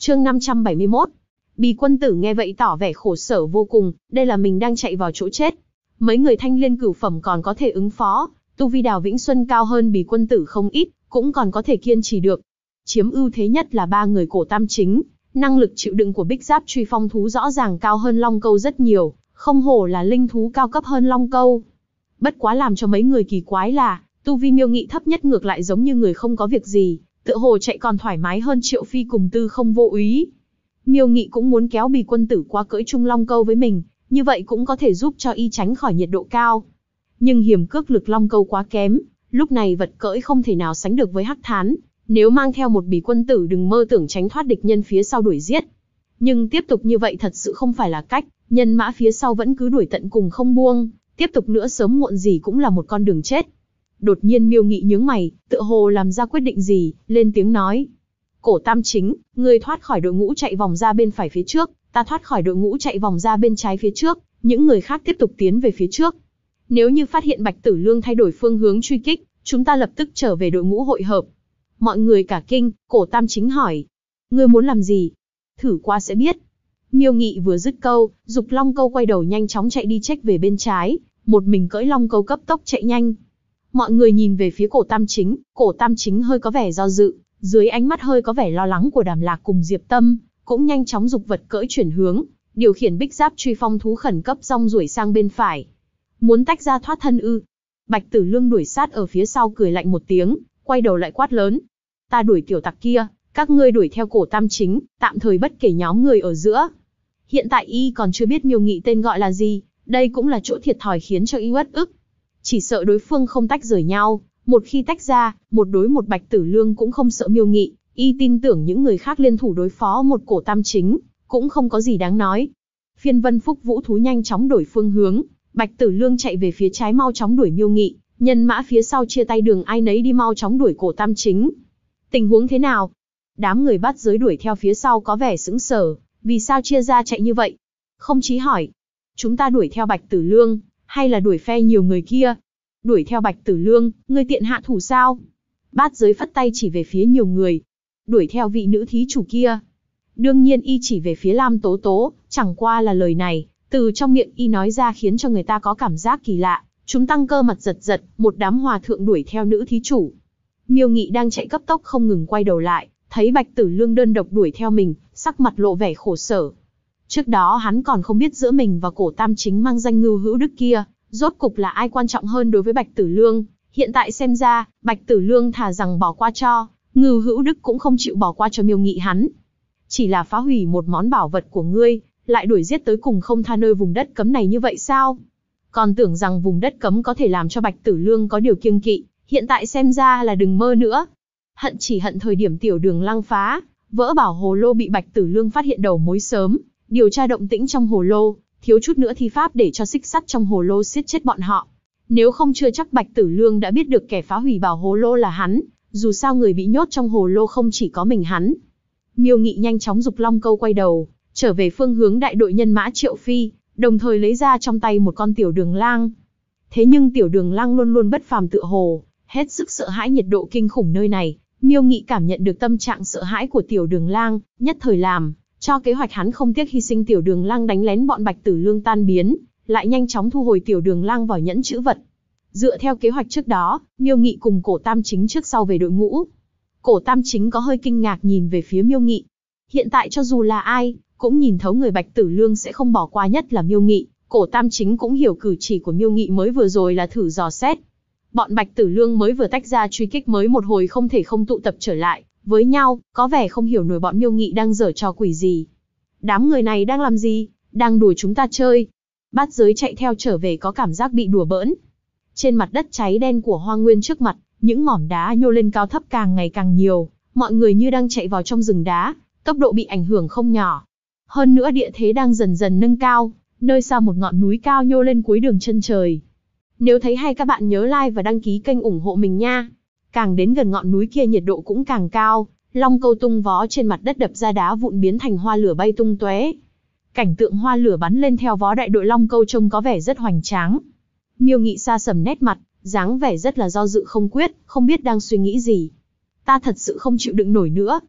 Chương 571. Bì quân tử nghe vậy tỏ vẻ khổ sở vô cùng, đây là mình đang chạy vào chỗ chết. Mấy người thanh liên cửu phẩm còn có thể ứng phó, tu vi Đào Vĩnh Xuân cao hơn bì quân tử không ít, cũng còn có thể kiên trì được. Chiếm ưu thế nhất là ba người cổ tam chính, năng lực chịu đựng của bích giáp truy phong thú rõ ràng cao hơn long câu rất nhiều, không hổ là linh thú cao cấp hơn long câu. Bất quá làm cho mấy người kỳ quái là, tu vi Miêu Nghị thấp nhất ngược lại giống như người không có việc gì, tựa hồ chạy còn thoải mái hơn Triệu Phi cùng Tư Không Vô Úy. Miêu Nghị cũng muốn kéo bì quân tử qua cưỡi chung long câu với mình, như vậy cũng có thể giúp cho y tránh khỏi nhiệt độ cao. Nhưng hiểm cước lực long câu quá kém, lúc này vật cưỡi không thể nào sánh được với hắc thán, nếu mang theo một bì quân tử đừng mơ tưởng tránh thoát địch nhân phía sau đuổi giết. Nhưng tiếp tục như vậy thật sự không phải là cách, nhân mã phía sau vẫn cứ đuổi tận cùng không buông, tiếp tục nữa sớm muộn gì cũng là một con đường chết. Đột nhiên Miêu Nghị nhướng mày, tựa hồ làm ra quyết định gì, lên tiếng nói. Cổ tam chính, ngươi thoát khỏi đội ngũ chạy vòng ra bên phải phía trước, ta thoát khỏi đội ngũ chạy vòng ra bên trái phía trước, những người khác tiếp tục tiến về phía trước. Nếu như phát hiện Bạch Tử Lương thay đổi phương hướng truy kích, chúng ta lập tức trở về đội ngũ hội hợp. Mọi người cả kinh, cổ tam chính hỏi. Ngươi muốn làm gì? Thử qua sẽ biết. Miêu Nghị vừa dứt câu, dục long câu quay đầu nhanh chóng chạy đi check về bên trái, một mình cưỡi long câu cấp tốc chạy nhanh. Mọi người nhìn về phía cổ tam chính hơi có vẻ do dự, dưới ánh mắt hơi có vẻ lo lắng của Đàm Lạc cùng Diệp Tâm, cũng nhanh chóng dục vật cưỡi chuyển hướng, điều khiển bích giáp truy phong thú khẩn cấp rong ruổi sang bên phải. Muốn tách ra thoát thân ư? Bạch Tử Lương đuổi sát ở phía sau cười lạnh một tiếng, quay đầu lại quát lớn. Ta đuổi tiểu tặc kia, các ngươi đuổi theo cổ tam chính, tạm thời bất kể nhóm người ở giữa. Hiện tại y còn chưa biết Miêu Nghị tên gọi là gì, đây cũng là chỗ thiệt thòi khiến cho y uất ức. Chỉ sợ đối phương không tách rời nhau, một khi tách ra, một đối một Bạch Tử Lương cũng không sợ Miêu Nghị, y tin tưởng những người khác liên thủ đối phó một cổ tam chính, cũng không có gì đáng nói. Phiên Vân Phúc Vũ thú nhanh chóng đổi phương hướng, Bạch Tử Lương chạy về phía trái mau chóng đuổi Miêu Nghị, nhân mã phía sau chia tay đường ai nấy đi mau chóng đuổi cổ tam chính. Tình huống thế nào? Đám người Bát Giới đuổi theo phía sau có vẻ sững sờ, vì sao chia ra chạy như vậy? Không Chí hỏi, chúng ta đuổi theo Bạch Tử Lương, hay là đuổi phe nhiều người kia? Đuổi theo Bạch Tử Lương, ngươi tiện hạ thủ sao? Bát Giới phất tay chỉ về phía nhiều người. Đuổi theo vị nữ thí chủ kia. Đương nhiên y chỉ về phía Lam Tố Tố, chẳng qua là lời này, từ trong miệng y nói ra khiến cho người ta có cảm giác kỳ lạ. Chúng tăng cơ mặt giật giật, một đám hòa thượng đuổi theo nữ thí chủ. Miêu Nghị đang chạy cấp tốc không ngừng quay đầu lại, thấy Bạch Tử Lương đơn độc đuổi theo mình, sắc mặt lộ vẻ khổ sở. Trước đó hắn còn không biết giữa mình và cổ tam chính mang danh Ngưu Hữu Đức kia, rốt cục là ai quan trọng hơn đối với Bạch Tử Lương. Hiện tại xem ra, Bạch Tử Lương thà rằng bỏ qua cho, Ngưu Hữu Đức cũng không chịu bỏ qua cho Miêu Nghị hắn. Chỉ là phá hủy một món bảo vật của ngươi, lại đuổi giết tới cùng không tha nơi vùng đất cấm này như vậy sao? Còn tưởng rằng vùng đất cấm có thể làm cho Bạch Tử Lương có điều kiêng kỵ, hiện tại xem ra là đừng mơ nữa. Hận chỉ hận thời điểm tiểu đường lăng phá, vỡ bảo hồ lô bị Bạch Tử Lương phát hiện đầu mối sớm, điều tra động tĩnh trong hồ lô, thiếu chút nữa thi pháp để cho xích sắt trong hồ lô siết chết bọn họ. Nếu không chưa chắc Bạch Tử Lương đã biết được kẻ phá hủy bảo hồ lô là hắn, dù sao người bị nhốt trong hồ lô không chỉ có mình hắn. Miêu Nghị nhanh chóng dục long câu quay đầu, trở về phương hướng đại đội nhân mã Triệu Phi, đồng thời lấy ra trong tay một con tiểu đường lang. Thế nhưng tiểu đường lang luôn luôn bất phàm tựa hồ, hết sức sợ hãi nhiệt độ kinh khủng nơi này. Miêu Nghị cảm nhận được tâm trạng sợ hãi của tiểu đường lang, nhất thời làm cho kế hoạch hắn không tiếc hy sinh tiểu đường lang đánh lén bọn Bạch Tử Lương tan biến, lại nhanh chóng thu hồi tiểu đường lang vào nhẫn chữ vật. Dựa theo kế hoạch trước đó, Miêu Nghị cùng cổ tam chính trước sau về đội ngũ. Cổ tam chính có hơi kinh ngạc nhìn về phía Miêu Nghị. Hiện tại cho dù là ai, cũng nhìn thấu người Bạch Tử Lương sẽ không bỏ qua, nhất là Miêu Nghị. Cổ tam chính cũng hiểu cử chỉ của Miêu Nghị mới vừa rồi là thử dò xét. Bọn Bạch Tử Lương mới vừa tách ra truy kích mới một hồi không thể không tụ tập trở lại với nhau, có vẻ không hiểu nổi bọn Miêu Nghị đang giở trò quỷ gì. Đám người này đang làm gì? Đang đùa chúng ta chơi. Bát Giới chạy theo trở về có cảm giác bị đùa bỡn. Trên mặt đất cháy đen của Hoang Nguyên trước mặt, những mỏm đá nhô lên cao thấp càng ngày càng nhiều, mọi người như đang chạy vào trong rừng đá, tốc độ bị ảnh hưởng không nhỏ. Hơn nữa địa thế đang dần dần nâng cao, nơi xa một ngọn núi cao nhô lên cuối đường chân trời. Nếu thấy hay các bạn nhớ like và đăng ký kênh ủng hộ mình nha. Càng đến gần ngọn núi kia nhiệt độ cũng càng cao, long câu tung vó trên mặt đất đập ra đá vụn biến thành hoa lửa bay tung tóe. Cảnh tượng hoa lửa bắn lên theo vó đại đội long câu trông có vẻ rất hoành tráng. Miêu Nghị xa sầm nét mặt, dáng vẻ rất là do dự không quyết, không biết đang suy nghĩ gì. Ta thật sự không chịu đựng nổi nữa.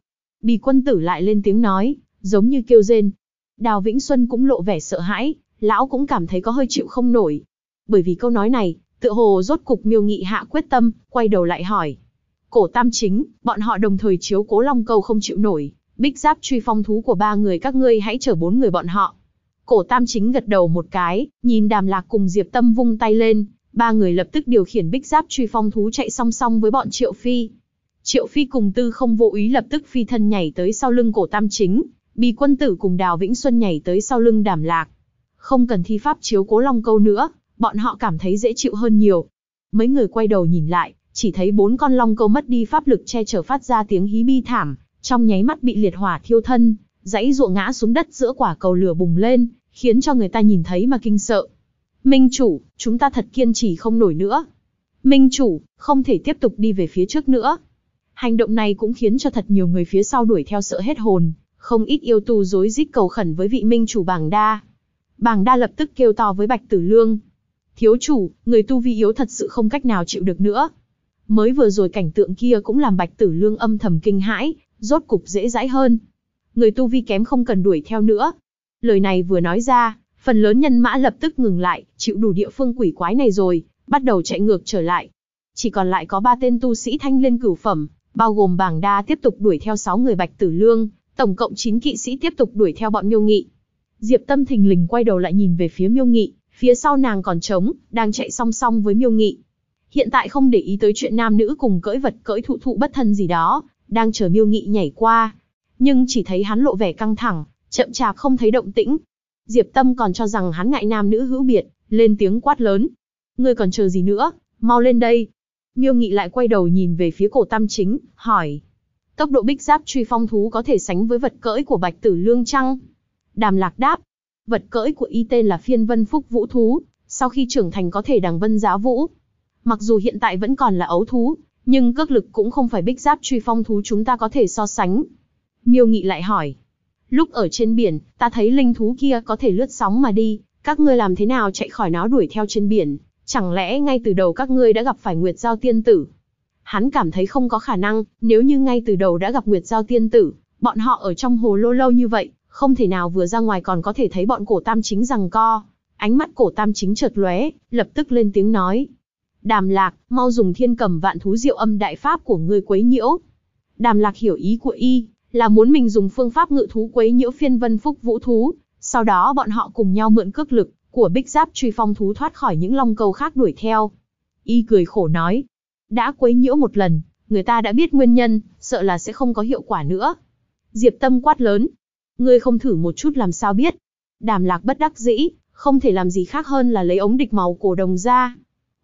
Bì quân tử lại lên tiếng nói, giống như kêu rên. Đào Vĩnh Xuân cũng lộ vẻ sợ hãi, lão cũng cảm thấy có hơi chịu không nổi. Bởi vì câu nói này, tựa hồ rốt cục Miêu Nghị hạ quyết tâm, quay đầu lại hỏi. Cổ Tam Chính, bọn họ đồng thời chiếu cố Long Câu không chịu nổi, bích giáp truy phong thú của 3 người các ngươi hãy chở 4 người bọn họ. Cổ Tam Chính gật đầu một cái, nhìn Đàm Lạc cùng Diệp Tâm vung tay lên, 3 người lập tức điều khiển bích giáp truy phong thú chạy song song với bọn Triệu Phi. Triệu Phi cùng Tư Không Vô Úy lập tức phi thân nhảy tới sau lưng Cổ Tam Chính, Bì Quân Tử cùng Đào Vĩnh Xuân nhảy tới sau lưng Đàm Lạc. Không cần thi pháp chiếu cố Long Câu nữa, bọn họ cảm thấy dễ chịu hơn nhiều. Mấy người quay đầu nhìn lại, chỉ thấy 4 con Long Câu mất đi pháp lực che chở phát ra tiếng hí bi thảm, trong nháy mắt bị liệt hỏa thiêu thân, giãy giụa ngã xuống đất giữa quả cầu lửa bùng lên, khiến cho người ta nhìn thấy mà kinh sợ. Minh chủ, chúng ta thật kiên trì không nổi nữa. Minh chủ, không thể tiếp tục đi về phía trước nữa. Hành động này cũng khiến cho thật nhiều người phía sau đuổi theo sợ hết hồn, không ít yêu tu rối rít cầu khẩn với vị minh chủ Bàng Đa. Bàng Đa lập tức kêu to với Bạch Tử Lương. Thiếu chủ, người tu vi yếu thật sự không cách nào chịu được nữa. Mới vừa rồi cảnh tượng kia cũng làm Bạch Tử Lương âm thầm kinh hãi, rốt cục dễ dãi hơn. Người tu vi kém không cần đuổi theo nữa. Lời này vừa nói ra, phần lớn nhân mã lập tức ngừng lại, chịu đủ địa phương quỷ quái này rồi, bắt đầu chạy ngược trở lại. Chỉ còn lại có 3 tên tu sĩ thanh liên cửu phẩm, bao gồm Bàng Đa tiếp tục đuổi theo 6 người Bạch Tử Lương, tổng cộng 9 kỵ sĩ tiếp tục đuổi theo bọn Miêu Nghị. Diệp Tâm thình lình quay đầu lại nhìn về phía Miêu Nghị, phía sau nàng còn trống, đang chạy song song với Miêu Nghị. Hiện tại không để ý tới chuyện nam nữ cùng cưỡi vật cưỡi thụ thụ bất thân gì đó, đang chờ Miêu Nghị nhảy qua. Nhưng chỉ thấy hắn lộ vẻ căng thẳng, chậm chạp không thấy động tĩnh. Diệp Tâm còn cho rằng hắn ngại nam nữ hữu biệt, lên tiếng quát lớn. Ngươi còn chờ gì nữa, mau lên đây. Miêu Nghị lại quay đầu nhìn về phía Cổ Tam Chính, hỏi. Tốc độ bích giáp truy phong thú có thể sánh với vật cưỡi của Bạch Tử Lương chăng? Đàm Lạc đáp. Vật cưỡi của y tên là Phiên Vân Phúc Vũ Thú, sau khi trưởng thành có thể đằng vân giá vũ. Mặc dù hiện tại vẫn còn là ấu thú, nhưng cước lực cũng không phải bích giáp truy phong thú chúng ta có thể so sánh. Miêu Nghị lại hỏi. Lúc ở trên biển, ta thấy linh thú kia có thể lướt sóng mà đi, các ngươi làm thế nào chạy khỏi nó đuổi theo trên biển? Chẳng lẽ ngay từ đầu các ngươi đã gặp phải Nguyệt Giao Tiên Tử? Hắn cảm thấy không có khả năng, nếu như ngay từ đầu đã gặp Nguyệt Giao Tiên Tử, bọn họ ở trong hồ lô lâu như vậy, không thể nào vừa ra ngoài còn có thể thấy bọn Cổ Tam Chính giằng co. Ánh mắt Cổ Tam Chính chợt lóe, lập tức lên tiếng nói. Đàm Lạc, mau dùng Thiên Cầm Vạn Thú Diệu Âm Đại Pháp của ngươi quấy nhiễu. Đàm Lạc hiểu ý của y, là muốn mình dùng phương pháp ngự thú quấy nhiễu Phiên Vân Phúc Vũ Thú, sau đó bọn họ cùng nhau mượn cước lực của bích giáp truy phong thú thoát khỏi những Long Câu khác đuổi theo. Y cười khổ nói, đã quấy nhiễu một lần, người ta đã biết nguyên nhân, sợ là sẽ không có hiệu quả nữa. Diệp Tâm quát lớn, ngươi không thử một chút làm sao biết. Đàm Lạc bất đắc dĩ, không thể làm gì khác hơn là lấy ống địch màu cổ đồng ra.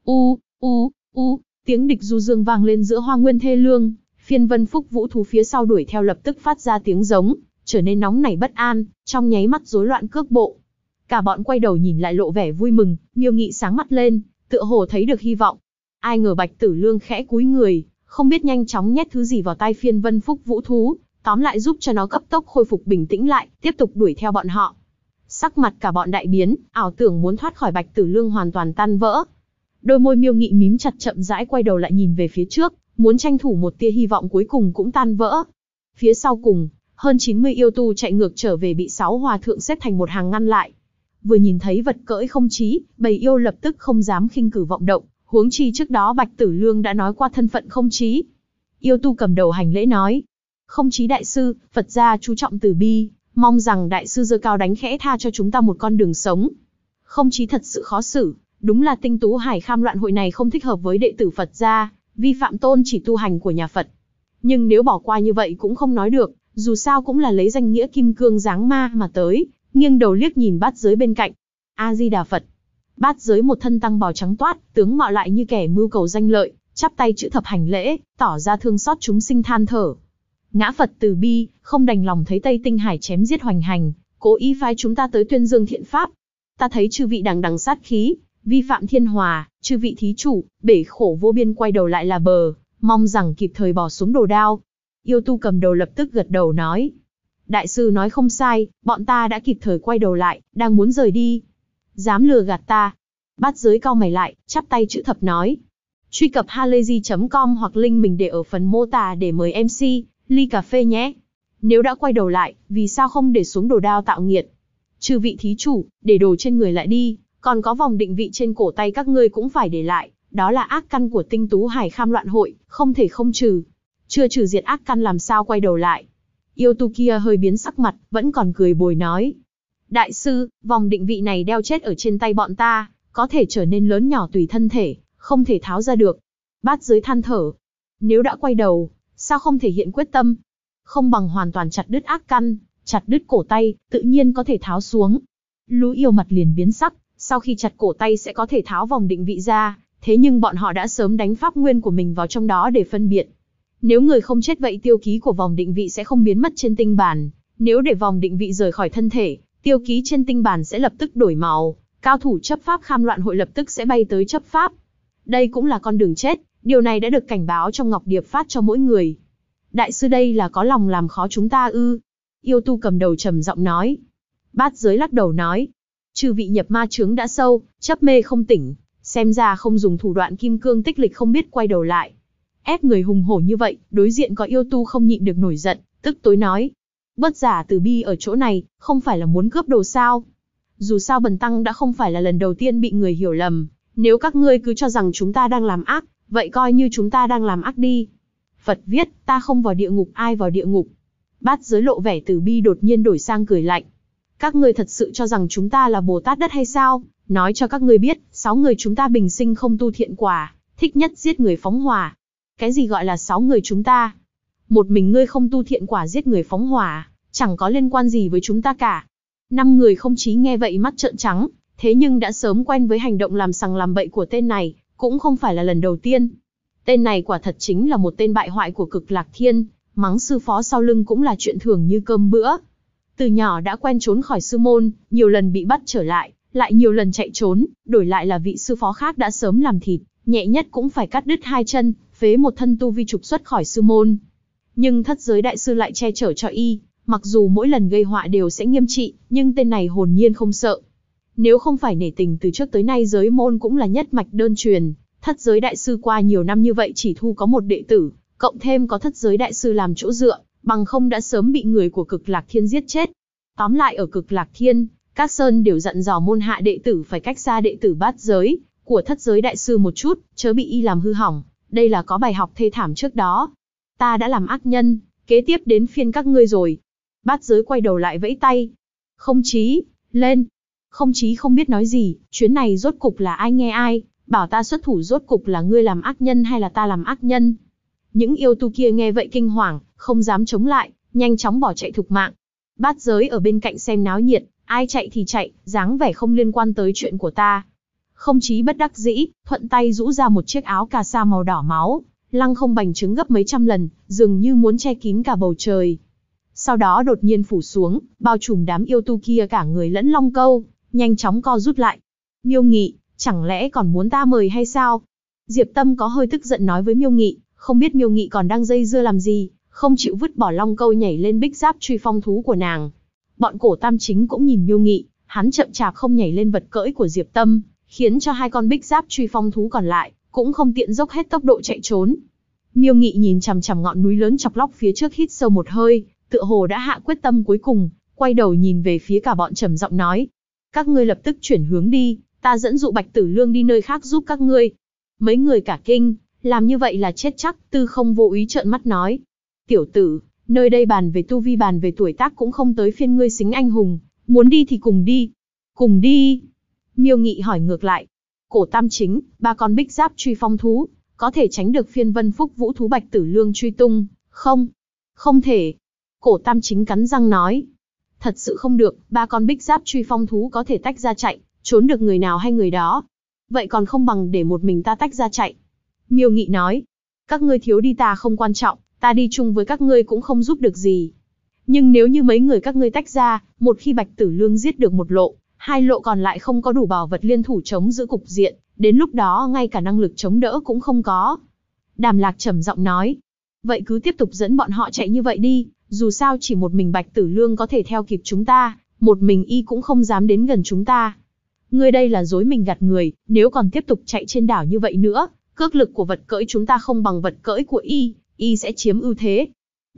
Tiếng địch du dương vang lên giữa hoang nguyên thê lương. Phiên Vân Phúc Vũ Thú phía sau đuổi theo lập tức phát ra tiếng giống, trở nên nóng nảy bất an, trong nháy mắt rối loạn cước bộ. Cả bọn quay đầu nhìn lại lộ vẻ vui mừng, Miêu Nghị sáng mắt lên, tựa hồ thấy được hy vọng. Ai ngờ Bạch Tử Lương khẽ cúi người, không biết nhanh chóng nhét thứ gì vào tay Phiên Vân Phúc Vũ Thú, tóm lại giúp cho nó cấp tốc khôi phục bình tĩnh lại, tiếp tục đuổi theo bọn họ. Sắc mặt cả bọn đại biến, ảo tưởng muốn thoát khỏi Bạch Tử Lương hoàn toàn tan vỡ. Đôi môi Miêu Nghị mím chặt, chậm rãi quay đầu lại nhìn về phía trước, muốn tranh thủ một tia hy vọng cuối cùng cũng tan vỡ. Phía sau cùng, hơn 90 yêu tu chạy ngược trở về bị 6 hòa thượng xếp thành một hàng ngăn lại. Vừa nhìn thấy vật cưỡi không chí, bầy yêu lập tức không dám khinh cử vọng động, huống chi trước đó Bạch Tử Lương đã nói qua thân phận không chí. Yêu tu cầm đầu hành lễ nói, không chí đại sư, Phật gia chú trọng từ bi, mong rằng đại sư giơ cao đánh khẽ tha cho chúng ta một con đường sống. Không chí thật sự khó xử, đúng là tinh tú hải kham loạn hội này không thích hợp với đệ tử Phật gia, vi phạm tôn chỉ tu hành của nhà Phật. Nhưng nếu bỏ qua như vậy cũng không nói được, dù sao cũng là lấy danh nghĩa kim cương giáng ma mà tới, nghiêng đầu liếc nhìn Bát Giới bên cạnh. A-di-đà Phật. Bát Giới một thân tăng bào trắng toát, tướng mạo lại như kẻ mưu cầu danh lợi, chắp tay chữ thập hành lễ, tỏ ra thương xót chúng sinh than thở. Ngã Phật từ bi, không đành lòng thấy Tây Tinh Hải chém giết hoành hành, cố ý phái chúng ta tới tuyên dương thiện pháp. Ta thấy chư vị đằng đằng sát khí, vi phạm thiên hòa, chư vị thí chủ, bể khổ vô biên quay đầu lại là bờ, mong rằng kịp thời bỏ xuống đồ đao. Yêu tu cầm đầu lập tức gật đầu nói. Đại sư nói không sai, bọn ta đã kịp thời quay đầu lại, đang muốn rời đi. Dám lừa gạt ta. Bát Giới cau mày lại, chắp tay chữ thập nói. Truy cập halayzi.com hoặc link mình để ở phần mô tả để mời MC, ly cà phê nhé. Nếu đã quay đầu lại, vì sao không để xuống đồ đao tạo nghiệt? Chư vị thí chủ, để đồ trên người lại đi, còn có vòng định vị trên cổ tay các ngươi cũng phải để lại, đó là ác căn của Tinh Tú Hải Kham Loạn Hội, không thể không trừ. Chưa trừ diệt ác căn làm sao quay đầu lại? Yêu tu kia hơi biến sắc mặt, vẫn còn cười bồi nói. Đại sư, vòng định vị này đeo chết ở trên tay bọn ta, có thể trở nên lớn nhỏ tùy thân thể, không thể tháo ra được. Bát giới than thở. Nếu đã quay đầu, sao không thể hiện quyết tâm? Không bằng hoàn toàn chặt đứt ác căn, chặt đứt cổ tay, tự nhiên có thể tháo xuống. Lũ yêu mặt liền biến sắc, sau khi chặt cổ tay sẽ có thể tháo vòng định vị ra, thế nhưng bọn họ đã sớm đánh pháp nguyên của mình vào trong đó để phân biệt. Nếu người không chết vậy tiêu ký của vòng định vị sẽ không biến mất trên tinh bản, nếu để vòng định vị rời khỏi thân thể, tiêu ký trên tinh bản sẽ lập tức đổi màu, cao thủ chấp pháp Kham Loạn Hội lập tức sẽ bay tới chấp pháp. Đây cũng là con đường chết, điều này đã được cảnh báo trong Ngọc Điệp phát cho mỗi người. Đại sư đây là có lòng làm khó chúng ta ư? Yêu tu cầm đầu trầm giọng nói. Bát giới lắc đầu nói. Chư vị nhập ma chướng đã sâu, chấp mê không tỉnh, xem ra không dùng thủ đoạn kim cương tích lịch không biết quay đầu lại. Ép người hùng hổ như vậy, đối diện có yêu tu không nhịn được nổi giận, tức tối nói. Bất giả từ bi ở chỗ này, không phải là muốn cướp đồ sao? Dù sao bần tăng đã không phải là lần đầu tiên bị người hiểu lầm, nếu các ngươi cứ cho rằng chúng ta đang làm ác, vậy coi như chúng ta đang làm ác đi. Phật viết, ta không vào địa ngục ai vào địa ngục. Bát giới lộ vẻ từ bi đột nhiên đổi sang cười lạnh. Các ngươi thật sự cho rằng chúng ta là Bồ Tát đất hay sao? Nói cho các ngươi biết, 6 người chúng ta bình sinh không tu thiện quả, thích nhất giết người phóng hỏa. Cái gì gọi là 6 người chúng ta? Một mình ngươi không tu thiện quả giết người phóng hỏa, chẳng có liên quan gì với chúng ta cả. 5 người không chí nghe vậy mắt trợn trắng, thế nhưng đã sớm quen với hành động làm sằng làm bậy của tên này, cũng không phải là lần đầu tiên. Tên này quả thật chính là một tên bại hoại của Cực Lạc Thiên, mắng sư phó sau lưng cũng là chuyện thường như cơm bữa. Từ nhỏ đã quen trốn khỏi sư môn, nhiều lần bị bắt trở lại nhiều lần chạy trốn, đổi lại là vị sư phó khác đã sớm làm thịt, nhẹ nhất cũng phải cắt đứt 2 chân, phế một thân tu vi trục xuất khỏi sư môn. Nhưng thất giới đại sư lại che chở cho y, mặc dù mỗi lần gây họa đều sẽ nghiêm trị, nhưng tên này hồn nhiên không sợ. Nếu không phải nể tình từ trước tới nay giới môn cũng là nhất mạch đơn truyền, thất giới đại sư qua nhiều năm như vậy chỉ thu có một đệ tử, cộng thêm có thất giới đại sư làm chỗ dựa, bằng không đã sớm bị người của Cực Lạc Thiên giết chết. Tóm lại ở Cực Lạc Thiên, các sơn đều dặn dò môn hạ đệ tử phải cách xa đệ tử bát giới của thất giới đại sư một chút, chớ bị y làm hư hỏng. Đây là có bài học thê thảm trước đó. Ta đã làm ác nhân, kế tiếp đến phiên các ngươi rồi. Bát giới quay đầu lại vẫy tay. Không chí, lên. Không chí không biết nói gì, chuyến này rốt cục là ai nghe ai, bảo ta xuất thủ rốt cục là ngươi làm ác nhân hay là ta làm ác nhân. Những yêu tu kia nghe vậy kinh hoàng, không dám chống lại, nhanh chóng bỏ chạy thục mạng. Bát giới ở bên cạnh xem náo nhiệt, ai chạy thì chạy, dáng vẻ không liên quan tới chuyện của ta. Không chí bất đắc dĩ, thuận tay rũ ra một chiếc áo cà sa màu đỏ máu, lăng không bành trướng gấp mấy trăm lần, dường như muốn che kín cả bầu trời. Sau đó đột nhiên phủ xuống, bao trùm đám yêu tu kia cả người lẫn long câu, nhanh chóng co rút lại. Miêu Nghị, chẳng lẽ còn muốn ta mời hay sao? Diệp Tâm có hơi tức giận nói với Miêu Nghị, không biết Miêu Nghị còn đang dây dưa làm gì, không chịu vứt bỏ long câu nhảy lên bích giáp truy phong thú của nàng. Bọn cổ tam chính cũng nhìn Miêu Nghị, hắn chậm chạp không nhảy lên vật cưỡi của Diệp Tâm, khiến cho 2 con bích giáp truy phong thú còn lại cũng không tiện dốc hết tốc độ chạy trốn. Miêu Nghị nhìn chằm chằm ngọn núi lớn chọc lóc phía trước hít sâu một hơi, tựa hồ đã hạ quyết tâm cuối cùng, quay đầu nhìn về phía cả bọn trầm giọng nói: các ngươi lập tức chuyển hướng đi, ta dẫn dụ Bạch Tử Lương đi nơi khác giúp các ngươi. Mấy người cả kinh, làm như vậy là chết chắc. Tư Không vô ý trợn mắt nói: tiểu tử, nơi đây bàn về tu vi bàn về tuổi tác cũng không tới phiên ngươi xính anh hùng, muốn đi thì cùng đi. Cùng đi? Miêu Nghị hỏi ngược lại. Cổ tam chính, 3 con bích giáp truy phong thú, có thể tránh được phiên vân phúc vũ thú Bạch Tử Lương truy tung, không? Không thể. Cổ tam chính cắn răng nói. Thật sự không được, 3 con bích giáp truy phong thú có thể tách ra chạy, trốn được người nào hay người đó. Vậy còn không bằng để một mình ta tách ra chạy. Miêu Nghị nói. Các ngươi thiếu đi ta không quan trọng, ta đi chung với các ngươi cũng không giúp được gì. Nhưng nếu như mấy người các ngươi tách ra, một khi Bạch Tử Lương giết được một lộ, 2 lộ còn lại không có đủ bảo vật liên thủ chống giữ cục diện, đến lúc đó ngay cả năng lực chống đỡ cũng không có. Đàm Lạc trầm giọng nói. Vậy cứ tiếp tục dẫn bọn họ chạy như vậy đi, dù sao chỉ một mình Bạch Tử Lương có thể theo kịp chúng ta, một mình y cũng không dám đến gần chúng ta. Ngươi đây là dối mình gạt người, nếu còn tiếp tục chạy trên đảo như vậy nữa, cước lực của vật cưỡi chúng ta không bằng vật cưỡi của y sẽ chiếm ưu thế.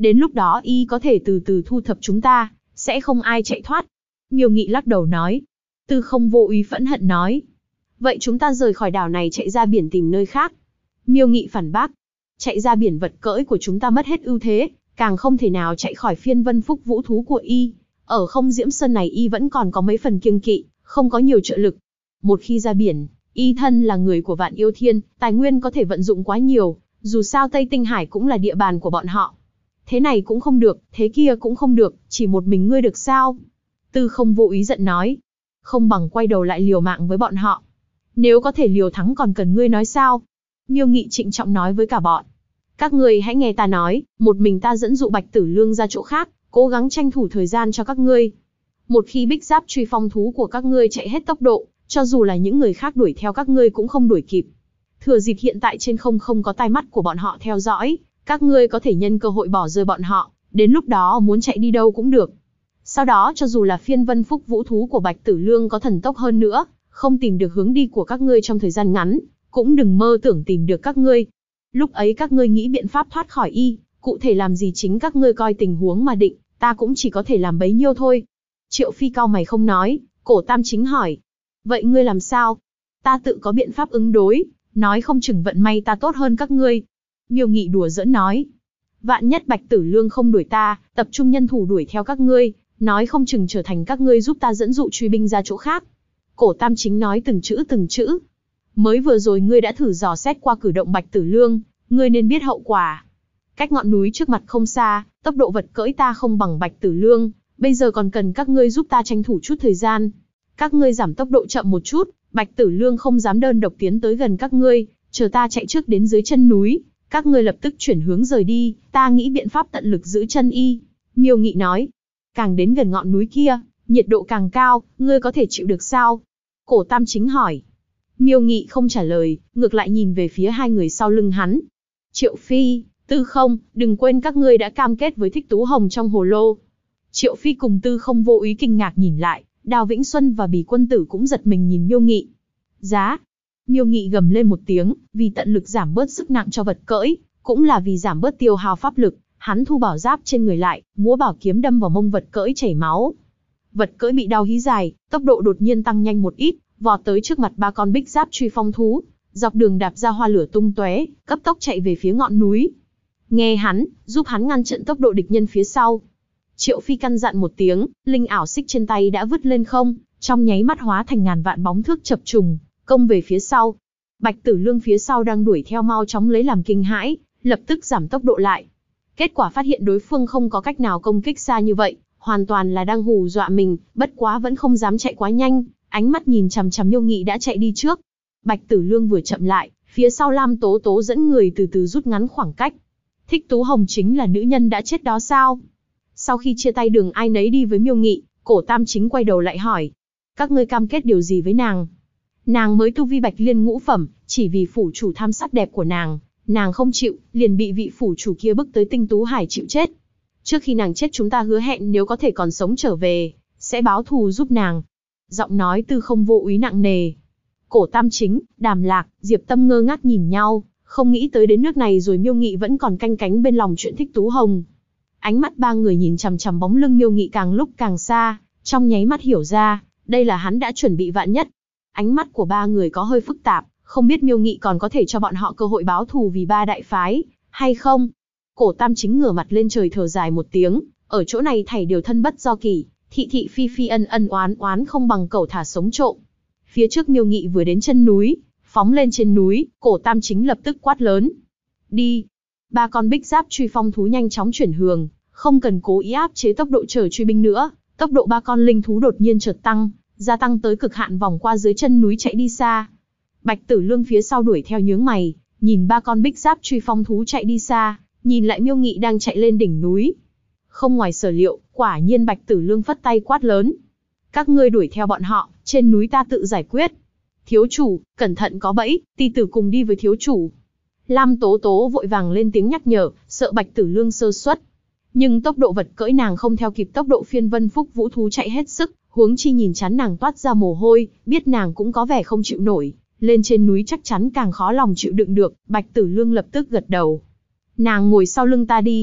Đến lúc đó y có thể từ từ thu thập chúng ta, sẽ không ai chạy thoát. Miêu Nghị lắc đầu nói. Tư Không Vô Úy phẫn hận nói. Vậy chúng ta rời khỏi đảo này chạy ra biển tìm nơi khác. Miêu Nghị phản bác. Chạy ra biển vật cưỡi của chúng ta mất hết ưu thế, càng không thể nào chạy khỏi phiên vân phúc vũ thú của y. Ở Không Diễm Sơn này y vẫn còn có mấy phần kiêng kỵ, không có nhiều trợ lực. Một khi ra biển, y thân là người của Vạn Yêu Thiên, tài nguyên có thể vận dụng quá nhiều, dù sao Tây Tinh Hải cũng là địa bàn của bọn họ. Thế này cũng không được, thế kia cũng không được, chỉ một mình ngươi được sao? Tư Không Vô Úy giận nói. Không bằng quay đầu lại liều mạng với bọn họ. Nếu có thể liều thắng còn cần ngươi nói sao? Miêu Nghị trịnh trọng nói với cả bọn. Các ngươi hãy nghe ta nói, một mình ta dẫn dụ Bạch Tử Lương ra chỗ khác, cố gắng tranh thủ thời gian cho các ngươi. Một khi bích giáp truy phong thú của các ngươi chạy hết tốc độ, cho dù là những người khác đuổi theo các ngươi cũng không đuổi kịp. Thừa dịp hiện tại trên không có tai mắt của bọn họ theo dõi, các ngươi có thể nhân cơ hội bỏ rơi bọn họ, đến lúc đó muốn chạy đi đâu cũng được. Sau đó cho dù là phiên vân phúc vũ thú của Bạch Tử Lương có thần tốc hơn nữa, không tìm được hướng đi của các ngươi trong thời gian ngắn, cũng đừng mơ tưởng tìm được các ngươi. Lúc ấy các ngươi nghĩ biện pháp thoát khỏi y, cụ thể làm gì chính các ngươi coi tình huống mà định, ta cũng chỉ có thể làm bấy nhiêu thôi. Triệu Phi cau mày không nói, Cổ Tam Chính hỏi. Vậy ngươi làm sao? Ta tự có biện pháp ứng đối, nói không chừng vận may ta tốt hơn các ngươi. Miêu Nghị đùa giỡn nói. Vạn nhất Bạch Tử Lương không đuổi ta, tập trung nhân thủ đuổi theo các ngươi, nói không chừng trở thành các ngươi giúp ta dẫn dụ truy binh ra chỗ khác. Cổ Tam Chính nói từng chữ. Mới vừa rồi ngươi đã thử dò xét qua cử động Bạch Tử Lương, ngươi nên biết hậu quả. Cách ngọn núi trước mặt không xa, tốc độ vật cưỡi ta không bằng Bạch Tử Lương, bây giờ còn cần các ngươi giúp ta tranh thủ chút thời gian. Các ngươi giảm tốc độ chậm một chút, Bạch Tử Lương không dám đơn độc tiến tới gần các ngươi, chờ ta chạy trước đến dưới chân núi, các ngươi lập tức chuyển hướng rời đi, ta nghĩ biện pháp tận lực giữ chân y. Miêu Nghị nói. Càng đến gần ngọn núi kia, nhiệt độ càng cao, ngươi có thể chịu được sao? Cổ Tam Chính hỏi. Miêu Nghị không trả lời, ngược lại nhìn về phía hai người sau lưng hắn. Triệu Phi, Tư Không, đừng quên các ngươi đã cam kết với Thích Tú Hồng trong hồ lô. Triệu Phi cùng Tư Không Vô Úy kinh ngạc nhìn lại, Đào Vĩnh Xuân và Bỉ Quân Tử cũng giật mình nhìn Miêu Nghị. Giá! Miêu Nghị gầm lên một tiếng, vì tận lực giảm bớt sức nặng cho vật cưỡi, cũng là vì giảm bớt tiêu hao pháp lực, hắn thu bảo giáp trên người lại, múa bảo kiếm đâm vào mông vật cưỡi chảy máu. Vật cưỡi bị đau hí dài, tốc độ đột nhiên tăng nhanh một ít, vọt tới trước mặt ba con bích giáp truy phong thú, dọc đường đạp ra hoa lửa tung tóe, cấp tốc chạy về phía ngọn núi. Nghe hắn, giúp hắn ngăn chặn tốc độ địch nhân phía sau. Triệu Phi căn dặn một tiếng, linh ảo xích trên tay đã vứt lên không, trong nháy mắt hóa thành ngàn vạn bóng thước chập trùng, công về phía sau. Bạch Tử Lương phía sau đang đuổi theo mau chóng lấy làm kinh hãi, lập tức giảm tốc độ lại. Kết quả phát hiện đối phương không có cách nào công kích xa như vậy, hoàn toàn là đang hù dọa mình, bất quá vẫn không dám chạy quá nhanh, ánh mắt nhìn chằm chằm Miêu Nghị đã chạy đi trước. Bạch Tử Lương vừa chậm lại, phía sau Lam Tố Tố dẫn người từ từ rút ngắn khoảng cách. Thích Tú Hồng chính là nữ nhân đã chết đó sao? Sau khi chia tay đường ai nấy đi với Miêu Nghị, Cổ Tam Chính quay đầu lại hỏi. Các ngươi cam kết điều gì với nàng? Nàng mới tu vi Bạch Liên ngũ phẩm, chỉ vì phủ chủ tham sắc đẹp của nàng không chịu, liền bị vị phủ chủ kia bức tới Tinh Tú Hải chịu chết. Trước khi nàng chết chúng ta hứa hẹn nếu có thể còn sống trở về, sẽ báo thù giúp nàng. Giọng nói Tư Không Vô Úy nặng nề. Cổ Tam Chính, Đàm Lạc, Diệp Tâm ngơ ngác nhìn nhau, không nghĩ tới đến nước này rồi Miêu Nghị vẫn còn canh cánh bên lòng chuyện Thích Tú Hồng. Ánh mắt ba người nhìn chằm chằm bóng lưng Miêu Nghị càng lúc càng xa, trong nháy mắt hiểu ra, đây là hắn đã chuẩn bị vạn nhất. Ánh mắt của ba người có hơi phức tạp, không biết Miêu Nghị còn có thể cho bọn họ cơ hội báo thù vì ba đại phái, hay không? Cổ Tam Chính ngửa mặt lên trời thở dài một tiếng, ở chỗ này thảy đều thân bất do kỷ, thị thị phi phi ân ân oán oán không bằng cẩu thả sống trộm. Phía trước Miêu Nghị vừa đến chân núi, phóng lên trên núi, Cổ Tam Chính lập tức quát lớn. Đi! Ba con bích giáp truy phong thú nhanh chóng chuyển hướng, không cần cố ý áp chế tốc độ chở truy binh nữa, tốc độ ba con linh thú đột nhiên chợt tăng, gia tăng tới cực hạn vòng qua dưới chân núi chạy đi xa. Bạch Tử Lương phía sau đuổi theo nhướng mày, nhìn ba con bích giáp truy phong thú chạy đi xa, nhìn lại Miêu Nghị đang chạy lên đỉnh núi. Không ngoài sở liệu, quả nhiên Bạch Tử Lương phất tay quát lớn. Các ngươi đuổi theo bọn họ, trên núi ta tự giải quyết. Thiếu chủ, cẩn thận có bẫy, ti tử cùng đi với thiếu chủ. Lam Tố Tố vội vàng lên tiếng nhắc nhở, sợ Bạch Tử Lương sơ suất. Nhưng tốc độ vật cưỡi nàng không theo kịp tốc độ phiên vân phúc vũ thú chạy hết sức, huống chi nhìn chán nàng toát ra mồ hôi, biết nàng cũng có vẻ không chịu nổi. Lên trên núi chắc chắn càng khó lòng chịu đựng được, Bạch Tử Lương lập tức gật đầu. Nàng ngồi sau lưng ta đi.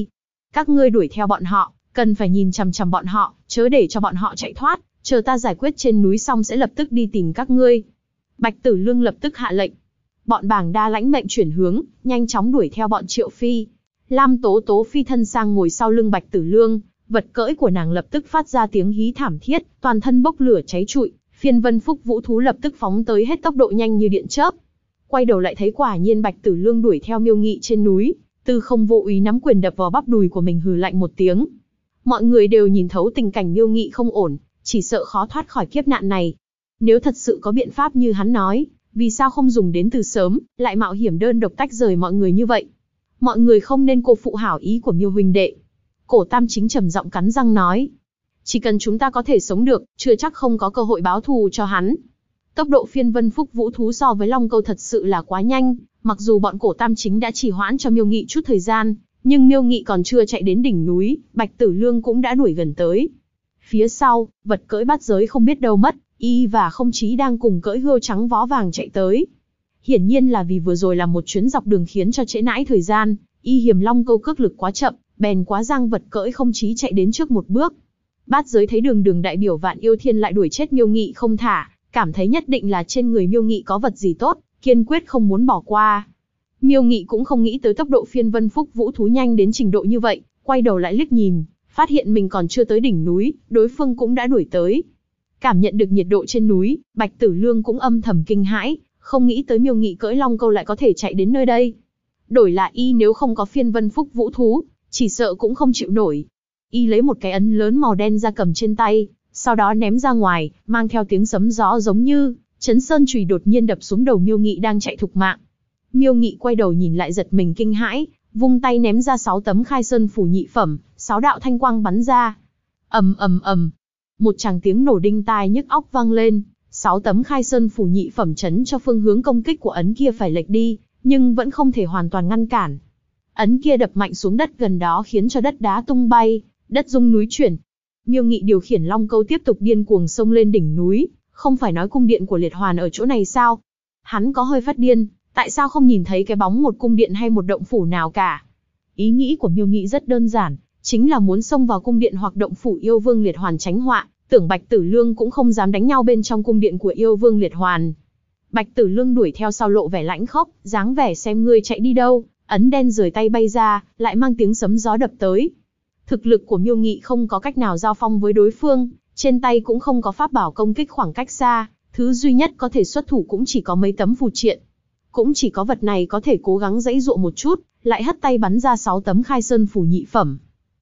Các ngươi đuổi theo bọn họ, cần phải nhìn chằm chằm bọn họ, chớ để cho bọn họ chạy thoát, chờ ta giải quyết trên núi xong sẽ lập tức đi tìm các ngươi. Bạch Tử Lương lập tức hạ lệnh. Bọn Bàng Đa lãnh mệnh chuyển hướng, nhanh chóng đuổi theo bọn Triệu Phi. Lam Tố Tố phi thân sang ngồi sau lưng Bạch Tử Lương, vật cưỡi của nàng lập tức phát ra tiếng hí thảm thiết, toàn thân bốc lửa cháy trụi, phiên vân phúc vũ thú lập tức phóng tới hết tốc độ nhanh như điện chớp. Quay đầu lại thấy quả nhiên Bạch Tử Lương đuổi theo Miêu Nghị trên núi, Tư Không vô ý nắm quyền đập vào bắp đùi của mình hừ lạnh một tiếng. Mọi người đều nhìn thấu tình cảnh Miêu Nghị không ổn, chỉ sợ khó thoát khỏi kiếp nạn này. Nếu thật sự có biện pháp như hắn nói, vì sao không dùng đến từ sớm, lại mạo hiểm đơn độc tách rời mọi người như vậy? Mọi người không nên cô phụ hảo ý của Miêu huynh đệ. Cổ Tam Chính trầm giọng cắn răng nói. Chỉ cần chúng ta có thể sống được, chưa chắc không có cơ hội báo thù cho hắn. Tốc độ phiên vân phúc vũ thú so với Long Câu thật sự là quá nhanh, mặc dù bọn Cổ Tam Chính đã trì hoãn cho Miêu Nghị chút thời gian, nhưng Miêu Nghị còn chưa chạy đến đỉnh núi, Bạch Tử Lương cũng đã đuổi gần tới. Phía sau, vật cưỡi bát giới không biết đâu mất, y và Không Chí đang cùng cưỡi hươu trắng vó vàng chạy tới. Hiển nhiên là vì vừa rồi làm một chuyến dọc đường khiến cho trễ nãi thời gian, y hiềm Long Câu cước lực quá chậm, bèn quá giang vật cưỡi Không Chí chạy đến trước một bước. Bát giới thấy đường đại biểu Vạn Yêu Thiên lại đuổi chết Miêu Nghị không thả, cảm thấy nhất định là trên người Miêu Nghị có vật gì tốt, kiên quyết không muốn bỏ qua. Miêu Nghị cũng không nghĩ tới tốc độ phiên vân phúc vũ thú nhanh đến trình độ như vậy, quay đầu lại liếc nhìn, phát hiện mình còn chưa tới đỉnh núi, đối phương cũng đã đuổi tới. Cảm nhận được nhiệt độ trên núi, Bạch Tử Lương cũng âm thầm kinh hãi, không nghĩ tới Miêu Nghị cưỡi Long Câu lại có thể chạy đến nơi đây. Đổi là y nếu không có phiên vân phúc vũ thú, chỉ sợ cũng không chịu nổi. Y lấy một cái ấn lớn màu đen ra cầm trên tay, sau đó ném ra ngoài, mang theo tiếng sấm gió giống như chấn sơn chùy đột nhiên đập xuống đầu Miêu Nghị đang chạy thục mạng. Miêu Nghị quay đầu nhìn lại giật mình kinh hãi, vung tay ném ra 6 tấm khai sơn phủ nhị phẩm, 6 đạo thanh quang bắn ra. Ầm ầm ầm, một tràng tiếng nổ đinh tai nhức óc vang lên, 6 tấm khai sơn phủ nhị phẩm chấn cho phương hướng công kích của ấn kia phải lệch đi, nhưng vẫn không thể hoàn toàn ngăn cản. Ấn kia đập mạnh xuống đất gần đó khiến cho đất đá tung bay, đất rung núi chuyển. Miêu Nghị điều khiển Long Câu tiếp tục điên cuồng xông lên đỉnh núi, không phải nói cung điện của Liệt Hoàn ở chỗ này sao? Hắn có hơi phát điên, tại sao không nhìn thấy cái bóng một cung điện hay một động phủ nào cả? Ý nghĩ của Miêu Nghị rất đơn giản, chính là muốn xông vào cung điện hoặc động phủ yêu vương Liệt Hoàn tránh họa, tưởng Bạch Tử Lương cũng không dám đánh nhau bên trong cung điện của yêu vương Liệt Hoàn. Bạch Tử Lương đuổi theo sau lộ vẻ lãnh khốc, dáng vẻ xem ngươi chạy đi đâu, ấn đen rời tay bay ra, lại mang tiếng sấm gió đập tới. Thực lực của Miêu Nghị không có cách nào giao phong với đối phương, trên tay cũng không có pháp bảo công kích khoảng cách xa, thứ duy nhất có thể xuất thủ cũng chỉ có mấy tấm phù triện. Cũng chỉ có vật này có thể cố gắng giãy giụa một chút, lại hất tay bắn ra 6 tấm khai sơn phủ nhị phẩm.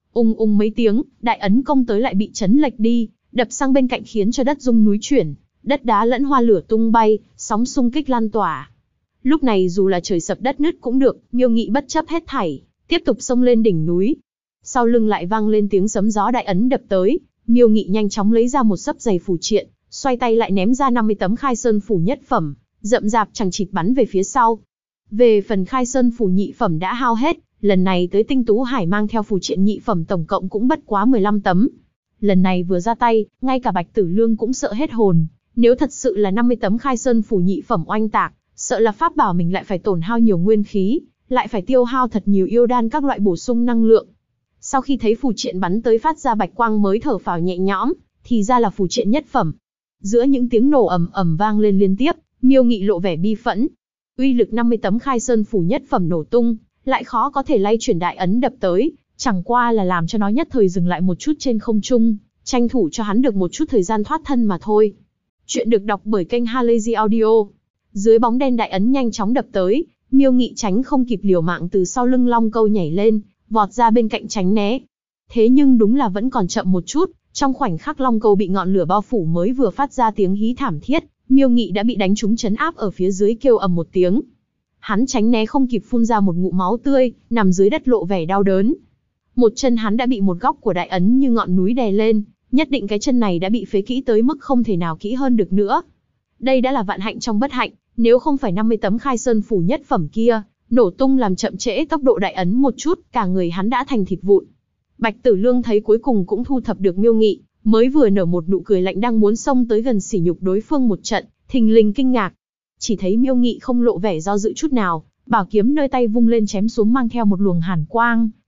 Ung mấy tiếng, đại ấn công tới lại bị chấn lệch đi, đập sang bên cạnh khiến cho đất rung núi chuyển, đất đá lẫn hoa lửa tung bay, sóng xung kích lan tỏa. Lúc này dù là trời sập đất nứt cũng được, Miêu Nghị bất chấp hết thảy, tiếp tục xông lên đỉnh núi. Sau lưng lại vang lên tiếng sấm gió đại ấn đập tới, Miêu Nghị nhanh chóng lấy ra một sấp dày phù triện, xoay tay lại ném ra 50 tấm khai sơn phủ nhất phẩm, rậm rạp chẳng chịt bắn về phía sau. Về phần khai sơn phủ nhị phẩm đã hao hết, lần này tới Tinh Tú Hải mang theo phù triện nhị phẩm tổng cộng cũng bất quá 15 tấm. Lần này vừa ra tay, ngay cả Bạch Tử Lương cũng sợ hết hồn, nếu thật sự là 50 tấm khai sơn phủ nhị phẩm oanh tạc, sợ là pháp bảo mình lại phải tổn hao nhiều nguyên khí, lại phải tiêu hao thật nhiều yêu đan các loại bổ sung năng lượng. Sau khi thấy phù triện bắn tới phát ra bạch quang mới thở phào nhẹ nhõm, thì ra là phù triện nhất phẩm. Giữa những tiếng nổ ầm ầm vang lên liên tiếp, Miêu Nghị lộ vẻ bi phẫn. Uy lực 50 tấm khai sơn phủ nhất phẩm nổ tung, lại khó có thể lay chuyển đại ấn đập tới, chẳng qua là làm cho nó nhất thời dừng lại một chút trên không trung, tranh thủ cho hắn được một chút thời gian thoát thân mà thôi. Chuyện được đọc bởi kênh Halazy Audio. Dưới bóng đen đại ấn nhanh chóng đập tới, Miêu Nghị tránh không kịp liều mạng từ sau lưng Long Câu nhảy lên, vọt ra bên cạnh tránh né. Thế nhưng đúng là vẫn còn chậm một chút, trong khoảnh khắc Long Câu bị ngọn lửa bao phủ mới vừa phát ra tiếng hí thảm thiết, Miêu Nghị đã bị đánh trúng chấn áp ở phía dưới kêu ầm một tiếng. Hắn tránh né không kịp phun ra một ngụm máu tươi, nằm dưới đất lộ vẻ đau đớn. Một chân hắn đã bị một góc của đại ấn như ngọn núi đè lên, nhất định cái chân này đã bị phế kỹ tới mức không thể nào kỹ hơn được nữa. Đây đã là vạn hạnh trong bất hạnh, nếu không phải 50 tấm khai sơn phủ nhất phẩm kia nổ tung làm chậm trễ tốc độ đại ấn một chút, cả người hắn đã thành thịt vụn. Bạch Tử Lương thấy cuối cùng cũng thu thập được Miêu Nghị, mới vừa nở một nụ cười lạnh đang muốn xông tới gần sỉ nhục đối phương một trận, thình lình kinh ngạc. Chỉ thấy Miêu Nghị không lộ vẻ do dự chút nào, bảo kiếm nơi tay vung lên chém xuống mang theo một luồng hàn quang,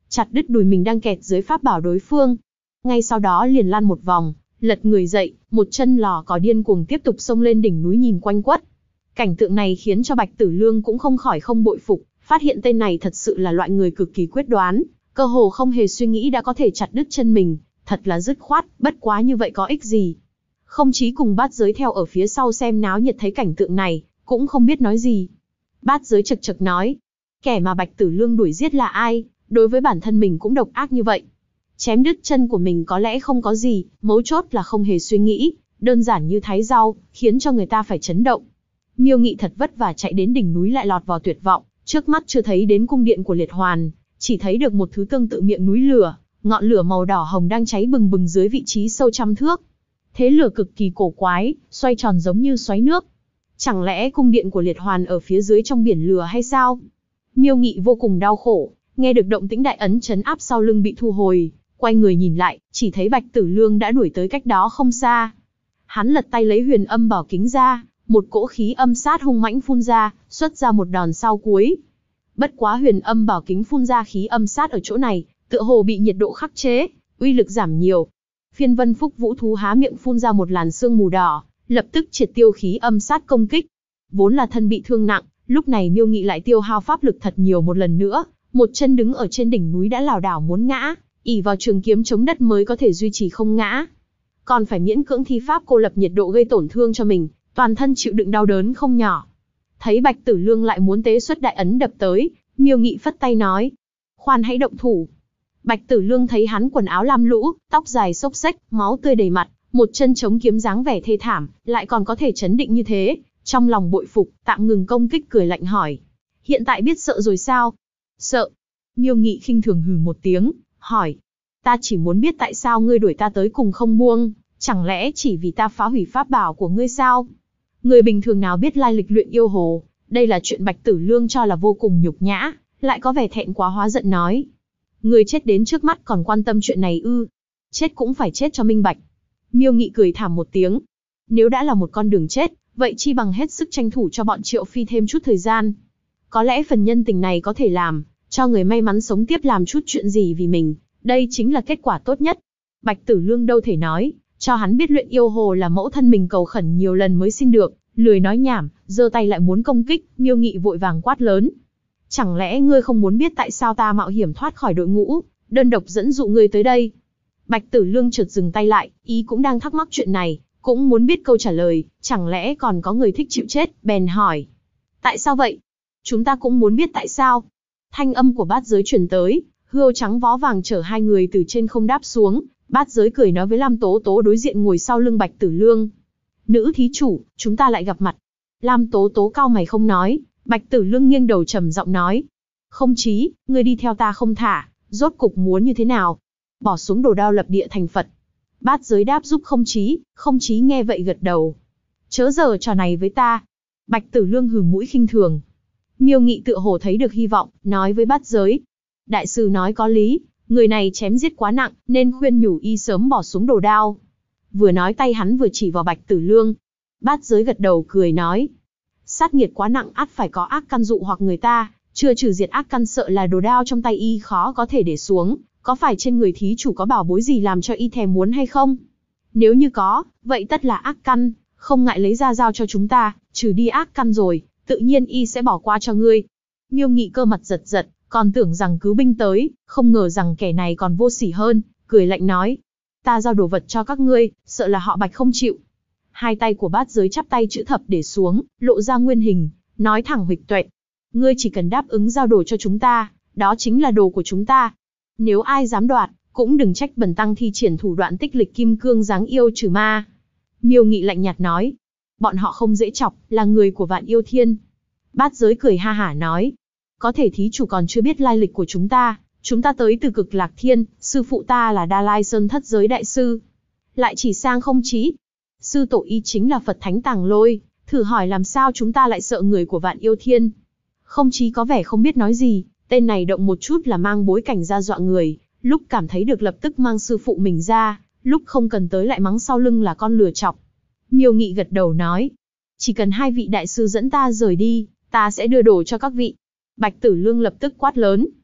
chặt đứt đùi mình đang kẹt dưới pháp bảo đối phương. Ngay sau đó liền lăn một vòng, lật người dậy, một chân lò cò điên cuồng tiếp tục xông lên đỉnh núi nhìn quanh quất. Cảnh tượng này khiến cho Bạch Tử Lương cũng không khỏi không bội phục, phát hiện tên này thật sự là loại người cực kỳ quyết đoán, cơ hồ không hề suy nghĩ đã có thể chặt đứt chân mình, thật là dứt khoát, bất quá như vậy có ích gì. Không Chí cùng Bát Giới theo ở phía sau xem náo nhiệt thấy cảnh tượng này, cũng không biết nói gì. Bát Giới chậc chậc nói, kẻ mà Bạch Tử Lương đuổi giết là ai, đối với bản thân mình cũng độc ác như vậy. Chém đứt chân của mình có lẽ không có gì, mấu chốt là không hề suy nghĩ, đơn giản như thái rau, khiến cho người ta phải chấn động. Miêu Nghị thật vất vả chạy đến đỉnh núi lại lọt vào tuyệt vọng, trước mắt chưa thấy đến cung điện của Liệt Hoàn, chỉ thấy được một thứ tương tự miệng núi lửa, ngọn lửa màu đỏ hồng đang cháy bừng bừng dưới vị trí sâu trăm thước. Thế lửa cực kỳ cổ quái, xoay tròn giống như xoáy nước. Chẳng lẽ cung điện của Liệt Hoàn ở phía dưới trong biển lửa hay sao? Miêu Nghị vô cùng đau khổ, nghe được động tĩnh đại ấn trấn áp sau lưng bị thu hồi, quay người nhìn lại, chỉ thấy Bạch Tử Lương đã đuổi tới cách đó không xa. Hắn lật tay lấy huyền âm bảo kính ra, một cỗ khí âm sát hung mãnh phun ra, xuất ra một đòn sau cuối. Bất quá huyền âm bảo kính phun ra khí âm sát ở chỗ này, tựa hồ bị nhiệt độ khắc chế, uy lực giảm nhiều. Phiên Vân Phúc Vũ thú há miệng phun ra một làn sương mù đỏ, lập tức triệt tiêu khí âm sát công kích. Vốn là thân bị thương nặng, lúc này Miêu Nghị lại tiêu hao pháp lực thật nhiều một lần nữa, một chân đứng ở trên đỉnh núi đã lảo đảo muốn ngã, ỷ vào trường kiếm chống đất mới có thể duy trì không ngã. Còn phải miễn cưỡng thi pháp cô lập nhiệt độ gây tổn thương cho mình, toàn thân chịu đựng đau đớn không nhỏ. Thấy Bạch Tử Lương lại muốn tế xuất đại ấn đập tới, Miêu Nghị phất tay nói, khoan hãy động thủ. Bạch Tử Lương thấy hắn quần áo lam lũ, tóc dài xốc xếch, máu tươi đầy mặt, một chân chống kiếm dáng vẻ thê thảm, lại còn có thể chấn định như thế, trong lòng bội phục, tạm ngừng công kích cười lạnh hỏi, hiện tại biết sợ rồi sao? Sợ. Miêu Nghị khinh thường hừ một tiếng, hỏi, ta chỉ muốn biết tại sao ngươi đuổi ta tới cùng không buông, chẳng lẽ chỉ vì ta phá hủy pháp bảo của ngươi sao? Người bình thường nào biết lai lịch luyện yêu hồ, đây là chuyện Bạch Tử Lương cho là vô cùng nhục nhã, lại có vẻ thẹn quá hóa giận nói. Ngươi chết đến trước mắt còn quan tâm chuyện này ư? Chết cũng phải chết cho minh bạch. Miêu Nghị cười thảm một tiếng. Nếu đã là một con đường chết, vậy chi bằng hết sức tranh thủ cho bọn Triệu Phi thêm chút thời gian. Có lẽ phần nhân tình này có thể làm, cho người may mắn sống tiếp làm chút chuyện gì vì mình, đây chính là kết quả tốt nhất. Bạch Tử Lương đâu thể nói, cho hắn biết luyện yêu hồ là mẫu thân mình cầu khẩn nhiều lần mới xin được, lười nói nhảm, giơ tay lại muốn công kích, Miêu Nghị vội vàng quát lớn. Chẳng lẽ ngươi không muốn biết tại sao ta mạo hiểm thoát khỏi đội ngũ, đơn độc dẫn dụ ngươi tới đây? Bạch Tử Lương chợt dừng tay lại, ý cũng đang thắc mắc chuyện này, cũng muốn biết câu trả lời, chẳng lẽ còn có người thích chịu chết, bèn hỏi. Tại sao vậy? Chúng ta cũng muốn biết tại sao. Thanh âm của Bát Giới truyền tới, hươu trắng vó vàng chở hai người từ trên không đáp xuống, Bát Giới cười nói với Lam Tố Tố đối diện ngồi sau lưng Bạch Tử Lương. Nữ thí chủ, chúng ta lại gặp mặt. Lam Tố Tố cau mày không nói, Bạch Tử Lương nghiêng đầu trầm giọng nói. Không Chí, ngươi đi theo ta không thả, rốt cục muốn như thế nào? Bỏ xuống đồ đao lập địa thành Phật. Bát Giới đáp giúp Không Chí nghe vậy gật đầu. Chớ giở trò này với ta. Bạch Tử Lương hừ mũi khinh thường. Miêu Nghị tựa hồ thấy được hy vọng, nói với Bát Giới. Đại sư nói có lý, người này chém giết quá nặng, nên khuyên nhủ y sớm bỏ xuống đồ đao. Vừa nói tay hắn vừa chỉ vào Bạch Tử Lương. Bát Giới gật đầu cười nói. Sát nghiệt quá nặng ắt phải có ác căn dụ hoặc người ta, chưa trừ diệt ác căn sợ là đồ đao trong tay y khó có thể để xuống, có phải trên người thí chủ có bảo bối gì làm cho y thèm muốn hay không? Nếu như có, vậy tất là ác căn, không ngại lấy ra giao cho chúng ta, trừ đi ác căn rồi, tự nhiên y sẽ bỏ qua cho ngươi. Miêu Nghị cơ mặt giật giật, còn tưởng rằng cứu binh tới, không ngờ rằng kẻ này còn vô sỉ hơn, cười lạnh nói. Ta giao đồ vật cho các ngươi, sợ là họ Bạch không chịu. Hai tay của Bát Giới chắp tay chữ thập để xuống, lộ ra nguyên hình, nói thẳng huỵch toẹt. Ngươi chỉ cần đáp ứng giao đồ cho chúng ta, đó chính là đồ của chúng ta. Nếu ai dám đoạt, cũng đừng trách bần tăng thi triển thủ đoạn tích lịch kim cương giáng yêu trừ ma. Miêu Nghị lạnh nhạt nói. Bọn họ không dễ chọc, là người của Vạn Yêu Thiên. Bát Giới cười ha hả nói. Có thể thí chủ còn chưa biết lai lịch của chúng ta tới từ Cực Lạc Thiên, sư phụ ta là Đa Lai Sơn Thất Giới Đại Sư. Lại chỉ sang Không Chí. Sư tổ y chính là Phật Thánh Tàng Lôi, thử hỏi làm sao chúng ta lại sợ người của Vạn Yêu Thiên. Không Chí có vẻ không biết nói gì, tên này động một chút là mang bối cảnh ra dọa người, lúc cảm thấy được lập tức mang sư phụ mình ra, lúc không cần tới lại mắng sau lưng là con lừa chọc. Miêu Nghị gật đầu nói, chỉ cần hai vị đại sư dẫn ta rời đi, ta sẽ đưa đồ cho các vị. Bạch Tử Lương lập tức quát lớn.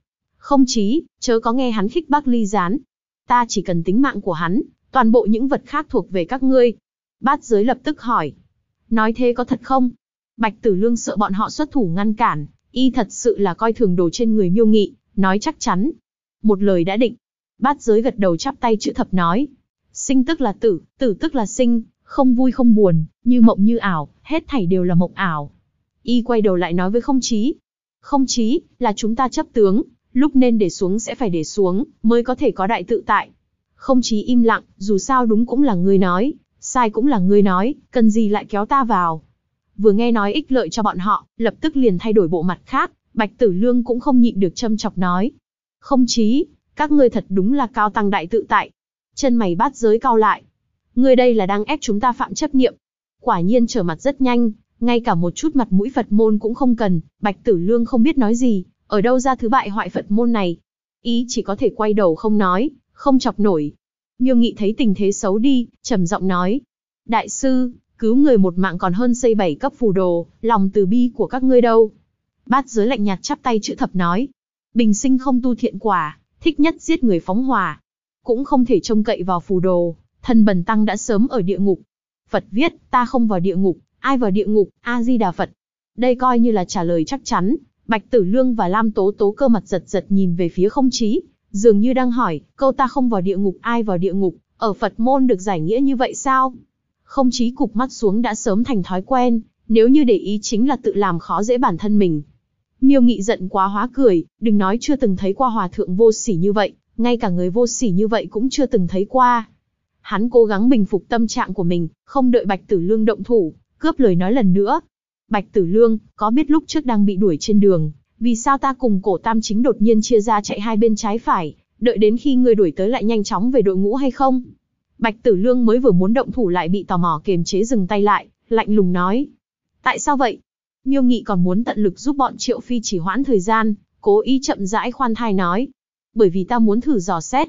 Không chí, chớ có nghe hắn khích bác ly gián. Ta chỉ cần tính mạng của hắn, toàn bộ những vật khác thuộc về các ngươi. Bát giới lập tức hỏi. Nói thế có thật không? Bạch Tử Lương sợ bọn họ xuất thủ ngăn cản, y thật sự là coi thường đồ trên người Miêu Nghị, nói chắc chắn. Một lời đã định. Bát giới gật đầu chắp tay chữ thập nói. Sinh tức là tử, tử tức là sinh, không vui không buồn, như mộng như ảo, hết thảy đều là mộng ảo. Y quay đầu lại nói với Không Chí. Không Chí, là chúng ta chấp tướng, lúc nên để xuống sẽ phải để xuống, mới có thể có đại tự tại. Không Chí im lặng, dù sao đúng cũng là ngươi nói, sai cũng là ngươi nói, cần gì lại kéo ta vào. Vừa nghe nói ích lợi cho bọn họ, lập tức liền thay đổi bộ mặt khác, Bạch Tử Lương cũng không nhịn được châm chọc nói. Không Chí, các ngươi thật đúng là cao tăng đại tự tại. Chân mày Bát giới cau lại. Ngươi đây là đang ép chúng ta phạm chấp niệm. Quả nhiên trở mặt rất nhanh, ngay cả một chút mặt mũi Phật môn cũng không cần, Bạch Tử Lương không biết nói gì, ở đâu ra thứ bại hoại Phật môn này. Ý chỉ có thể quay đầu không nói, không chọc nổi. Miêu Nghị thấy tình thế xấu đi, trầm giọng nói. Đại sư, cứu người một mạng còn hơn xây 7 cấp phù đồ, lòng từ bi của các ngươi đâu. Bát giới lạnh nhạt chắp tay chữ thập nói. Bình sinh không tu thiện quả, thích nhất giết người phóng hỏa. Cũng không thể trông cậy vào phù đồ, thần bần tăng đã sớm ở địa ngục. Phật viết, ta không vào địa ngục, ai vào địa ngục, A-di-đà Phật. Đây coi như là trả lời chắc chắn. Bạch Tử Lương và Lam Tố Tố cơ mặt giật giật nhìn về phía Không Chí, dường như đang hỏi, câu ta không vào địa ngục ai vào địa ngục, ở Phật môn được giải nghĩa như vậy sao? Không Chí cụp mắt xuống đã sớm thành thói quen, nếu như để ý chính là tự làm khó dễ bản thân mình. Miêu Nghị giận quá hóa cười, đừng nói chưa từng thấy qua hòa thượng vô sỉ như vậy, ngay cả người vô sỉ như vậy cũng chưa từng thấy qua. Hắn cố gắng bình phục tâm trạng của mình, không đợi Bạch Tử Lương động thủ, cướp lời nói lần nữa. Bạch Tử Lương, có biết lúc trước đang bị đuổi trên đường, vì sao ta cùng Cổ Tam Chính đột nhiên chia ra chạy hai bên trái phải, đợi đến khi ngươi đuổi tới lại nhanh chóng về đội ngũ hay không? Bạch Tử Lương mới vừa muốn động thủ lại bị tò mò kiềm chế dừng tay lại, lạnh lùng nói. Tại sao vậy? Miêu Nghị còn muốn tận lực giúp bọn Triệu Phi chỉ hoãn thời gian, cố ý chậm rãi khoan thai nói. Bởi vì ta muốn thử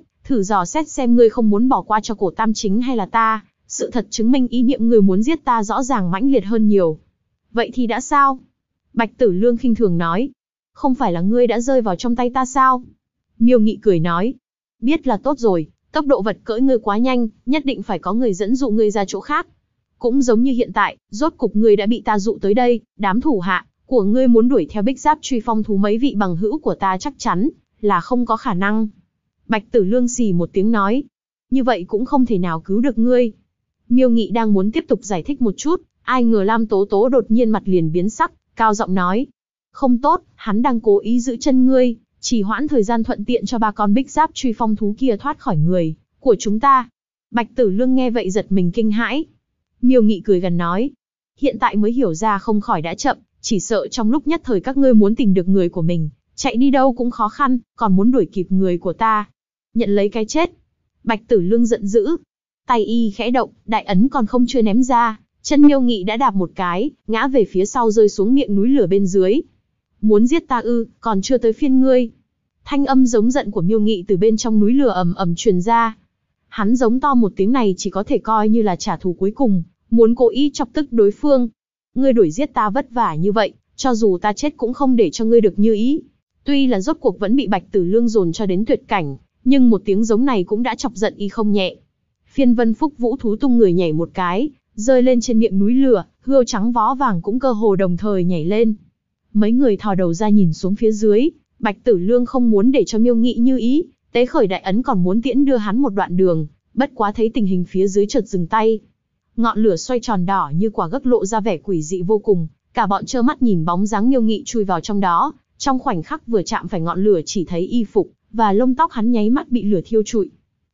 dò xét xem ngươi không muốn bỏ qua cho Cổ Tam Chính hay là ta, sự thật chứng minh ý niệm ngươi muốn giết ta rõ ràng mãnh liệt hơn nhiều. Vậy thì đã sao? Bạch Tử Lương khinh thường nói. Không phải là ngươi đã rơi vào trong tay ta sao? Miêu Nghị cười nói. Biết là tốt rồi, tốc độ vật cưỡi ngươi quá nhanh, nhất định phải có người dẫn dụ ngươi ra chỗ khác. Cũng giống như hiện tại, rốt cục ngươi đã bị ta dụ tới đây, đám thủ hạ của ngươi muốn đuổi theo Bích Giáp truy phong thú mấy vị bằng hữu của ta chắc chắn là không có khả năng. Bạch Tử Lương xì một tiếng nói. Như vậy cũng không thể nào cứu được ngươi. Miêu Nghị đang muốn tiếp tục giải thích một chút, ai ngờ Lam Tố Tố đột nhiên mặt liền biến sắc, cao giọng nói. Không tốt, hắn đang cố ý giữ chân ngươi, chỉ hoãn thời gian thuận tiện cho ba con Bích Giáp truy phong thú kia thoát khỏi người của chúng ta. Bạch Tử Lương nghe vậy giật mình kinh hãi. Miêu Nghị cười gần nói. Hiện tại mới hiểu ra không khỏi đã chậm, chỉ sợ trong lúc nhất thời các ngươi muốn tìm được người của mình, chạy đi đâu cũng khó khăn, còn muốn đuổi kịp người của ta. Nhận lấy cái chết. Bạch Tử Lương giận dữ. Tay y khẽ động, đại ấn còn không chưa ném ra, chân Miêu Nghị đã đạp một cái, ngã về phía sau rơi xuống miệng núi lửa bên dưới. Muốn giết ta ư, còn chưa tới phiên ngươi. Thanh âm giống giận của Miêu Nghị từ bên trong núi lửa ầm ầm truyền ra. Hắn giống to một tiếng này chỉ có thể coi như là trả thù cuối cùng, muốn cố ý chọc tức đối phương. Ngươi đuổi giết ta vất vả như vậy, cho dù ta chết cũng không để cho ngươi được như ý. Tuy là rốt cuộc vẫn bị Bạch Tử Lương dồn cho đến tuyệt cảnh, nhưng một tiếng giống này cũng đã chọc giận y không nhẹ. Phiên Vân Phúc Vũ thú tung người nhảy một cái, rơi lên trên miệng núi lửa, hươu trắng vó vàng cũng cơ hồ đồng thời nhảy lên. Mấy người thò đầu ra nhìn xuống phía dưới, Bạch Tử Lương không muốn để cho Miêu Nghị như ý, tế khởi đại ấn còn muốn tiễn đưa hắn một đoạn đường, bất quá thấy tình hình phía dưới chợt dừng tay. Ngọn lửa xoay tròn đỏ như quả gấc lộ ra vẻ quỷ dị vô cùng, cả bọn trơ mắt nhìn bóng dáng Miêu Nghị chui vào trong đó, trong khoảnh khắc vừa chạm phải ngọn lửa chỉ thấy y phục và lông tóc hắn nháy mắt bị lửa thiêu trụi.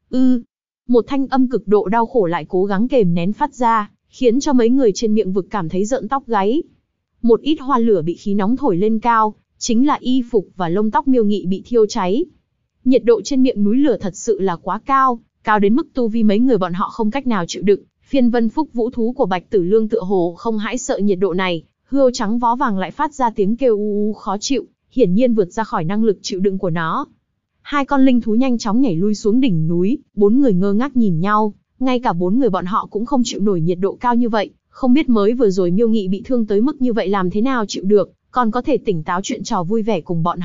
Một thanh âm cực độ đau khổ lại cố gắng kềm nén phát ra, khiến cho mấy người trên miệng vực cảm thấy rợn tóc gáy. Một ít hoa lửa bị khí nóng thổi lên cao, chính là y phục và lông tóc Miêu Nghị bị thiêu cháy. Nhiệt độ trên miệng núi lửa thật sự là quá cao, cao đến mức tu vi mấy người bọn họ không cách nào chịu đựng. Phiên Vân Phúc Vũ thú của Bạch Tử Lương tựa hồ không hãi sợ nhiệt độ này, hươu trắng vó vàng lại phát ra tiếng kêu u u khó chịu, hiển nhiên vượt ra khỏi năng lực chịu đựng của nó. Hai con linh thú nhanh chóng nhảy lui xuống đỉnh núi, bốn người ngơ ngác nhìn nhau, ngay cả bốn người bọn họ cũng không chịu nổi nhiệt độ cao như vậy, không biết mới vừa rồi Miêu Nghị bị thương tới mức như vậy làm thế nào chịu được, còn có thể tỉnh táo chuyện trò vui vẻ cùng bọn họ,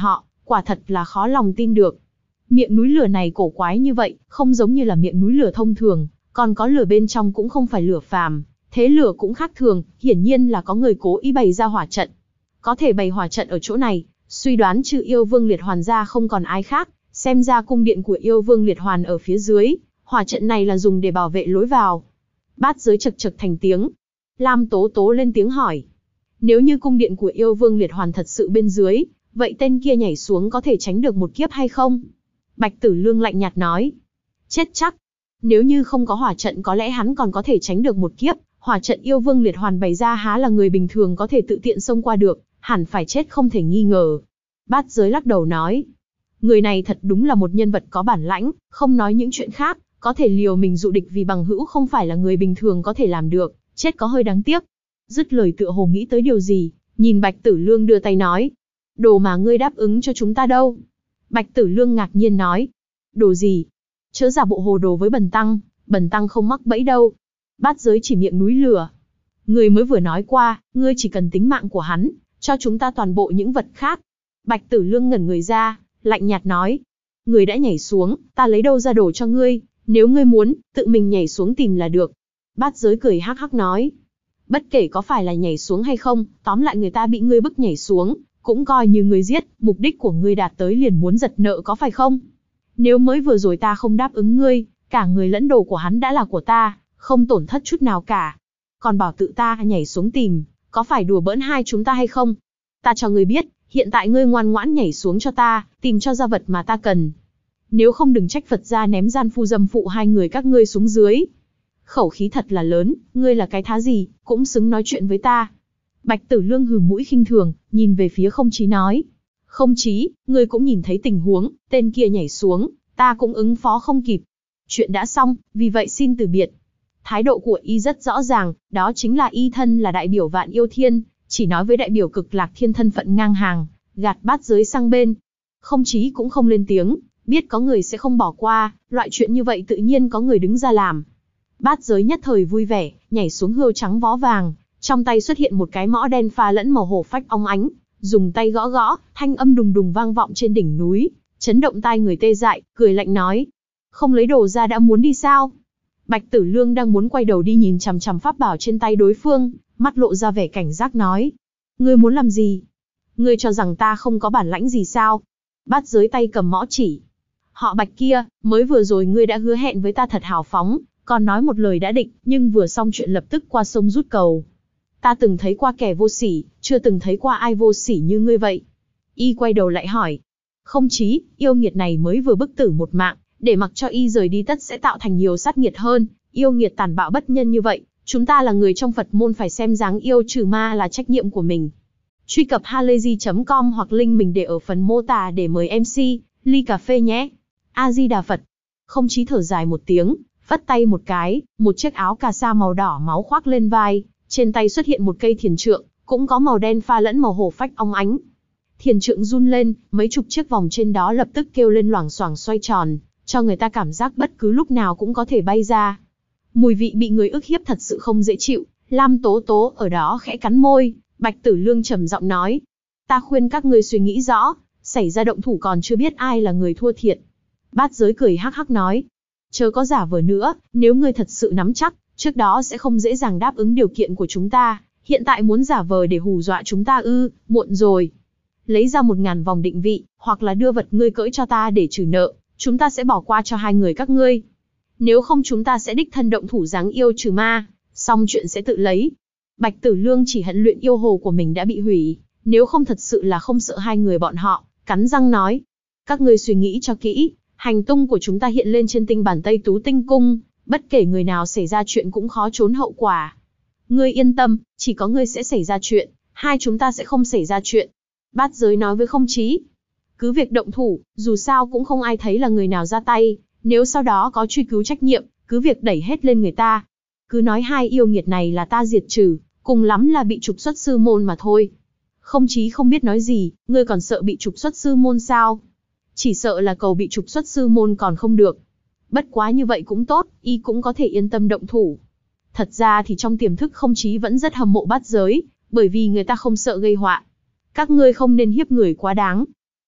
quả thật là khó lòng tin được. Miệng núi lửa này cổ quái như vậy, không giống như là miệng núi lửa thông thường, còn có lửa bên trong cũng không phải lửa phàm, thế lửa cũng khác thường, hiển nhiên là có người cố ý bày ra hỏa trận. Có thể bày hỏa trận ở chỗ này, suy đoán trừ yêu vương liệt hoàn ra không còn ai khác, xem ra cung điện của yêu vương liệt hoàn ở phía dưới, hỏa trận này là dùng để bảo vệ lối vào. Bát giới chật chật thành tiếng. Lam Tố Tố lên tiếng hỏi. Nếu như cung điện của yêu vương liệt hoàn thật sự bên dưới, vậy tên kia nhảy xuống có thể tránh được một kiếp hay không? Bạch Tử Lương lạnh nhạt nói. Chết chắc. Nếu như không có hỏa trận có lẽ hắn còn có thể tránh được một kiếp, hỏa trận yêu vương liệt hoàn bày ra há là người bình thường có thể tự tiện xông qua được, hẳn phải chết không thể nghi ngờ. Bát giới lắc đầu nói. Người này thật đúng là một nhân vật có bản lãnh, không nói những chuyện khác, có thể liều mình dụ địch vì bằng hữu không phải là người bình thường có thể làm được, chết có hơi đáng tiếc. Dứt lời tựa hồ nghĩ tới điều gì, nhìn Bạch Tử Lương đưa tay nói. Đồ mà ngươi đáp ứng cho chúng ta đâu? Bạch Tử Lương ngạc nhiên nói. Đồ gì? Chớ giả bộ hồ đồ với bần tăng không mắc bẫy đâu. Bát giới chỉ miệng núi lửa. Ngươi mới vừa nói qua, ngươi chỉ cần tính mạng của hắn, cho chúng ta toàn bộ những vật khác. Bạch Tử Lương ngẩn người ra, lạnh nhạt nói. Ngươi đã nhảy xuống, ta lấy đâu ra đồ cho ngươi, nếu ngươi muốn, tự mình nhảy xuống tìm là được. Bát giới cười hắc hắc nói. Bất kể có phải là nhảy xuống hay không, tóm lại người ta bị ngươi bức nhảy xuống, cũng coi như ngươi giết, mục đích của ngươi đạt tới liền muốn giật nợ có phải không? Nếu mới vừa rồi ta không đáp ứng ngươi, cả người lẫn đồ của hắn đã là của ta, không tổn thất chút nào cả. Còn bảo tự ta nhảy xuống tìm, có phải đùa bỡn hai chúng ta hay không? Ta cho ngươi biết, hiện tại ngươi ngoan ngoãn nhảy xuống cho ta, tìm cho ra vật mà ta cần. Nếu không đừng trách Phật gia ném gian phu dâm phụ hai người các ngươi xuống dưới. Khẩu khí thật là lớn, ngươi là cái thá gì, cũng xứng nói chuyện với ta. Bạch Tử Lương hừ mũi khinh thường, nhìn về phía Không Chí nói. Không Chí, ngươi cũng nhìn thấy tình huống, tên kia nhảy xuống, ta cũng ứng phó không kịp. Chuyện đã xong, vì vậy xin từ biệt. Thái độ của y rất rõ ràng, đó chính là y thân là đại biểu Vạn Yêu Thiên, chỉ nói với đại biểu Cực Lạc Thiên thân phận ngang hàng, gạt bát giới sang bên. Không Chí cũng không lên tiếng, biết có người sẽ không bỏ qua, loại chuyện như vậy tự nhiên có người đứng ra làm. Bát giới nhất thời vui vẻ, nhảy xuống hươu trắng vó vàng, trong tay xuất hiện một cái mõ đen pha lẫn màu hổ phách óng ánh, dùng tay gõ gõ, thanh âm đùng đùng vang vọng trên đỉnh núi, chấn động tai người tê dại, cười lạnh nói. Không lấy đồ ra đã muốn đi sao? Bạch Tử Lương đang muốn quay đầu đi nhìn chằm chằm pháp bảo trên tay đối phương, mắt lộ ra vẻ cảnh giác nói. Ngươi muốn làm gì? Ngươi cho rằng ta không có bản lãnh gì sao? Bát giới tay cầm mõ chỉ. Họ Bạch kia, mới vừa rồi ngươi đã hứa hẹn với ta thật hào phóng, còn nói một lời đã định, nhưng vừa xong chuyện lập tức qua sông rút cầu. Ta từng thấy qua kẻ vô sỉ, chưa từng thấy qua ai vô sỉ như ngươi vậy. Y quay đầu lại hỏi. Không Chí, yêu nghiệt này mới vừa bức tử một mạng, để mặc cho y rời đi tất sẽ tạo thành nhiều sát nghiệt hơn, yêu nghiệt tàn bạo bất nhân như vậy, chúng ta là người trong Phật môn phải xem dáng yêu trừ ma là trách nhiệm của mình. Truy cập halayzi.com hoặc link mình để ở phần mô tả để mời MC, ly cà phê nhé. A-di-đà Phật. Không Chí thở dài một tiếng, vất tay một cái, một chiếc áo cà sa màu đỏ máu khoác lên vai, trên tay xuất hiện một cây thiền trượng, cũng có màu đen pha lẫn màu hổ phách óng ánh. Thiền trượng run lên, mấy chục chiếc vòng trên đó lập tức kêu lên loảng xoảng xoay tròn, cho người ta cảm giác bất cứ lúc nào cũng có thể bay ra. Mùi vị bị người ức hiếp thật sự không dễ chịu, Lam Tố Tố ở đó khẽ cắn môi, Bạch Tử Lương trầm giọng nói. Ta khuyên các ngươi suy nghĩ rõ, xảy ra động thủ còn chưa biết ai là người thua thiệt. Bát giới cười hắc hắc nói. Chớ có giả vờ nữa, nếu ngươi thật sự nắm chắc, trước đó sẽ không dễ dàng đáp ứng điều kiện của chúng ta, hiện tại muốn giả vờ để hù dọa chúng ta ư, muộn rồi. Lấy ra 1000 vòng định vị, hoặc là đưa vật ngươi cưỡi cho ta để trừ nợ, chúng ta sẽ bỏ qua cho hai người các ngươi. Nếu không chúng ta sẽ đích thân động thủ giáng yêu trừ ma, xong chuyện sẽ tự lấy. Bạch Tử Lương chỉ hận luyện yêu hồ của mình đã bị hủy, nếu không thật sự là không sợ hai người bọn họ, cắn răng nói. Các ngươi suy nghĩ cho kỹ, hành tung của chúng ta hiện lên trên tinh bản Tây Tú Tinh Cung, bất kể người nào xảy ra chuyện cũng khó trốn hậu quả. Ngươi yên tâm, chỉ có ngươi sẽ xảy ra chuyện, hai chúng ta sẽ không xảy ra chuyện. Bát giới nói với Không Chí. Cứ việc động thủ, dù sao cũng không ai thấy là người nào ra tay, nếu sau đó có truy cứu trách nhiệm, cứ việc đẩy hết lên người ta. Cứ nói hai yêu nghiệt này là ta diệt trừ, cùng lắm là bị trục xuất sư môn mà thôi. Không Chí không biết nói gì, ngươi còn sợ bị trục xuất sư môn sao? Chỉ sợ là cầu bị trục xuất sư môn còn không được. Bất quá như vậy cũng tốt, y cũng có thể yên tâm động thủ. Thật ra thì trong tiềm thức Không Chí vẫn rất hâm mộ Bát giới, bởi vì người ta không sợ gây họa. Các ngươi không nên hiếp người quá đáng.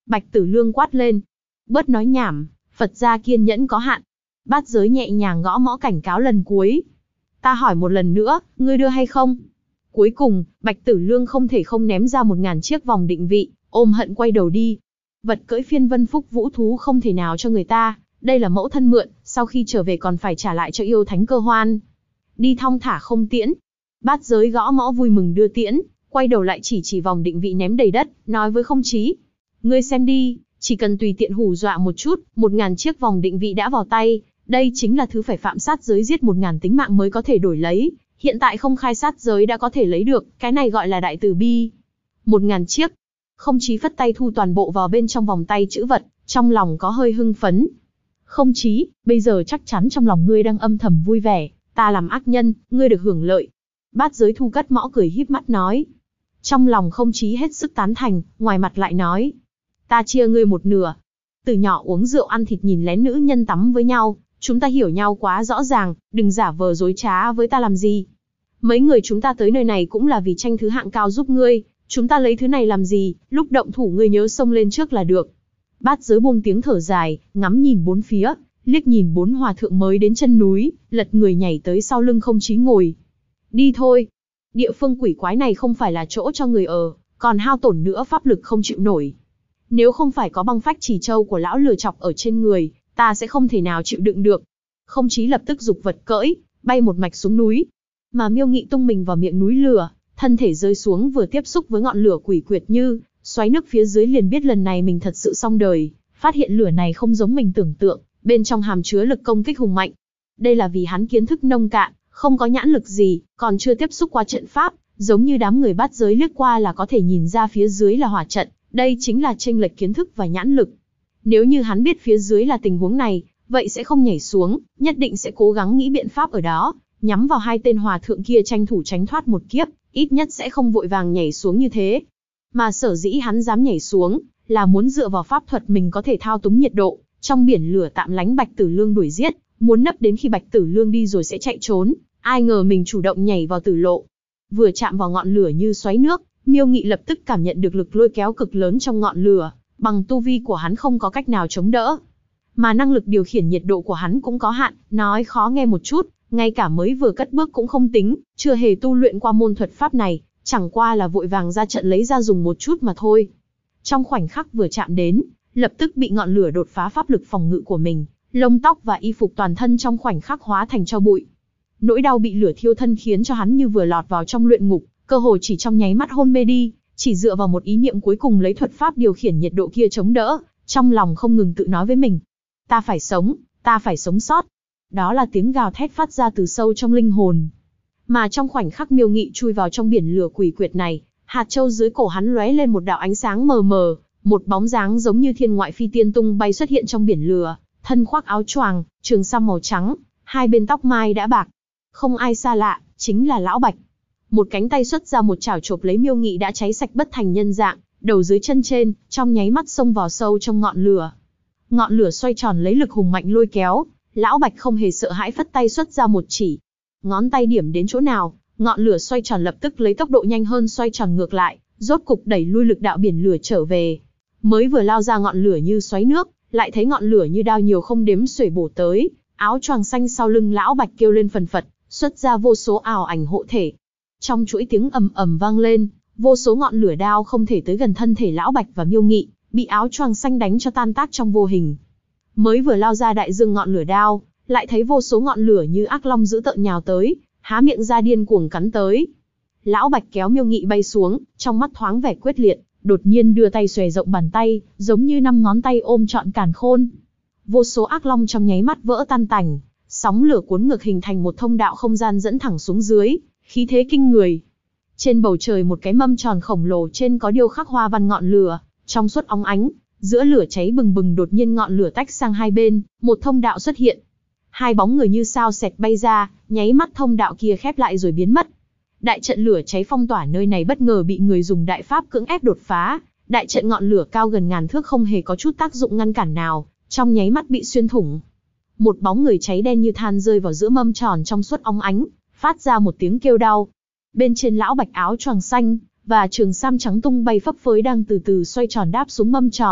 Bạch Tử Lương quát lên. Bớt nói nhảm, Phật gia kiên nhẫn có hạn. Bát Giới nhẹ nhàng gõ mõ cảnh cáo lần cuối. Ta hỏi một lần nữa, ngươi đưa hay không? Cuối cùng, Bạch Tử Lương không thể không ném ra 1000 chiếc vòng định vị, ôm hận quay đầu đi. Vật cưỡi phiên vân phúc vũ thú không thể nào cho người ta, đây là mẫu thân mượn, sau khi trở về còn phải trả lại cho yêu thánh Cơ Hoan. Đi thong thả không tiễn. Bát Giới gõ mõ vui mừng đưa tiễn, quay đầu lại chỉ vòng định vị ném đầy đất, nói với Không Chí. Ngươi xem đi, chỉ cần tùy tiện hù dọa một chút, 1000 chiếc vòng định vị đã vào tay, đây chính là thứ phải phạm sát giới giết 1000 tính mạng mới có thể đổi lấy, hiện tại không khai sát giới đã có thể lấy được, cái này gọi là đại từ bi. 1000 chiếc. Không Chí phất tay thu toàn bộ vào bên trong vòng tay chữ vật, trong lòng có hơi hưng phấn. Không Chí, bây giờ chắc chắn trong lòng ngươi đang âm thầm vui vẻ, ta làm ác nhân, ngươi được hưởng lợi. Bát Giới thu cất mõ cười híp mắt nói. Trong lòng Không Chí hết sức tán thành, ngoài mặt lại nói. Ta chia ngươi một nửa. Từ nhỏ uống rượu ăn thịt nhìn lén nữ nhân tắm với nhau, chúng ta hiểu nhau quá rõ ràng, đừng giả vờ dối trá với ta làm gì. Mấy người chúng ta tới nơi này cũng là vì tranh thứ hạng cao giúp ngươi, chúng ta lấy thứ này làm gì, lúc động thủ ngươi nhớ xông lên trước là được. Bát Giới buông tiếng thở dài, ngắm nhìn bốn phía, liếc nhìn 4 hòa thượng mới đến chân núi, lật người nhảy tới sau lưng Không Chí ngồi. Đi thôi. Địa phương quỷ quái này không phải là chỗ cho người ở, còn hao tổn nữa pháp lực không chịu nổi. Nếu không phải có băng phách chỉ châu của lão lừa chọc ở trên người, ta sẽ không thể nào chịu đựng được. Không Chí lập tức giục vật cưỡi, bay một mạch xuống núi. Mà Miêu Nghị tung mình vào miệng núi lửa, thân thể rơi xuống vừa tiếp xúc với ngọn lửa quỷ quyệt như xoáy nước phía dưới liền biết lần này mình thật sự xong đời, phát hiện lửa này không giống mình tưởng tượng, bên trong hàm chứa lực công kích hùng mạnh. Đây là vì hắn kiến thức nông cạn, không có nhãn lực gì, còn chưa tiếp xúc qua trận pháp, giống như đám người Bát Giới liếc qua là có thể nhìn ra phía dưới là hỏa trận, đây chính là chênh lệch kiến thức và nhãn lực. Nếu như hắn biết phía dưới là tình huống này, vậy sẽ không nhảy xuống, nhất định sẽ cố gắng nghĩ biện pháp ở đó, nhắm vào 2 tên hòa thượng kia tranh thủ tránh thoát một kiếp, ít nhất sẽ không vội vàng nhảy xuống như thế. Mà sở dĩ hắn dám nhảy xuống, là muốn dựa vào pháp thuật mình có thể thao túng nhiệt độ, trong biển lửa tạm lánh Bạch Tử Lương đuổi giết, muốn nấp đến khi Bạch Tử Lương đi rồi sẽ chạy trốn, ai ngờ mình chủ động nhảy vào tử lộ. Vừa chạm vào ngọn lửa như xoáy nước, Miêu Nghị lập tức cảm nhận được lực lôi kéo cực lớn trong ngọn lửa, bằng tu vi của hắn không có cách nào chống đỡ. Mà năng lực điều khiển nhiệt độ của hắn cũng có hạn, nói khó nghe một chút, ngay cả mới vừa cất bước cũng không tính, chưa hề tu luyện qua môn thuật pháp này, chẳng qua là vội vàng ra trận lấy ra dùng một chút mà thôi. Trong khoảnh khắc vừa chạm đến, lập tức bị ngọn lửa đột phá pháp lực phòng ngự của mình, lông tóc và y phục toàn thân trong khoảnh khắc hóa thành tro bụi. Nỗi đau bị lửa thiêu thân khiến cho hắn như vừa lọt vào trong luyện ngục, cơ hồ chỉ trong nháy mắt hôn mê đi, chỉ dựa vào một ý niệm cuối cùng lấy thuật pháp điều khiển nhiệt độ kia chống đỡ, trong lòng không ngừng tự nói với mình. Ta phải sống sót. Đó là tiếng gào thét phát ra từ sâu trong linh hồn. Mà trong khoảnh khắc Miêu Nghị chui vào trong biển lửa quỷ quyệt này, hạt châu dưới cổ hắn lóe lên một đạo ánh sáng mờ mờ, một bóng dáng giống như thiên ngoại phi tiên tung bay xuất hiện trong biển lửa, thân khoác áo choàng, trường sam màu trắng, 2 bên tóc mai đã bạc. Không ai xa lạ, chính là Lão Bạch. Một cánh tay xuất ra một chảo chộp lấy Miêu Nghị đã cháy sạch bất thành nhân dạng, đầu dưới chân trên, trong nháy mắt xông vào sâu trong ngọn lửa. Ngọn lửa xoay tròn lấy lực hùng mạnh lôi kéo, Lão Bạch không hề sợ hãi phất tay xuất ra một chỉ. Ngón tay điểm đến chỗ nào, ngọn lửa xoay tròn lập tức lấy tốc độ nhanh hơn xoay tròn ngược lại, rốt cục đẩy lui lực đạo biển lửa trở về. Mới vừa lao ra ngọn lửa như xoáy nước, lại thấy ngọn lửa như đao nhiều không đếm xuể bổ tới, áo choàng xanh sau lưng Lão Bạch kêu lên phần phật, xuất ra vô số ảo ảnh hộ thể. Trong chuỗi tiếng ầm ầm vang lên, vô số ngọn lửa đao không thể tới gần thân thể Lão Bạch và Miêu Nghị, bị áo choàng xanh đánh cho tan tác trong vô hình. Mới vừa lao ra đại dương ngọn lửa đao, lại thấy vô số ngọn lửa như ác long dữ tợn nhào tới, há miệng ra điên cuồng cắn tới. Lão Bạch kéo Miêu Nghị bay xuống, trong mắt thoáng vẻ quyết liệt, đột nhiên đưa tay xòe rộng bàn tay, giống như 5 ngón tay ôm trọn càn khôn. Vô số ác long trong nháy mắt vỡ tan tành, sóng lửa cuốn ngược hình thành một thông đạo không gian dẫn thẳng xuống dưới, khí thế kinh người. Trên bầu trời một cái mâm tròn khổng lồ trên có điêu khắc hoa văn ngọn lửa, trong suốt óng ánh, giữa lửa cháy bừng bừng đột nhiên ngọn lửa tách sang hai bên, một thông đạo xuất hiện. 2 bóng người như sao xẹt bay ra, nháy mắt thông đạo kia khép lại rồi biến mất. Đại trận lửa cháy phong tỏa nơi này bất ngờ bị người dùng đại pháp cưỡng ép đột phá, đại trận ngọn lửa cao gần ngàn thước không hề có chút tác dụng ngăn cản nào, trong nháy mắt bị xuyên thủng. Một bóng người cháy đen như than rơi vào giữa mâm tròn trong suốt óng ánh, phát ra một tiếng kêu đau. Bên trên Lão Bạch áo choàng xanh và trường sam trắng tung bay phấp phới đang từ từ xoay tròn đáp xuống mâm tròn,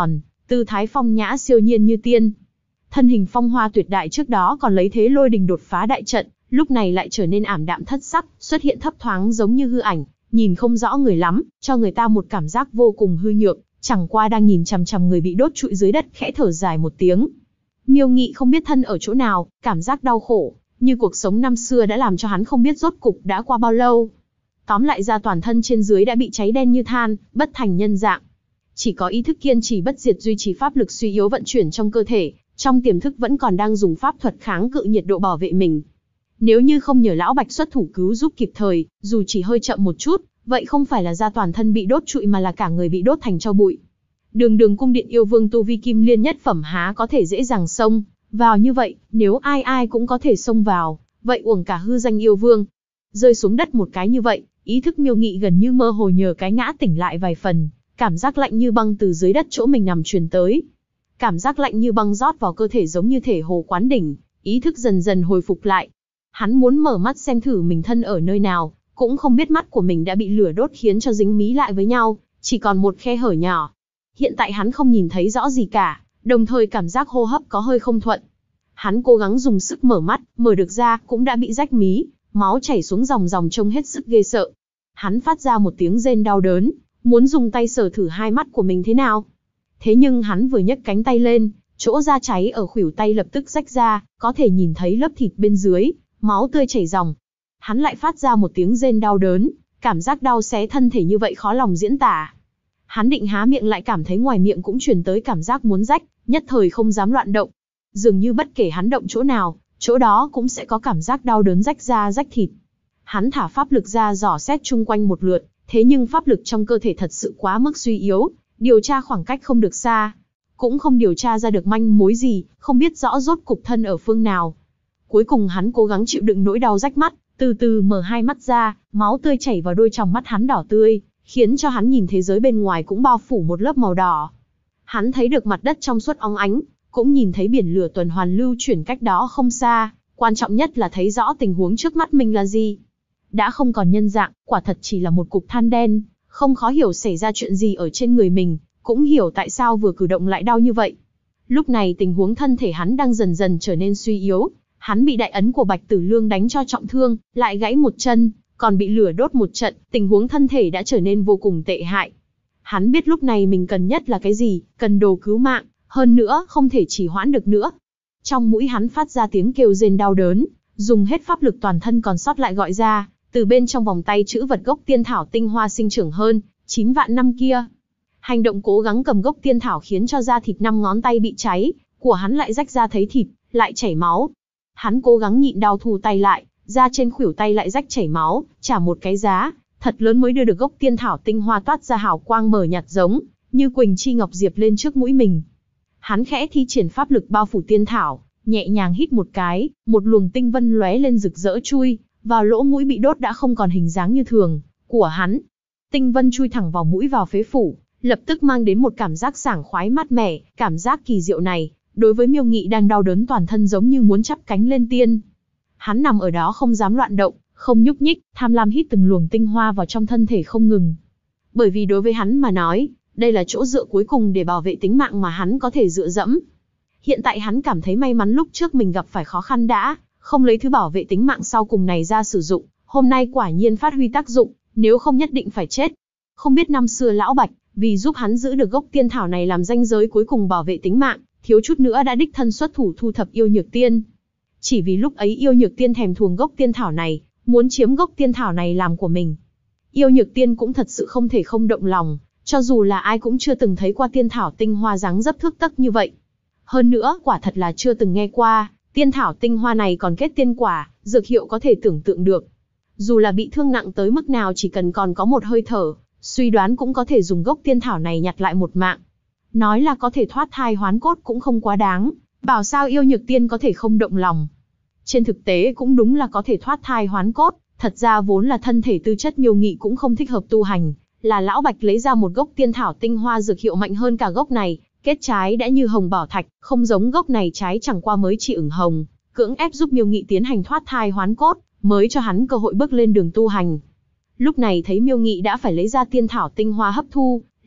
tư thái phong nhã siêu nhiên như tiên. Thân hình phong hoa tuyệt đại trước đó còn lấy thế lôi đình đột phá đại trận, lúc này lại trở nên ảm đạm thất sắc, xuất hiện thấp thoáng giống như hư ảnh, nhìn không rõ người lắm, cho người ta một cảm giác vô cùng hư nhược, chẳng qua đang nhìn chằm chằm người bị đốt trụi dưới đất, khẽ thở dài một tiếng. Miêu Nghị không biết thân ở chỗ nào, cảm giác đau khổ, như cuộc sống năm xưa đã làm cho hắn không biết rốt cục đã qua bao lâu. Tóm lại ra toàn thân trên dưới đã bị cháy đen như than, bất thành nhân dạng. Chỉ có ý thức kiên trì bất diệt duy trì pháp lực suy yếu vận chuyển trong cơ thể, trong tiềm thức vẫn còn đang dùng pháp thuật kháng cự nhiệt độ bảo vệ mình. Nếu như không nhờ Lão Bạch xuất thủ cứu giúp kịp thời, dù chỉ hơi chậm một chút, vậy không phải là da toàn thân bị đốt trụi mà là cả người bị đốt thành tro bụi. Đường cung điện yêu vương tu vi kim liên nhất phẩm há có thể dễ dàng xông vào như vậy, nếu ai ai cũng có thể xông vào, vậy uổng cả hư danh yêu vương. Rơi xuống đất một cái như vậy, ý thức Miêu Nghị gần như mơ hồ nhờ cái ngã tỉnh lại vài phần, cảm giác lạnh như băng từ dưới đất chỗ mình nằm truyền tới. Cảm giác lạnh như băng rót vào cơ thể giống như thể hồ quán đỉnh, ý thức dần dần hồi phục lại. Hắn muốn mở mắt xem thử mình thân ở nơi nào, cũng không biết mắt của mình đã bị lửa đốt khiến cho dính mí lại với nhau, chỉ còn một khe hở nhỏ. Hiện tại hắn không nhìn thấy rõ gì cả, đồng thời cảm giác hô hấp có hơi không thuận. Hắn cố gắng dùng sức mở mắt, mở được ra cũng đã bị rách mí, máu chảy xuống ròng ròng trông hết sức ghê sợ. Hắn phát ra một tiếng rên đau đớn, muốn dùng tay sờ thử hai mắt của mình thế nào. Thế nhưng hắn vừa nhấc cánh tay lên, chỗ da cháy ở khuỷu tay lập tức rách ra, có thể nhìn thấy lớp thịt bên dưới, máu tươi chảy ròng. Hắn lại phát ra một tiếng rên đau đớn, cảm giác đau xé thân thể như vậy khó lòng diễn tả. Hắn định há miệng lại cảm thấy ngoài miệng cũng truyền tới cảm giác muốn rách, nhất thời không dám loạn động. Dường như bất kể hắn động chỗ nào, chỗ đó cũng sẽ có cảm giác đau đớn rách da rách thịt. Hắn thả pháp lực ra dò xét chung quanh một lượt, thế nhưng pháp lực trong cơ thể thật sự quá mức suy yếu, điều tra khoảng cách không được xa, cũng không điều tra ra được manh mối gì, không biết rõ rốt cục thân ở phương nào. Cuối cùng hắn cố gắng chịu đựng nỗi đau rách mắt, từ từ mở hai mắt ra, máu tươi chảy vào đôi tròng mắt hắn đỏ tươi, khiến cho hắn nhìn thế giới bên ngoài cũng bao phủ một lớp màu đỏ. Hắn thấy được mặt đất trong suốt óng ánh, cũng nhìn thấy biển lửa tuần hoàn lưu chuyển cách đó không xa, quan trọng nhất là thấy rõ tình huống trước mắt mình là gì. Đã không còn nhân dạng, quả thật chỉ là một cục than đen, không khó hiểu xảy ra chuyện gì ở trên người mình, cũng hiểu tại sao vừa cử động lại đau như vậy. Lúc này tình huống thân thể hắn đang dần dần trở nên suy yếu, hắn bị đại ấn của Bạch Tử Lương đánh cho trọng thương, lại gãy một chân, còn bị lửa đốt một trận, tình huống thân thể đã trở nên vô cùng tệ hại. Hắn biết lúc này mình cần nhất là cái gì, cần đồ cứu mạng, hơn nữa không thể trì hoãn được nữa. Trong mũi hắn phát ra tiếng kêu rên đau đớn, dùng hết pháp lực toàn thân còn sót lại gọi ra, từ bên trong vòng tay chữ vật gốc tiên thảo tinh hoa sinh trưởng hơn 9 vạn năm kia. Hành động cố gắng cầm gốc tiên thảo khiến cho da thịt 5 ngón tay bị cháy, của hắn lại rách ra thấy thịt, lại chảy máu. Hắn cố gắng nhịn đau thu tay lại, da trên khuỷu tay lại rách chảy máu, trả một cái giá thật lớn mới đưa được gốc tiên thảo tinh hoa toát ra hào quang mờ nhạt giống như Quỳnh Chi Ngọc Diệp lên trước mũi mình. Hắn khẽ thi triển pháp lực bao phủ tiên thảo, nhẹ nhàng hít một cái, một luồng tinh vân lóe lên rực rỡ chui vào lỗ mũi bị đốt đã không còn hình dáng như thường của hắn. Tinh vân chui thẳng vào mũi vào phế phủ, lập tức mang đến một cảm giác sảng khoái mát mẻ. Cảm giác kỳ diệu này, đối với Miêu Nghị đang đau đớn toàn thân giống như muốn chắp cánh lên tiên. Hắn nằm ở đó không dám loạn động, không nhúc nhích, tham lam hít từng luồng tinh hoa vào trong thân thể không ngừng. Bởi vì đối với hắn mà nói, đây là chỗ dựa cuối cùng để bảo vệ tính mạng mà hắn có thể dựa dẫm. Hiện tại hắn cảm thấy may mắn lúc trước mình gặp phải khó khăn đã không lấy thứ bảo vệ tính mạng sau cùng này ra sử dụng, hôm nay quả nhiên phát huy tác dụng, nếu không nhất định phải chết. Không biết năm xưa Lão Bạch, vì giúp hắn giữ được gốc tiên thảo này làm ranh giới cuối cùng bảo vệ tính mạng, thiếu chút nữa đã đích thân xuất thủ thu thập yêu nhược tiên. Chỉ vì lúc ấy yêu nhược tiên thèm thuồng gốc tiên thảo này, muốn chiếm gốc tiên thảo này làm của mình. Yêu nhược tiên cũng thật sự không thể không động lòng, cho dù là ai cũng chưa từng thấy qua tiên thảo tinh hoa dáng dấp thước tấc như vậy. Hơn nữa, quả thật là chưa từng nghe qua, tiên thảo tinh hoa này còn kết tiên quả, dược hiệu có thể tưởng tượng được. Dù là bị thương nặng tới mức nào chỉ cần còn có một hơi thở, suy đoán cũng có thể dùng gốc tiên thảo này nhặt lại một mạng. Nói là có thể thoát thai hoán cốt cũng không quá đáng, bảo sao yêu nhược tiên có thể không động lòng. Trên thực tế cũng đúng là có thể thoát thai hoán cốt, thật ra vốn là thân thể tư chất Miêu Nghị cũng không thích hợp tu hành, là Lão Bạch lấy ra một gốc tiên thảo tinh hoa dược hiệu mạnh hơn cả gốc này, kết trái đã như hồng bảo thạch, không giống gốc này trái chẳng qua mới chỉ ửng hồng, cưỡng ép giúp Miêu Nghị tiến hành thoát thai hoán cốt, mới cho hắn cơ hội bước lên đường tu hành. Lúc này thấy Miêu Nghị đã phải lấy ra tiên thảo tinh hoa hấp thu,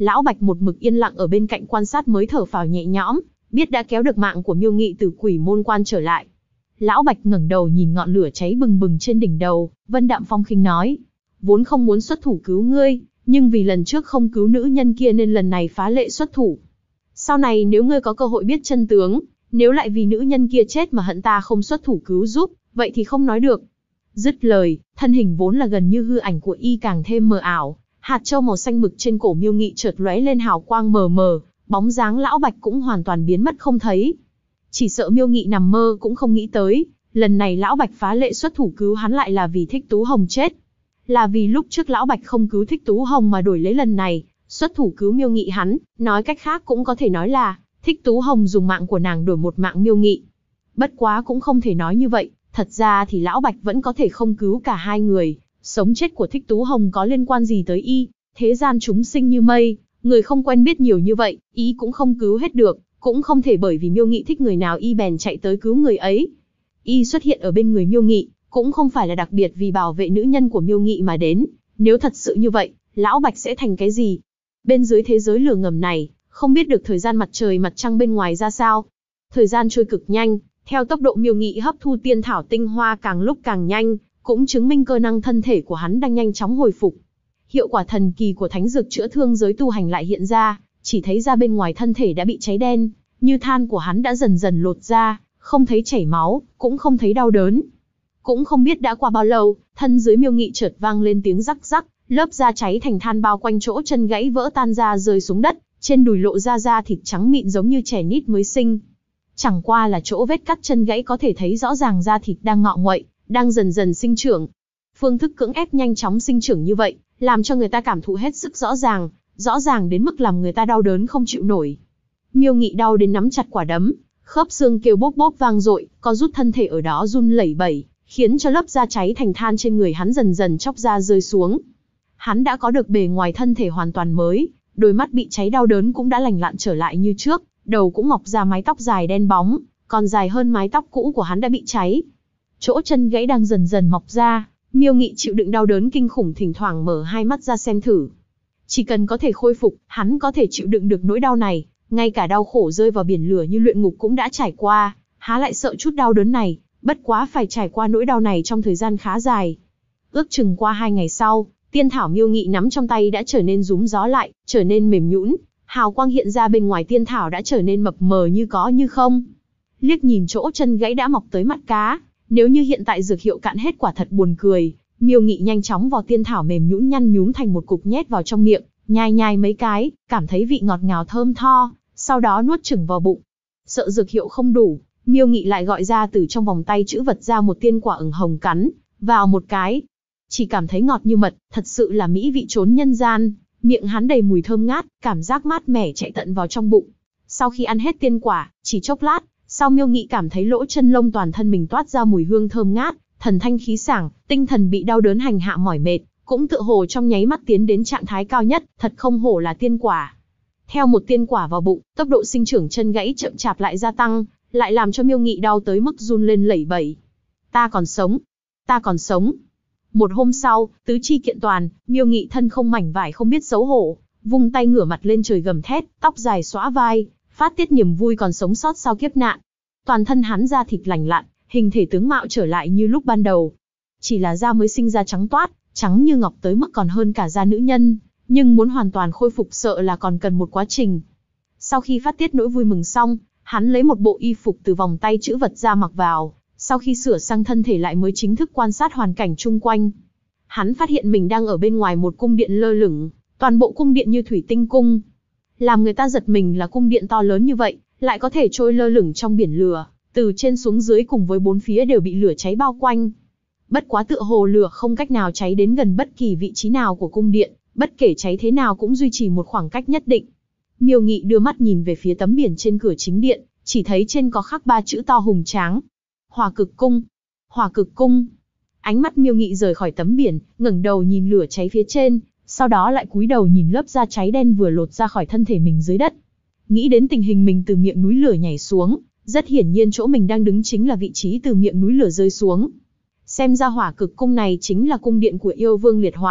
Lão Bạch một mực yên lặng ở bên cạnh quan sát mới thở phào nhẹ nhõm, biết đã kéo được mạng của Miêu Nghị từ Quỷ Môn Quan trở lại. Lão Bạch ngẩng đầu nhìn ngọn lửa cháy bừng bừng trên đỉnh đầu, vân đạm phong khinh nói: vốn không muốn xuất thủ cứu ngươi, nhưng vì lần trước không cứu nữ nhân kia nên lần này phá lệ xuất thủ. Sau này nếu ngươi có cơ hội biết chân tướng, nếu lại vì nữ nhân kia chết mà hận ta không xuất thủ cứu giúp, vậy thì không nói được. Dứt lời, thân hình vốn là gần như hư ảnh của y càng thêm mờ ảo, hạt châu màu xanh mực trên cổ Miêu Nghị chợt lóe lên hào quang mờ mờ, bóng dáng Lão Bạch cũng hoàn toàn biến mất không thấy. Chỉ sợ Miêu Nghị nằm mơ cũng không nghĩ tới, lần này Lão Bạch phá lệ xuất thủ cứu hắn lại là vì Thích Tú Hồng chết. Là vì lúc trước Lão Bạch không cứu Thích Tú Hồng mà đổi lấy lần này, xuất thủ cứu Miêu Nghị hắn, nói cách khác cũng có thể nói là, Thích Tú Hồng dùng mạng của nàng đổi một mạng Miêu Nghị. Bất quá cũng không thể nói như vậy, thật ra thì Lão Bạch vẫn có thể không cứu cả hai người, sống chết của Thích Tú Hồng có liên quan gì tới y, thế gian chúng sinh như mây, người không quen biết nhiều như vậy, y cũng không cứu hết được, cũng không thể bởi vì Miêu Nghị thích người nào y bèn chạy tới cứu người ấy. Y xuất hiện ở bên người Miêu Nghị, cũng không phải là đặc biệt vì bảo vệ nữ nhân của Miêu Nghị mà đến, nếu thật sự như vậy, Lão Bạch sẽ thành cái gì? Bên dưới thế giới lửa ngầm này, không biết được thời gian mặt trời mặt trăng bên ngoài ra sao. Thời gian trôi cực nhanh, theo tốc độ Miêu Nghị hấp thu tiên thảo tinh hoa càng lúc càng nhanh, cũng chứng minh cơ năng thân thể của hắn đang nhanh chóng hồi phục. Hiệu quả thần kỳ của thánh dược chữa thương giới tu hành lại hiện ra, chỉ thấy ra bên ngoài thân thể đã bị cháy đen, như than của hắn đã dần dần lột ra, không thấy chảy máu, cũng không thấy đau đớn. Cũng không biết đã qua bao lâu, thân dưới Miêu Nghị chợt vang lên tiếng rắc rắc, lớp da cháy thành than bao quanh chỗ chân gãy vỡ tan ra rơi xuống đất, trên đùi lộ ra da thịt trắng mịn giống như trẻ nít mới sinh. Chẳng qua là chỗ vết cắt chân gãy có thể thấy rõ ràng da thịt đang ngọ nguậy, đang dần dần sinh trưởng. Phương thức cưỡng ép nhanh chóng sinh trưởng như vậy, làm cho người ta cảm thụ hết sức rõ ràng đến mức làm người ta đau đớn không chịu nổi. Miêu Nghị đau đến nắm chặt quả đấm, khớp xương kêu bốp bốp vang dội, co rút thân thể ở đó run lẩy bẩy, khiến cho lớp da cháy thành than trên người hắn dần dần chóc ra rơi xuống. Hắn đã có được bề ngoài thân thể hoàn toàn mới, đôi mắt bị cháy đau đớn cũng đã lành lặn trở lại như trước, đầu cũng mọc ra mái tóc dài đen bóng, còn dài hơn mái tóc cũ của hắn đã bị cháy. Chỗ chân gãy đang dần dần mọc ra, Miêu Nghị chịu đựng đau đớn kinh khủng thỉnh thoảng mở hai mắt ra xem thử. Chỉ cần có thể khôi phục, hắn có thể chịu đựng được nỗi đau này, ngay cả đau khổ rơi vào biển lửa như luyện ngục cũng đã trải qua, há lại sợ chút đau đớn này, bất quá phải trải qua nỗi đau này trong thời gian khá dài. Ước chừng qua 2 ngày sau, tiên thảo Miêu Nghị nắm trong tay đã trở nên rúm gió lại, trở nên mềm nhũn, hào quang hiện ra bên ngoài tiên thảo đã trở nên mập mờ như có như không. Liếc nhìn chỗ chân gãy đã mọc tới mắt cá, nếu như hiện tại dược hiệu cạn hết quả thật buồn cười. Miêu Nghị nhanh chóng vò tiên thảo mềm nhũn nhăn nhúm thành một cục nhét vào trong miệng, nhai nhai mấy cái, cảm thấy vị ngọt ngào thơm tho, sau đó nuốt chửng vào bụng. Sợ dược hiệu không đủ, Miêu Nghị lại gọi ra từ trong vòng tay chữ vật ra một tiên quả ửng hồng cắn vào một cái. Chỉ cảm thấy ngọt như mật, thật sự là mỹ vị trốn nhân gian, miệng hắn đầy mùi thơm ngát, cảm giác mát mẻ chạy tận vào trong bụng. Sau khi ăn hết tiên quả, chỉ chốc lát, sau Miêu Nghị cảm thấy lỗ chân lông toàn thân mình toát ra mùi hương thơm ngát, thần thanh khí sảng, tinh thần bị đau đớn hành hạ mỏi mệt, cũng tựa hồ trong nháy mắt tiến đến trạng thái cao nhất, thật không hổ là tiên quả. Theo một tiên quả vào bụng, tốc độ sinh trưởng chân gãy chậm chạp lại gia tăng, lại làm cho Miêu Nghị đau tới mức run lên lẩy bẩy. Ta còn sống, ta còn sống. Một hôm sau, tứ chi kiện toàn, Miêu Nghị thân không mảnh vải không biết xấu hổ, vung tay ngửa mặt lên trời gầm thét, tóc dài xõa vai, phát tiết niềm vui còn sống sót sau kiếp nạn. Toàn thân hắn da thịt lành lặn, hình thể tướng mạo trở lại như lúc ban đầu. Chỉ là da mới sinh ra trắng toát, trắng như ngọc tới mức còn hơn cả da nữ nhân, nhưng muốn hoàn toàn khôi phục sợ là còn cần một quá trình. Sau khi phát tiết nỗi vui mừng xong, hắn lấy một bộ y phục từ vòng tay chữ vật ra mặc vào, sau khi sửa sang thân thể lại mới chính thức quan sát hoàn cảnh chung quanh. Hắn phát hiện mình đang ở bên ngoài một cung điện lơ lửng, toàn bộ cung điện như thủy tinh cung. Làm người ta giật mình là cung điện to lớn như vậy, lại có thể trôi lơ lửng trong biển lửa, từ trên xuống dưới cùng với bốn phía đều bị lửa cháy bao quanh. Bất quá tựa hồ lửa không cách nào cháy đến gần bất kỳ vị trí nào của cung điện, bất kể cháy thế nào cũng duy trì một khoảng cách nhất định. Miêu Nghị đưa mắt nhìn về phía tấm biển trên cửa chính điện, chỉ thấy trên có khắc 3 chữ to hùng tráng. Hỏa Cực Cung, Hỏa Cực Cung. Ánh mắt Miêu Nghị rời khỏi tấm biển, ngẩng đầu nhìn lửa cháy phía trên, sau đó lại cúi đầu nhìn lớp da cháy đen vừa lột ra khỏi thân thể mình dưới đất. Nghĩ đến tình hình mình từ miệng núi lửa nhảy xuống, rất hiển nhiên chỗ mình đang đứng chính là vị trí từ miệng núi lửa rơi xuống. Xem ra Hỏa Cực Cung này chính là cung điện của yêu vương Liệt Hoàn,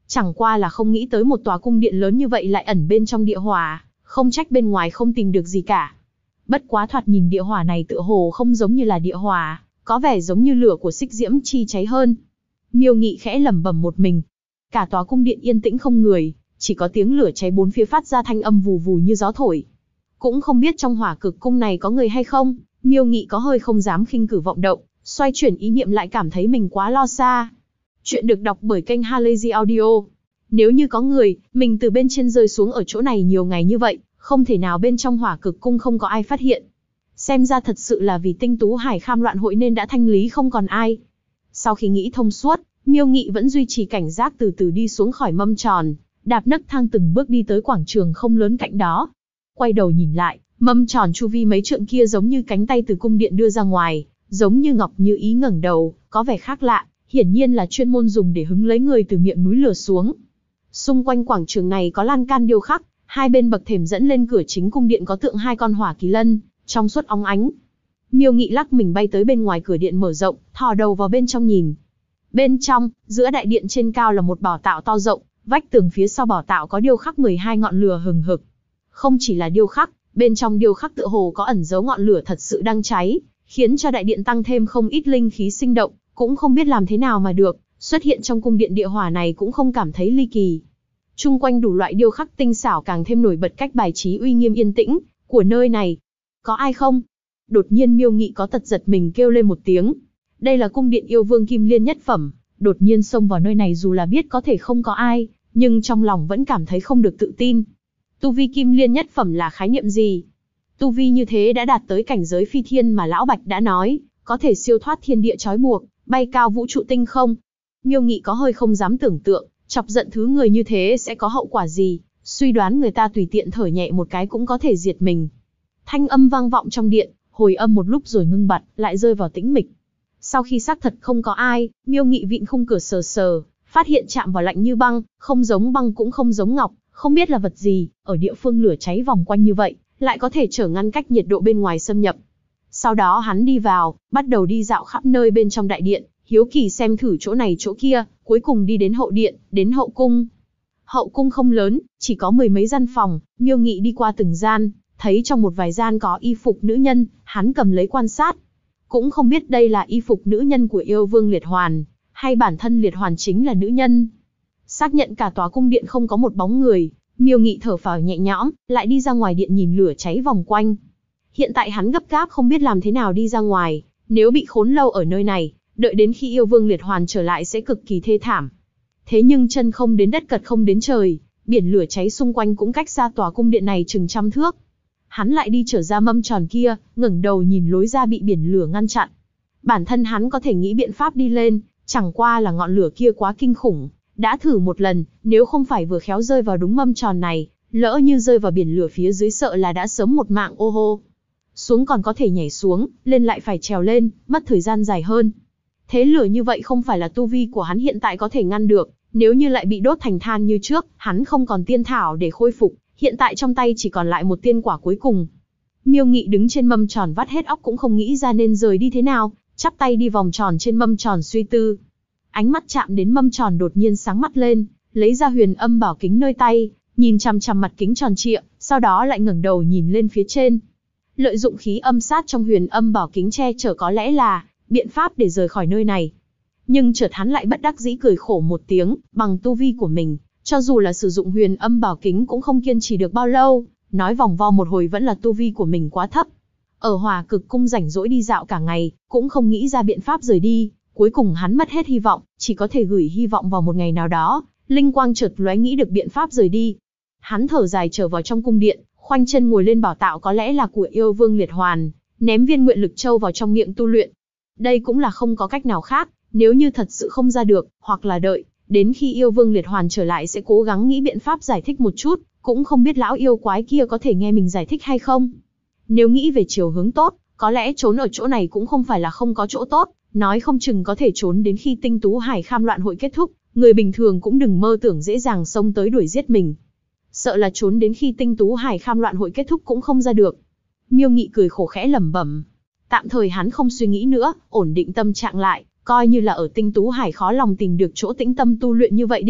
Chẳng qua là không nghĩ tới một tòa cung điện lớn như vậy lại ẩn bên trong địa hỏa, không trách bên ngoài không tìm được gì cả. Bất quá thoạt nhìn địa hỏa này tựa hồ không giống như là địa hỏa, có vẻ giống như lửa của xích diễm chi cháy hơn. Miêu Nghị khẽ lẩm bẩm một mình. Cả tòa cung điện yên tĩnh không người, chỉ có tiếng lửa cháy bốn phía phát ra thanh âm vù vù như gió thổi. Cũng không biết trong hỏa cực cung này có người hay không, Miêu Nghị có hơi không dám khinh cử vọng động, xoay chuyển ý niệm lại cảm thấy mình quá lo xa. Chuyện được đọc bởi kênh Halazy Audio. Nếu như có người, mình từ bên trên rơi xuống ở chỗ này nhiều ngày như vậy, không thể nào bên trong hỏa cực cung không có ai phát hiện. Xem ra thật sự là vì Tinh Tú Hải Kham loạn hội nên đã thanh lý không còn ai. Sau khi nghĩ thông suốt, Miêu Nghị vẫn duy trì cảnh giác từ từ đi xuống khỏi mâm tròn, đạp nấc thang từng bước đi tới quảng trường không lớn cạnh đó. Quay đầu nhìn lại, mâm tròn chu vi mấy trượng kia giống như cánh tay từ cung điện đưa ra ngoài, giống như Ngọc Như Ý ngẩng đầu, có vẻ khác lạ, hiển nhiên là chuyên môn dùng để hứng lấy người từ miệng núi lửa xuống. Xung quanh quảng trường này có lan can điêu khắc, hai bên bậc thềm dẫn lên cửa chính cung điện có tượng hai con hỏa kỳ lân, trong suốt óng ánh. Miêu Nghị lắc mình bay tới bên ngoài cửa điện mở rộng, thò đầu vào bên trong nhìn. Bên trong, giữa đại điện trên cao là một bảo tạo to rộng, vách tường phía sau bảo tạo có điêu khắc 12 ngọn lửa hừng hực. Không chỉ là điêu khắc, bên trong điêu khắc tựa hồ có ẩn giấu ngọn lửa thật sự đang cháy, khiến cho đại điện tăng thêm không ít linh khí sinh động, cũng không biết làm thế nào mà được, xuất hiện trong cung điện địa hỏa này cũng không cảm thấy ly kỳ. Chung quanh đủ loại điêu khắc tinh xảo càng thêm nổi bật cách bài trí uy nghiêm yên tĩnh của nơi này. Có ai không? Đột nhiên Miêu Nghị có tật giật mình kêu lên một tiếng. Đây là cung điện yêu vương Kim Liên nhất phẩm, đột nhiên xông vào nơi này dù là biết có thể không có ai, nhưng trong lòng vẫn cảm thấy không được tự tin. Tu vi Kim Liên nhất phẩm là khái niệm gì? Tu vi như thế đã đạt tới cảnh giới phi thiên mà Lão Bạch đã nói, có thể siêu thoát thiên địa trói buộc, bay cao vũ trụ tinh không. Miêu Nghị có hơi không dám tưởng tượng, chọc giận thứ người như thế sẽ có hậu quả gì, suy đoán người ta tùy tiện thở nhẹ một cái cũng có thể diệt mình. Thanh âm vang vọng trong điện, hồi âm một lúc rồi ngưng bặt, lại rơi vào tĩnh mịch. Sau khi xác thật không có ai, Miêu Nghị vịn khung cửa sờ sờ, phát hiện chạm vào lạnh như băng, không giống băng cũng không giống ngọc, không biết là vật gì, ở địa phương lửa cháy vòng quanh như vậy, lại có thể trở ngăn cách nhiệt độ bên ngoài xâm nhập. Sau đó hắn đi vào, bắt đầu đi dạo khắp nơi bên trong đại điện, hiếu kỳ xem thử chỗ này chỗ kia, cuối cùng đi đến hậu điện, đến hậu cung. Hậu cung không lớn, chỉ có mười mấy gian phòng, Miêu Nghị đi qua từng gian, thấy trong một vài gian có y phục nữ nhân, hắn cầm lấy quan sát. Cũng không biết đây là y phục nữ nhân của yêu vương Liệt Hoàn, hay bản thân Liệt Hoàn chính là nữ nhân. Xác nhận cả tòa cung điện không có một bóng người, Miêu Nghị thở phào nhẹ nhõm, lại đi ra ngoài điện nhìn lửa cháy vòng quanh. Hiện tại hắn gấp gáp không biết làm thế nào đi ra ngoài, nếu bị khốn lâu ở nơi này, đợi đến khi yêu vương Liệt Hoàn trở lại sẽ cực kỳ thê thảm. Thế nhưng chân không đến đất cật không đến trời, biển lửa cháy xung quanh cũng cách xa tòa cung điện này chừng trăm thước. Hắn lại đi trở ra mâm tròn kia, ngẩng đầu nhìn lối ra bị biển lửa ngăn chặn. Bản thân hắn có thể nghĩ biện pháp đi lên, chẳng qua là ngọn lửa kia quá kinh khủng. Đã thử một lần, nếu không phải vừa khéo rơi vào đúng mâm tròn này, lỡ như rơi vào biển lửa phía dưới sợ là đã sớm một mạng ô hô. Xuống còn có thể nhảy xuống, lên lại phải trèo lên, mất thời gian dài hơn. Thế lửa như vậy không phải là tu vi của hắn hiện tại có thể ngăn được, nếu như lại bị đốt thành than như trước, hắn không còn tiên thảo để khôi phục, hiện tại trong tay chỉ còn lại một tiên quả cuối cùng. Miêu Nghị đứng trên mâm tròn vắt hết óc cũng không nghĩ ra nên rời đi thế nào, chắp tay đi vòng tròn trên mâm tròn suy tư. Ánh mắt chạm đến mâm tròn đột nhiên sáng mắt lên, lấy ra huyền âm bảo kính nơi tay, nhìn chằm chằm mặt kính tròn trịa, sau đó lại ngẩng đầu nhìn lên phía trên. Lợi dụng khí âm sát trong huyền âm bảo kính che chở có lẽ là biện pháp để rời khỏi nơi này. Nhưng chợt hắn lại bất đắc dĩ cười khổ một tiếng, bằng tu vi của mình, cho dù là sử dụng huyền âm bảo kính cũng không kiên trì được bao lâu, nói vòng vo một hồi vẫn là tu vi của mình quá thấp. Ở Hỏa Cực cung rảnh rỗi đi dạo cả ngày, cũng không nghĩ ra biện pháp rời đi, cuối cùng hắn mất hết hy vọng, chỉ có thể gửi hy vọng vào một ngày nào đó, linh quang chợt lóe nghĩ được biện pháp rời đi. Hắn thở dài trở vào trong cung điện, khoanh chân ngồi lên bảo tạo có lẽ là của yêu vương Liệt Hoàn, ném viên nguyện lực châu vào trong miệng tu luyện. Đây cũng là không có cách nào khác, nếu như thật sự không ra được, hoặc là đợi đến khi yêu vương Liệt Hoàn trở lại sẽ cố gắng nghĩ biện pháp giải thích một chút, cũng không biết lão yêu quái kia có thể nghe mình giải thích hay không. Nếu nghĩ về chiều hướng tốt, có lẽ trốn ở chỗ này cũng không phải là không có chỗ tốt, nói không chừng có thể trốn đến khi Tinh Tú Hải Kham loạn hội kết thúc, người bình thường cũng đừng mơ tưởng dễ dàng xông tới đuổi giết mình. Sợ là trốn đến khi Tinh Tú Hải Kham loạn hội kết thúc cũng không ra được. Miêu Nghị cười khổ khẽ lẩm bẩm. Tạm thời hắn không suy nghĩ nữa, ổn định tâm trạng lại, coi như là ở Tinh Tú Hải khó lòng tìm được chỗ tĩnh tâm tu luyện như vậy đi,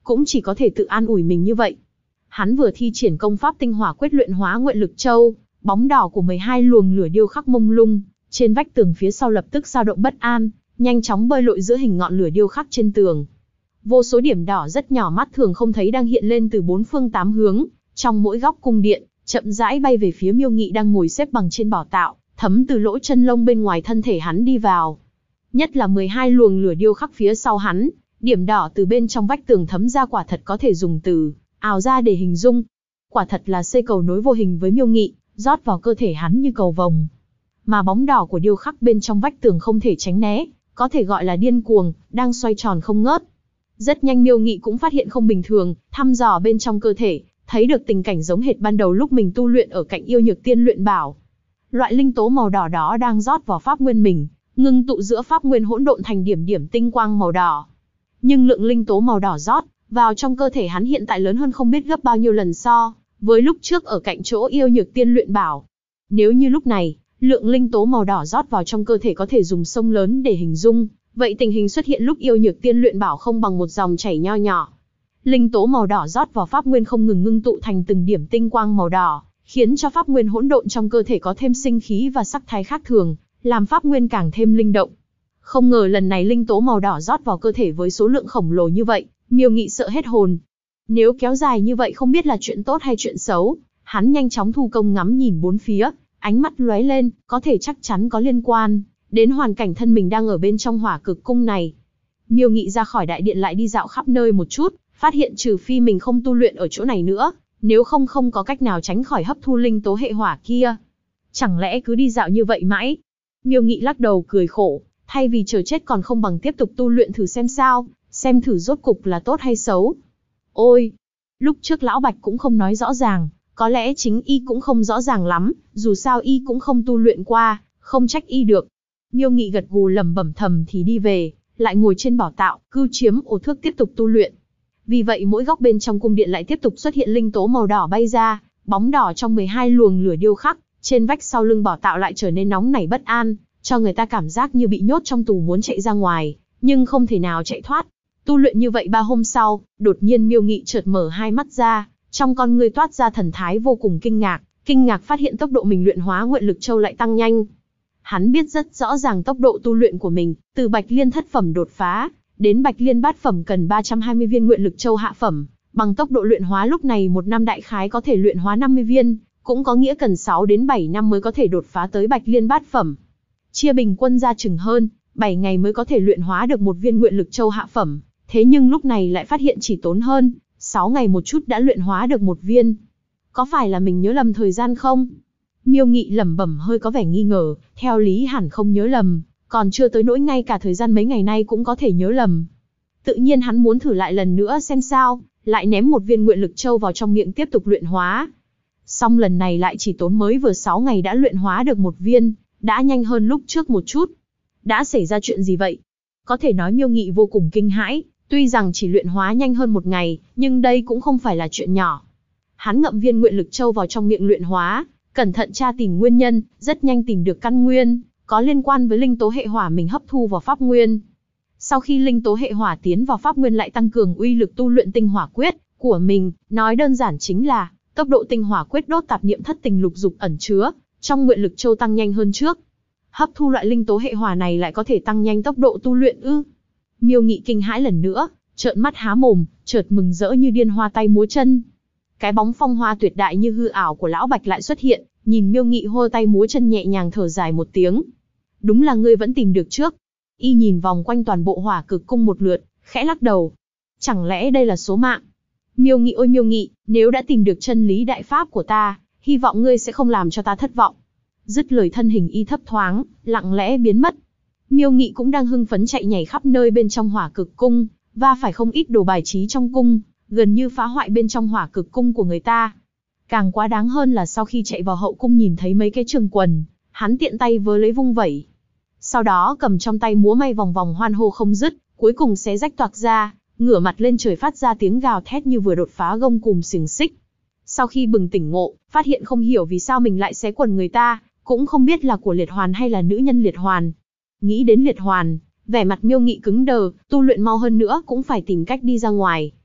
cũng chỉ có thể tự an ủi mình như vậy. Hắn vừa thi triển công pháp tinh hỏa quyết luyện hóa nguyện lực châu, bóng đỏ của 12 luồng lửa điêu khắc mông lung, trên vách tường phía sau lập tức dao động bất an, nhanh chóng bơi lội giữa hình ngọn lửa điêu khắc trên tường. Vô số điểm đỏ rất nhỏ mắt thường không thấy đang hiện lên từ bốn phương tám hướng, trong mỗi góc cung điện, chậm rãi bay về phía Miêu Nghị đang ngồi xếp bằng trên bảo tạo, thấm từ lỗ chân lông bên ngoài thân thể hắn đi vào. Nhất là 12 luồng lửa điêu khắc phía sau hắn, điểm đỏ từ bên trong vách tường thấm ra quả thật có thể dùng từ ào ra để hình dung. Quả thật là xây cầu nối vô hình với Miêu Nghị, rót vào cơ thể hắn như cầu vồng. Mà bóng đỏ của điêu khắc bên trong vách tường không thể tránh né, có thể gọi là điên cuồng, đang xoay tròn không ngớt. Rất nhanh Miêu Nghị cũng phát hiện không bình thường, thăm dò bên trong cơ thể, thấy được tình cảnh giống hệt ban đầu lúc mình tu luyện ở cạnh Yêu Nhược Tiên luyện bảo. Loại linh tố màu đỏ đó đang rót vào pháp nguyên mình, ngưng tụ giữa pháp nguyên hỗn độn thành điểm điểm tinh quang màu đỏ. Nhưng lượng linh tố màu đỏ rót vào trong cơ thể hắn hiện tại lớn hơn không biết gấp bao nhiêu lần so với lúc trước ở cạnh chỗ Yêu Nhược Tiên luyện bảo. Nếu như lúc này, lượng linh tố màu đỏ rót vào trong cơ thể có thể dùng sông lớn để hình dung, vậy tình hình xuất hiện lúc Yêu Nhược Tiên luyện bảo không bằng một dòng chảy nho nhỏ. Linh tố màu đỏ rót vào pháp nguyên không ngừng ngưng tụ thành từng điểm tinh quang màu đỏ, khiến cho pháp nguyên hỗn độn trong cơ thể có thêm sinh khí và sắc thái khác thường, làm pháp nguyên càng thêm linh động. Không ngờ lần này linh tố màu đỏ rót vào cơ thể với số lượng khổng lồ như vậy, Miêu Nghị sợ hết hồn. Nếu kéo dài như vậy không biết là chuyện tốt hay chuyện xấu, hắn nhanh chóng thu công ngắm nhìn bốn phía, ánh mắt lóe lên, có thể chắc chắn có liên quan đến hoàn cảnh thân mình đang ở bên trong hỏa cực cung này. Miêu Nghị ra khỏi đại điện lại đi dạo khắp nơi một chút, phát hiện trừ phi mình không tu luyện ở chỗ này nữa, nếu không có cách nào tránh khỏi hấp thu linh tố hệ hỏa kia. Chẳng lẽ cứ đi dạo như vậy mãi? Miêu Nghị lắc đầu cười khổ, thay vì chờ chết còn không bằng tiếp tục tu luyện thử xem sao, xem thử rốt cục là tốt hay xấu. Ôi, lúc trước Lão Bạch cũng không nói rõ ràng, có lẽ chính y cũng không rõ ràng lắm, dù sao y cũng không tu luyện qua, không trách y được. Miêu Nghị gật gù lẩm bẩm thầm thì đi về, lại ngồi trên bảo tạo, cưu chiếm ô thước tiếp tục tu luyện. Vì vậy mỗi góc bên trong cung điện lại tiếp tục xuất hiện linh tố màu đỏ bay ra, bóng đỏ trong 12 luồng lửa điêu khắc, trên vách sau lưng bảo tạo lại trở nên nóng nảy bất an, cho người ta cảm giác như bị nhốt trong tù muốn chạy ra ngoài, nhưng không thể nào chạy thoát. Tu luyện như vậy 3 hôm sau, đột nhiên Miêu Nghị chợt mở hai mắt ra, trong con ngươi toát ra thần thái vô cùng kinh ngạc phát hiện tốc độ mình luyện hóa nguyện lực châu lại tăng nhanh. Hắn biết rất rõ ràng tốc độ tu luyện của mình, từ Bạch Liên thất phẩm đột phá đến Bạch Liên bát phẩm cần 320 viên nguyện lực châu hạ phẩm, bằng tốc độ luyện hóa lúc này một năm đại khái có thể luyện hóa 50 viên, cũng có nghĩa cần 6 đến 7 năm mới có thể đột phá tới Bạch Liên bát phẩm. Chia bình quân ra chừng hơn 7 ngày mới có thể luyện hóa được một viên nguyện lực châu hạ phẩm, thế nhưng lúc này lại phát hiện chỉ tốn hơn 6 ngày một chút đã luyện hóa được một viên. Có phải là mình nhớ lầm thời gian không? Miêu Nghị lẩm bẩm hơi có vẻ nghi ngờ, theo lý hẳn không nhớ lầm, còn chưa tới nỗi ngay cả thời gian mấy ngày nay cũng có thể nhớ lầm. Tự nhiên hắn muốn thử lại lần nữa xem sao, lại ném một viên nguyện lực châu vào trong miệng tiếp tục luyện hóa. Xong lần này lại chỉ tốn mới vừa 6 ngày đã luyện hóa được một viên, đã nhanh hơn lúc trước một chút. Đã xảy ra chuyện gì vậy? Có thể nói Miêu Nghị vô cùng kinh hãi, tuy rằng chỉ luyện hóa nhanh hơn một ngày, nhưng đây cũng không phải là chuyện nhỏ. Hắn ngậm viên nguyện lực châu vào trong miệng luyện hóa, cẩn thận tra tìm nguyên nhân, rất nhanh tìm được căn nguyên, có liên quan với linh tố hệ hỏa mình hấp thu vào pháp nguyên. Sau khi linh tố hệ hỏa tiến vào pháp nguyên lại tăng cường uy lực tu luyện tinh hỏa quyết của mình, nói đơn giản chính là tốc độ tinh hỏa quyết đốt tạp niệm thất tình lục dục ẩn chứa trong nguyện lực châu tăng nhanh hơn trước. Hấp thu loại linh tố hệ hỏa này lại có thể tăng nhanh tốc độ tu luyện ư? Miêu Nghị kinh hãi lần nữa, trợn mắt há mồm, chợt mừng rỡ như điên hoa tay múa chân. Cái bóng phong hoa tuyệt đại như hư ảo của Lão Bạch lại xuất hiện, nhìn Miêu Nghị hô tay múa chân nhẹ nhàng thở dài một tiếng. Đúng là ngươi vẫn tìm được trước. Y nhìn vòng quanh toàn bộ hỏa cực cung một lượt, khẽ lắc đầu. Chẳng lẽ đây là số mạng? Miêu Nghị ôi Miêu Nghị, nếu đã tìm được chân lý đại pháp của ta, hy vọng ngươi sẽ không làm cho ta thất vọng. Dứt lời thân hình y thấp thoáng, lặng lẽ biến mất. Miêu Nghị cũng đang hưng phấn chạy nhảy khắp nơi bên trong hỏa cực cung, và phải không ít đồ bài trí trong cung, gần như phá hoại bên trong hỏa cực cung của người ta. Càng quá đáng hơn là sau khi chạy vào hậu cung nhìn thấy mấy cái trường quần, hắn tiện tay vớ lấy vung vẩy. Sau đó cầm trong tay múa may vòng vòng hoan hô không dứt, cuối cùng xé rách toạc ra, ngửa mặt lên trời phát ra tiếng gào thét như vừa đột phá gông cùm xiềng xích. Sau khi bừng tỉnh ngộ, phát hiện không hiểu vì sao mình lại xé quần người ta, cũng không biết là của Liệt Hoàn hay là nữ nhân Liệt Hoàn. Nghĩ đến Liệt Hoàn, vẻ mặt Miêu Nghị cứng đờ, tu luyện mau hơn nữa cũng phải tìm cách đi ra ngoài.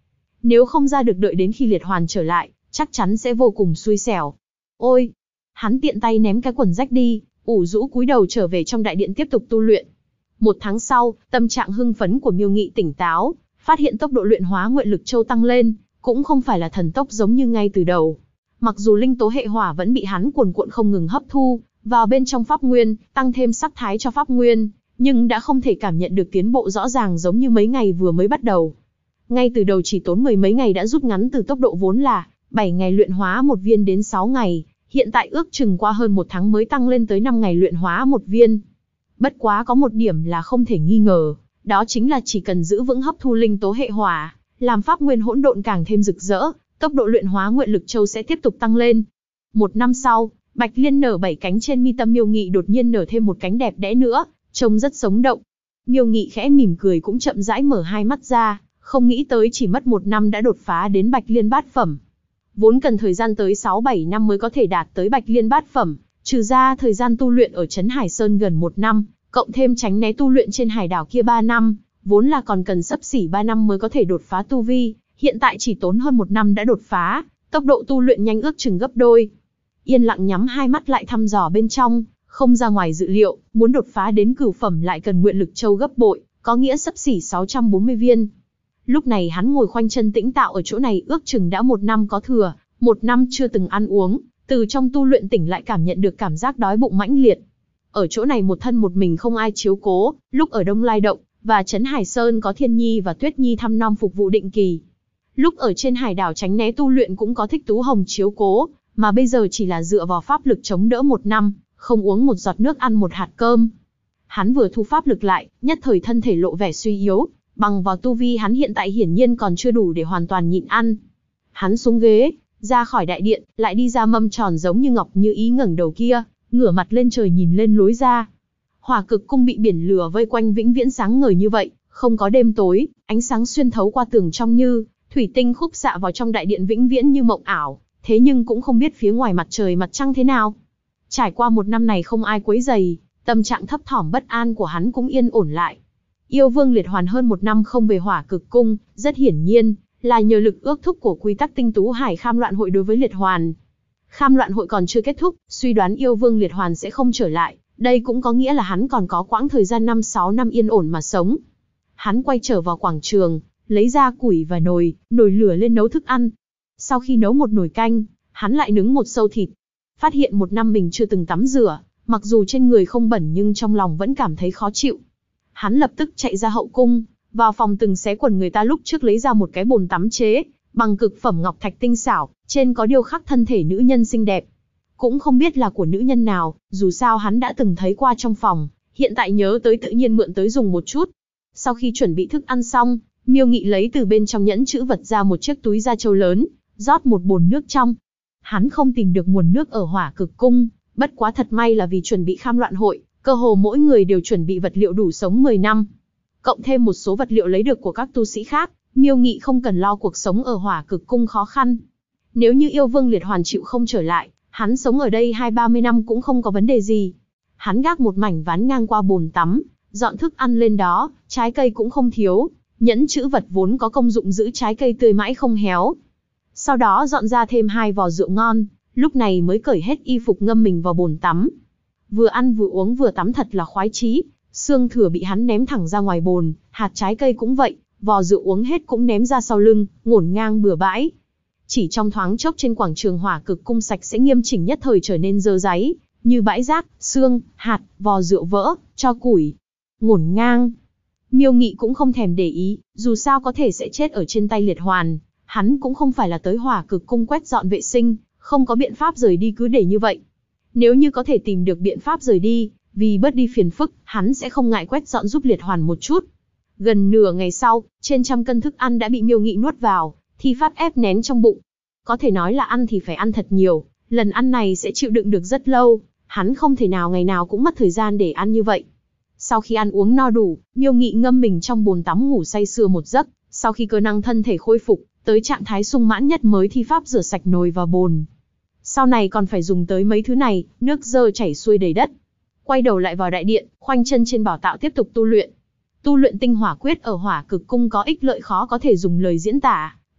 Nếu không ra được đợi đến khi liệt hoàn trở lại, chắc chắn sẽ vô cùng xui xẻo. Ôi! Hắn tiện tay ném cái quần rách đi, ủ rũ cúi đầu trở về trong đại điện tiếp tục tu luyện. 1 tháng sau, tâm trạng hưng phấn của Miêu Nghị tỉnh táo, phát hiện tốc độ luyện hóa Nguyện Lực Châu tăng lên, cũng không phải là thần tốc giống như ngay từ đầu. Mặc dù linh tố hệ hỏa vẫn bị hắn cuồn cuộn không ngừng hấp thu vào bên trong pháp nguyên, tăng thêm sắc thái cho pháp nguyên, nhưng đã không thể cảm nhận được tiến bộ rõ ràng giống như mấy ngày vừa mới bắt đầu. Ngay từ đầu chỉ tốn 10 mấy ngày đã rút ngắn từ tốc độ vốn là 7 ngày luyện hóa một viên đến 6 ngày, hiện tại ước chừng qua hơn 1 tháng mới tăng lên tới 5 ngày luyện hóa một viên. Bất quá có một điểm là không thể nghi ngờ, đó chính là chỉ cần giữ vững hấp thu linh tố hệ hỏa, làm pháp nguyên hỗn độn càng thêm rực rỡ, tốc độ luyện hóa Nguyện Lực Châu sẽ tiếp tục tăng lên. 1 năm sau, Bạch Liên nở 7 cánh trên mi tâm Miêu Nghị đột nhiên nở thêm một cánh đẹp đẽ nữa, trông rất sống động. Miêu Nghị khẽ mỉm cười cũng chậm rãi mở hai mắt ra, không nghĩ tới chỉ mất 1 năm đã đột phá đến Bạch Liên bát phẩm. Vốn cần thời gian tới 6-7 năm mới có thể đạt tới Bạch Liên bát phẩm, trừ ra thời gian tu luyện ở Trấn Hải Sơn gần 1 năm, cộng thêm tránh né tu luyện trên hải đảo kia 3 năm, vốn là còn cần xấp xỉ 3 năm mới có thể đột phá tu vi, hiện tại chỉ tốn hơn 1 năm đã đột phá, tốc độ tu luyện nhanh ước chừng gấp đôi. Yên lặng nhắm hai mắt lại thăm dò bên trong, không ra ngoài dự liệu, muốn đột phá đến cửu phẩm lại cần Nguyện Lực Châu gấp bội, có nghĩa xấp xỉ 640 viên. Lúc này hắn ngồi khoanh chân tĩnh tạo ở chỗ này ước chừng đã 1 năm có thừa, 1 năm chưa từng ăn uống, từ trong tu luyện tỉnh lại cảm nhận được cảm giác đói bụng mãnh liệt. Ở chỗ này một thân một mình không ai chiếu cố, lúc ở Đông Lai Động và Trấn Hải Sơn có Thiên Nhi và Tuyết Nhi thăm nom phục vụ định kỳ. Lúc ở trên hải đảo tránh né tu luyện cũng có Thích Tú Hồng chiếu cố, mà bây giờ chỉ là dựa vào pháp lực chống đỡ 1 năm, không uống một giọt nước ăn một hạt cơm. Hắn vừa thu pháp lực lại, nhất thời thân thể lộ vẻ suy yếu, bằng vào tu vi hắn hiện tại hiển nhiên còn chưa đủ để hoàn toàn nhịn ăn. Hắn xuống ghế, ra khỏi đại điện, lại đi ra mâm tròn giống như ngọc như ý ngẩng đầu kia, ngửa mặt lên trời nhìn lên lối ra. Hỏa Cực Cung bị biển lửa vây quanh vĩnh viễn sáng ngời như vậy, không có đêm tối, ánh sáng xuyên thấu qua tường trong như thủy tinh khúc xạ vào trong đại điện vĩnh viễn như mộng ảo, thế nhưng cũng không biết phía ngoài mặt trời mặt trăng thế nào. Trải qua 1 năm này không ai quấy rầy, tâm trạng thấp thỏm bất an của hắn cũng yên ổn lại. Yêu Vương Liệt Hoàn hơn 1 năm không về Hỏa Cực Cung, rất hiển nhiên là nhờ lực ước thúc của quy tắc tinh tú hải Kham Loạn Hội đối với Liệt Hoàn. Kham Loạn Hội còn chưa kết thúc, suy đoán Yêu Vương Liệt Hoàn sẽ không trở lại, đây cũng có nghĩa là hắn còn có quãng thời gian 5-6 năm yên ổn mà sống. Hắn quay trở vào quảng trường, lấy ra củi và nồi lửa lên nấu thức ăn. Sau khi nấu một nồi canh, hắn lại nướng một sâu thịt. Phát hiện 1 năm mình chưa từng tắm rửa, mặc dù trên người không bẩn nhưng trong lòng vẫn cảm thấy khó chịu. Hắn lập tức chạy ra hậu cung, vào phòng từng xé quần người ta lúc trước lấy ra một cái bồn tắm chế bằng cực phẩm ngọc thạch tinh xảo, trên có điêu khắc thân thể nữ nhân xinh đẹp. Cũng không biết là của nữ nhân nào, dù sao hắn đã từng thấy qua trong phòng, hiện tại nhớ tới tự nhiên mượn tới dùng một chút. Sau khi chuẩn bị thức ăn xong, Miêu Nghị lấy từ bên trong nhẫn chữ vật ra một chiếc túi da trâu lớn, rót một bồn nước trong. Hắn không tìm được nguồn nước ở Hỏa Cực Cung, bất quá thật may là vì chuẩn bị Kham Loạn Hội, cơ hồ mỗi người đều chuẩn bị vật liệu đủ sống 10 năm. Cộng thêm một số vật liệu lấy được của các tu sĩ khác, Miêu Nghị không cần lo cuộc sống ở Hỏa Cực Cung khó khăn. Nếu như Yêu Vương Liệt Hoàn chịu không trở lại, hắn sống ở đây 20-30 năm cũng không có vấn đề gì. Hắn gác một mảnh ván ngang qua bồn tắm, dọn thức ăn lên đó, trái cây cũng không thiếu, nhẫn chữ vật vốn có công dụng giữ trái cây tươi mãi không héo. Sau đó dọn ra thêm 2 vò rượu ngon, lúc này mới cởi hết y phục ngâm mình vào bồn tắm. Vừa ăn vừa uống vừa tắm thật là khoái chí, xương thừa bị hắn ném thẳng ra ngoài bồn, hạt trái cây cũng vậy, vò rượu uống hết cũng ném ra sau lưng, ngổn ngang bừa bãi. Chỉ trong thoáng chốc trên quảng trường Hỏa Cực Cung sạch sẽ nghiêm chỉnh nhất thời trở nên dơ dáy, như bãi rác, xương, hạt, vò rượu vỡ, tro củi. Ngổn ngang. Miêu Nghị cũng không thèm để ý, dù sao có thể sẽ chết ở trên tay Liệt Hoàn, hắn cũng không phải là tới Hỏa Cực Cung quét dọn vệ sinh, không có biện pháp rời đi cứ để như vậy. Nếu như có thể tìm được biện pháp rời đi, vì bớt đi phiền phức, hắn sẽ không ngại quét dọn giúp Liệt Hoàn một chút. Gần nửa ngày sau, trên trăm cân thức ăn đã bị Miêu Nghị nuốt vào, thi pháp ép nén trong bụng. Có thể nói là ăn thì phải ăn thật nhiều, lần ăn này sẽ chịu đựng được rất lâu, hắn không thể nào ngày nào cũng mất thời gian để ăn như vậy. Sau khi ăn uống no đủ, Miêu Nghị ngâm mình trong bồn tắm ngủ say sưa một giấc, sau khi cơ năng thân thể khôi phục, tới trạng thái sung mãn nhất mới thi pháp rửa sạch nồi và bồn. Sau này còn phải dùng tới mấy thứ này, nước dơ chảy xuôi đầy đất. Quay đầu lại vào đại điện, khoanh chân trên bảo tạo tiếp tục tu luyện. Tu luyện tinh hỏa quyết ở Hỏa Cực Cung có ích lợi khó có thể dùng lời diễn tả,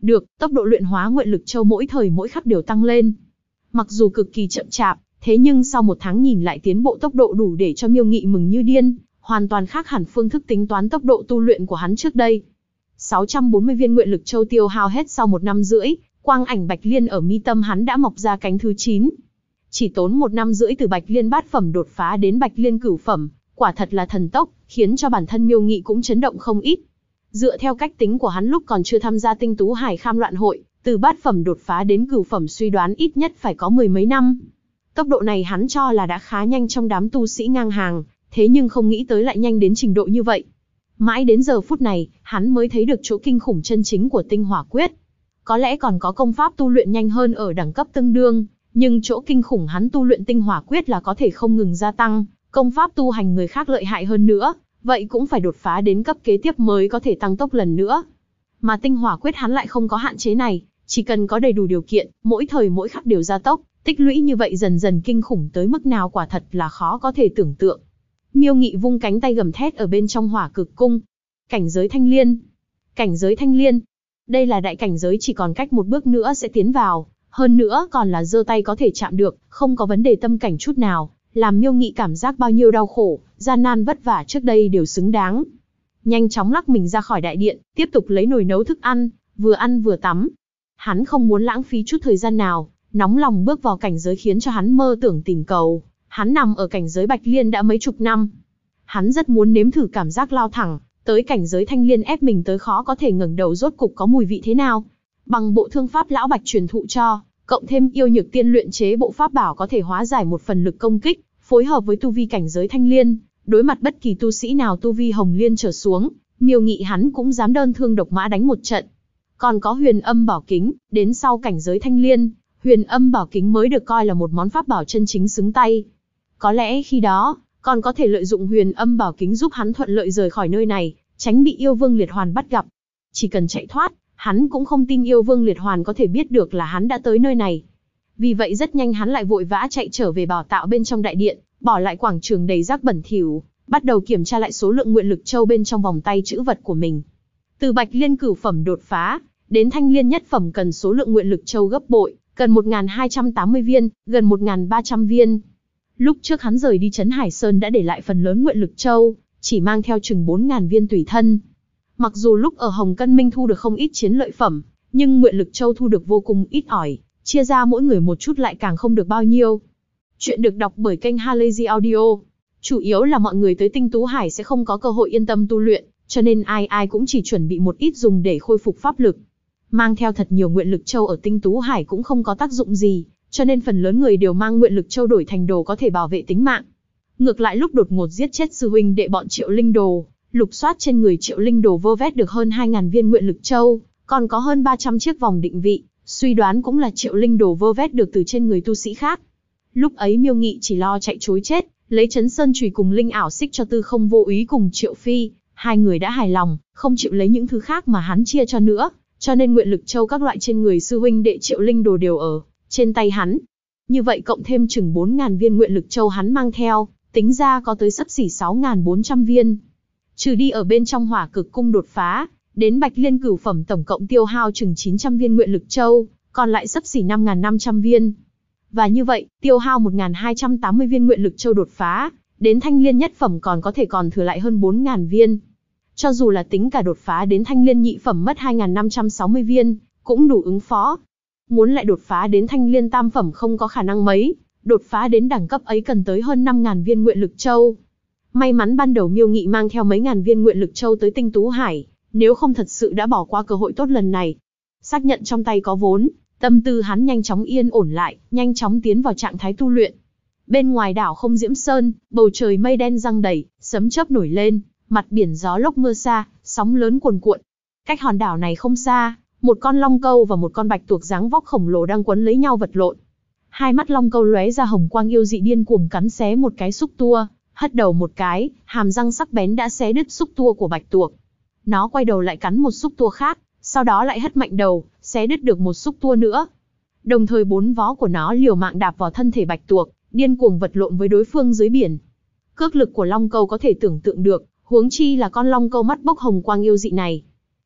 Được, tốc độ luyện hóa nguyện lực châu mỗi thời mỗi khắc đều tăng lên. Mặc dù cực kỳ chậm chạp, thế nhưng sau 1 tháng nhìn lại tiến bộ tốc độ đủ để cho Miêu Nghị mừng như điên, hoàn toàn khác hẳn phương thức tính toán tốc độ tu luyện của hắn trước đây. 640 viên nguyện lực châu tiêu hao hết sau 1 năm rưỡi, quang ảnh Bạch Liên ở mi tâm hắn đã mọc ra cánh thứ 9. Chỉ tốn 1 năm rưỡi từ Bạch Liên bát phẩm đột phá đến Bạch Liên cửu phẩm, quả thật là thần tốc, khiến cho bản thân Miêu Nghị cũng chấn động không ít. Dựa theo cách tính của hắn lúc còn chưa tham gia Tinh Tú Hải Kham Loạn Hội, từ bát phẩm đột phá đến cửu phẩm suy đoán ít nhất phải có 10 mấy năm. Tốc độ này hắn cho là đã khá nhanh trong đám tu sĩ ngang hàng, thế nhưng không nghĩ tới lại nhanh đến trình độ như vậy. Mãi đến giờ phút này, hắn mới thấy được chỗ kinh khủng chân chính của Tinh Hỏa Quyết. Có lẽ còn có công pháp tu luyện nhanh hơn ở đẳng cấp tương đương, nhưng chỗ kinh khủng hắn tu luyện Tinh Hỏa Quyết là có thể không ngừng gia tăng, công pháp tu hành người khác lợi hại hơn nữa, vậy cũng phải đột phá đến cấp kế tiếp mới có thể tăng tốc lần nữa. Mà Tinh Hỏa Quyết hắn lại không có hạn chế này, chỉ cần có đầy đủ điều kiện, mỗi thời mỗi khắc đều gia tốc, tích lũy như vậy dần dần kinh khủng tới mức nào quả thật là khó có thể tưởng tượng. Miêu Nghị vung cánh tay gầm thét ở bên trong Hỏa Cực Cung. Cảnh giới Thanh Liên. Cảnh giới Thanh Liên. Đây là đại cảnh giới chỉ còn cách 1 bước nữa sẽ tiến vào, hơn nữa còn là giơ tay có thể chạm được, không có vấn đề tâm cảnh chút nào, làm Miêu Nghị cảm giác bao nhiêu đau khổ, gian nan vất vả trước đây đều xứng đáng. Nhanh chóng lắc mình ra khỏi đại điện, tiếp tục lấy nồi nấu thức ăn vừa tắm. Hắn không muốn lãng phí chút thời gian nào, nóng lòng bước vào cảnh giới khiến cho hắn mơ tưởng tình cầu. Hắn nằm ở cảnh giới Bạch Liên đã mấy chục năm. Hắn rất muốn nếm thử cảm giác lao thẳng, tới cảnh giới Thanh Liên ép mình tới khó có thể ngẩng đầu rốt cục có mùi vị thế nào. Bằng bộ thương pháp lão Bạch truyền thụ cho, cộng thêm yêu nhược tiên luyện chế bộ pháp bảo có thể hóa giải một phần lực công kích, phối hợp với tu vi cảnh giới Thanh Liên, đối mặt bất kỳ tu sĩ nào tu vi Hồng Liên trở xuống, Miêu Nghị hắn cũng dám đơn thương độc mã đánh một trận. Còn có Huyền Âm Bảo Kính, đến sau cảnh giới Thanh Liên, Huyền Âm Bảo Kính mới được coi là một món pháp bảo chân chính xứng tay. Có lẽ khi đó, còn có thể lợi dụng Huyền Âm Bảo Kính giúp hắn thuận lợi rời khỏi nơi này, tránh bị Yêu Vương Liệt Hoàn bắt gặp. Chỉ cần chạy thoát, hắn cũng không tin Yêu Vương Liệt Hoàn có thể biết được là hắn đã tới nơi này. Vì vậy rất nhanh hắn lại vội vã chạy trở về bảo tạo bên trong đại điện, bỏ lại quảng trường đầy rác bẩn thỉu, bắt đầu kiểm tra lại số lượng nguyện lực châu bên trong vòng tay trữ vật của mình. Từ Bạch Liên cửu phẩm đột phá, đến Thanh Liên nhất phẩm cần số lượng nguyện lực châu gấp bội, cần 1280 viên, gần 1300 viên. Lúc trước hắn rời đi Trấn Hải Sơn đã để lại phần lớn nguyện lực châu, chỉ mang theo chừng 4000 viên tùy thân. Mặc dù lúc ở Hồng Cân Minh thu được không ít chiến lợi phẩm, nhưng nguyện lực châu thu được vô cùng ít ỏi, chia ra mỗi người một chút lại càng không được bao nhiêu. Chuyện được đọc bởi kênh Halazy Audio. Chủ yếu là mọi người tới Tinh Tú Hải sẽ không có cơ hội yên tâm tu luyện, cho nên ai cũng chỉ chuẩn bị một ít dùng để khôi phục pháp lực. Mang theo thật nhiều nguyện lực châu ở Tinh Tú Hải cũng không có tác dụng gì, cho nên phần lớn người đều mang nguyện lực châu đổi thành đồ có thể bảo vệ tính mạng. Ngược lại lúc đột ngột giết chết sư huynh đệ bọn Triệu Linh Đồ, lục soát trên người Triệu Linh Đồ vơ vét được hơn 2000 viên nguyện lực châu, còn có hơn 300 chiếc vòng định vị, suy đoán cũng là Triệu Linh Đồ vơ vét được từ trên người tu sĩ khác. Lúc ấy Miêu Nghị chỉ lo chạy trối chết, lấy Chấn Sơn chùy cùng linh ảo xích cho Tư Không Vô Úy cùng Triệu Phi, hai người đã hài lòng, không chịu lấy những thứ khác mà hắn chia cho nữa, cho nên nguyện lực châu các loại trên người sư huynh đệ Triệu Linh Đồ đều ở trên tay hắn. Như vậy cộng thêm chừng 4000 viên nguyện lực châu hắn mang theo, tính ra có tới xấp xỉ 6400 viên. Trừ đi ở bên trong Hỏa Cực Cung đột phá, đến Bạch Liên cửu phẩm tổng cộng tiêu hao chừng 900 viên nguyện lực châu, còn lại xấp xỉ 5500 viên. Và như vậy, tiêu hao 1280 viên nguyện lực châu đột phá, đến Thanh Liên nhất phẩm còn thừa lại hơn 4000 viên. Cho dù là tính cả đột phá đến Thanh Liên nhị phẩm mất 2560 viên, cũng đủ ứng phó. Muốn lại đột phá đến Thanh Liên tam phẩm không có khả năng mấy, đột phá đến đẳng cấp ấy cần tới hơn 5000 viên nguyện lực châu. May mắn ban đầu Miêu Nghị mang theo mấy ngàn viên nguyện lực châu tới Tinh Tú Hải, nếu không thật sự đã bỏ qua cơ hội tốt lần này. Xác nhận trong tay có vốn, tâm tư hắn nhanh chóng yên ổn lại, nhanh chóng tiến vào trạng thái tu luyện. Bên ngoài đảo Không Diễm Sơn, bầu trời mây đen giăng đầy, sấm chớp nổi lên, mặt biển gió lốc mưa xa, sóng lớn cuồn cuộn. Cách hòn đảo này không xa, một con long câu và một con bạch tuộc dáng vóc khổng lồ đang quấn lấy nhau vật lộn. Hai mắt long câu lóe ra hồng quang yêu dị điên cuồng cắn xé một cái xúc tua, hất đầu một cái, hàm răng sắc bén đã xé đứt xúc tua của bạch tuộc. Nó quay đầu lại cắn một xúc tua khác, sau đó lại hất mạnh đầu, xé đứt được một xúc tua nữa. Đồng thời 4 vó của nó liều mạng đạp vào thân thể bạch tuộc, điên cuồng vật lộn với đối phương dưới biển. Cước lực của long câu có thể tưởng tượng được, huống chi là con long câu mắt bốc hồng quang yêu dị này.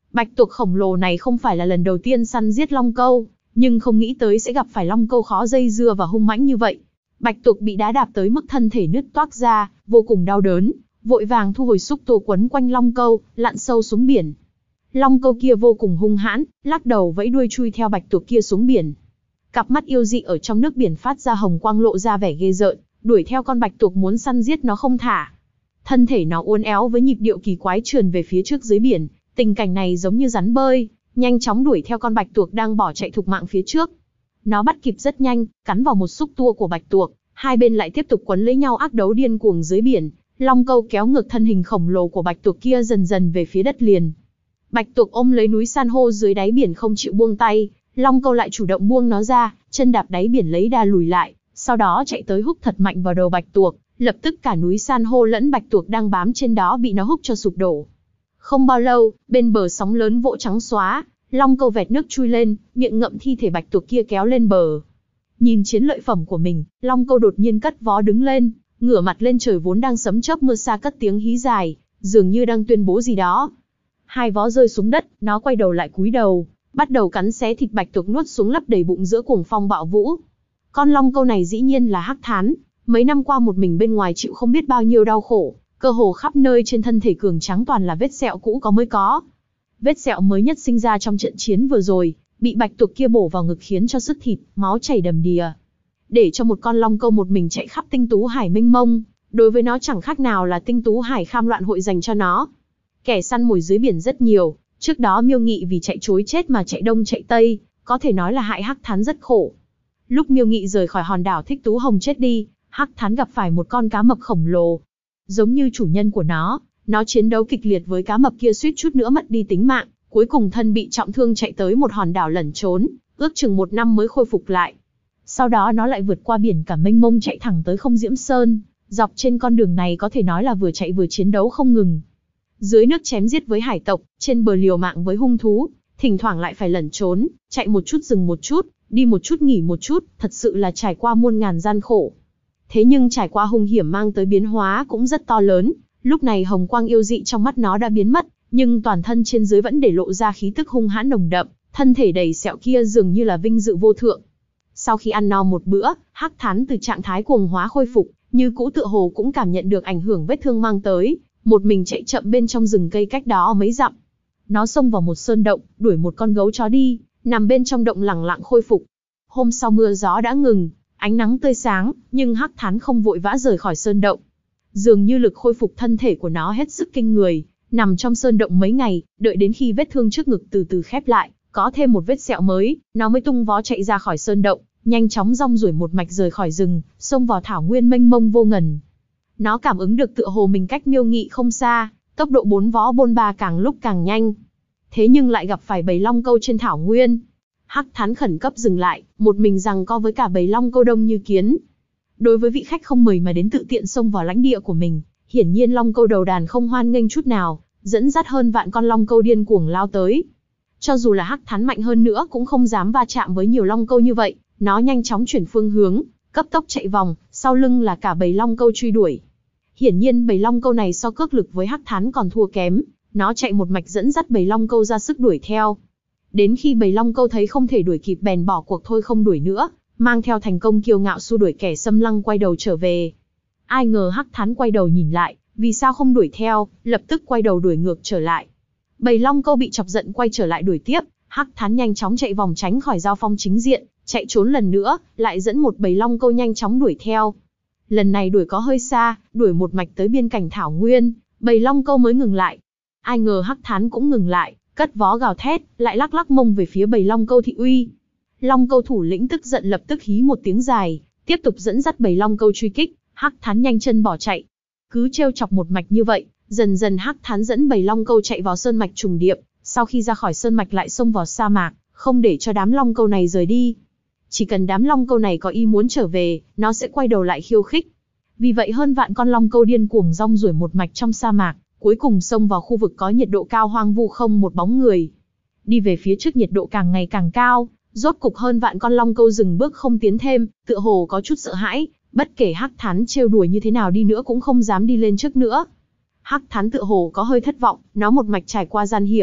Bạch tuộc khổng lồ này không phải là lần đầu tiên săn giết long câu, nhưng không nghĩ tới sẽ gặp phải long câu khó dây dưa và hung mãnh như vậy. Bạch tuộc bị đá đạp tới mức thân thể nứt toác ra, vô cùng đau đớn, vội vàng thu hồi xúc tua quấn quanh long câu, lặn sâu xuống biển. Long câu kia vô cùng hung hãn, lắc đầu vẫy đuôi chui theo bạch tuộc kia xuống biển. Cặp mắt yêu dị ở trong nước biển phát ra hồng quang lộ ra vẻ ghê rợn, đuổi theo con bạch tuộc muốn săn giết nó không thả. Thân thể nó uốn éo với nhịp điệu kỳ quái trườn về phía trước dưới biển, tình cảnh này giống như rắn bơi, nhanh chóng đuổi theo con bạch tuộc đang bỏ chạy thục mạng phía trước. Nó bắt kịp rất nhanh, cắn vào một xúc tua của bạch tuộc, hai bên lại tiếp tục quấn lấy nhau ác đấu điên cuồng dưới biển. Long câu kéo ngược thân hình khổng lồ của bạch tuộc kia dần dần về phía đất liền. Bạch tuộc ôm lấy núi san hô dưới đáy biển không chịu buông tay, long câu lại chủ động buông nó ra, chân đạp đáy biển lấy đà lùi lại, sau đó chạy tới húc thật mạnh vào đầu bạch tuộc, lập tức cả núi san hô lẫn bạch tuộc đang bám trên đó bị nó húc cho sụp đổ. Không bao lâu, bên bờ sóng lớn vỗ trắng xóa, long câu vẹt nước chui lên, miệng ngậm thi thể bạch tuộc kia kéo lên bờ. Nhìn chiến lợi phẩm của mình, long câu đột nhiên cất vó đứng lên, ngửa mặt lên trời vốn đang sấm chớp mưa xa cất tiếng hí dài, dường như đang tuyên bố gì đó. Hai vó rơi xuống đất, nó quay đầu lại cúi đầu, bắt đầu cắn xé thịt bạch tuộc nuốt xuống lấp đầy bụng giữa cuồng phong bạo vũ. Con long câu này dĩ nhiên là Hắc Thán, mấy năm qua một mình bên ngoài chịu không biết bao nhiêu đau khổ, cơ hồ khắp nơi trên thân thể cường tráng toàn là vết sẹo cũ có mới có. Vết sẹo mới nhất sinh ra trong trận chiến vừa rồi, bị bạch tuộc kia bổ vào ngực khiến cho sứt thịt, máu chảy đầm đìa. Để cho một con long câu một mình chạy khắp tinh tú hải mênh mông, đối với nó chẳng khác nào là tinh tú hải kham loạn hội dành cho nó. Kẻ săn mồi dưới biển rất nhiều, trước đó Miêu Nghị vì chạy trối chết mà chạy đông chạy tây, có thể nói là hại Hắc Thán rất khổ. Lúc Miêu Nghị rời khỏi hòn đảo Thích Tú Hồng chết đi, Hắc Thán gặp phải một con cá mập khổng lồ. Giống như chủ nhân của nó chiến đấu kịch liệt với cá mập kia suýt chút nữa mất đi tính mạng, cuối cùng thân bị trọng thương chạy tới một hòn đảo lẩn trốn, ước chừng 1 năm mới khôi phục lại. Sau đó nó lại vượt qua biển cả mênh mông chạy thẳng tới Không Diễm Sơn, dọc trên con đường này có thể nói là vừa chạy vừa chiến đấu không ngừng. Dưới nước chém giết với hải tộc, trên bờ liều mạng với hung thú, thỉnh thoảng lại phải lẩn trốn, chạy một chút dừng một chút, đi một chút nghỉ một chút, thật sự là trải qua muôn ngàn gian khổ. Thế nhưng trải qua hung hiểm mang tới biến hóa cũng rất to lớn, lúc này hồng quang yêu dị trong mắt nó đã biến mất, nhưng toàn thân trên dưới vẫn để lộ ra khí tức hung hãn nồng đậm, thân thể đầy sẹo kia dường như là vinh dự vô thượng. Sau khi ăn no một bữa, Hắc Thán từ trạng thái cuồng hóa khôi phục, như cũ tựa hồ cũng cảm nhận được ảnh hưởng vết thương mang tới, một mình chạy chậm bên trong rừng cây cách đó mấy dặm. Nó xông vào một sơn động, đuổi một con gấu chó đi, nằm bên trong động lẳng lặng khôi phục. Hôm sau mưa gió đã ngừng, ánh nắng tươi sáng, nhưng Hắc Thán không vội vã rời khỏi sơn động. Dường như lực khôi phục thân thể của nó hết sức kinh người, nằm trong sơn động mấy ngày, đợi đến khi vết thương trước ngực từ từ khép lại, có thêm một vết sẹo mới, nó mới tung vó chạy ra khỏi sơn động, nhanh chóng rong ruổi một mạch rời khỏi rừng, xông vào thảo nguyên mênh mông vô ngần. Nó cảm ứng được tựa hồ mình cách Miêu Nghị không xa, tốc độ 4 vó bôn ba càng lúc càng nhanh. Thế nhưng lại gặp phải bầy long câu trên thảo nguyên. Hắc Thán khẩn cấp dừng lại, một mình giằng co với cả bầy long câu đông như kiến. Đối với vị khách không mời mà đến tự tiện xông vào lãnh địa của mình, hiển nhiên long câu đầu đàn không hoan nghênh chút nào, dẫn dắt hơn vạn con long câu điên cuồng lao tới. Cho dù là Hắc Thán mạnh hơn nữa cũng không dám va chạm với nhiều long câu như vậy, nó nhanh chóng chuyển phương hướng, cấp tốc chạy vòng, sau lưng là cả bầy long câu truy đuổi. Hiển nhiên bầy long câu này so cước lực với Hắc Thán còn thua kém, nó chạy một mạch dẫn dắt bầy long câu ra sức đuổi theo. Đến khi bầy long câu thấy không thể đuổi kịp bèn bỏ cuộc thôi không đuổi nữa, mang theo thành công kiêu ngạo xua đuổi kẻ xâm lăng quay đầu trở về. Ai ngờ Hắc Thán quay đầu nhìn lại, vì sao không đuổi theo, lập tức quay đầu đuổi ngược trở lại. Bầy long câu bị chọc giận quay trở lại đuổi tiếp, Hắc Thán nhanh chóng chạy vòng tránh khỏi giao phong chính diện, chạy trốn lần nữa, lại dẫn một bầy long câu nhanh chóng đuổi theo. Lần này đuổi có hơi xa, đuổi một mạch tới biên cảnh thảo nguyên, bầy long câu mới ngừng lại. Ai ngờ Hắc Thán cũng ngừng lại, cất vó gào thét, lại lắc lắc mông về phía bầy long câu thị uy. Long câu thủ lĩnh tức giận lập tức hí một tiếng dài, tiếp tục dẫn dắt bầy long câu truy kích, Hắc Thán nhanh chân bỏ chạy. Cứ trêu chọc một mạch như vậy, dần dần Hắc Thán dẫn bầy long câu chạy vào sơn mạch trùng điệp, sau khi ra khỏi sơn mạch lại xông vào sa mạc, không để cho đám long câu này rời đi. Chỉ cần đám long câu này có ý muốn trở về, nó sẽ quay đầu lại khiêu khích. Vì vậy hơn vạn con long câu điên cuồng rong ruổi một mạch trong sa mạc, cuối cùng xông vào khu vực có nhiệt độ cao hoang vu không một bóng người. Đi về phía trước nhiệt độ càng ngày càng cao, rốt cục hơn vạn con long câu dừng bước không tiến thêm, tựa hồ có chút sợ hãi, bất kể Hắc Thán trêu đùa như thế nào đi nữa cũng không dám đi lên trước nữa. Hắc Thán tựa hồ có hơi thất vọng, nó một mạch trải qua gian hiểm,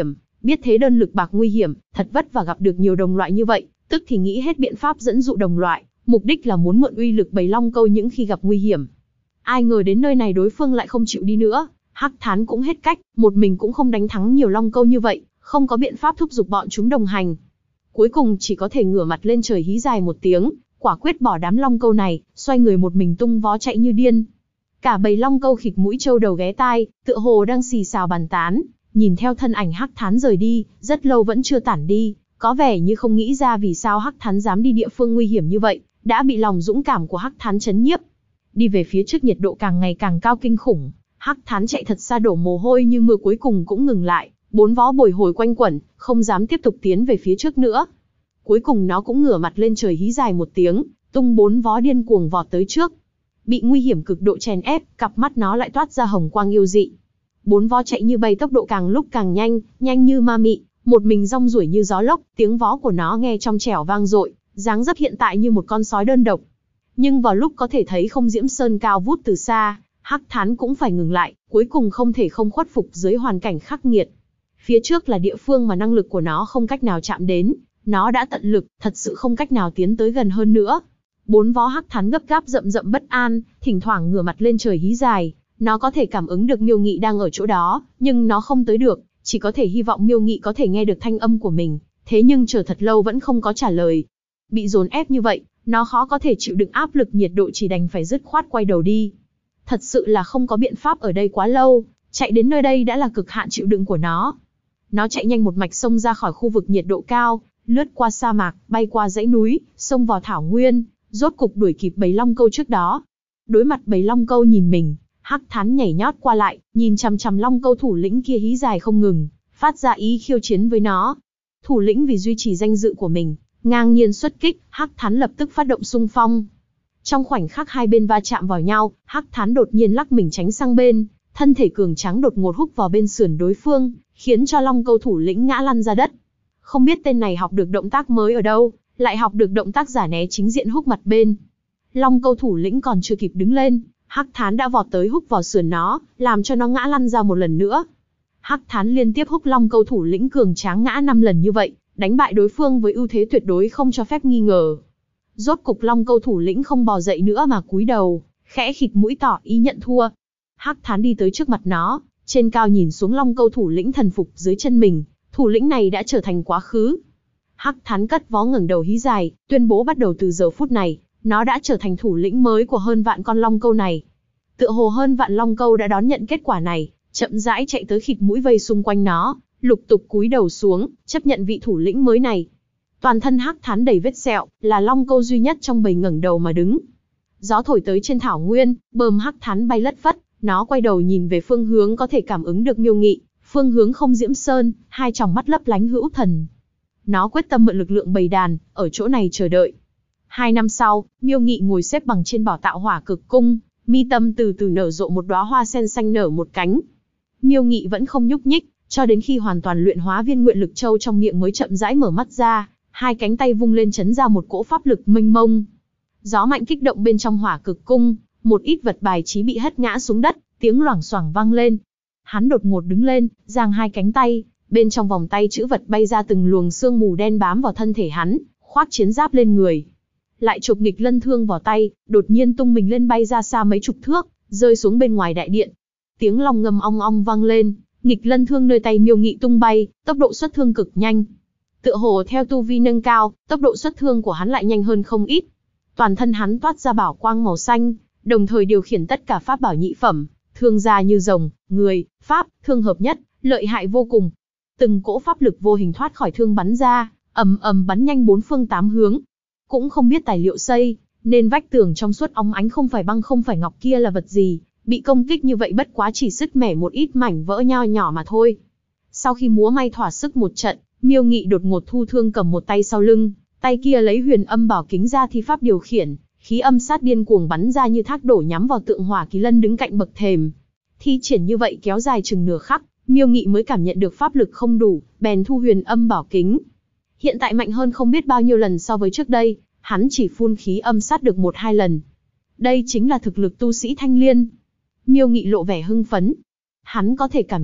Biết thế đơn lực bạc nguy hiểm, thật vất vả gặp được nhiều đồng loại như vậy, tức thì nghĩ hết biện pháp dẫn dụ đồng loại, mục đích là muốn mượn uy lực bầy long câu những khi gặp nguy hiểm. Ai ngờ đến nơi này đối phương lại không chịu đi nữa, Hắc Thán cũng hết cách, một mình cũng không đánh thắng nhiều long câu như vậy, không có biện pháp thúc giục bọn chúng đồng hành. Cuối cùng chỉ có thể ngửa mặt lên trời hí dài một tiếng, quả quyết bỏ đám long câu này, xoay người một mình tung vó chạy như điên. Cả bầy long câu khịt mũi trâu đầu ghé tai, tựa hồ đang xì xào bàn tán, nhìn theo thân ảnh Hắc Thán rời đi, rất lâu vẫn chưa tản đi, có vẻ như không nghĩ ra vì sao Hắc Thán dám đi địa phương nguy hiểm như vậy, đã bị lòng dũng cảm của Hắc Thán chấn nhiếp. Đi về phía trước nhiệt độ càng ngày càng cao kinh khủng, Hắc Thán chạy thật xa đổ mồ hôi như mưa cuối cùng cũng ngừng lại, bốn vó bồi hồi quanh quẩn, không dám tiếp tục tiến về phía trước nữa. Cuối cùng nó cũng ngửa mặt lên trời hí dài một tiếng, tung bốn vó điên cuồng vọt tới trước. Bị nguy hiểm cực độ chèn ép, cặp mắt nó lại toát ra hồng quang yêu dị. Bốn vó chạy như bay tốc độ càng lúc càng nhanh, nhanh như ma mị, một mình rong ruổi như gió lốc, tiếng vó của nó nghe trong trẻo vang dội, dáng dấp hiện tại như một con sói đơn độc. Nhưng vào lúc có thể thấy không diễm sơn cao vút từ xa, Hắc Thán cũng phải ngừng lại, cuối cùng không thể không khuất phục dưới hoàn cảnh khắc nghiệt. Phía trước là địa phương mà năng lực của nó không cách nào chạm đến, nó đã tận lực, thật sự không cách nào tiến tới gần hơn nữa. Bốn vó Hắc Thán gấp gáp rậm rậm bất an, thỉnh thoảng ngửa mặt lên trời hí dài, nó có thể cảm ứng được Miêu Nghị đang ở chỗ đó, nhưng nó không tới được, chỉ có thể hy vọng Miêu Nghị có thể nghe được thanh âm của mình, thế nhưng chờ thật lâu vẫn không có trả lời. Bị dồn ép như vậy, nó khó có thể chịu đựng áp lực nhiệt độ, chỉ đành phải dứt khoát quay đầu đi. Thật sự là không có biện pháp ở đây quá lâu, chạy đến nơi đây đã là cực hạn chịu đựng của nó. Nó chạy nhanh một mạch xông ra khỏi khu vực nhiệt độ cao, lướt qua sa mạc, bay qua dãy núi, xông vào thảo nguyên, rốt cục đuổi kịp bầy long câu trước đó. Đối mặt bầy long câu nhìn mình, Hắc Thán nhảy nhót qua lại, nhìn chằm chằm long câu thủ lĩnh kia hí dài không ngừng, phát ra ý khiêu chiến với nó. Thủ lĩnh vì duy trì danh dự của mình, ngang nhiên xuất kích, Hắc Thán lập tức phát động xung phong. Trong khoảnh khắc hai bên va chạm vào nhau, Hắc Thán đột nhiên lắc mình tránh sang bên, thân thể cường tráng đột ngột húc vào bên sườn đối phương, khiến cho long câu thủ lĩnh ngã lăn ra đất. Không biết tên này học được động tác mới ở đâu, lại học được động tác giả né chính diện húc mặt bên. Long câu thủ lĩnh còn chưa kịp đứng lên, Hắc Thán đã vọt tới húc vào sườn nó, làm cho nó ngã lăn ra một lần nữa. Hắc Thán liên tiếp húc long câu thủ lĩnh cường tráng ngã 5 lần như vậy, đánh bại đối phương với ưu thế tuyệt đối không cho phép nghi ngờ. Rốt cục long câu thủ lĩnh không bò dậy nữa mà cúi đầu, khẽ khịt mũi tỏ ý nhận thua. Hắc Thán đi tới trước mặt nó, trên cao nhìn xuống long câu thủ lĩnh thần phục dưới chân mình, thủ lĩnh này đã trở thành quá khứ. Hắc Thán cất vó ngẩng đầu hí dài, tuyên bố bắt đầu từ giờ phút này, nó đã trở thành thủ lĩnh mới của hơn vạn con long câu này. Tựa hồ hơn vạn long câu đã đón nhận kết quả này, chậm rãi chạy tới khịt mũi vây xung quanh nó, lục tục cúi đầu xuống, chấp nhận vị thủ lĩnh mới này. Toàn thân Hắc Thán đầy vết sẹo, là long câu duy nhất trong bầy ngẩng đầu mà đứng. Gió thổi tới trên thảo nguyên, bờm Hắc Thán bay lất phất, nó quay đầu nhìn về phương hướng có thể cảm ứng được Miêu Nghị, phương hướng không diễm sơn, hai tròng mắt lấp lánh hữu thần. Nó quyết tâm mượn lực lượng bầy đàn, ở chỗ này chờ đợi. 2 năm sau, Miêu Nghị ngồi xếp bằng trên bảo tạo hỏa cực cung, mi tâm từ từ nở rộ một đóa hoa sen xanh nở một cánh. Miêu Nghị vẫn không nhúc nhích, cho đến khi hoàn toàn luyện hóa viên nguyện lực châu trong miệng mới chậm rãi mở mắt ra, hai cánh tay vung lên chấn ra một cỗ pháp lực mênh mông. Gió mạnh kích động bên trong hỏa cực cung, một ít vật bài trí bị hất ngã xuống đất, tiếng loảng xoảng vang lên. Hắn đột ngột đứng lên, giang hai cánh tay, bên trong vòng tay chữ vật bay ra từng luồng sương mù đen bám vào thân thể hắn, khoác chiến giáp lên người. Lại chụp nghịch lân thương vào tay, đột nhiên tung mình lên bay ra xa mấy chục thước, rơi xuống bên ngoài đại điện. Tiếng long ngâm ong ong vang lên, nghịch lân thương nơi tay Miêu Nghị tung bay, tốc độ xuất thương cực nhanh. Tựa hồ theo tu vi nâng cao, tốc độ xuất thương của hắn lại nhanh hơn không ít. Toàn thân hắn toát ra bảo quang màu xanh, đồng thời điều khiển tất cả pháp bảo nhị phẩm, thương ra như rồng, người, pháp, thương hợp nhất, lợi hại vô cùng. Từng cỗ pháp lực vô hình thoát khỏi thương bắn ra, ầm ầm bắn nhanh bốn phương tám hướng. Cũng không biết tài liệu xây, nên vách tường trong suốt óng ánh không phải băng không phải ngọc kia là vật gì, bị công kích như vậy bất quá chỉ sứt mẻ một ít mảnh vỡ nho nhỏ mà thôi. Sau khi múa may thỏa sức một trận, Miêu Nghị đột ngột thu thương cầm một tay sau lưng, tay kia lấy huyền âm bảo kính ra thi pháp điều khiển, khí âm sát điên cuồng bắn ra như thác đổ nhắm vào tượng hỏa kỳ lân đứng cạnh bậc thềm. Thi triển như vậy kéo dài chừng nửa khắc, Miêu Nghị mới cảm nhận được pháp lực không đủ, bèn thu huyền âm bảo kính. Hiện tại mạnh hơn không biết bao nhiêu lần so với trước đây, hắn chỉ phun khí âm sát được 1-2 lần. Đây chính là thực lực tu sĩ Thanh Liên. Miêu Nghị lộ vẻ hưng phấn. Hắn có thể cảm nhận,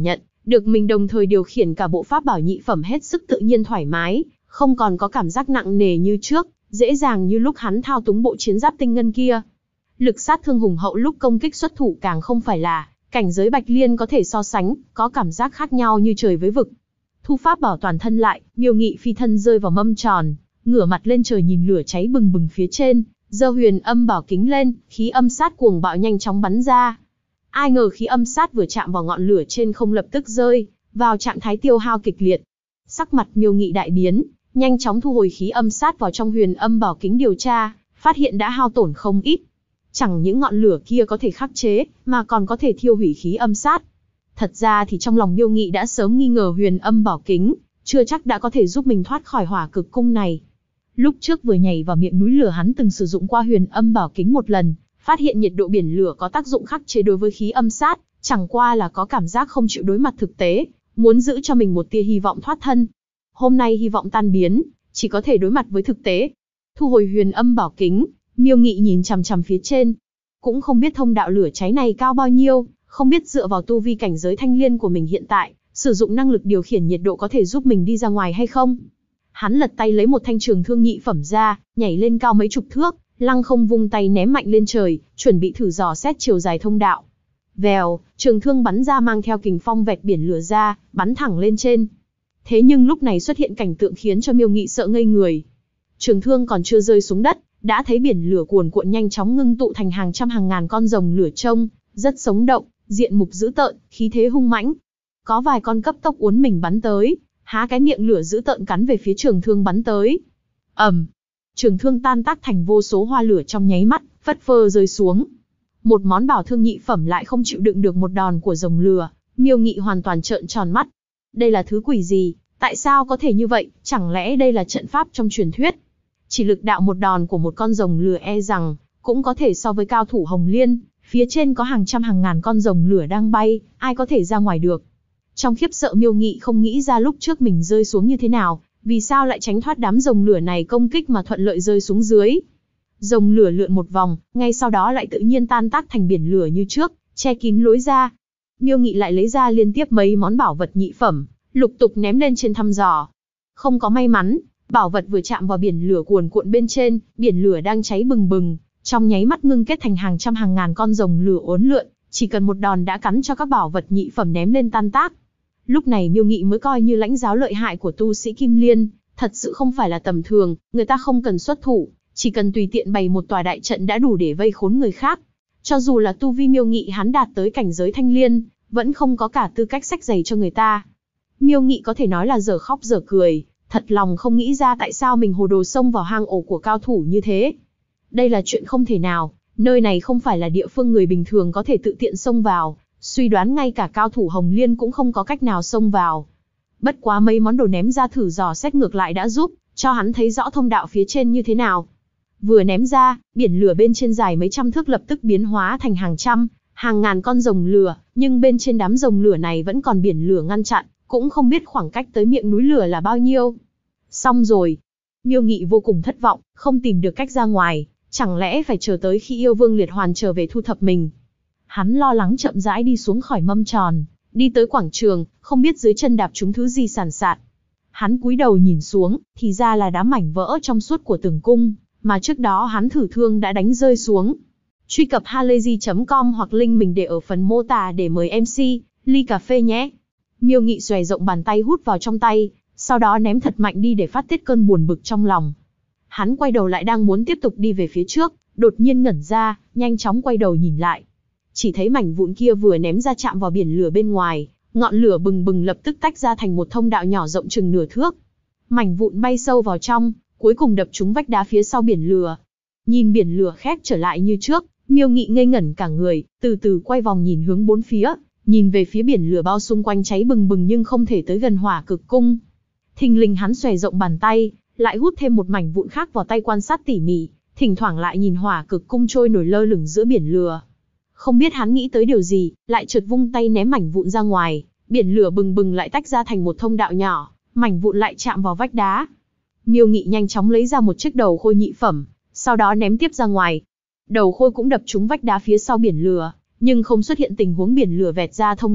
được mình đồng thời điều khiển cả bộ pháp bảo nhị phẩm hết sức tự nhiên thoải mái, không còn có cảm giác nặng nề như trước, dễ dàng như lúc hắn thao túng bộ chiến giáp tinh ngân kia. Lực sát thương hùng hậu lúc công kích xuất thủ càng không phải là cảnh giới Bạch Liên có thể so sánh, có cảm giác khác nhau như trời với vực. Thu pháp bảo toàn thân lại, Miêu Nghị phi thân rơi vào mâm tròn, ngửa mặt lên trời nhìn lửa cháy bừng bừng phía trên, giơ huyền âm bảo kính lên, khí âm sát cuồng bạo nhanh chóng bắn ra. Ai ngờ khí âm sát vừa chạm vào ngọn lửa trên không lập tức rơi vào trạng thái tiêu hao kịch liệt. Sắc mặt Miêu Nghị đại biến, nhanh chóng thu hồi khí âm sát vào trong huyền âm bảo kính điều tra, phát hiện đã hao tổn không ít. Chẳng những ngọn lửa kia có thể khắc chế, mà còn có thể thiêu hủy khí âm sát. Thật ra thì trong lòng Miêu Nghị đã sớm nghi ngờ huyền âm bảo kính, chưa chắc đã có thể giúp mình thoát khỏi hỏa cực cung này. Lúc trước vừa nhảy vào miệng núi lửa hắn từng sử dụng qua huyền âm bảo kính một lần, phát hiện nhiệt độ biển lửa có tác dụng khắc chế đối với khí âm sát, chẳng qua là có cảm giác không chịu đối mặt thực tế, muốn giữ cho mình một tia hy vọng thoát thân. Hôm nay hy vọng tan biến, chỉ có thể đối mặt với thực tế. Thu hồi huyền âm bảo kính, Miêu Nghị nhìn chằm chằm phía trên. Cũng không biết thông đạo lửa cháy này cao bao nhiêu, không biết dựa vào tu vi cảnh giới thanh liên của mình hiện tại, sử dụng năng lực điều khiển nhiệt độ có thể giúp mình đi ra ngoài hay không. Hắn lật tay lấy một thanh trường thương nhị phẩm ra, nhảy lên cao mấy chục thước, lăng không vung tay ném mạnh lên trời, chuẩn bị thử dò xét chiều dài thông đạo. Vèo, trường thương bắn ra mang theo kình phong vẹt biển lửa ra, bắn thẳng lên trên. Thế nhưng lúc này xuất hiện cảnh tượng khiến cho Miêu Nghị sợ ngây người. Trường thương còn chưa rơi xuống đất, đã thấy biển lửa cuồn cuộn nhanh chóng ngưng tụ thành hàng trăm hàng ngàn con rồng lửa trông, rất sống động, diện mục dữ tợn, khí thế hung mãnh. Có vài con cấp tốc uốn mình bắn tới, há cái miệng lửa dữ tợn cắn về phía trường thương bắn tới. Ầm, trường thương tan tác thành vô số hoa lửa trong nháy mắt, phất phơ rơi xuống. Một món bảo thương nhị phẩm lại không chịu đựng được một đòn của rồng lửa, Miêu Nghị hoàn toàn trợn tròn mắt. Đây là thứ quỷ gì? Tại sao có thể như vậy? Chẳng lẽ đây là trận pháp trong truyền thuyết? Chỉ lực đạo một đòn của một con rồng lửa e rằng cũng có thể so với cao thủ Hồng Liên, phía trên có hàng trăm hàng ngàn con rồng lửa đang bay, ai có thể ra ngoài được? Trong khiếp sợ Miêu Nghị không nghĩ ra lúc trước mình rơi xuống như thế nào, vì sao lại tránh thoát đám rồng lửa này công kích mà thuận lợi rơi xuống dưới. Rồng lửa lượn một vòng, ngay sau đó lại tự nhiên tan tác thành biển lửa như trước, che kín lối ra. Miêu Nghị lại lấy ra liên tiếp mấy món bảo vật nhị phẩm, lục tục ném lên trên thăm dò. Không có may mắn, bảo vật vừa chạm vào biển lửa cuồn cuộn bên trên, biển lửa đang cháy bừng bừng, trong nháy mắt ngưng kết thành hàng trăm hàng ngàn con rồng lửa uốn lượn, chỉ cần một đòn đã cắn cho các bảo vật nhị phẩm ném lên tan tác. Lúc này Miêu Nghị mới coi như lãnh giáo lợi hại của tu sĩ Kim Liên, thật sự không phải là tầm thường, người ta không cần xuất thủ, chỉ cần tùy tiện bày một tòa đại trận đã đủ để vây khốn người khác. Cho dù là tu vi Miêu Nghị hắn đạt tới cảnh giới thanh liên, vẫn không có cả tư cách xách giày cho người ta. Miêu Nghị có thể nói là dở khóc dở cười, thật lòng không nghĩ ra tại sao mình hồ đồ xông vào hang ổ của cao thủ như thế. Đây là chuyện không thể nào, nơi này không phải là địa phương người bình thường có thể tự tiện xông vào, suy đoán ngay cả cao thủ Hồng Liên cũng không có cách nào xông vào. Bất quá mấy món đồ ném ra thử dò xét ngược lại đã giúp cho hắn thấy rõ thông đạo phía trên như thế nào. Vừa ném ra, biển lửa bên trên dài mấy trăm thước lập tức biến hóa thành hàng trăm, hàng ngàn con rồng lửa, nhưng bên trên đám rồng lửa này vẫn còn biển lửa ngăn chặn, cũng không biết khoảng cách tới miệng núi lửa là bao nhiêu. Xong rồi. Miêu Nghị vô cùng thất vọng, không tìm được cách ra ngoài, chẳng lẽ phải chờ tới khi yêu vương liệt hoàn trở về thu thập mình. Hắn lo lắng chậm rãi đi xuống khỏi mâm tròn, đi tới quảng trường, không biết dưới chân đạp trúng thứ gì sàn sạt. Hắn cúi đầu nhìn xuống, thì ra là đám mảnh vỡ trong suốt của tường cung, mà trước đó hắn thử thương đã đánh rơi xuống. Truy cập halayzi.com hoặc link mình để ở phần mô tả để mời MC, ly cà phê nhé. Miêu Nghị xòe rộng bàn tay hút vào trong tay, sau đó ném thật mạnh đi để phát tiết cơn buồn bực trong lòng. Hắn quay đầu lại đang muốn tiếp tục đi về phía trước, đột nhiên ngẩn ra, nhanh chóng quay đầu nhìn lại. Chỉ thấy mảnh vụn kia vừa ném ra chạm vào biển lửa bên ngoài, ngọn lửa bừng bừng lập tức tách ra thành một thông đạo nhỏ rộng chừng nửa thước. Mảnh vụn bay sâu vào trong, cuối cùng đập trúng vách đá phía sau biển lửa. Nhìn biển lửa khép trở lại như trước, Miêu Nghị ngây ngẩn cả người, từ từ quay vòng nhìn hướng bốn phía, nhìn về phía biển lửa bao xung quanh cháy bừng bừng nhưng không thể tới gần hỏa cực cung. Thình lình hắn xòe rộng bàn tay, lại hút thêm một mảnh vụn khác vào tay quan sát tỉ mỉ, thỉnh thoảng lại nhìn hỏa cực cung trôi nổi lơ lửng giữa biển lửa. Không biết hắn nghĩ tới điều gì, lại chợt vung tay ném mảnh vụn ra ngoài, biển lửa bừng bừng lại tách ra thành một thông đạo nhỏ, mảnh vụn lại chạm vào vách đá. Miêu Nghị nhanh chóng lấy ra một chiếc đầu khôi nhị phẩm, sau đó ném tiếp ra ngoài. Đầu khôi cũng đập trúng vách đá phía sau biển lửa, nhưng không xuất hiện tình huống biển lửa vẹt ra thông đạo,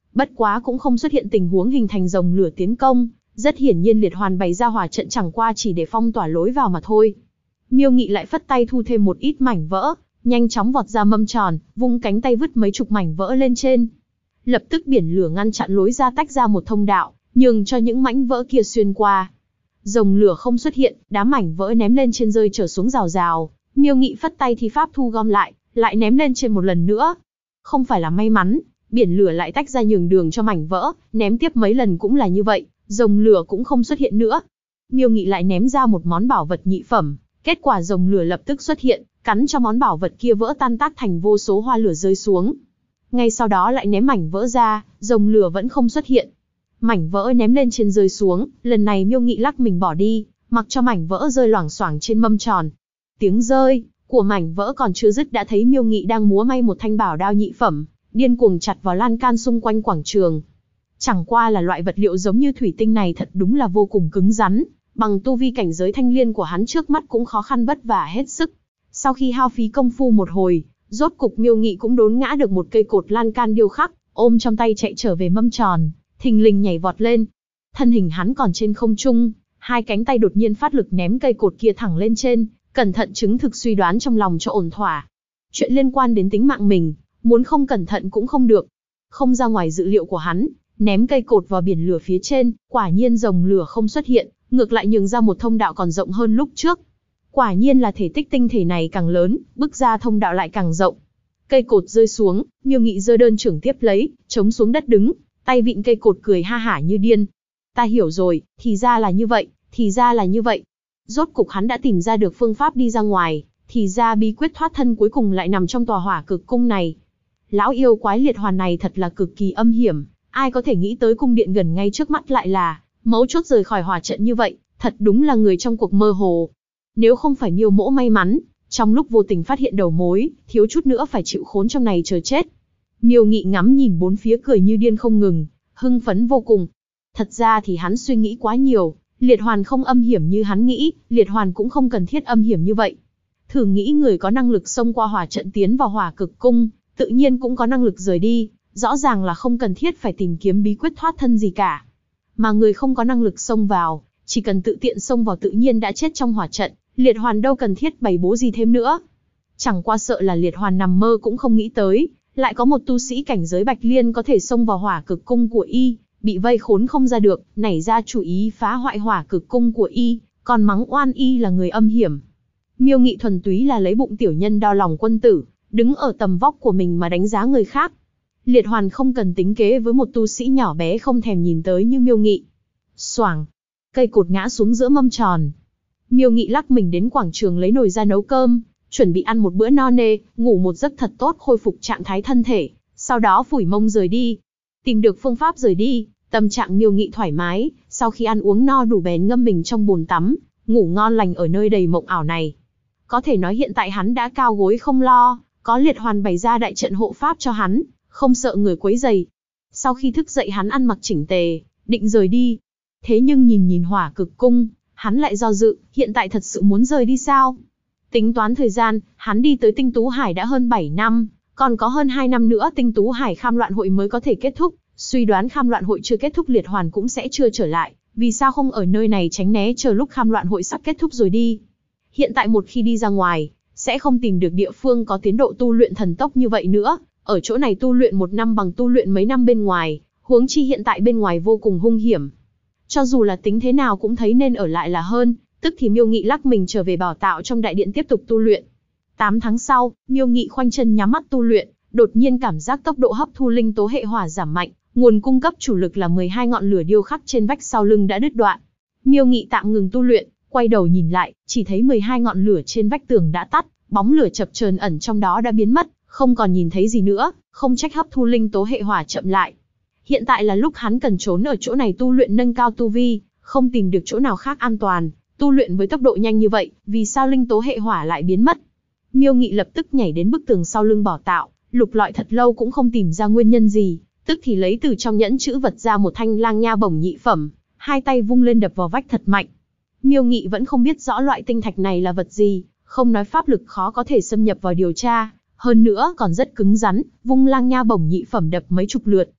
Bất quá cũng không xuất hiện tình huống hình thành rồng lửa tiến công, rất hiển nhiên Liệt Hoàn bày ra hỏa trận chẳng qua chỉ để phong tỏa lối vào mà thôi. Miêu Nghị lại phất tay thu thêm một ít mảnh vỡ, nhanh chóng vọt ra mâm tròn, vung cánh tay vứt mấy chục mảnh vỡ lên trên. Lập tức biển lửa ngăn chặn lối ra, tách ra một thông đạo, nhường cho những mảnh vỡ kia xuyên qua. Rồng lửa không xuất hiện, đám mảnh vỡ ném lên trên rơi trở xuống rào rào. Miêu Nghị phất tay thi pháp thu gom lại ném lên trên một lần nữa. Không phải là may mắn, biển lửa lại tách ra nhường đường cho mảnh vỡ, ném tiếp mấy lần cũng là như vậy, rồng lửa cũng không xuất hiện nữa. Miêu Nghị lại ném ra một món bảo vật nhị phẩm, kết quả rồng lửa lập tức xuất hiện, cắn cho món bảo vật kia vỡ tan tác thành vô số hoa lửa rơi xuống. Ngay sau đó lại ném mảnh vỡ ra, rồng lửa vẫn không xuất hiện. Mảnh vỡ ném lên trên rơi xuống, lần này Miêu Nghị lắc mình bỏ đi, mặc cho mảnh vỡ rơi loảng xoảng trên mâm tròn. Tiếng rơi của mảnh vỡ còn chưa dứt đã thấy Miêu Nghị đang múa may một thanh bảo đao nhị phẩm, điên cuồng chặt vào lan can xung quanh quảng trường. Chẳng qua là loại vật liệu giống như thủy tinh này thật đúng là vô cùng cứng rắn, bằng tu vi cảnh giới thanh liên của hắn trước mắt cũng khó khăn vất vả hết sức. Sau khi hao phí công phu một hồi, rốt cục Miêu Nghị cũng đốn ngã được một cây cột lan can điêu khắc, ôm trong tay chạy trở về mâm tròn, thình lình nhảy vọt lên. Thân hình hắn còn trên không trung, hai cánh tay đột nhiên phát lực ném cây cột kia thẳng lên trên, cẩn thận chứng thực suy đoán trong lòng cho ổn thỏa. Chuyện liên quan đến tính mạng mình, muốn không cẩn thận cũng không được. Không ra ngoài dự liệu của hắn, ném cây cột vào biển lửa phía trên, quả nhiên rồng lửa không xuất hiện, ngược lại nhường ra một thông đạo còn rộng hơn lúc trước. Quả nhiên là thể tích tinh thể này càng lớn, bước ra thông đạo lại càng rộng. Cây cột rơi xuống, Miêu Nghị giơ đơn trưởng tiếp lấy, chống xuống đất đứng, tay vịn cây cột cười ha hả như điên. Ta hiểu rồi, thì ra là như vậy, thì ra là như vậy. Rốt cục hắn đã tìm ra được phương pháp đi ra ngoài, thì ra bí quyết thoát thân cuối cùng lại nằm trong tòa hỏa cực cung này. Lão yêu quái Liệt Hoàn này thật là cực kỳ âm hiểm, ai có thể nghĩ tới cung điện gần ngay trước mắt lại là mấu chốt rời khỏi hỏa trận như vậy, thật đúng là người trong cuộc mơ hồ. Nếu không phải Miêu Mỗ may mắn, trong lúc vô tình phát hiện đầu mối, thiếu chút nữa phải chịu khốn trong này chờ chết. Miêu Nghị ngắm nhìn bốn phía cười như điên không ngừng, hưng phấn vô cùng. Thật ra thì hắn suy nghĩ quá nhiều, Liệt Hoàn không âm hiểm như hắn nghĩ, Liệt Hoàn cũng không cần thiết âm hiểm như vậy. Thử nghĩ người có năng lực xông qua hỏa trận tiến vào hỏa cực cung, tự nhiên cũng có năng lực rời đi, rõ ràng là không cần thiết phải tìm kiếm bí quyết thoát thân gì cả. Mà người không có năng lực xông vào, chỉ cần tự tiện xông vào tự nhiên đã chết trong hỏa trận, Liệt Hoàn đâu cần thiết bày bố gì thêm nữa. Chẳng qua sợ là Liệt Hoàn nằm mơ cũng không nghĩ tới, lại có một tu sĩ cảnh giới Bạch Liên có thể xông vào hỏa cực cung của y, bị vây khốn không ra được, nảy ra chủ ý phá hoại hỏa cực cung của y, còn mắng oan y là người âm hiểm. Miêu Nghị thuần túy là lấy bụng tiểu nhân đo lòng quân tử, đứng ở tầm vóc của mình mà đánh giá người khác. Liệt Hoàn không cần tính kế với một tu sĩ nhỏ bé không thèm nhìn tới như Miêu Nghị. Xoảng, cây cột ngã xuống giữa mâm tròn. Miêu Nghị lắc mình đến quảng trường lấy nồi ra nấu cơm, chuẩn bị ăn một bữa no nê, ngủ một giấc thật tốt khôi phục trạng thái thân thể, sau đó phủi mông rời đi. Tìm được phương pháp rời đi, tâm trạng Miêu Nghị thoải mái, sau khi ăn uống no đủ bèn ngâm mình trong bồn tắm, ngủ ngon lành ở nơi đầy mộng ảo này. Có thể nói hiện tại hắn đã cao gối không lo, có Liệt Hoàn bày ra đại trận hộ pháp cho hắn, không sợ người quấy rầy. Sau khi thức dậy hắn ăn mặc chỉnh tề, định rời đi. Thế nhưng nhìn hỏa cực cung, hắn lại do dự, hiện tại thật sự muốn rời đi sao? Tính toán thời gian, hắn đi tới Tinh Tú Hải đã hơn 7 năm, còn có hơn 2 năm nữa Tinh Tú Hải Kham Loạn Hội mới có thể kết thúc, suy đoán Kham Loạn Hội chưa kết thúc Liệt Hoàn cũng sẽ chưa trở lại, vì sao không ở nơi này tránh né chờ lúc Kham Loạn Hội sắp kết thúc rồi đi? Hiện tại một khi đi ra ngoài, sẽ không tìm được địa phương có tiến độ tu luyện thần tốc như vậy nữa, ở chỗ này tu luyện 1 năm bằng tu luyện mấy năm bên ngoài, huống chi hiện tại bên ngoài vô cùng hung hiểm. Cho dù là tính thế nào cũng thấy nên ở lại là hơn, tức thì Miêu Nghị lắc mình trở về bảo tạo trong đại điện tiếp tục tu luyện. 8 tháng sau, Miêu Nghị khoanh chân nhắm mắt tu luyện, đột nhiên cảm giác tốc độ hấp thu linh tố hệ hỏa giảm mạnh, nguồn cung cấp chủ lực là 12 ngọn lửa điêu khắc trên vách sau lưng đã đứt đoạn. Miêu Nghị tạm ngừng tu luyện, quay đầu nhìn lại, chỉ thấy 12 ngọn lửa trên vách tường đã tắt, bóng lửa chập chờn ẩn trong đó đã biến mất, không còn nhìn thấy gì nữa, không trách hấp thu linh tố hệ hỏa chậm lại. Hiện tại là lúc hắn cần trốn ở chỗ này tu luyện nâng cao tu vi, không tìm được chỗ nào khác an toàn, tu luyện với tốc độ nhanh như vậy, vì sao linh tố hệ hỏa lại biến mất? Miêu Nghị lập tức nhảy đến bức tường sau lưng bảo tạo, lục lọi thật lâu cũng không tìm ra nguyên nhân gì, tức thì lấy từ trong nhẫn chữ vật ra một thanh lang nha bổng nhị phẩm, hai tay vung lên đập vào vách thật mạnh. Miêu Nghị vẫn không biết rõ loại tinh thạch này là vật gì, không nói pháp lực khó có thể xâm nhập vào điều tra, hơn nữa còn rất cứng rắn, vung lang nha bổng nhị phẩm đập mấy chục lượt,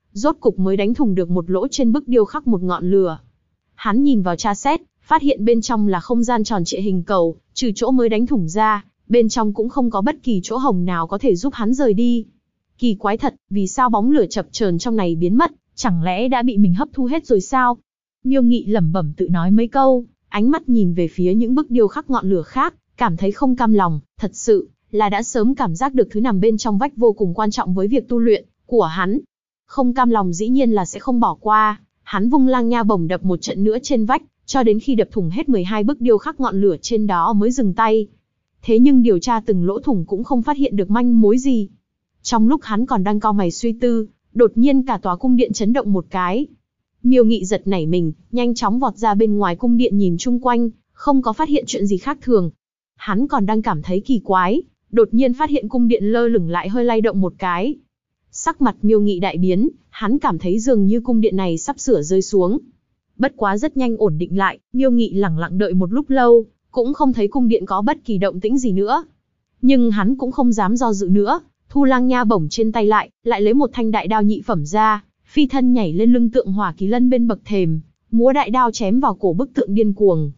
rốt cục mới đánh thủng được một lỗ trên bức điêu khắc một ngọn lửa. Hắn nhìn vào tra xét, phát hiện bên trong là không gian tròn trịa hình cầu, trừ chỗ mới đánh thủng ra, bên trong cũng không có bất kỳ chỗ hổng nào có thể giúp hắn rời đi. Kỳ quái thật, vì sao bóng lửa chập chờn trong này biến mất, chẳng lẽ đã bị mình hấp thu hết rồi sao? Miêu Nghị lẩm bẩm tự nói mấy câu, ánh mắt nhìn về phía những bức điêu khắc ngọn lửa khác, cảm thấy không cam lòng, thật sự là đã sớm cảm giác được thứ nằm bên trong vách vô cùng quan trọng với việc tu luyện của hắn. Không cam lòng dĩ nhiên là sẽ không bỏ qua, hắn vung lang nha bổng đập một trận nữa trên vách, cho đến khi đập thủng hết 12 bức điêu khắc ngọn lửa trên đó mới dừng tay. Thế nhưng điều tra từng lỗ thủng cũng không phát hiện được manh mối gì. Trong lúc hắn còn đang cau mày suy tư, đột nhiên cả tòa cung điện chấn động một cái. Miêu Nghị giật nảy mình, nhanh chóng vọt ra bên ngoài cung điện nhìn chung quanh, không có phát hiện chuyện gì khác thường. Hắn còn đang cảm thấy kỳ quái, đột nhiên phát hiện cung điện lơ lửng lại hơi lay động một cái. Sắc mặt Miêu Nghị đại biến, hắn cảm thấy dường như cung điện này sắp sửa rơi xuống. Bất quá rất nhanh ổn định lại, Miêu Nghị lẳng lặng đợi một lúc lâu, cũng không thấy cung điện có bất kỳ động tĩnh gì nữa. Nhưng hắn cũng không dám do dự nữa, thu lang nha bổng trên tay lại lấy một thanh đại đao nhị phẩm ra, phi thân nhảy lên lưng tượng hỏa kỳ lân bên bậc thềm, múa đại đao chém vào cổ bức tượng điên cuồng.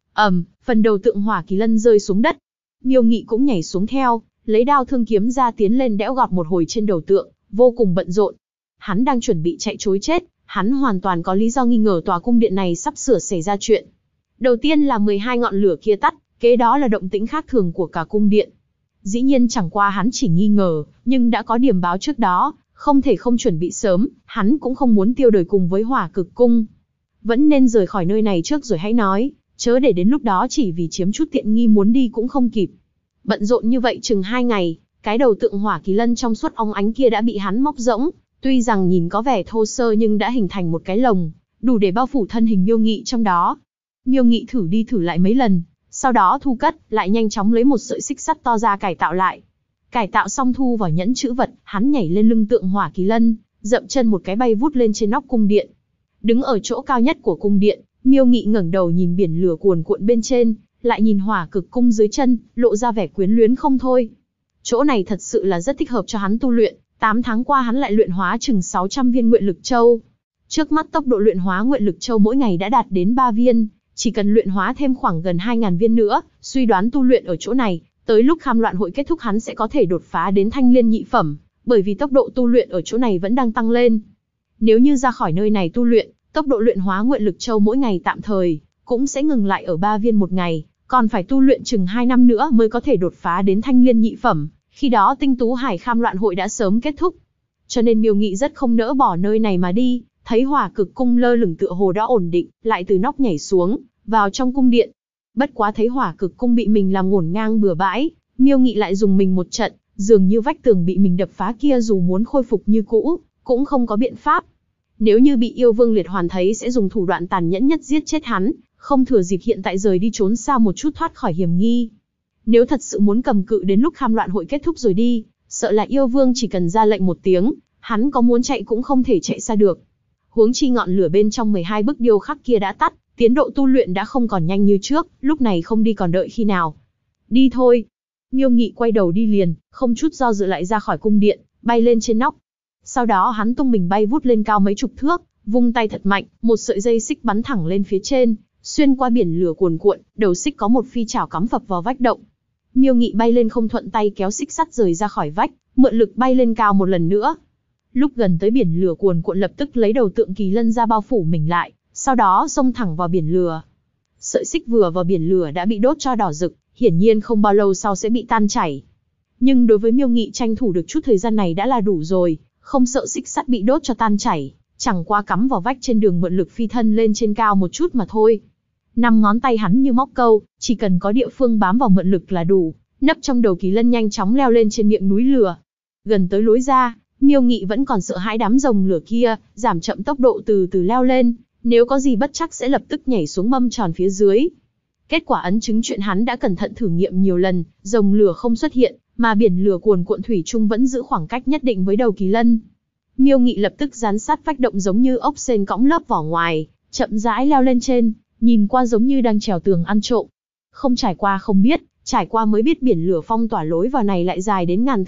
Phần đầu tượng hỏa kỳ lân rơi xuống đất. Miêu Nghị cũng nhảy xuống theo, lấy đao thương kiếm ra tiến lên đẽo gọt một hồi trên đầu tượng, vô cùng bận rộn. Hắn đang chuẩn bị chạy trối chết, hắn hoàn toàn có lý do nghi ngờ tòa cung điện này sắp sửa xảy ra chuyện. Đầu tiên là 12 ngọn lửa kia tắt, kế đó là động tĩnh khác thường của cả cung điện. Dĩ nhiên chẳng qua hắn chỉ nghi ngờ, nhưng đã có điểm báo trước đó, không thể không chuẩn bị sớm, hắn cũng không muốn tiêu đời cùng với Hỏa Cực Cung. Vẫn nên rời khỏi nơi này trước rồi hãy nói, chớ để đến lúc đó chỉ vì chiếm chút tiện nghi muốn đi cũng không kịp. Bận rộn như vậy chừng 2 ngày, cái đầu tượng hỏa kỳ lân trong suốt óng ánh kia đã bị hắn móc rỗng, tuy rằng nhìn có vẻ thô sơ nhưng đã hình thành một cái lồng, đủ để bao phủ thân hình Miêu Nghị trong đó. Miêu Nghị thử đi thử lại mấy lần, sau đó thu cất, lại nhanh chóng lấy một sợi xích sắt to ra cải tạo lại. Cải tạo xong thu vào nhẫn chữ vật, hắn nhảy lên lưng tượng hỏa kỳ lân, dậm chân một cái bay vút lên trên nóc cung điện. Đứng ở chỗ cao nhất của cung điện, Miêu Nghị ngẩng đầu nhìn biển lửa cuồn cuộn bên trên, lại nhìn Hỏa Cực Cung dưới chân, lộ ra vẻ quyến luyến không thôi. Chỗ này thật sự là rất thích hợp cho hắn tu luyện, 8 tháng qua hắn lại luyện hóa chừng 600 viên nguyện lực châu. Trước mắt tốc độ luyện hóa nguyện lực châu mỗi ngày đã đạt đến 3 viên, chỉ cần luyện hóa thêm khoảng gần 2000 viên nữa, suy đoán tu luyện ở chỗ này, tới lúc Kham Loạn hội kết thúc hắn sẽ có thể đột phá đến Thanh Liên nhị phẩm, bởi vì tốc độ tu luyện ở chỗ này vẫn đang tăng lên. Nếu như ra khỏi nơi này tu luyện, tốc độ luyện hóa nguyện lực châu mỗi ngày tạm thời cũng sẽ ngừng lại ở 3 viên một ngày, còn phải tu luyện chừng 2 năm nữa mới có thể đột phá đến Thanh Liên nhị phẩm, khi đó Tinh Tú Hải Kham Loạn hội đã sớm kết thúc. Cho nên Miêu Nghị rất không nỡ bỏ nơi này mà đi, thấy Hỏa Cực Cung lơ lửng tựa hồ đã ổn định, lại từ nóc nhảy xuống, vào trong cung điện. Bất quá thấy Hỏa Cực Cung bị mình làm ngổn ngang bừa bãi, Miêu Nghị lại dùng mình một trận, dường như vách tường bị mình đập phá kia dù muốn khôi phục như cũ, cũng không có biện pháp. Nếu như bị Yêu Vương Liệt Hoàn thấy sẽ dùng thủ đoạn tàn nhẫn nhất giết chết hắn, không thừa dịp hiện tại rời đi trốn xa một chút thoát khỏi hiểm nghi. Nếu thật sự muốn cầm cự đến lúc Kham Loạn hội kết thúc rồi đi, sợ là Yêu Vương chỉ cần ra lệnh một tiếng, hắn có muốn chạy cũng không thể chạy xa được. Huống chi ngọn lửa bên trong 12 bức điêu khắc kia đã tắt, tiến độ tu luyện đã không còn nhanh như trước, lúc này không đi còn đợi khi nào. Đi thôi. Miêu Nghị quay đầu đi liền, không chút do dự lại ra khỏi cung điện, bay lên trên nóc. Sau đó hắn tung mình bay vút lên cao mấy chục thước, vung tay thật mạnh, một sợi dây xích bắn thẳng lên phía trên, xuyên qua biển lửa cuồn cuộn, đầu xích có một phi chảo cắm phập vào vách động. Miêu Nghị bay lên không thuận tay kéo xích sắt rời ra khỏi vách, mượn lực bay lên cao một lần nữa. Lúc gần tới biển lửa cuồn cuộn lập tức lấy đầu tượng kỳ lân ra bao phủ mình lại, sau đó xông thẳng vào biển lửa. Sợi xích vừa vào biển lửa đã bị đốt cho đỏ rực, hiển nhiên không bao lâu sau sẽ bị tan chảy. Nhưng đối với Miêu Nghị tranh thủ được chút thời gian này đã là đủ rồi, không sợ xích sắt bị đốt cho tan chảy, chẳng qua cắm vào vách trên đường mượn lực phi thân lên trên cao một chút mà thôi. 5 ngón tay hắn như móc câu, chỉ cần có địa phương bám vào mượn lực là đủ, nấp trong đầu kỳ lân nhanh chóng leo lên trên miệng núi lửa. Gần tới lối ra, Miêu Nghị vẫn còn sợ hãi đám rồng lửa kia, giảm chậm tốc độ từ từ leo lên, nếu có gì bất trắc sẽ lập tức nhảy xuống mâm tròn phía dưới. Kết quả ấn chứng chuyện hắn đã cẩn thận thử nghiệm nhiều lần, rồng lửa không xuất hiện, mà biển lửa cuồn cuộn thủy chung vẫn giữ khoảng cách nhất định với đầu kỳ lân. Miêu Nghị lập tức dán sát vách động giống như ốc sên cõng lớp vỏ ngoài, chậm rãi leo lên trên, nhìn qua giống như đang trèo tường ăn trộm. Không trải qua không biết, trải qua mới biết biển lửa phong tỏa lối vào này lại dài đến ngàn thước,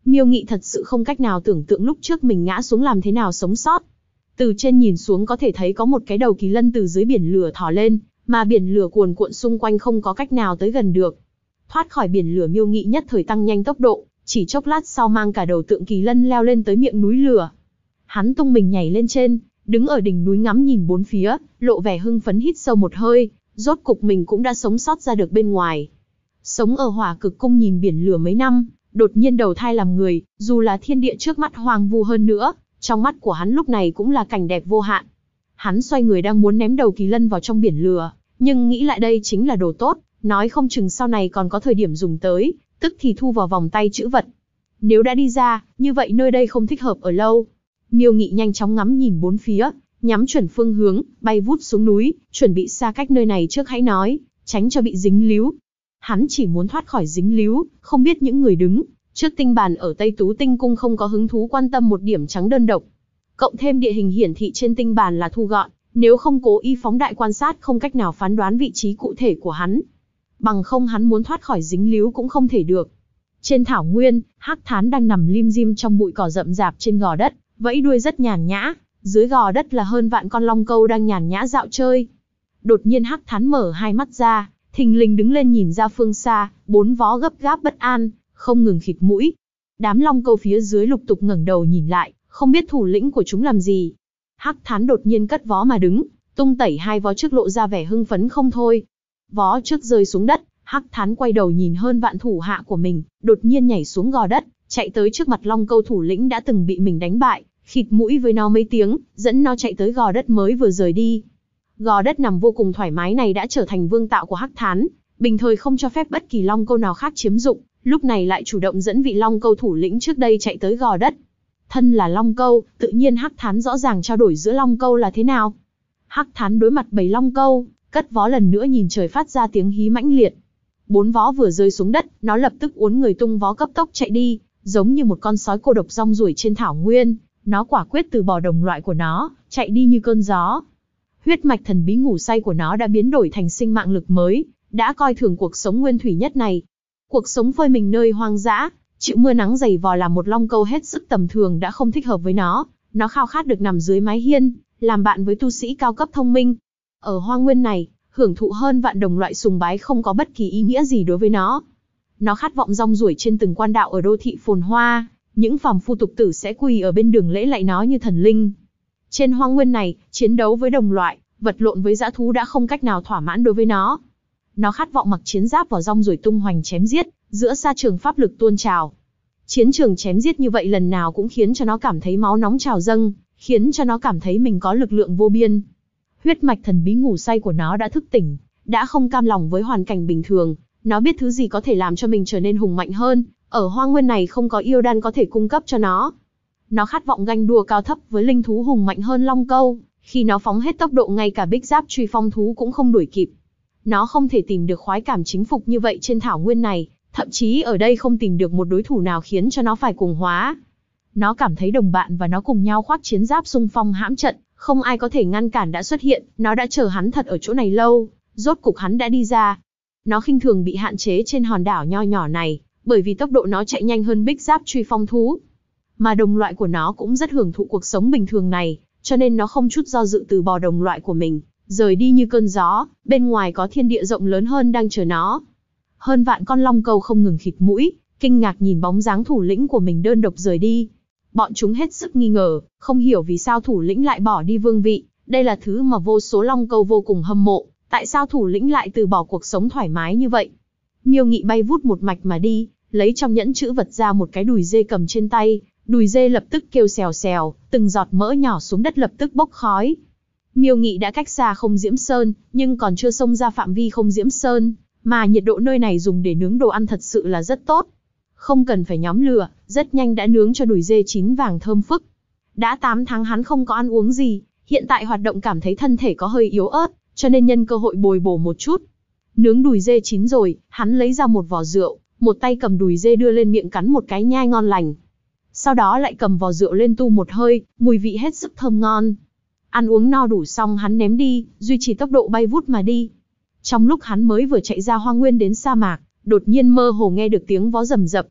Miêu Nghị thật sự không cách nào tưởng tượng lúc trước mình ngã xuống làm thế nào sống sót. Từ trên nhìn xuống có thể thấy có một cái đầu kỳ lân từ dưới biển lửa thò lên, mà biển lửa cuồn cuộn xung quanh không có cách nào tới gần được. Thoát khỏi biển lửa, Miêu Nghị nhất thời tăng nhanh tốc độ, chỉ chốc lát sau mang cả đầu tượng kỳ lân leo lên tới miệng núi lửa. Hắn tung mình nhảy lên trên, đứng ở đỉnh núi ngắm nhìn bốn phía, lộ vẻ hưng phấn hít sâu một hơi, rốt cục mình cũng đã sống sót ra được bên ngoài. Sống ở Hỏa Cực Cung nhìn biển lửa mấy năm, đột nhiên đầu thai làm người, dù là thiên địa trước mắt hoang vu hơn nữa, trong mắt của hắn lúc này cũng là cảnh đẹp vô hạn. Hắn xoay người đang muốn ném đầu kỳ lân vào trong biển lửa, nhưng nghĩ lại đây chính là đồ tốt, nói không chừng sau này còn có thời điểm dùng tới, tức thì thu vào vòng tay trữ vật. Nếu đã đi ra, như vậy nơi đây không thích hợp ở lâu. Miêu Nghị nhanh chóng ngắm nhìn bốn phía, nhắm chuẩn phương hướng, bay vút xuống núi, chuẩn bị xa cách nơi này trước hãy nói, tránh cho bị dính líu. Hắn chỉ muốn thoát khỏi dính líu, không biết những người đứng trước tinh bàn ở Tây Tú Tinh Cung không có hứng thú quan tâm một điểm trắng đơn độc. Cộng thêm địa hình hiển thị trên tinh bàn là thu gọn, nếu không cố ý phóng đại quan sát không cách nào phán đoán vị trí cụ thể của hắn. Bằng không hắn muốn thoát khỏi dính líu cũng không thể được. Trên thảo nguyên, Hắc Thán đang nằm lim dim trong bụi cỏ rậm rạp trên gò đất, vẫy đuôi rất nhàn nhã, dưới gò đất là hơn vạn con long câu đang nhàn nhã dạo chơi. Đột nhiên Hắc Thán mở hai mắt ra, thình lình đứng lên nhìn ra phương xa, bốn vó gấp gáp bất an, không ngừng khịt mũi. Đám long câu phía dưới lục tục ngẩng đầu nhìn lại, không biết thủ lĩnh của chúng làm gì. Hắc Thán đột nhiên cất vó mà đứng, tung tẩy hai vó trước lộ ra vẻ hưng phấn không thôi. Vó trước rơi xuống đất, Hắc Thán quay đầu nhìn hơn vạn thủ hạ của mình, đột nhiên nhảy xuống gò đất, chạy tới trước mặt long câu thủ lĩnh đã từng bị mình đánh bại, khịt mũi với nó mấy tiếng, dẫn nó chạy tới gò đất mới vừa rời đi. Gò đất nằm vô cùng thoải mái này đã trở thành vương tạo của Hắc Thán, bình thời không cho phép bất kỳ long câu nào khác chiếm dụng, lúc này lại chủ động dẫn vị long câu thủ lĩnh trước đây chạy tới gò đất. Thân là long câu, tự nhiên Hắc Thán rõ ràng trao đổi giữa long câu là thế nào. Hắc Thán đối mặt bầy long câu, cất vó lần nữa nhìn trời phát ra tiếng hí mãnh liệt. Bốn vó vừa rơi xuống đất, nó lập tức uốn người tung vó cấp tốc chạy đi, giống như một con sói cô độc rong ruổi trên thảo nguyên. Nó quả quyết từ bỏ đồng loại của nó, chạy đi như cơn gió. Huyết mạch thần bí ngủ say của nó đã biến đổi thành sinh mạng lực mới, đã coi thường cuộc sống nguyên thủy nhất này. Cuộc sống phơi mình nơi hoang dã, chịu mưa nắng dày vò làm một long câu hết sức tầm thường đã không thích hợp với nó khao khát được nằm dưới mái hiên, làm bạn với tu sĩ cao cấp thông minh. Ở hoang nguyên này, hưởng thụ hơn vạn đồng loại sùng bái không có bất kỳ ý nghĩa gì đối với nó. Nó khát vọng rong ruổi trên từng quan đạo ở đô thị phồn hoa, những phàm phu tục tử sẽ quỳ ở bên đường lễ lạy nó như thần linh. Trên hoang nguyên này, chiến đấu với đồng loại, vật lộn với dã thú đã không cách nào thỏa mãn đối với nó. Nó khát vọng mặc chiến giáp vào rong ruổi tung hoành chém giết, giữa sa trường pháp lực tuôn trào. Chiến trường chém giết như vậy lần nào cũng khiến cho nó cảm thấy máu nóng trào dâng, khiến cho nó cảm thấy mình có lực lượng vô biên. Huyết mạch thần bí ngủ say của nó đã thức tỉnh, đã không cam lòng với hoàn cảnh bình thường, nó biết thứ gì có thể làm cho mình trở nên hùng mạnh hơn, ở hoang nguyên này không có yêu đan có thể cung cấp cho nó. Nó khát vọng ganh đua cao thấp với linh thú hùng mạnh hơn long câu, khi nó phóng hết tốc độ ngay cả bích giáp truy phong thú cũng không đuổi kịp. Nó không thể tìm được khoái cảm chính phục như vậy trên thảo nguyên này, thậm chí ở đây không tìm được một đối thủ nào khiến cho nó phải cuồng hóa. Nó cảm thấy đồng bạn và nó cùng nhau khoác chiến giáp xung phong hãm trận, không ai có thể ngăn cản đã xuất hiện, nó đã chờ hắn thật ở chỗ này lâu, rốt cục hắn đã đi ra. Nó khinh thường bị hạn chế trên hòn đảo nho nhỏ này, bởi vì tốc độ nó chạy nhanh hơn bích giáp truy phong thú. Mà đồng loại của nó cũng rất hưởng thụ cuộc sống bình thường này, cho nên nó không chút do dự từ bỏ đồng loại của mình, rời đi như cơn gió, bên ngoài có thiên địa rộng lớn hơn đang chờ nó. Hơn vạn con long câu không ngừng khịt mũi, kinh ngạc nhìn bóng dáng thủ lĩnh của mình đơn độc rời đi. Bọn chúng hết sức nghi ngờ, không hiểu vì sao thủ lĩnh lại bỏ đi vương vị, đây là thứ mà vô số long câu vô cùng hâm mộ, tại sao thủ lĩnh lại từ bỏ cuộc sống thoải mái như vậy. Miêu Nghị bay vút một mạch mà đi, lấy trong nhẫn chữ vật ra một cái đùi dê cầm trên tay, đùi dê lập tức kêu xèo xèo, từng giọt mỡ nhỏ xuống đất lập tức bốc khói. Miêu Nghị đã cách xa Không Diễm Sơn, nhưng còn chưa xông ra phạm vi Không Diễm Sơn, mà nhiệt độ nơi này dùng để nướng đồ ăn thật sự là rất tốt. Không cần phải nhóm lửa, rất nhanh đã nướng cho đùi dê chín vàng thơm phức. Đã 8 tháng hắn không có ăn uống gì, hiện tại hoạt động cảm thấy thân thể có hơi yếu ớt, cho nên nhân cơ hội bồi bổ một chút. Nướng đùi dê chín rồi, hắn lấy ra một vò rượu, một tay cầm đùi dê đưa lên miệng cắn một cái nhai ngon lành. Sau đó lại cầm vò rượu lên tu một hơi, mùi vị hết sức thơm ngon. Ăn uống no đủ xong hắn ném đi, duy trì tốc độ bay vút mà đi. Trong lúc hắn mới vừa chạy ra hoang nguyên đến sa mạc, đột nhiên mơ hồ nghe được tiếng vó rầm rập.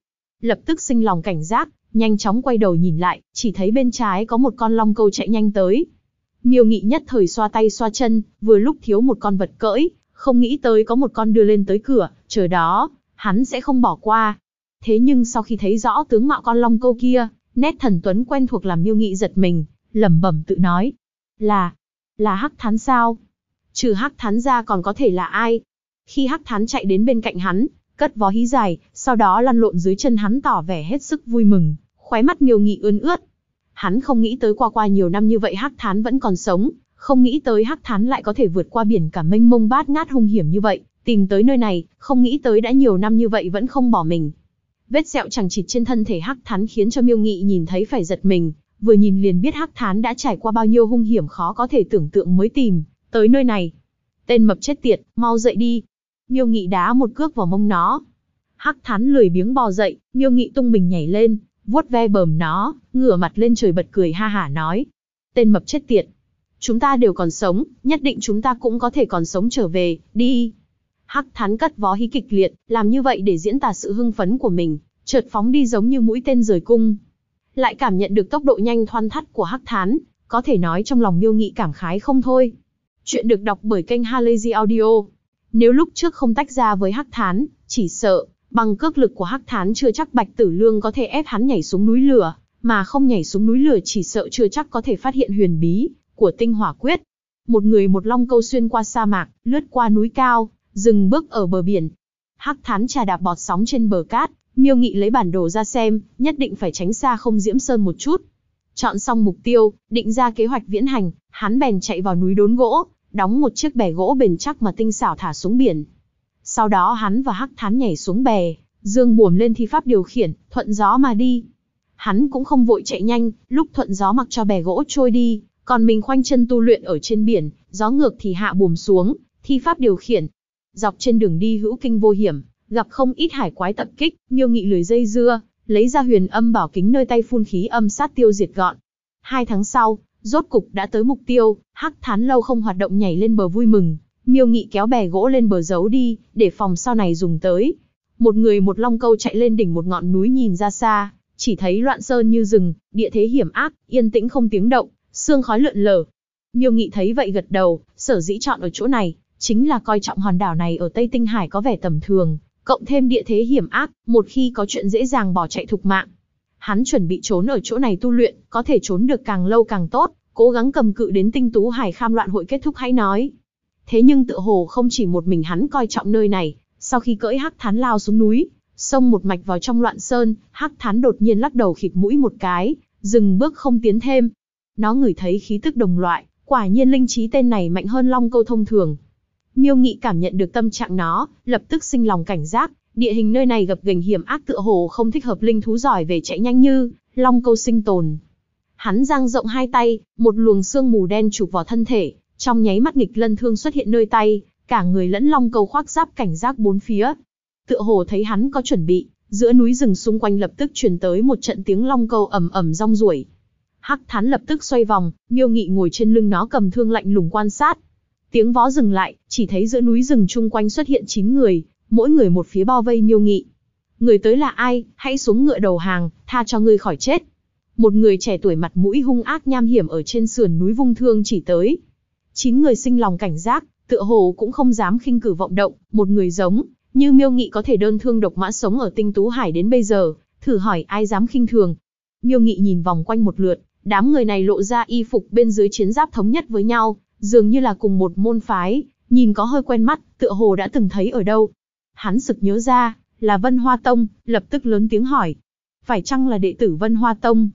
lập tức sinh lòng cảnh giác, nhanh chóng quay đầu nhìn lại, chỉ thấy bên trái có một con long câu chạy nhanh tới. Miêu Nghị nhất thời xoa tay xoa chân, vừa lúc thiếu một con vật cưỡi, không nghĩ tới có một con đưa lên tới cửa, chờ đó, hắn sẽ không bỏ qua. Thế nhưng sau khi thấy rõ tướng mạo con long câu kia, nét thần tuấn quen thuộc làm Miêu Nghị giật mình, lẩm bẩm tự nói. Là Hắc Thán sao? Trừ Hắc Thán ra còn có thể là ai? Khi Hắc Thán chạy đến bên cạnh hắn, cất vó hí dài, sau đó lăn lộn dưới chân hắn tỏ vẻ hết sức vui mừng, khóe mắt Miêu Nghị ươn ướt. Hắn không nghĩ tới qua nhiều năm như vậy Hắc Thán vẫn còn sống, không nghĩ tới Hắc Thán lại có thể vượt qua biển cả mênh mông bát ngát hung hiểm như vậy, tìm tới nơi này, không nghĩ tới đã nhiều năm như vậy vẫn không bỏ mình. Vết sẹo chằng chịt trên thân thể Hắc Thán khiến cho Miêu Nghị nhìn thấy phải giật mình, vừa nhìn liền biết Hắc Thán đã trải qua bao nhiêu hung hiểm khó có thể tưởng tượng mới tìm tới nơi này. Tên mập chết tiệt, mau dậy đi. Miêu Nghị đá một cước vào mông nó. Hắc Thán lười biếng bò dậy, Miêu Nghị tung mình nhảy lên, vuốt ve bờm nó, ngửa mặt lên trời bật cười ha hả nói. Tên mập chết tiệt, chúng ta đều còn sống, nhất định chúng ta cũng có thể còn sống trở về, đi. Hắc Thán cất vó hí kịch liệt, làm như vậy để diễn tả sự hưng phấn của mình, chợt phóng đi giống như mũi tên rời cung. Lại cảm nhận được tốc độ nhanh thoăn thoắt của Hắc Thán, có thể nói trong lòng Miêu Nghị cảm khái không thôi. Chuyện được đọc bởi kênh Halazy Audio. Nếu lúc trước không tách ra với Hắc Thán, chỉ sợ, bằng cước lực của Hắc Thán chưa chắc Bạch Tử Lương có thể ép hắn nhảy xuống núi lửa, mà không nhảy xuống núi lửa chỉ sợ chưa chắc có thể phát hiện huyền bí của tinh hỏa quyết. Một người một long câu xuyên qua sa mạc, lướt qua núi cao, dừng bước ở bờ biển. Hắc Thán trà đạp bọt sóng trên bờ cát, Miêu Nghị lấy bản đồ ra xem, nhất định phải tránh xa Không Diễm Sơn một chút. Chọn xong mục tiêu, định ra kế hoạch viễn hành, hắn bèn chạy vào núi đốn gỗ, đóng một chiếc bè gỗ bền chắc mà tinh xảo thả xuống biển. Sau đó hắn và Hắc Thán nhảy xuống bè, dương buồm lên thi pháp điều khiển, thuận gió mà đi. Hắn cũng không vội chạy nhanh, lúc thuận gió mặc cho bè gỗ trôi đi, còn mình khoanh chân tu luyện ở trên biển, gió ngược thì hạ buồm xuống, thi pháp điều khiển. Dọc trên đường đi hữu kinh vô hiểm, gặp không ít hải quái tập kích, Miêu Nghị lười dây dưa, lấy ra Huyền Âm Bảo Kính nơi tay phun khí âm sát tiêu diệt gọn. 2 tháng sau, rốt cục đã tới mục tiêu, Hắc Thán lâu không hoạt động nhảy lên bờ vui mừng, Miêu Nghị kéo bè gỗ lên bờ giấu đi, để phòng sau này dùng tới. Một người một long câu chạy lên đỉnh một ngọn núi nhìn ra xa, chỉ thấy loạn sơn như rừng, địa thế hiểm ác, yên tĩnh không tiếng động, sương khói lượn lờ. Miêu Nghị thấy vậy gật đầu, sở dĩ chọn ở chỗ này, chính là coi trọng hòn đảo này ở Tây Tinh Hải có vẻ tầm thường, cộng thêm địa thế hiểm ác, một khi có chuyện dễ dàng bỏ chạy thục mạng. Hắn chuẩn bị trốn ở chỗ này tu luyện, có thể trốn được càng lâu càng tốt, cố gắng cầm cự đến Tinh Tú Hải Kham loạn hội kết thúc hãy nói. Thế nhưng tựa hồ không chỉ một mình hắn coi trọng nơi này, sau khi cưỡi Hắc Thán lao xuống núi, xông một mạch vào trong loạn sơn, Hắc Thán đột nhiên lắc đầu khịt mũi một cái, dừng bước không tiến thêm. Nó ngửi thấy khí tức đồng loại, quả nhiên linh trí tên này mạnh hơn long câu thông thường. Miêu Nghị cảm nhận được tâm trạng nó, lập tức sinh lòng cảnh giác, địa hình nơi này gập ghềnh hiểm ác tựa hồ không thích hợp linh thú giỏi về chạy nhanh như long câu sinh tồn. Hắn dang rộng hai tay, một luồng sương mù đen chụp vào thân thể, trong nháy mắt nghịch lân thương xuất hiện nơi tay, cả người lẫn long câu khoác giáp cảnh giác bốn phía. Tựa hồ thấy hắn có chuẩn bị, giữa núi rừng xung quanh lập tức truyền tới một trận tiếng long câu ầm ầm rong ruổi. Hắc Thán lập tức xoay vòng, Miêu Nghị ngồi trên lưng nó cầm thương lạnh lùng quan sát. Tiếng vó dừng lại, chỉ thấy giữa núi rừng chung quanh xuất hiện 9 người, mỗi người một phía bao vây Miêu Nghị. Người tới là ai, hãy xuống ngựa đầu hàng, tha cho ngươi khỏi chết. Một người trẻ tuổi mặt mũi hung ác nham hiểm ở trên sườn núi vung thương chỉ tới. 9 người sinh lòng cảnh giác, tựa hồ cũng không dám khinh cử vọng động, một người giống như Miêu Nghị có thể đơn thương độc mã sống ở Tinh Tú Hải đến bây giờ, thử hỏi ai dám khinh thường. Miêu Nghị nhìn vòng quanh một lượt, đám người này lộ ra y phục bên dưới chiến giáp thống nhất với nhau, dường như là cùng một môn phái, nhìn có hơi quen mắt, tựa hồ đã từng thấy ở đâu. Hắn sực nhớ ra, là Vân Hoa Tông, lập tức lớn tiếng hỏi. Phải chăng là đệ tử Vân Hoa Tông?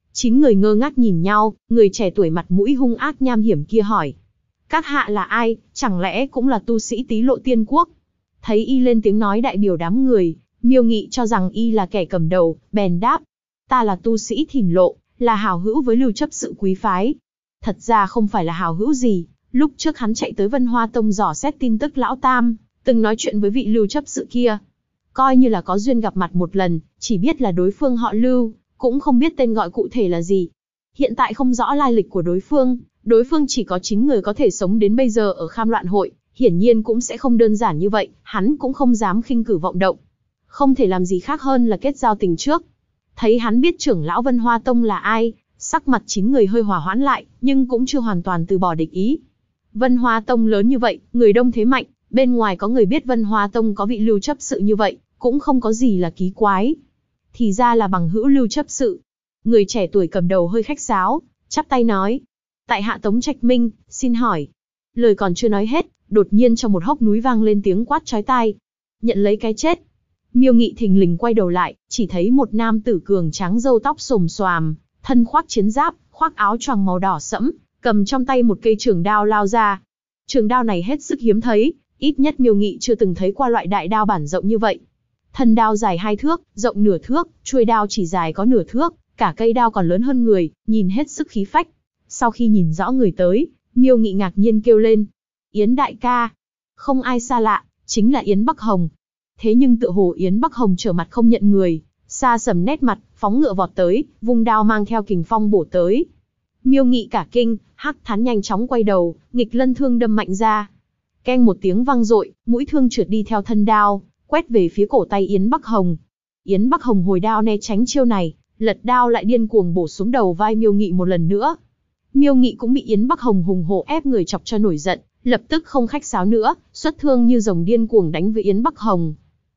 9 người ngơ ngác nhìn nhau, người trẻ tuổi mặt mũi hung ác nham hiểm kia hỏi. Các hạ là ai, chẳng lẽ cũng là tu sĩ Tý Lộ Tiên Quốc? Thấy y lên tiếng nói đại biểu đám người, Miêu Nghị cho rằng y là kẻ cầm đầu, bèn đáp. Ta là tu sĩ Thìn Lộ, là hảo hữu với Lưu Chấp Sự quý phái. Thật ra không phải là hảo hữu gì, lúc trước hắn chạy tới Vân Hoa Tông dò xét tin tức lão tam, từng nói chuyện với vị Lưu Chấp Sự kia. Coi như là có duyên gặp mặt một lần, chỉ biết là đối phương họ Lưu, cũng không biết tên gọi cụ thể là gì. Hiện tại không rõ lai lịch của đối phương chỉ có 9 người có thể sống đến bây giờ ở Kham Loạn Hội, hiển nhiên cũng sẽ không đơn giản như vậy, hắn cũng không dám khinh cử vọng động. không thể làm gì khác hơn là kết giao tình trước. Thấy hắn biết trưởng lão Vân Hoa Tông là ai, sắc mặt 9 người hơi hòa hoãn lại, nhưng cũng chưa hoàn toàn từ bỏ địch ý. Vân Hoa Tông lớn như vậy, người đông thế mạnh, bên ngoài có người biết Vân Hoa Tông có vị Lưu chấp sự như vậy, cũng không có gì là kỳ quái. Thì ra là bằng hữu Lưu chấp sự. Người trẻ tuổi cầm đầu hơi khách sáo, chắp tay nói: tại hạ Tống Trạch Minh, xin hỏi. Lời còn chưa nói hết, đột nhiên trong một hốc núi vang lên tiếng quát chói tai: nhận lấy cái chết. Miêu Nghị thình lình quay đầu lại, chỉ thấy một nam tử cường tráng râu tóc xồm xoàm, thân khoác chiến giáp, khoác áo choàng màu đỏ sẫm, cầm trong tay một cây trường đao lao ra. Trường đao này hết sức hiếm thấy, ít nhất Miêu Nghị chưa từng thấy qua loại đại đao bản rộng như vậy. Thân đao dài 2 thước, rộng nửa thước, chuôi đao chỉ dài có nửa thước, cả cây đao còn lớn hơn người, nhìn hết sức khí phách. Sau khi nhìn rõ người tới, Miêu Nghị ngạc nhiên kêu lên: Yến đại ca. Không ai xa lạ, chính là Yến Bắc Hồng. Thế nhưng tựa hồ Yến Bắc Hồng trở mặt không nhận người, xa sầm nét mặt, phóng ngựa vọt tới, vung đao mang theo kình phong bổ tới. Miêu Nghị cả kinh, hắc thán nhanh chóng quay đầu, nghịch lân thương đâm mạnh ra. Keng một tiếng vang dội, mũi thương trượt đi theo thân đao, quét về phía cổ tay Yến Bắc Hồng. Yến Bắc Hồng hồi đao né tránh chiêu này, lật đao lại điên cuồng bổ xuống đầu vai Miêu Nghị một lần nữa. Miêu Nghị cũng bị Yến Bắc Hồng hùng hổ ép người chọc cho nổi giận, lập tức không khách sáo nữa, xuất thương như rồng điên cuồng đánh với Yến Bắc Hồng.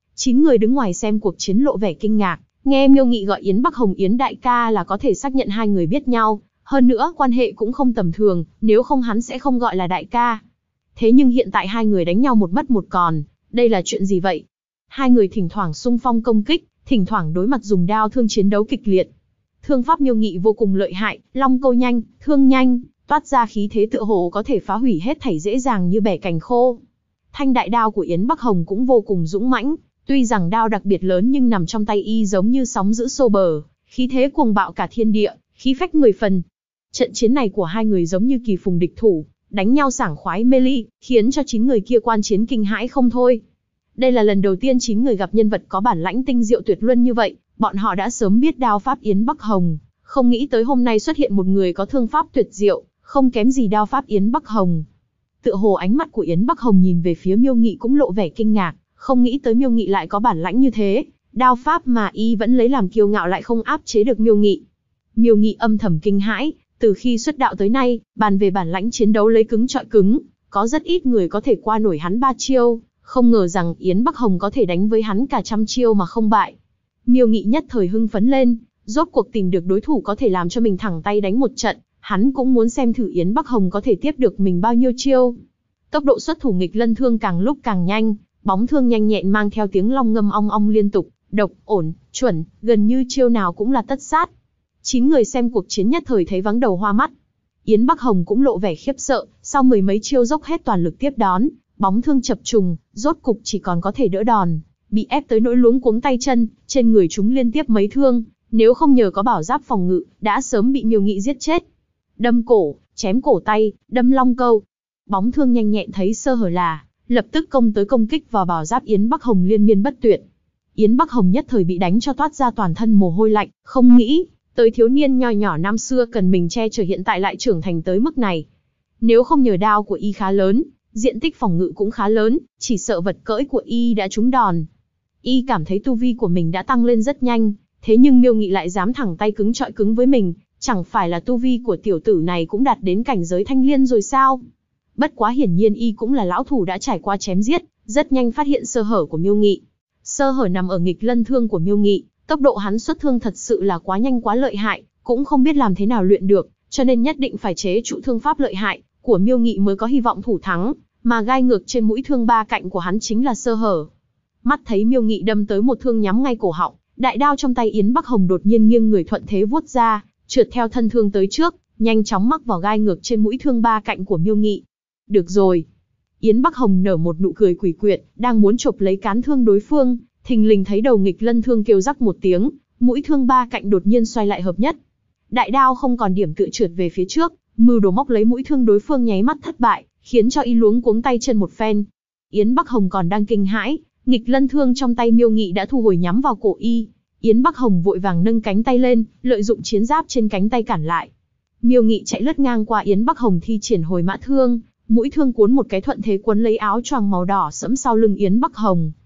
9 người đứng ngoài xem cuộc chiến lộ vẻ kinh ngạc, nghe Miêu Nghị gọi Yến Bắc Hồng Yến đại ca là có thể xác nhận hai người biết nhau, hơn nữa quan hệ cũng không tầm thường, nếu không hắn sẽ không gọi là đại ca. Thế nhưng hiện tại hai người đánh nhau một mất một còn, đây là chuyện gì vậy? Hai người thỉnh thoảng xung phong công kích, thỉnh thoảng đối mặt dùng đao thương chiến đấu kịch liệt. Thương pháp Miêu Nghị vô cùng lợi hại, long câu nhanh, thương nhanh, toát ra khí thế tựa hồ có thể phá hủy hết thảy dễ dàng như bẻ cành khô. Thanh đại đao của Yến Bắc Hồng cũng vô cùng dũng mãnh, tuy rằng đao đặc biệt lớn nhưng nằm trong tay y giống như sóng dữ xô bờ, khí thế cuồng bạo cả thiên địa, khí phách 10 phần. Trận chiến này của hai người giống như kỳ phùng địch thủ, đánh nhau sảng khoái mê ly, khiến cho 9 người kia quan chiến kinh hãi không thôi. Đây là lần đầu tiên 9 người gặp nhân vật có bản lãnh tinh diệu tuyệt luân như vậy, bọn họ đã sớm biết đao pháp Yến Bắc Hồng, không nghĩ tới hôm nay xuất hiện một người có thương pháp tuyệt diệu, không kém gì đao pháp Yến Bắc Hồng. Tựa hồ ánh mắt của Yến Bắc Hồng nhìn về phía Miêu Nghị cũng lộ vẻ kinh ngạc, không nghĩ tới Miêu Nghị lại có bản lãnh như thế, đao pháp mà y vẫn lấy làm kiêu ngạo lại không áp chế được Miêu Nghị. Miêu Nghị âm thầm kinh hãi, từ khi xuất đạo tới nay, bàn về bản lãnh chiến đấu lấy cứng chọi cứng, có rất ít người có thể qua nổi hắn 3 chiêu, không ngờ rằng Yến Bắc Hồng có thể đánh với hắn cả trăm chiêu mà không bại. Miêu Nghị nhất thời hưng phấn lên, rốt cuộc tìm được đối thủ có thể làm cho mình thẳng tay đánh một trận, hắn cũng muốn xem thử Yến Bắc Hồng có thể tiếp được mình bao nhiêu chiêu. Tốc độ xuất thủ nghịch lân thương càng lúc càng nhanh, bóng thương nhanh nhẹn mang theo tiếng long ngâm ong ong liên tục, độc, ổn, chuẩn, gần như chiêu nào cũng là tất sát. 9 người xem cuộc chiến nhất thời thấy vắng đầu hoa mắt. Yến Bắc Hồng cũng lộ vẻ khiếp sợ, sau mười mấy chiêu dốc hết toàn lực tiếp đón, bóng thương chập trùng, rốt cục chỉ còn có thể đỡ đòn, bị ép tới nỗi luống cuống tay chân, trên người chúng liên tiếp mấy thương, nếu không nhờ có bảo giáp phòng ngự, đã sớm bị Miêu Nghị giết chết. Đâm cổ, chém cổ tay, đâm long câu. Bóng thương nhanh nhẹn thấy sơ hở là, lập tức công tới công kích vào bảo giáp Yến Bắc Hồng liên miên bất tuyệt. Yến Bắc Hồng nhất thời bị đánh cho toát ra toàn thân mồ hôi lạnh, không nghĩ tới thiếu niên nho nhỏ năm xưa cần mình che chở hiện tại lại trưởng thành tới mức này. Nếu không nhờ đao của y khá lớn, diện tích phòng ngự cũng khá lớn, chỉ sợ vật cưỡi của y đã trúng đòn. Y cảm thấy tu vi của mình đã tăng lên rất nhanh, thế nhưng Miêu Nghị lại dám thẳng tay cứng chọi cứng với mình, chẳng phải là tu vi của tiểu tử này cũng đạt đến cảnh giới thanh liên rồi sao? Bất quá hiển nhiên y cũng là lão thủ đã trải qua chém giết, rất nhanh phát hiện sơ hở của Miêu Nghị. Sơ hở nằm ở nghịch lân thương của Miêu Nghị, tốc độ hắn xuất thương thật sự là quá nhanh quá lợi hại, cũng không biết làm thế nào luyện được, cho nên nhất định phải chế trụ thương pháp lợi hại của Miêu Nghị mới có hy vọng thủ thắng, mà gai ngược trên mũi thương ba cạnh của hắn chính là sơ hở. Mắt thấy Miêu Nghị đâm tới một thương nhắm ngay cổ họng, đại đao trong tay Yến Bắc Hồng đột nhiên nghiêng người thuận thế vuốt ra, trượt theo thân thương tới trước, nhanh chóng mắc vào gai ngược trên mũi thương ba cạnh của Miêu Nghị. Được rồi. Yến Bắc Hồng nở một nụ cười quỷ quyệt, đang muốn chộp lấy cán thương đối phương, thình lình thấy đầu nghịch lân thương kêu rắc một tiếng, mũi thương ba cạnh đột nhiên xoay lại hợp nhất. Đại đao không còn điểm tựa trượt về phía trước, mưu đồ móc lấy mũi thương đối phương nháy mắt thất bại, khiến cho y luống cuống tay chân một phen. Yến Bắc Hồng còn đang kinh hãi, nghịch lân thương trong tay Miêu Nghị đã thu hồi nhắm vào cổ y. Yến Bắc Hồng vội vàng nâng cánh tay lên, lợi dụng chiến giáp trên cánh tay cản lại. Miêu Nghị chạy lướt ngang qua Yến Bắc Hồng thi triển hồi mã thương, mũi thương cuốn một cái thuận thế quấn lấy áo choàng màu đỏ sẫm sau lưng Yến Bắc Hồng.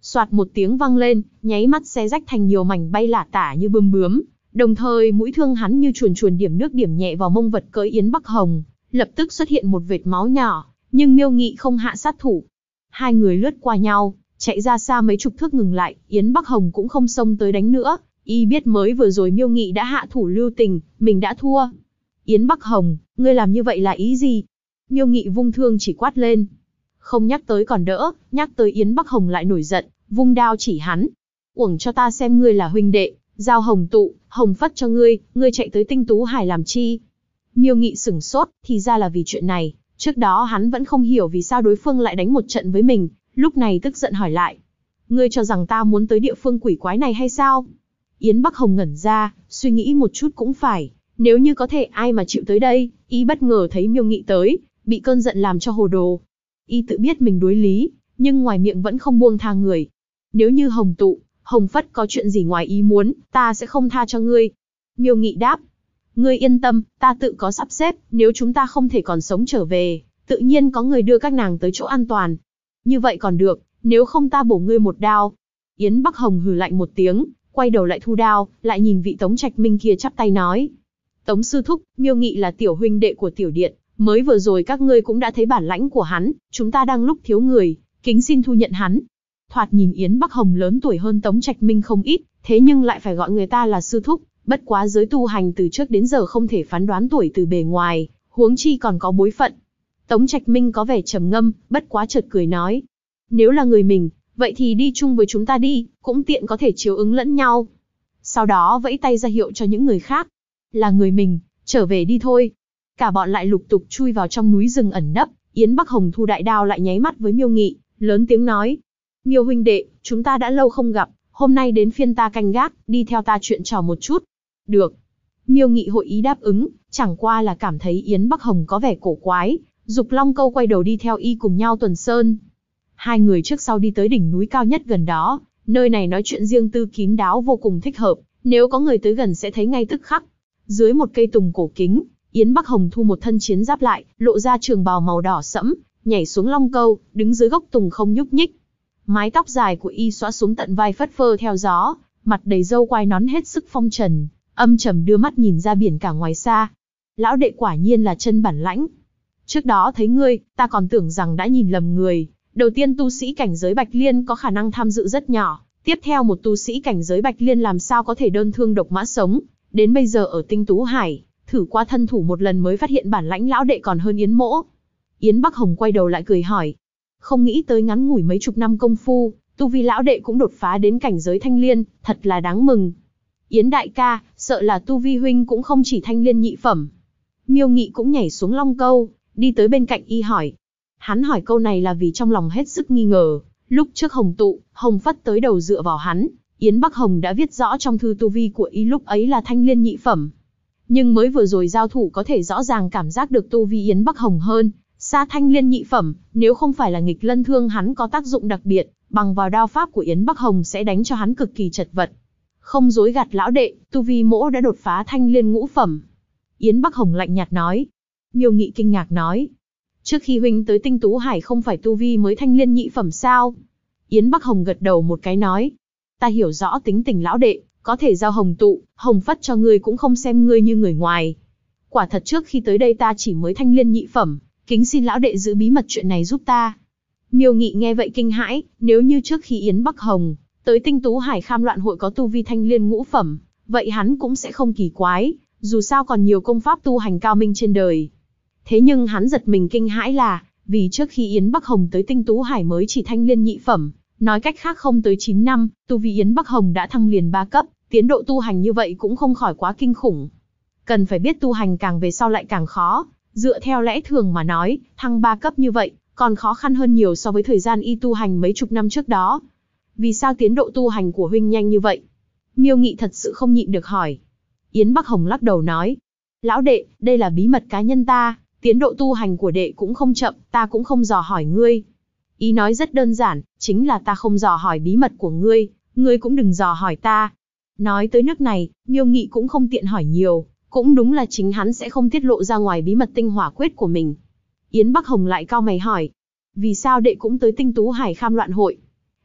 Soạt một tiếng vang lên, nháy mắt xé rách thành nhiều mảnh bay lả tả như bươm bướm. Đồng thời mũi thương hắn như chuồn chuồn điểm nước điểm nhẹ vào mông vật cưỡi Yến Bắc Hồng, lập tức xuất hiện một vệt máu nhỏ, nhưng Miêu Nghị không hạ sát thủ. Hai người lướt qua nhau, chạy ra xa mấy chục thước ngừng lại, Yến Bắc Hồng cũng không xông tới đánh nữa, y biết mới vừa rồi Miêu Nghị đã hạ thủ lưu tình, mình đã thua. Yến Bắc Hồng, ngươi làm như vậy là ý gì? Miêu Nghị vung thương chỉ quát lên. Không nhắc tới còn đỡ, nhắc tới Yến Bắc Hồng lại nổi giận, vung đao chỉ hắn. Uổng cho ta xem ngươi là huynh đệ, giao hồng tụ, hồng phất cho ngươi chạy tới Tinh Tú Hải làm chi? Miêu Nghị sửng sốt, thì ra là vì chuyện này, trước đó hắn vẫn không hiểu vì sao đối phương lại đánh một trận với mình, lúc này tức giận hỏi lại. Ngươi cho rằng ta muốn tới địa phương quỷ quái này hay sao? Yến Bắc Hồng ngẩn ra, suy nghĩ một chút cũng phải, nếu như có thể ai mà chịu tới đây, y bất ngờ thấy Miêu Nghị tới, bị cơn giận làm cho hồ đồ. Y tự biết mình đối lý, nhưng ngoài miệng vẫn không buông tha người. Nếu như hồng tụ, hồng phất có chuyện gì ngoài ý muốn, ta sẽ không tha cho ngươi. Miêu Nghị đáp. Ngươi yên tâm, ta tự có sắp xếp, nếu chúng ta không thể còn sống trở về, tự nhiên có người đưa các nàng tới chỗ an toàn. Như vậy còn được, nếu không ta bổ ngươi một đao. Yến Bắc Hồng hừ lạnh một tiếng, quay đầu lại thu đao, lại nhìn vị Tống Trạch Minh kia chắp tay nói. Tống sư thúc, Miêu Nghị là tiểu huynh đệ của tiểu điện, mới vừa rồi các ngươi cũng đã thấy bản lãnh của hắn, chúng ta đang lúc thiếu người, kính xin thu nhận hắn. Thoạt nhìn Yến Bắc Hồng lớn tuổi hơn Tống Trạch Minh không ít, thế nhưng lại phải gọi người ta là sư thúc, bất quá giới tu hành từ trước đến giờ không thể phán đoán tuổi từ bề ngoài, huống chi còn có bối phận. Tống Trạch Minh có vẻ trầm ngâm, bất quá chợt cười nói. Nếu là người mình, vậy thì đi chung với chúng ta đi, cũng tiện có thể chiếu ứng lẫn nhau. Sau đó vẫy tay ra hiệu cho những người khác. Là người mình, trở về đi thôi. Cả bọn lại lục tục chui vào trong núi rừng ẩn nấp, Yến Bắc Hồng thu đại đao lại nháy mắt với Miêu Nghị, lớn tiếng nói. Miêu huynh đệ, chúng ta đã lâu không gặp, hôm nay đến phiên ta canh gác, đi theo ta chuyện trò một chút. Được. Miêu Nghị hội ý đáp ứng, chẳng qua là cảm thấy Yến Bắc Hồng có vẻ cổ quái, Dục Long Câu quay đầu đi theo y cùng nhau tuần sơn. Hai người trước sau đi tới đỉnh núi cao nhất gần đó, nơi này nói chuyện riêng tư kín đáo vô cùng thích hợp, nếu có người tới gần sẽ thấy ngay tức khắc. Dưới một cây tùng cổ kính, Yến Bắc Hồng thu một thân chiến giáp lại, lộ ra trường bào màu đỏ sẫm, nhảy xuống Long Câu, đứng dưới gốc tùng không nhúc nhích. Mái tóc dài của y xõa xuống tận vai phất phơ theo gió, mặt đầy râu quai nón hết sức phong trần, âm trầm đưa mắt nhìn ra biển cả ngoài xa. Lão đệ quả nhiên là chân bản lãnh. Trước đó thấy ngươi, ta còn tưởng rằng đã nhìn lầm người. Đầu tiên tu sĩ cảnh giới Bạch Liên có khả năng tham dự rất nhỏ, tiếp theo một tu sĩ cảnh giới Bạch Liên làm sao có thể đơn thương độc mã sống. Đến bây giờ ở Tinh Tú Hải, thử qua thân thủ một lần mới phát hiện bản lãnh lão đệ còn hơn Yến Mỗ. Yến Bắc Hồng quay đầu lại cười hỏi. Không nghĩ tới ngắn ngủi mấy chục năm công phu, tu vi lão đệ cũng đột phá đến cảnh giới Thanh Liên, thật là đáng mừng. Yến đại ca, sợ là tu vi huynh cũng không chỉ Thanh Liên nhị phẩm. Miêu Nghị cũng nhảy xuống Long Câu, đi tới bên cạnh y hỏi. Hắn hỏi câu này là vì trong lòng hết sức nghi ngờ, lúc trước Hồng Tụ, Hồng Phất tới đầu dựa vào hắn, Yến Bắc Hồng đã viết rõ trong thư tu vi của y lúc ấy là Thanh Liên nhị phẩm. Nhưng mới vừa rồi giao thủ có thể rõ ràng cảm giác được tu vi Yến Bắc Hồng hơn, xa Thanh Liên nhị phẩm, nếu không phải là nghịch lân thương hắn có tác dụng đặc biệt, bằng vào đao pháp của Yến Bắc Hồng sẽ đánh cho hắn cực kỳ chật vật. Không dối gạt lão đệ, tu vi mỗ đã đột phá Thanh Liên ngũ phẩm. Yến Bắc Hồng lạnh nhạt nói. Miêu Nghị kinh ngạc nói. Trước khi huynh tới Tinh Tú Hải không phải tu vi mới Thanh Liên nhị phẩm sao? Yến Bắc Hồng gật đầu một cái nói. Ta hiểu rõ tính tình lão đệ, có thể giao Hồng Tụ, Hồng Phất cho ngươi cũng không xem ngươi như người ngoài. Quả thật trước khi tới đây ta chỉ mới Thanh Liên nhị phẩm, kính xin lão đệ giữ bí mật chuyện này giúp ta. Miêu Nghị nghe vậy kinh hãi, nếu như trước khi Yến Bắc Hồng tới Tinh Tú Hải Kham Loạn hội có tu vi Thanh Liên ngũ phẩm, vậy hắn cũng sẽ không kỳ quái, dù sao còn nhiều công pháp tu hành cao minh trên đời. Thế nhưng hắn giật mình kinh hãi là, vì trước khi Yến Bắc Hồng tới Tinh Tú Hải mới chỉ Thanh Liên nhị phẩm, nói cách khác không tới 9 năm, tu vi Yến Bắc Hồng đã thăng liền 3 cấp, tiến độ tu hành như vậy cũng không khỏi quá kinh khủng. Cần phải biết tu hành càng về sau lại càng khó, dựa theo lẽ thường mà nói, thăng 3 cấp như vậy, còn khó khăn hơn nhiều so với thời gian y tu hành mấy chục năm trước đó. Vì sao tiến độ tu hành của huynh nhanh như vậy? Miêu Nghị thật sự không nhịn được hỏi. Yến Bắc Hồng lắc đầu nói. Lão đệ, đây là bí mật cá nhân ta, tiến độ tu hành của đệ cũng không chậm, ta cũng không dò hỏi ngươi. Ý nói rất đơn giản, chính là ta không dò hỏi bí mật của ngươi, ngươi cũng đừng dò hỏi ta. Nói tới nước này, Miêu Nghị cũng không tiện hỏi nhiều, cũng đúng là chính hắn sẽ không tiết lộ ra ngoài bí mật tinh hỏa quyết của mình. Yến Bắc Hồng lại cau mày hỏi. Vì sao đệ cũng tới Tinh Tú Hải Kham Loạn hội?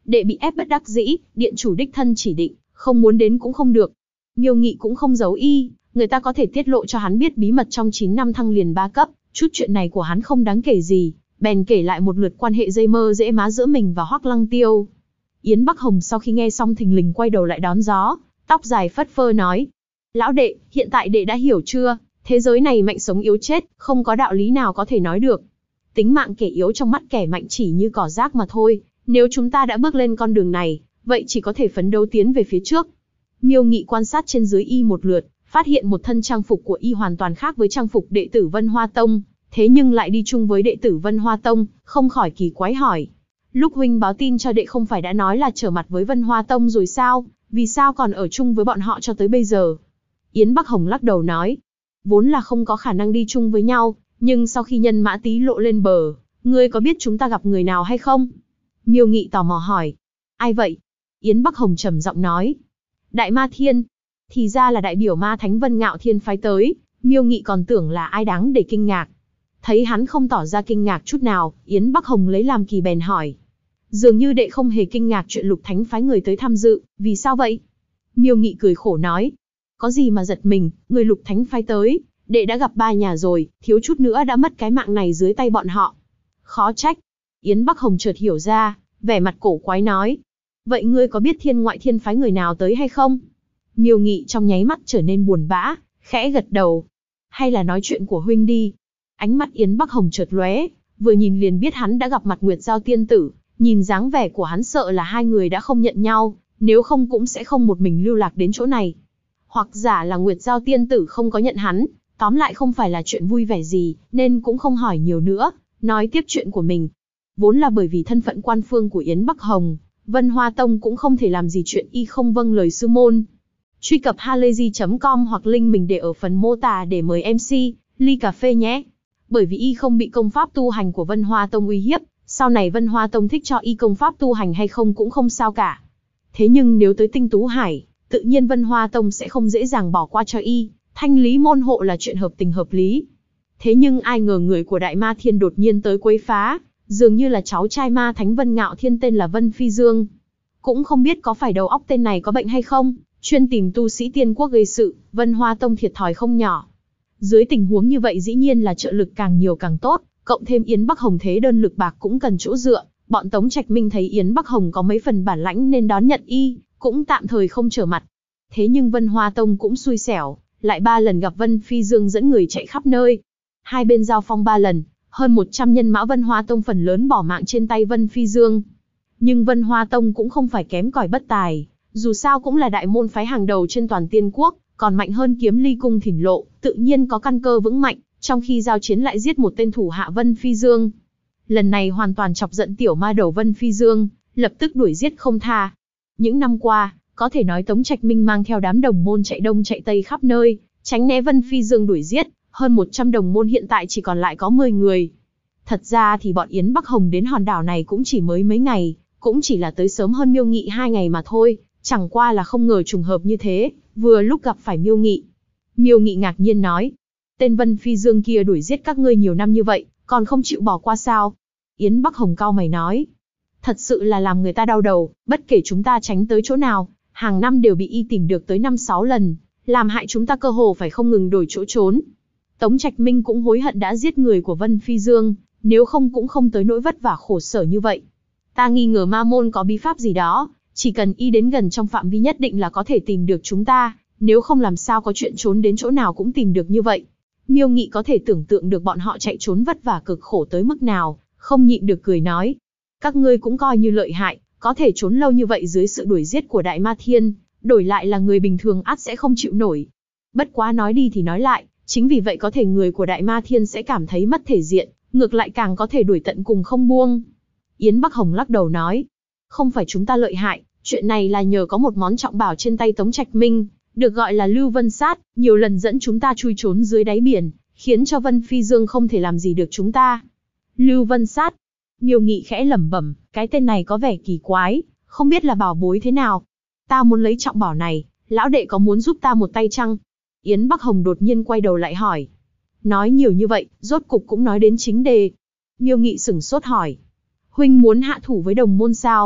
Đệ bị ép bất đắc dĩ, điện chủ đích thân chỉ định, không muốn đến cũng không được. Miêu Nghị cũng không giấu y, người ta có thể tiết lộ cho hắn biết bí mật trong 9 năm thăng liền 3 cấp, chút chuyện này của hắn không đáng kể gì, bèn kể lại một lượt quan hệ dây mơ dễ má giữa mình và Hoắc Lăng Tiêu. Yến Bắc Hồng sau khi nghe xong thình lình quay đầu lại đón gió, tóc dài phất phơ nói: "Lão đệ, hiện tại đệ đã hiểu chưa? Thế giới này mạnh sống yếu chết, không có đạo lý nào có thể nói được. Tính mạng kẻ yếu trong mắt kẻ mạnh chỉ như cỏ rác mà thôi, nếu chúng ta đã bước lên con đường này, vậy chỉ có thể phấn đấu tiến về phía trước." Miêu Nghị quan sát trên dưới y một lượt, phát hiện một thân trang phục của y hoàn toàn khác với trang phục đệ tử Vân Hoa Tông, thế nhưng lại đi chung với đệ tử Vân Hoa Tông, không khỏi kỳ quái hỏi: "Lúc huynh báo tin cho đệ không phải đã nói là trở mặt với Vân Hoa Tông rồi sao, vì sao còn ở chung với bọn họ cho tới bây giờ?" Yến Bắc Hồng lắc đầu nói: "Vốn là không có khả năng đi chung với nhau, nhưng sau khi nhân mã tí lộ lên bờ, ngươi có biết chúng ta gặp người nào hay không?" Miêu Nghị tò mò hỏi: "Ai vậy?" Yến Bắc Hồng trầm giọng nói: "Đại Ma Thiên." Thì ra là đại biểu Ma Thánh Vân Ngạo Thiên phái tới, Miêu Nghị còn tưởng là ai đáng để kinh ngạc. Thấy hắn không tỏ ra kinh ngạc chút nào, Yến Bắc Hồng lấy làm kỳ bèn hỏi: "Dường như đệ không hề kinh ngạc chuyện Lục Thánh phái người tới tham dự, vì sao vậy?" Miêu Nghị cười khổ nói: "Có gì mà giật mình, người Lục Thánh phái tới, đệ đã gặp 3 nhà rồi, thiếu chút nữa đã mất cái mạng này dưới tay bọn họ." "Khó trách." Yến Bắc Hồng chợt hiểu ra, vẻ mặt cổ quái nói: "Vậy ngươi có biết Thiên Ngoại Thiên phái người nào tới hay không?" Miêu Nghị trong nháy mắt trở nên buồn bã, khẽ gật đầu: "Hay là nói chuyện của huynh đi." Ánh mắt Yến Bắc Hồng chợt lóe, vừa nhìn liền biết hắn đã gặp mặt Nguyệt Giao tiên tử, nhìn dáng vẻ của hắn sợ là hai người đã không nhận nhau, nếu không cũng sẽ không một mình lưu lạc đến chỗ này. Hoặc giả là Nguyệt Giao tiên tử không có nhận hắn, tóm lại không phải là chuyện vui vẻ gì, nên cũng không hỏi nhiều nữa, nói tiếp chuyện của mình. Vốn là bởi vì thân phận quan phương của Yến Bắc Hồng, Vân Hoa Tông cũng không thể làm gì chuyện y không vâng lời sư môn. Truy cập halayzi.com hoặc link mình để ở phần mô tả để mời MC, ly cà phê nhé. Bởi vì y không bị công pháp tu hành của Vân Hoa Tông uy hiếp, sau này Vân Hoa Tông thích cho y công pháp tu hành hay không cũng không sao cả. Thế nhưng nếu tới Tinh Tú Hải, tự nhiên Vân Hoa Tông sẽ không dễ dàng bỏ qua cho y, thanh lý môn hộ là chuyện hợp tình hợp lý. Thế nhưng ai ngờ người của Đại Ma Thiên đột nhiên tới quấy phá, dường như là cháu trai Ma Thánh Vân Ngạo Thiên tên là Vân Phi Dương. Cũng không biết có phải đầu óc tên này có bệnh hay không, chuyên tìm tu sĩ tiên quốc gây sự, Vân Hoa Tông thiệt thòi không nhỏ. Dưới tình huống như vậy dĩ nhiên là trợ lực càng nhiều càng tốt, cộng thêm Yến Bắc Hồng thế đơn lực bạc cũng cần chỗ dựa, bọn Tống Trạch Minh thấy Yến Bắc Hồng có mấy phần bản lãnh nên đón nhận y, cũng tạm thời không trở mặt. Thế nhưng Vân Hoa Tông cũng xui xẻo, lại 3 lần gặp Vân Phi Dương dẫn người chạy khắp nơi. Hai bên giao phong 3 lần, hơn 100 nhân mã Vân Hoa Tông phần lớn bỏ mạng trên tay Vân Phi Dương. Nhưng Vân Hoa Tông cũng không phải kém cỏi bất tài, dù sao cũng là đại môn phái hàng đầu trên toàn tiên quốc, còn mạnh hơn Kiếm Ly Cung Thỉnh Lộ, tự nhiên có căn cơ vững mạnh, trong khi giao chiến lại giết một tên thủ hạ Vân Phi Dương. Lần này hoàn toàn chọc giận tiểu ma đầu Vân Phi Dương, lập tức đuổi giết không tha. Những năm qua, có thể nói Tống Trạch Minh mang theo đám đồng môn chạy đông chạy tây khắp nơi, tránh né Vân Phi Dương đuổi giết, hơn 100 đồng môn hiện tại chỉ còn lại có 10 người. Thật ra thì bọn Yến Bắc Hồng đến hòn đảo này cũng chỉ mới mấy ngày, cũng chỉ là tới sớm hơn Miêu Nghị 2 ngày mà thôi, chẳng qua là không ngờ trùng hợp như thế, vừa lúc gặp phải Miêu Nghị. Miêu Nghị ngạc nhiên nói: "Tên Vân Phi Dương kia đuổi giết các ngươi nhiều năm như vậy, còn không chịu bỏ qua sao?" Yến Bắc Hồng cau mày nói: "Thật sự là làm người ta đau đầu, bất kể chúng ta tránh tới chỗ nào, hàng năm đều bị y tìm được tới 5-6 lần, làm hại chúng ta cơ hồ phải không ngừng đổi chỗ trốn. Tống Trạch Minh cũng hối hận đã giết người của Vân Phi Dương, nếu không cũng không tới nỗi vất vả khổ sở như vậy. Ta nghi ngờ ma môn có bí pháp gì đó, chỉ cần y đến gần trong phạm vi nhất định là có thể tìm được chúng ta, nếu không làm sao có chuyện trốn đến chỗ nào cũng tìm được như vậy." Miêu Nghị có thể tưởng tượng được bọn họ chạy trốn vất vả cực khổ tới mức nào, không nhịn được cười nói: "Các ngươi cũng coi như lợi hại, có thể trốn lâu như vậy dưới sự đuổi giết của Đại Ma Thiên, đổi lại là người bình thường ắt sẽ không chịu nổi. Bất quá nói đi thì nói lại, chính vì vậy có thể người của Đại Ma Thiên sẽ cảm thấy mất thể diện, ngược lại càng có thể đuổi tận cùng không buông." Yến Bắc Hồng lắc đầu nói: "Không phải chúng ta lợi hại, chuyện này là nhờ có một món trọng bảo trên tay Tống Trạch Minh, được gọi là Lưu Vân Sát, nhiều lần dẫn chúng ta chui trốn dưới đáy biển, khiến cho Vân Phi Dương không thể làm gì được chúng ta." Lưu Vân Sát. Miêu Nghị khẽ lẩm bẩm, cái tên này có vẻ kỳ quái, không biết là bảo bối thế nào. "Ta muốn lấy trọng bảo này, lão đệ có muốn giúp ta một tay chăng?" Yến Bắc Hồng đột nhiên quay đầu lại hỏi. Nói nhiều như vậy, rốt cục cũng nói đến chính đề. Miêu Nghị sửng sốt hỏi: "Huynh muốn hạ thủ với đồng môn sao?"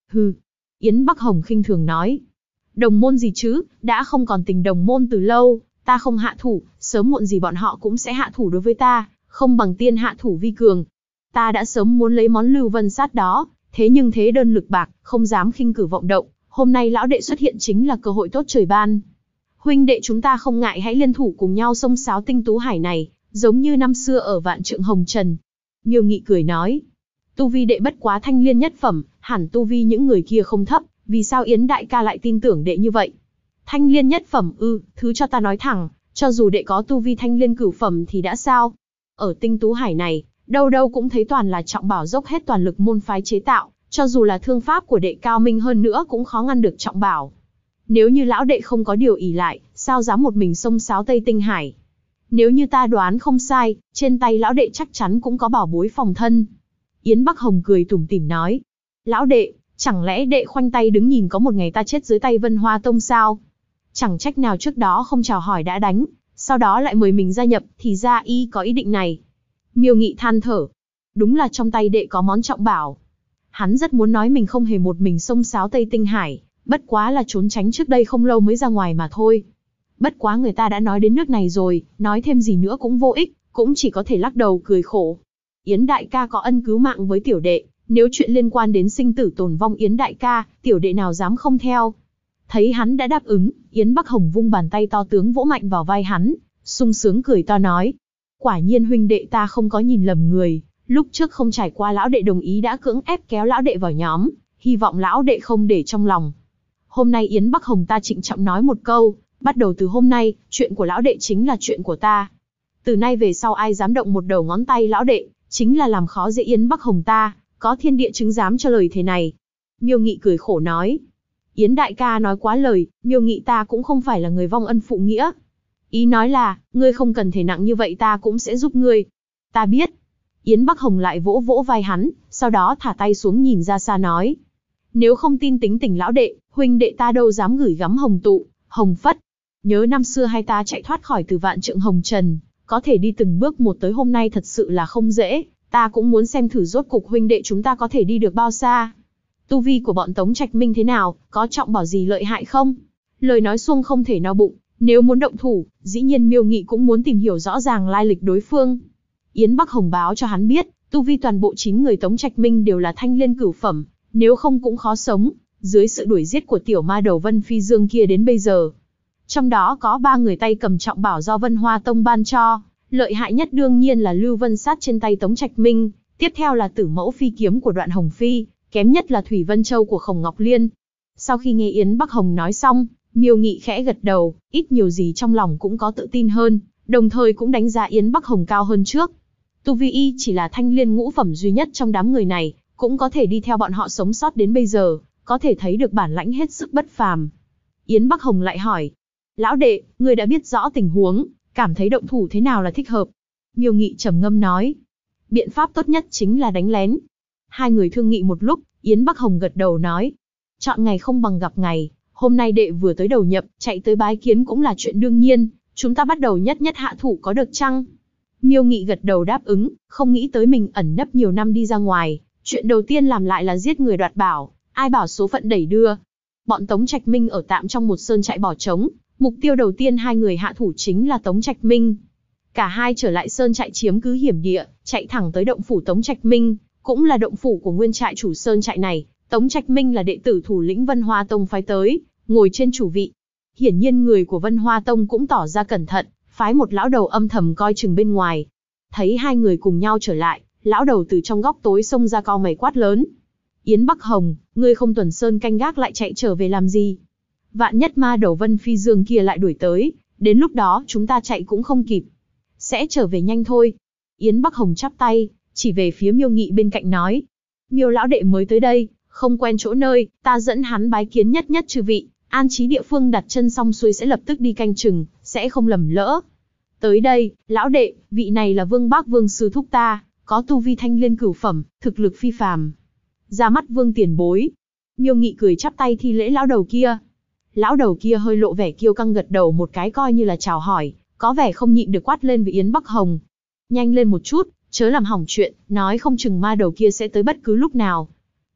Hừ. Yến Bắc Hồng khinh thường nói. Đồng môn gì chứ, đã không còn tình đồng môn từ lâu, ta không hạ thủ, sớm muộn gì bọn họ cũng sẽ hạ thủ đối với ta, không bằng tiên hạ thủ vi cường. Ta đã sớm muốn lấy món Lưu Vân Sát đó, thế nhưng thế đơn lực bạc, không dám khinh cử vọng động, hôm nay lão đệ xuất hiện chính là cơ hội tốt trời ban. Huynh đệ chúng ta không ngại hãy liên thủ cùng nhau xông xáo Tinh Tú Hải này, giống như năm xưa ở Vạn Trượng Hồng Trần. Miêu Nghị cười nói, tu vi đệ bất quá thanh liên nhất phẩm, hẳn tu vi những người kia không thấp, vì sao Yến đại ca lại tin tưởng đệ như vậy? Thanh liên nhất phẩm thứ cho ta nói thẳng, cho dù đệ có tu vi thanh liên cửu phẩm thì đã sao? Ở Tinh Tú Hải này, đâu đâu cũng thấy toàn là trọng bảo dốc hết toàn lực môn phái chế tạo, cho dù là thương pháp của đệ cao minh hơn nữa cũng khó ngăn được trọng bảo. Nếu như lão đệ không có điều ỷ lại, sao dám một mình xông xáo Tây Tinh Hải? Nếu như ta đoán không sai, trên tay lão đệ chắc chắn cũng có bảo bối phòng thân. Yến Bắc Hồng cười tủm tỉm nói, lão đệ, chẳng lẽ đệ khoanh tay đứng nhìn có một ngày ta chết dưới tay Vân Hoa Tông sao? Chẳng trách nào trước đó không chào hỏi đã đánh, sau đó lại mời mình gia nhập, thì ra y có ý định này. Miêu Nghị than thở, đúng là trong tay đệ có món trọng bảo. Hắn rất muốn nói mình không hề một mình xông xáo Tây Tinh Hải, bất quá là trốn tránh trước đây không lâu mới ra ngoài mà thôi. Bất quá người ta đã nói đến nước này rồi, nói thêm gì nữa cũng vô ích, cũng chỉ có thể lắc đầu cười khổ. Yến đại ca có ân cứu mạng với tiểu đệ, nếu chuyện liên quan đến sinh tử tồn vong Yến đại ca, tiểu đệ nào dám không theo. Thấy hắn đã đáp ứng, Yến Bắc Hồng vung bàn tay to tướng vỗ mạnh vào vai hắn, sung sướng cười to nói. Quả nhiên huynh đệ ta không có nhìn lầm người, lúc trước không trải qua lão đệ đồng ý đã cưỡng ép kéo lão đệ vào nhóm, hy vọng lão đệ không để trong lòng. Hôm nay Yến Bắc Hồng ta trịnh trọng nói một câu, bắt đầu từ hôm nay, chuyện của lão đệ chính là chuyện của ta. Từ nay về sau ai dám động một đầu ngón tay lão đệ, chính là làm khó dễ Yến Bắc Hồng ta, có thiên địa chứng giám cho lời thế này. Miêu Nghị cười khổ nói. Yến đại ca nói quá lời, Miêu Nghị ta cũng không phải là người vong ân phụ nghĩa. Ý nói là, ngươi không cần thể nặng như vậy ta cũng sẽ giúp ngươi. Ta biết. Yến Bắc Hồng lại vỗ vỗ vai hắn, sau đó thả tay xuống nhìn ra xa nói. Nếu không tin tính tình lão đệ, huynh đệ ta đâu dám gửi gắm hồng tụ, hồng phất. Nhớ năm xưa hai ta chạy thoát khỏi từ Vạn Trượng Hồng Trần, có thể đi từng bước một tới hôm nay thật sự là không dễ, ta cũng muốn xem thử rốt cục huynh đệ chúng ta có thể đi được bao xa. Tu vi của bọn Tống Trạch Minh thế nào, có trọng bảo gì lợi hại không? Lời nói suông không thể no bụng, nếu muốn động thủ, dĩ nhiên Miêu Nghị cũng muốn tìm hiểu rõ ràng lai lịch đối phương. Yến Bắc Hồng báo cho hắn biết, tu vi toàn bộ 9 người Tống Trạch Minh đều là thanh liên cửu phẩm, nếu không cũng khó sống, dưới sự đuổi giết của tiểu ma đầu Vân Phi Dương kia đến bây giờ. Trong đó có 3 người tay cầm trọng bảo do Vân Hoa Tông ban cho, lợi hại nhất đương nhiên là Lưu Vân Sát trên tay Tống Trạch Minh, tiếp theo là Tử Mẫu Phi kiếm của Đoạn Hồng Phi, kém nhất là Thủy Vân Châu của Khổng Ngọc Liên. Sau khi nghe Yến Bắc Hồng nói xong, Miêu Nghị khẽ gật đầu, ít nhiều gì trong lòng cũng có tự tin hơn, đồng thời cũng đánh giá Yến Bắc Hồng cao hơn trước. Tu vi y chỉ là thanh liên ngũ phẩm duy nhất trong đám người này, cũng có thể đi theo bọn họ sống sót đến bây giờ, có thể thấy được bản lãnh hết sức bất phàm. Yến Bắc Hồng lại hỏi, lão đệ, ngươi đã biết rõ tình huống, cảm thấy động thủ thế nào là thích hợp? Miêu Nghị trầm ngâm nói, biện pháp tốt nhất chính là đánh lén. Hai người thương nghị một lúc, Yến Bắc Hồng gật đầu nói, chọn ngày không bằng gặp ngày, hôm nay đệ vừa tới đầu nhập, chạy tới bái kiến cũng là chuyện đương nhiên, chúng ta bắt đầu nhất hạ thủ có được chăng? Miêu Nghị gật đầu đáp ứng, không nghĩ tới mình ẩn nấp nhiều năm đi ra ngoài, chuyện đầu tiên làm lại là giết người đoạt bảo, ai bảo số phận đẩy đưa. Bọn Tống Trạch Minh ở tạm trong một sơn trại bỏ trống, mục tiêu đầu tiên hai người hạ thủ chính là Tống Trạch Minh. Cả hai trở lại sơn trại chiếm cứ hiểm địa, chạy thẳng tới động phủ Tống Trạch Minh, cũng là động phủ của nguyên trại chủ sơn trại này. Tống Trạch Minh là đệ tử thủ lĩnh Vân Hoa Tông phái tới, ngồi trên chủ vị. Hiển nhiên người của Vân Hoa Tông cũng tỏ ra cẩn thận, phái một lão đầu âm thầm coi chừng bên ngoài. Thấy hai người cùng nhau trở lại, lão đầu từ trong góc tối xông ra cau mày quát lớn. Yến Bắc Hồng, ngươi không tuần sơn canh gác lại chạy trở về làm gì? Vạn nhất ma đầu Vân Phi Dương kia lại đuổi tới, đến lúc đó chúng ta chạy cũng không kịp. Sẽ trở về nhanh thôi. Yến Bắc Hồng chắp tay, chỉ về phía Miêu Nghị bên cạnh nói. Miêu lão đệ mới tới đây, không quen chỗ nơi, ta dẫn hắn bái kiến nhất chư vị, an trí địa phương đặt chân xong xuôi sẽ lập tức đi canh chừng, sẽ không lầm lỡ. Tới đây, lão đệ, vị này là Vương Bác Vương sư thúc ta, có tu vi thanh liên cửu phẩm, thực lực phi phàm. Ra mắt Vương tiền bối. Miêu Nghị cười chắp tay thi lễ lão đầu kia. Lão đầu kia hơi lộ vẻ kiêu căng gật đầu một cái coi như là chào hỏi, có vẻ không nhịn được quát lên với Yến Bắc Hồng. Nhanh lên một chút, chớ làm hỏng chuyện, nói không chừng ma đầu kia sẽ tới bất cứ lúc nào.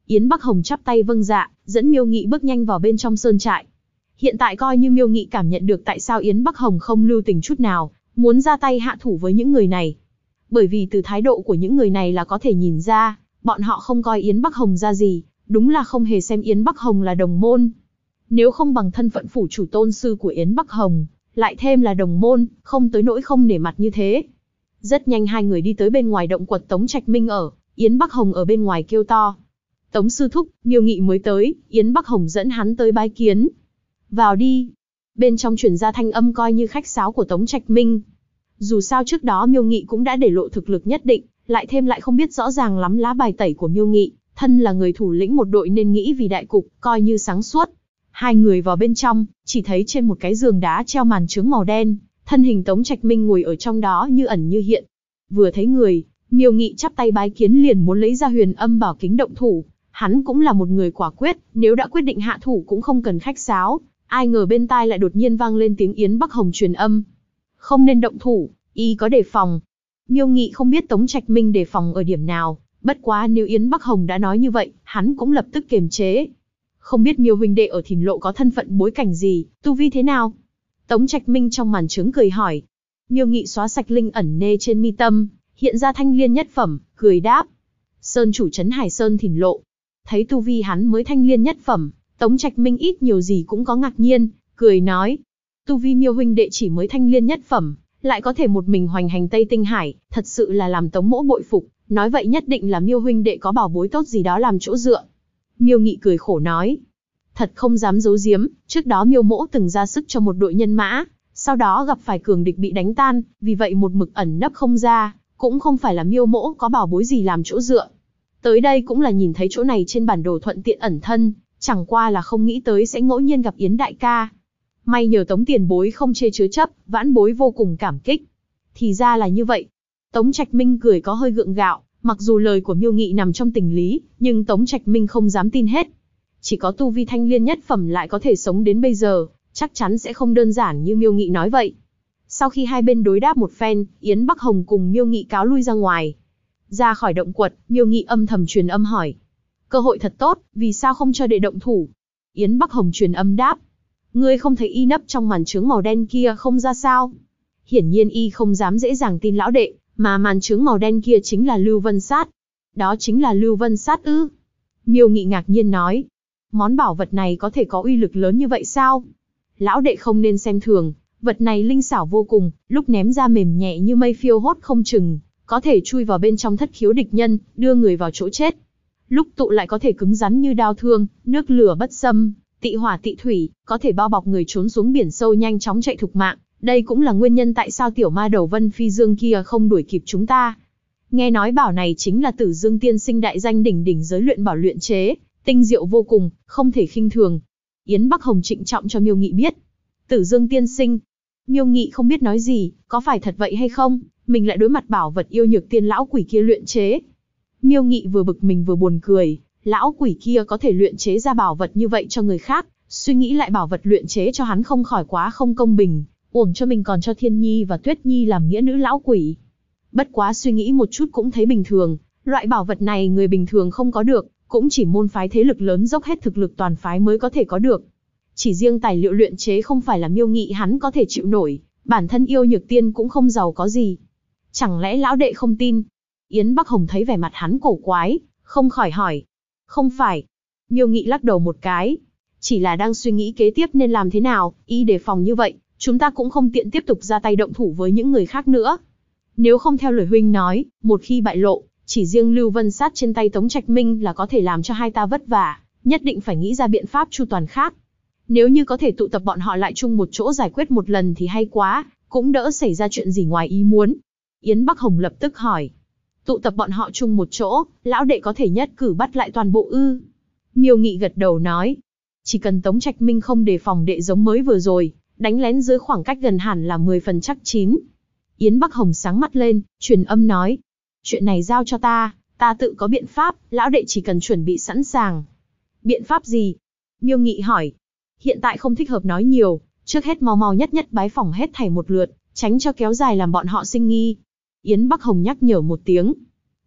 Yến Bắc Hồng chắp tay vâng dạ, dẫn Miêu Nghị bước nhanh vào bên trong sơn trại. Hiện tại coi như Miêu Nghị cảm nhận được tại sao Yến Bắc Hồng không lưu tình chút nào, muốn ra tay hạ thủ với những người này. Bởi vì từ thái độ của những người này là có thể nhìn ra, bọn họ không coi Yến Bắc Hồng ra gì, đúng là không hề xem Yến Bắc Hồng là đồng môn. Nếu không bằng thân phận phủ chủ tôn sư của Yến Bắc Hồng, lại thêm là đồng môn, không tới nỗi không nể mặt như thế. Rất nhanh hai người đi tới bên ngoài động quật Tống Trạch Minh ở, Yến Bắc Hồng ở bên ngoài kêu to. Tống sư thúc, Miêu Nghị mới tới, Yến Bắc Hồng dẫn hắn tới bái kiến. Vào đi. Bên trong truyền ra thanh âm coi như khách sáo của Tống Trạch Minh. Dù sao trước đó Miêu Nghị cũng đã để lộ thực lực nhất định, lại thêm lại không biết rõ ràng lắm lá bài tẩy của Miêu Nghị, thân là người thủ lĩnh một đội nên nghĩ vì đại cục, coi như sáng suốt. Hai người vào bên trong, chỉ thấy trên một cái giường đá treo màn trướng màu đen, thân hình Tống Trạch Minh ngồi ở trong đó như ẩn như hiện. Vừa thấy người, Miêu Nghị chắp tay bái kiến liền muốn lấy ra Huyền Âm Bảo Kính động thủ. Hắn cũng là một người quả quyết, nếu đã quyết định hạ thủ cũng không cần khách sáo. Ai ngờ bên tai lại đột nhiên vang lên tiếng Yến Bắc Hồng truyền âm. Không nên động thủ, y có đề phòng. Miêu Nghị không biết Tống Trạch Minh đề phòng ở điểm nào, bất quá nếu Yến Bắc Hồng đã nói như vậy, hắn cũng lập tức kiềm chế. Không biết Miêu huynh đệ ở Thìn Lộ có thân phận bối cảnh gì, tu vi thế nào? Tống Trạch Minh trong màn trướng cười hỏi. Miêu Nghị xóa sạch linh ẩn nê trên mi tâm, hiện ra thanh liên nhất phẩm, cười đáp. Sơn chủ trấn Hải Sơn Thìn Lộ. Thấy tu vi hắn mới thanh liên nhất phẩm, Tống Trạch Minh ít nhiều gì cũng có ngạc nhiên, cười nói. Tu vi Miêu huynh đệ chỉ mới thanh liên nhất phẩm, lại có thể một mình hoành hành Tây Tinh Hải, thật sự là làm Tống mỗ bội phục, nói vậy nhất định là Miêu huynh đệ có bảo bối tốt gì đó làm chỗ dựa. Miêu Nghị cười khổ nói. Thật không dám giấu giếm, trước đó Miêu mỗ từng ra sức cho một đội nhân mã, sau đó gặp phải cường địch bị đánh tan, vì vậy một mực ẩn nấp không ra, cũng không phải là Miêu mỗ có bảo bối gì làm chỗ dựa. Tới đây cũng là nhìn thấy chỗ này trên bản đồ thuận tiện ẩn thân, chẳng qua là không nghĩ tới sẽ ngẫu nhiên gặp Yến đại ca. May nhờ Tống tiền bối không chê chứa chấp, vãn bối vô cùng cảm kích. Thì ra là như vậy. Tống Trạch Minh cười có hơi gượng gạo, mặc dù lời của Miêu Nghị nằm trong tình lý, nhưng Tống Trạch Minh không dám tin hết. Chỉ có tu vi thanh liên nhất phẩm lại có thể sống đến bây giờ, chắc chắn sẽ không đơn giản như Miêu Nghị nói vậy. Sau khi hai bên đối đáp một phen, Yến Bắc Hồng cùng Miêu Nghị cáo lui ra ngoài. Ra khỏi động quật, Miêu Nghị âm thầm truyền âm hỏi. Cơ hội thật tốt, vì sao không cho đệ động thủ? Yến Bắc Hồng truyền âm đáp. Ngươi không thấy y nấp trong màn trướng màu đen kia không ra sao? Hiển nhiên y không dám dễ dàng tin lão đệ, mà màn trướng màu đen kia chính là Lưu Vân Sát. Đó chính là Lưu Vân Sát ư? Miêu Nghị ngạc nhiên nói. Món bảo vật này có thể có uy lực lớn như vậy sao? Lão đệ không nên xem thường, vật này linh xảo vô cùng, lúc ném ra mềm nhẹ như mây phiêu hốt không chừng, có thể chui vào bên trong thất khiếu địch nhân, đưa người vào chỗ chết. Lúc tụ lại có thể cứng rắn như đao thương, nước lửa bất xâm, tị hỏa tị thủy, có thể bao bọc người trốn xuống biển sâu nhanh chóng chạy thục mạng. Đây cũng là nguyên nhân tại sao tiểu ma đầu Vân Phi Dương kia không đuổi kịp chúng ta. Nghe nói bảo này chính là Tử Dương tiên sinh đại danh đỉnh đỉnh giới luyện bảo luyện chế, tinh diệu vô cùng, không thể khinh thường. Yến Bắc Hồng trịnh trọng cho Miêu Nghị biết. Tử Dương tiên sinh. Miêu Nghị không biết nói gì, có phải thật vậy hay không, mình lại đối mặt bảo vật yêu nhược tiên lão quỷ kia luyện chế. Miêu Nghị vừa bực mình vừa buồn cười, lão quỷ kia có thể luyện chế ra bảo vật như vậy cho người khác, suy nghĩ lại bảo vật luyện chế cho hắn không khỏi quá không công bình, uổng cho mình còn cho Thiên Nhi và Tuyết Nhi làm nghĩa nữ lão quỷ. Bất quá suy nghĩ một chút cũng thấy bình thường, loại bảo vật này người bình thường không có được, cũng chỉ môn phái thế lực lớn dốc hết thực lực toàn phái mới có thể có được. Chỉ riêng tài liệu luyện chế không phải là Miêu Nghị hắn có thể chịu nổi, bản thân yêu nhược tiên cũng không giàu có gì. Chẳng lẽ lão đệ không tin? Yến Bắc Hồng thấy vẻ mặt hắn cổ quái, không khỏi hỏi. Không phải. Miêu Nghị lắc đầu một cái. Chỉ là đang suy nghĩ kế tiếp nên làm thế nào, y đề phòng như vậy, chúng ta cũng không tiện tiếp tục ra tay động thủ với những người khác nữa. Nếu không theo lời huynh nói, một khi bại lộ, chỉ riêng Lưu Vân Sát trên tay Tống Trạch Minh là có thể làm cho hai ta vất vả, nhất định phải nghĩ ra biện pháp chu toàn khác. Nếu như có thể tụ tập bọn họ lại chung một chỗ giải quyết một lần thì hay quá, cũng đỡ xảy ra chuyện gì ngoài ý muốn. Yến Bắc Hồng lập tức hỏi. Tụ tập bọn họ chung một chỗ, lão đệ có thể nhất cử bắt lại toàn bộ ư? Miêu Nghị gật đầu nói. Chỉ cần Tống Trạch Minh không đề phòng đệ giống mới vừa rồi, đánh lén dưới khoảng cách gần hẳn là 10 phần chắc chín. Yến Bắc Hồng sáng mắt lên, truyền âm nói. Chuyện này giao cho ta tự có biện pháp, lão đệ chỉ cần chuẩn bị sẵn sàng. Biện pháp gì? Miêu Nghị hỏi. Hiện tại không thích hợp nói nhiều, trước hết mau mau nhất bái phỏng hết thảy một lượt, tránh cho kéo dài làm bọn họ sinh nghi. Yến Bắc Hồng nhắc nhở một tiếng.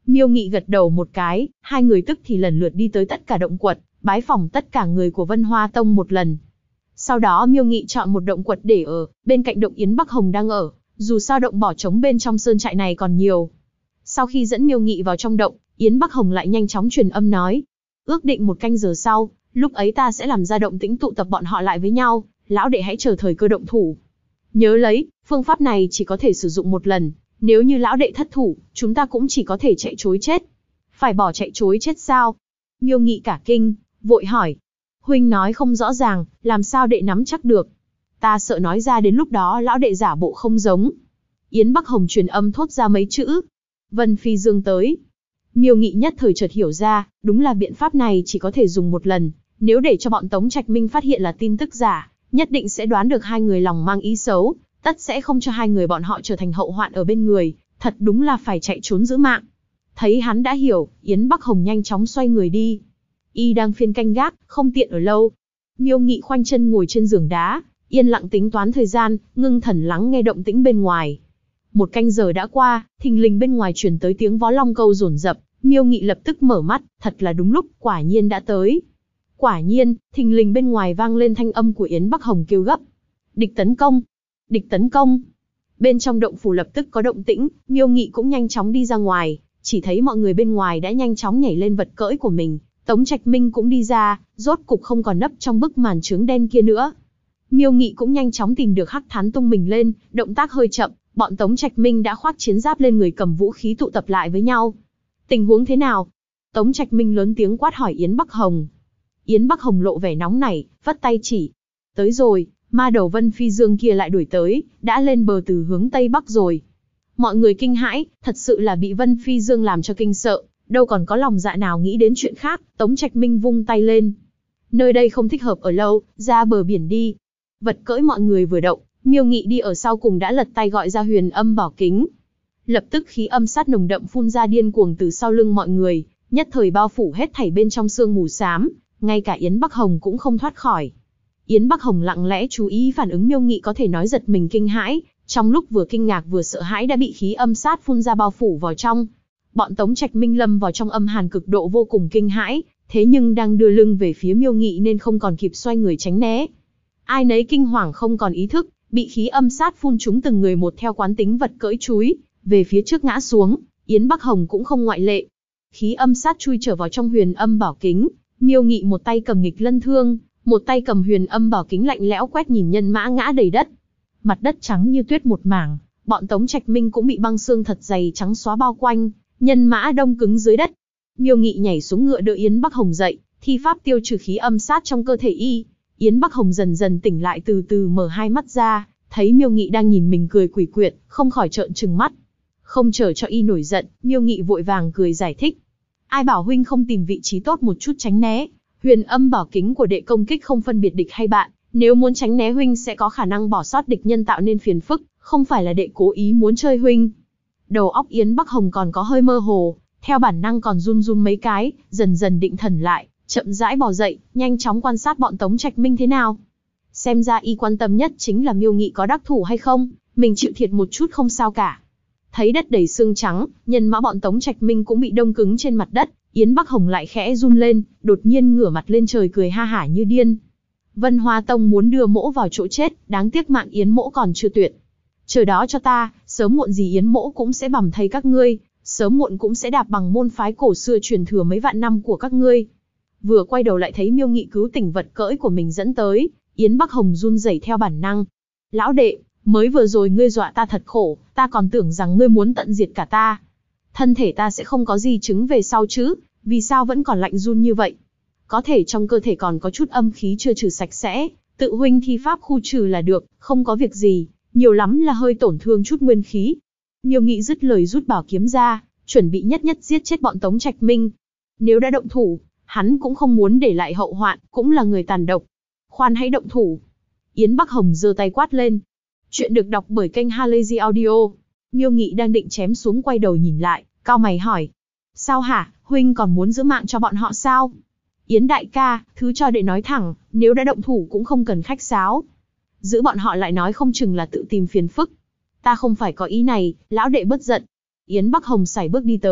Miêu Nghị gật đầu một cái, hai người tức thì lần lượt đi tới tất cả động quật, bái phỏng tất cả người của Vân Hoa Tông một lần. Sau đó Miêu Nghị chọn một động quật để ở, bên cạnh động Yến Bắc Hồng đang ở, dù sao động bỏ trống bên trong sơn trại này còn nhiều. Sau khi dẫn Miêu Nghị vào trong động, Yến Bắc Hồng lại nhanh chóng truyền âm nói. Ước định 1 canh giờ sau, lúc ấy ta sẽ làm ra động tĩnh tụ tập bọn họ lại với nhau, lão đệ hãy chờ thời cơ động thủ. Nhớ lấy, phương pháp này chỉ có thể sử dụng một lần, nếu như lão đệ thất thủ, chúng ta cũng chỉ có thể chạy trối chết. Phải bỏ chạy trối chết sao? Miêu Nghị cả kinh, vội hỏi. Huynh nói không rõ ràng, làm sao đệ nắm chắc được? Ta sợ nói ra đến lúc đó lão đệ giả bộ không giống. Yến Bắc Hồng truyền âm thốt ra mấy chữ. Vân Phi Dương tới. Miêu Nghị nhất thời chợt hiểu ra, đúng là biện pháp này chỉ có thể dùng một lần, nếu để cho bọn Tống Trạch Minh phát hiện là tin tức giả, nhất định sẽ đoán được hai người lòng mang ý xấu, tất sẽ không cho hai người bọn họ trở thành hậu hoạn ở bên người, thật đúng là phải chạy trốn giữ mạng. Thấy hắn đã hiểu, Yến Bắc Hồng nhanh chóng xoay người đi. Y đang phiên canh gác, không tiện ở lâu. Miêu Nghị khoanh chân ngồi trên giường đá, yên lặng tính toán thời gian, ngưng thần lắng nghe động tĩnh bên ngoài. 1 canh giờ đã qua, thình lình bên ngoài truyền tới tiếng vó long câu dồn dập, Miêu Nghị lập tức mở mắt, thật là đúng lúc, quả nhiên đã tới. Quả nhiên, thình lình bên ngoài vang lên thanh âm của Yến Bắc Hồng kêu gấp. Địch tấn công! Địch tấn công! Bên trong động phủ lập tức có động tĩnh, Miêu Nghị cũng nhanh chóng đi ra ngoài, chỉ thấy mọi người bên ngoài đã nhanh chóng nhảy lên vật cưỡi của mình. Tống Trạch Minh cũng đi ra, rốt cục không còn nấp trong bức màn trướng đen kia nữa. Miêu Nghị cũng nhanh chóng tìm được Hắc Thán tung mình lên, động tác hơi chậm, bọn Tống Trạch Minh đã khoác chiến giáp lên người cầm vũ khí tụ tập lại với nhau. Tình huống thế nào? Tống Trạch Minh lớn tiếng quát hỏi Yến Bắc Hồng. Yến Bắc Hồng lộ vẻ nóng nảy, vất tay chỉ. Tới rồi, ma đầu Vân Phi Dương kia lại đuổi tới, đã lên bờ từ hướng Tây Bắc rồi. Mọi người kinh hãi, thật sự là bị Vân Phi Dương làm cho kinh sợ, đâu còn có lòng dạ nào nghĩ đến chuyện khác. Tống Trạch Minh vung tay lên. Nơi đây không thích hợp ở lâu, ra bờ biển đi. Vật cưỡi mọi người vừa động, Miêu Nghị đi ở sau cùng đã lật tay gọi ra Huyền Âm Bảo Kính. Lập tức khí âm sát nồng đậm phun ra điên cuồng từ sau lưng mọi người, nhất thời bao phủ hết thảy bên trong sương mù xám, ngay cả Yến Bắc Hồng cũng không thoát khỏi. Yến Bắc Hồng lặng lẽ chú ý phản ứng Miêu Nghị, có thể nói giật mình kinh hãi, trong lúc vừa kinh ngạc vừa sợ hãi đã bị khí âm sát phun ra bao phủ vào trong. Bọn Tống Trạch Minh lâm vào trong âm hàn cực độ vô cùng kinh hãi, thế nhưng đang đưa lưng về phía Miêu Nghị nên không còn kịp xoay người tránh né. Ai nấy kinh hoàng không còn ý thức, bị khí âm sát phun trúng từng người một theo quán tính vật cưỡi chúi về phía trước ngã xuống, Yến Bắc Hồng cũng không ngoại lệ. Khí âm sát chui trở vào trong Huyền Âm Bảo Kính, Miêu Nghị một tay cầm nghịch lân thương, một tay cầm Huyền Âm Bảo Kính lạnh lẽo quét nhìn nhân mã ngã đầy đất. Mặt đất trắng như tuyết một mảng, bọn Tống Trạch Minh cũng bị băng xương thật dày trắng xóa bao quanh, nhân mã đông cứng dưới đất. Miêu Nghị nhảy xuống ngựa đỡ Yến Bắc Hồng dậy, thi pháp tiêu trừ khí âm sát trong cơ thể y. Yến Bắc Hồng dần dần tỉnh lại, từ từ mở hai mắt ra, thấy Miêu Nghị đang nhìn mình cười quỷ quyệt, không khỏi trợn trừng mắt. Không chờ cho y nổi giận, Miêu Nghị vội vàng cười giải thích. Ai bảo huynh không tìm vị trí tốt một chút tránh né, Huyền Âm Bảo Kính của đệ công kích không phân biệt địch hay bạn, nếu muốn tránh né huynh sẽ có khả năng bỏ sót địch nhân tạo nên phiền phức, không phải là đệ cố ý muốn chơi huynh. Đầu óc Yến Bắc Hồng còn có hơi mơ hồ, theo bản năng còn run run mấy cái, dần dần định thần lại, chậm rãi bò dậy, nhanh chóng quan sát bọn Tống Trạch Minh thế nào. Xem ra y quan tâm nhất chính là Miêu Nghị có đắc thủ hay không, mình chịu thiệt một chút không sao cả. Thấy đất đầy xương trắng, nhân mã bọn Tống Trạch Minh cũng bị đông cứng trên mặt đất, Yến Bắc Hồng lại khẽ run lên, đột nhiên ngửa mặt lên trời cười ha hả như điên. Vân Hoa Tông muốn đưa mỗ vào chỗ chết, đáng tiếc mạng Yến mỗ còn chưa tuyệt. Chờ đó cho ta, sớm muộn gì Yến mỗ cũng sẽ bầm thây các ngươi, sớm muộn cũng sẽ đạp bằng môn phái cổ xưa truyền thừa mấy vạn năm của các ngươi. Vừa quay đầu lại thấy Miêu Nghị cứu tỉnh vật cưỡi của mình dẫn tới, Yến Bắc Hồng run rẩy theo bản năng. Lão đệ, mới vừa rồi ngươi dọa ta thật khổ, ta còn tưởng rằng ngươi muốn tận diệt cả ta. Thân thể ta sẽ không có gì chứng về sau chứ, vì sao vẫn còn lạnh run như vậy? Có thể trong cơ thể còn có chút âm khí chưa trừ sạch sẽ, tự huynh thi pháp khu trừ là được, không có việc gì, nhiều lắm là hơi tổn thương chút nguyên khí. Miêu Nghị dứt lời rút bảo kiếm ra, chuẩn bị nhất nhất giết chết bọn Tống Trạch Minh. Nếu đã động thủ, hắn cũng không muốn để lại hậu hoạn, cũng là người tàn độc. Khoan hãy động thủ. Yến Bắc Hồng giơ tay quát lên. Chuyện được đọc bởi kênh Halazy Audio. Miêu Nghị đang định chém xuống quay đầu nhìn lại, cau mày hỏi. Sao hả, huynh còn muốn giữ mạng cho bọn họ sao? Yến đại ca, thứ cho đệ nói thẳng, nếu đã động thủ cũng không cần khách sáo. Giữ bọn họ lại nói không chừng là tự tìm phiền phức. Ta không phải có ý này, lão đệ bớt giận. Yến Bắc Hồng sải bước đi tới,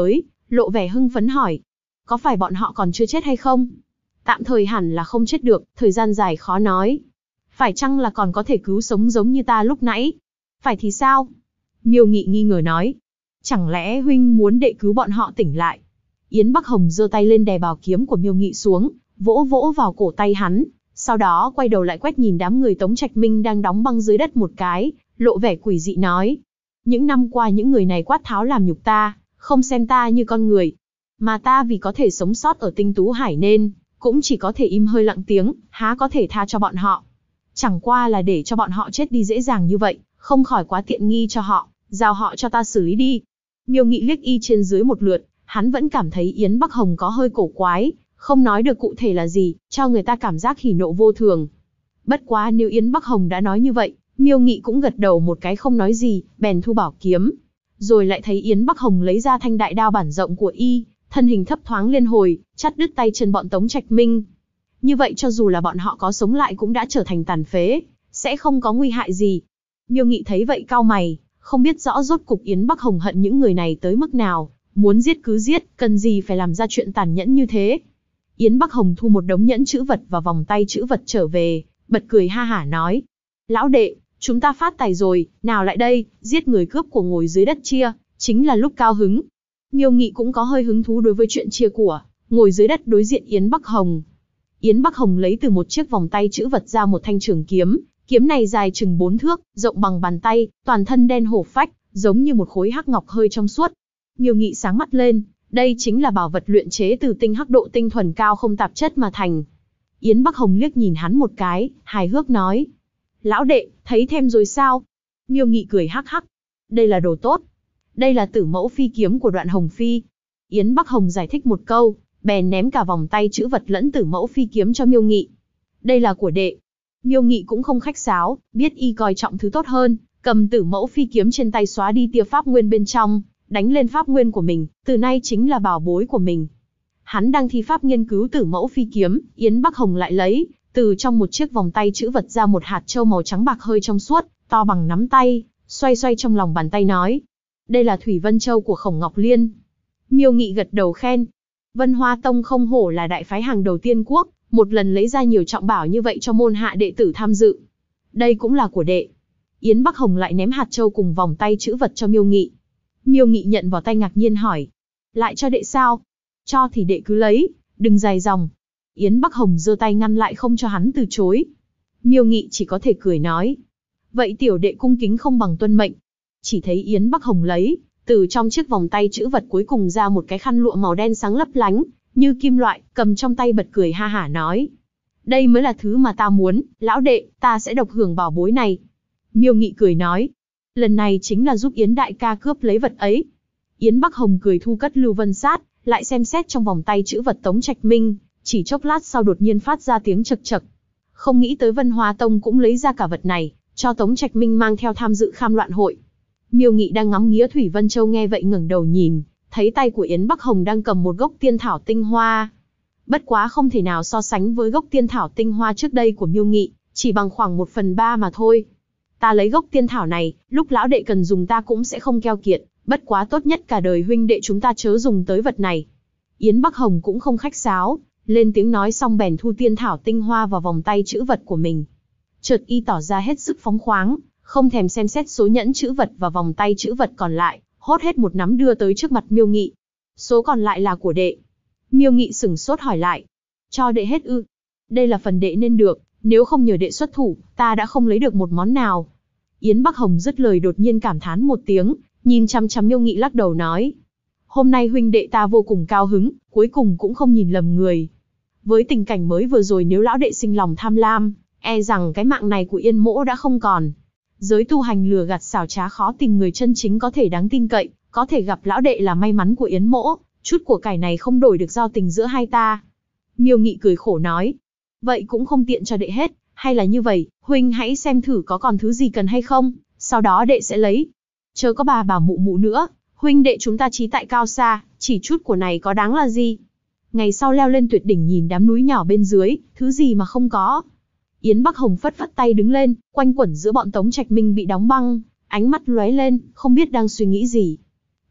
lộ vẻ hưng phấn hỏi. Có phải bọn họ còn chưa chết hay không? Tạm thời hẳn là không chết được, thời gian dài khó nói. Phải chăng là còn có thể cứu sống giống như ta lúc nãy? Phải thì sao? Miêu Nghị nghi ngờ nói. Chẳng lẽ huynh muốn đệ cứu bọn họ tỉnh lại? Yến Bắc Hồng giơ tay lên đè bảo kiếm của Miêu Nghị xuống, vỗ vỗ vào cổ tay hắn, sau đó quay đầu lại quét nhìn đám người Tống Trạch Minh đang đóng băng dưới đất một cái, lộ vẻ quỷ dị nói. Những năm qua những người này quát tháo làm nhục ta, không xem ta như con người. Mà ta vì có thể sống sót ở Tinh Tú Hải nên, cũng chỉ có thể im hơi lặng tiếng, há có thể tha cho bọn họ. Chẳng qua là để cho bọn họ chết đi dễ dàng như vậy, không khỏi quá tiện nghi cho họ, giao họ cho ta xử lý đi. Miêu Nghị liếc y trên dưới một lượt, hắn vẫn cảm thấy Yến Bắc Hồng có hơi cổ quái, không nói được cụ thể là gì, cho người ta cảm giác hỉ nộ vô thường. Bất quá nếu Yến Bắc Hồng đã nói như vậy, Miêu Nghị cũng gật đầu một cái không nói gì, bèn thu bảo kiếm. Rồi lại thấy Yến Bắc Hồng lấy ra thanh đại đao bản rộng của y, thân hình thấp thoáng liên hồi, chặt đứt tay chân bọn Tống Trạch Minh. Như vậy cho dù là bọn họ có sống lại cũng đã trở thành tàn phế, sẽ không có nguy hại gì. Miêu Nghị thấy vậy cau mày, không biết rõ rốt cục Yến Bắc Hồng hận những người này tới mức nào, muốn giết cứ giết, cần gì phải làm ra chuyện tàn nhẫn như thế. Yến Bắc Hồng thu một đống nhẫn chữ vật và vòng tay chữ vật trở về, bật cười ha hả nói. Lão đệ, chúng ta phát tài rồi, nào lại đây, giết người cướp của ngồi dưới đất chia, chính là lúc cao hứng. Miêu Nghị cũng có hơi hứng thú đối với chuyện chia của, ngồi dưới đất đối diện Yến Bắc Hồng. Yến Bắc Hồng lấy từ một chiếc vòng tay chữ vật ra một thanh trường kiếm, kiếm này dài chừng 4 thước, rộng bằng bàn tay, toàn thân đen hổ phách, giống như một khối hắc ngọc hơi trong suốt. Miêu Nghị sáng mắt lên, đây chính là bảo vật luyện chế từ tinh hắc độ tinh thuần cao không tạp chất mà thành. Yến Bắc Hồng liếc nhìn hắn một cái, hài hước nói. Lão đệ, thấy thêm rồi sao? Miêu Nghị cười hắc hắc. Đây là đồ tốt. Đây là Tử Mẫu phi kiếm của Đoạn Hồng Phi. Yến Bắc Hồng giải thích một câu, bèn ném cả vòng tay chữ vật lẫn Tử Mẫu phi kiếm cho Miêu Nghị. Đây là của đệ. Miêu Nghị cũng không khách sáo, biết y coi trọng thứ tốt hơn, cầm Tử Mẫu phi kiếm trên tay xóa đi tia pháp nguyên bên trong, đánh lên pháp nguyên của mình, từ nay chính là bảo bối của mình. Hắn đang thi pháp nghiên cứu Tử Mẫu phi kiếm, Yến Bắc Hồng lại lấy từ trong một chiếc vòng tay chữ vật ra một hạt châu màu trắng bạc hơi trong suốt, to bằng nắm tay, xoay xoay trong lòng bàn tay nói. Đây là Thủy Vân Châu của Khổng Ngọc Liên. Miêu Nghị gật đầu khen. Vân Hoa Tông không hổ là đại phái hàng đầu tiên quốc, một lần lấy ra nhiều trọng bảo như vậy cho môn hạ đệ tử tham dự. Đây cũng là của đệ. Yến Bắc Hồng lại ném hạt châu cùng vòng tay chữ vật cho Miêu Nghị. Miêu Nghị nhận vào tay ngạc nhiên hỏi. Lại cho đệ sao? Cho thì đệ cứ lấy, đừng dài dòng. Yến Bắc Hồng giơ tay ngăn lại không cho hắn từ chối. Miêu Nghị chỉ có thể cười nói. Vậy tiểu đệ cung kính không bằng tuân mệnh. Chỉ thấy Yến Bắc Hồng lấy từ trong chiếc vòng tay chữ vật cuối cùng ra một cái khăn lụa màu đen sáng lấp lánh, như kim loại, cầm trong tay bật cười ha hả nói. Đây mới là thứ mà ta muốn, lão đệ, ta sẽ độc hưởng bảo bối này. Miêu Nghị cười nói. Lần này chính là giúp Yến đại ca cướp lấy vật ấy. Yến Bắc Hồng cười thu cất Lưu Vân Sát, lại xem xét trong vòng tay chữ vật Tống Trạch Minh, chỉ chốc lát sau đột nhiên phát ra tiếng chậc chậc. Không nghĩ tới Vân Hoa Tông cũng lấy ra cả vật này, cho Tống Trạch Minh mang theo tham dự Kham Loạn hội. Miêu Nghị đang ngắm nghía Thủy Vân Châu nghe vậy ngẩng đầu nhìn, thấy tay của Yến Bắc Hồng đang cầm một gốc tiên thảo tinh hoa. Bất quá không thể nào so sánh với gốc tiên thảo tinh hoa trước đây của Miêu Nghị, chỉ bằng khoảng 1/3 mà thôi. Ta lấy gốc tiên thảo này, lúc lão đệ cần dùng ta cũng sẽ không keo kiệt, bất quá tốt nhất cả đời huynh đệ chúng ta chớ dùng tới vật này. Yến Bắc Hồng cũng không khách sáo, lên tiếng nói xong bèn thu tiên thảo tinh hoa vào vòng tay chữ vật của mình. Chợt y tỏ ra hết sức phóng khoáng, không thèm xem xét số nhẫn chữ vật và vòng tay chữ vật còn lại, hốt hết một nắm đưa tới trước mặt Miêu Nghị. Số còn lại là của đệ. Miêu Nghị sửng sốt hỏi lại. Cho đệ hết ư? Đây là phần đệ nên được, nếu không nhờ đệ xuất thủ, ta đã không lấy được một món nào. Yến Bắc Hồng dứt lời đột nhiên cảm thán một tiếng, nhìn chăm chăm Miêu Nghị lắc đầu nói. Hôm nay huynh đệ ta vô cùng cao hứng, cuối cùng cũng không nhìn lầm người. Với tình cảnh mới vừa rồi nếu lão đệ sinh lòng tham lam, e rằng cái mạng này của Yên Mỗ đã không còn. Giới tu hành lừa gạt xảo trá khó tìm người chân chính có thể đáng tin cậy, có thể gặp lão đệ là may mắn của Yến Mỗ, chút của cải này không đổi được giao tình giữa hai ta. Miêu Nghị cười khổ nói, vậy cũng không tiện cho đệ hết, hay là như vậy, huynh hãy xem thử có còn thứ gì cần hay không, sau đó đệ sẽ lấy. Chớ có bà mụ mụ nữa, huynh đệ chúng ta chí tại cao xa, chỉ chút của này có đáng là gì. Ngày sau leo lên tuyệt đỉnh nhìn đám núi nhỏ bên dưới, thứ gì mà không có. Yến Bắc Hồng phất phất tay đứng lên, quanh quẩn giữa bọn Tống Trạch Minh bị đóng băng, ánh mắt lóe lên, không biết đang suy nghĩ gì.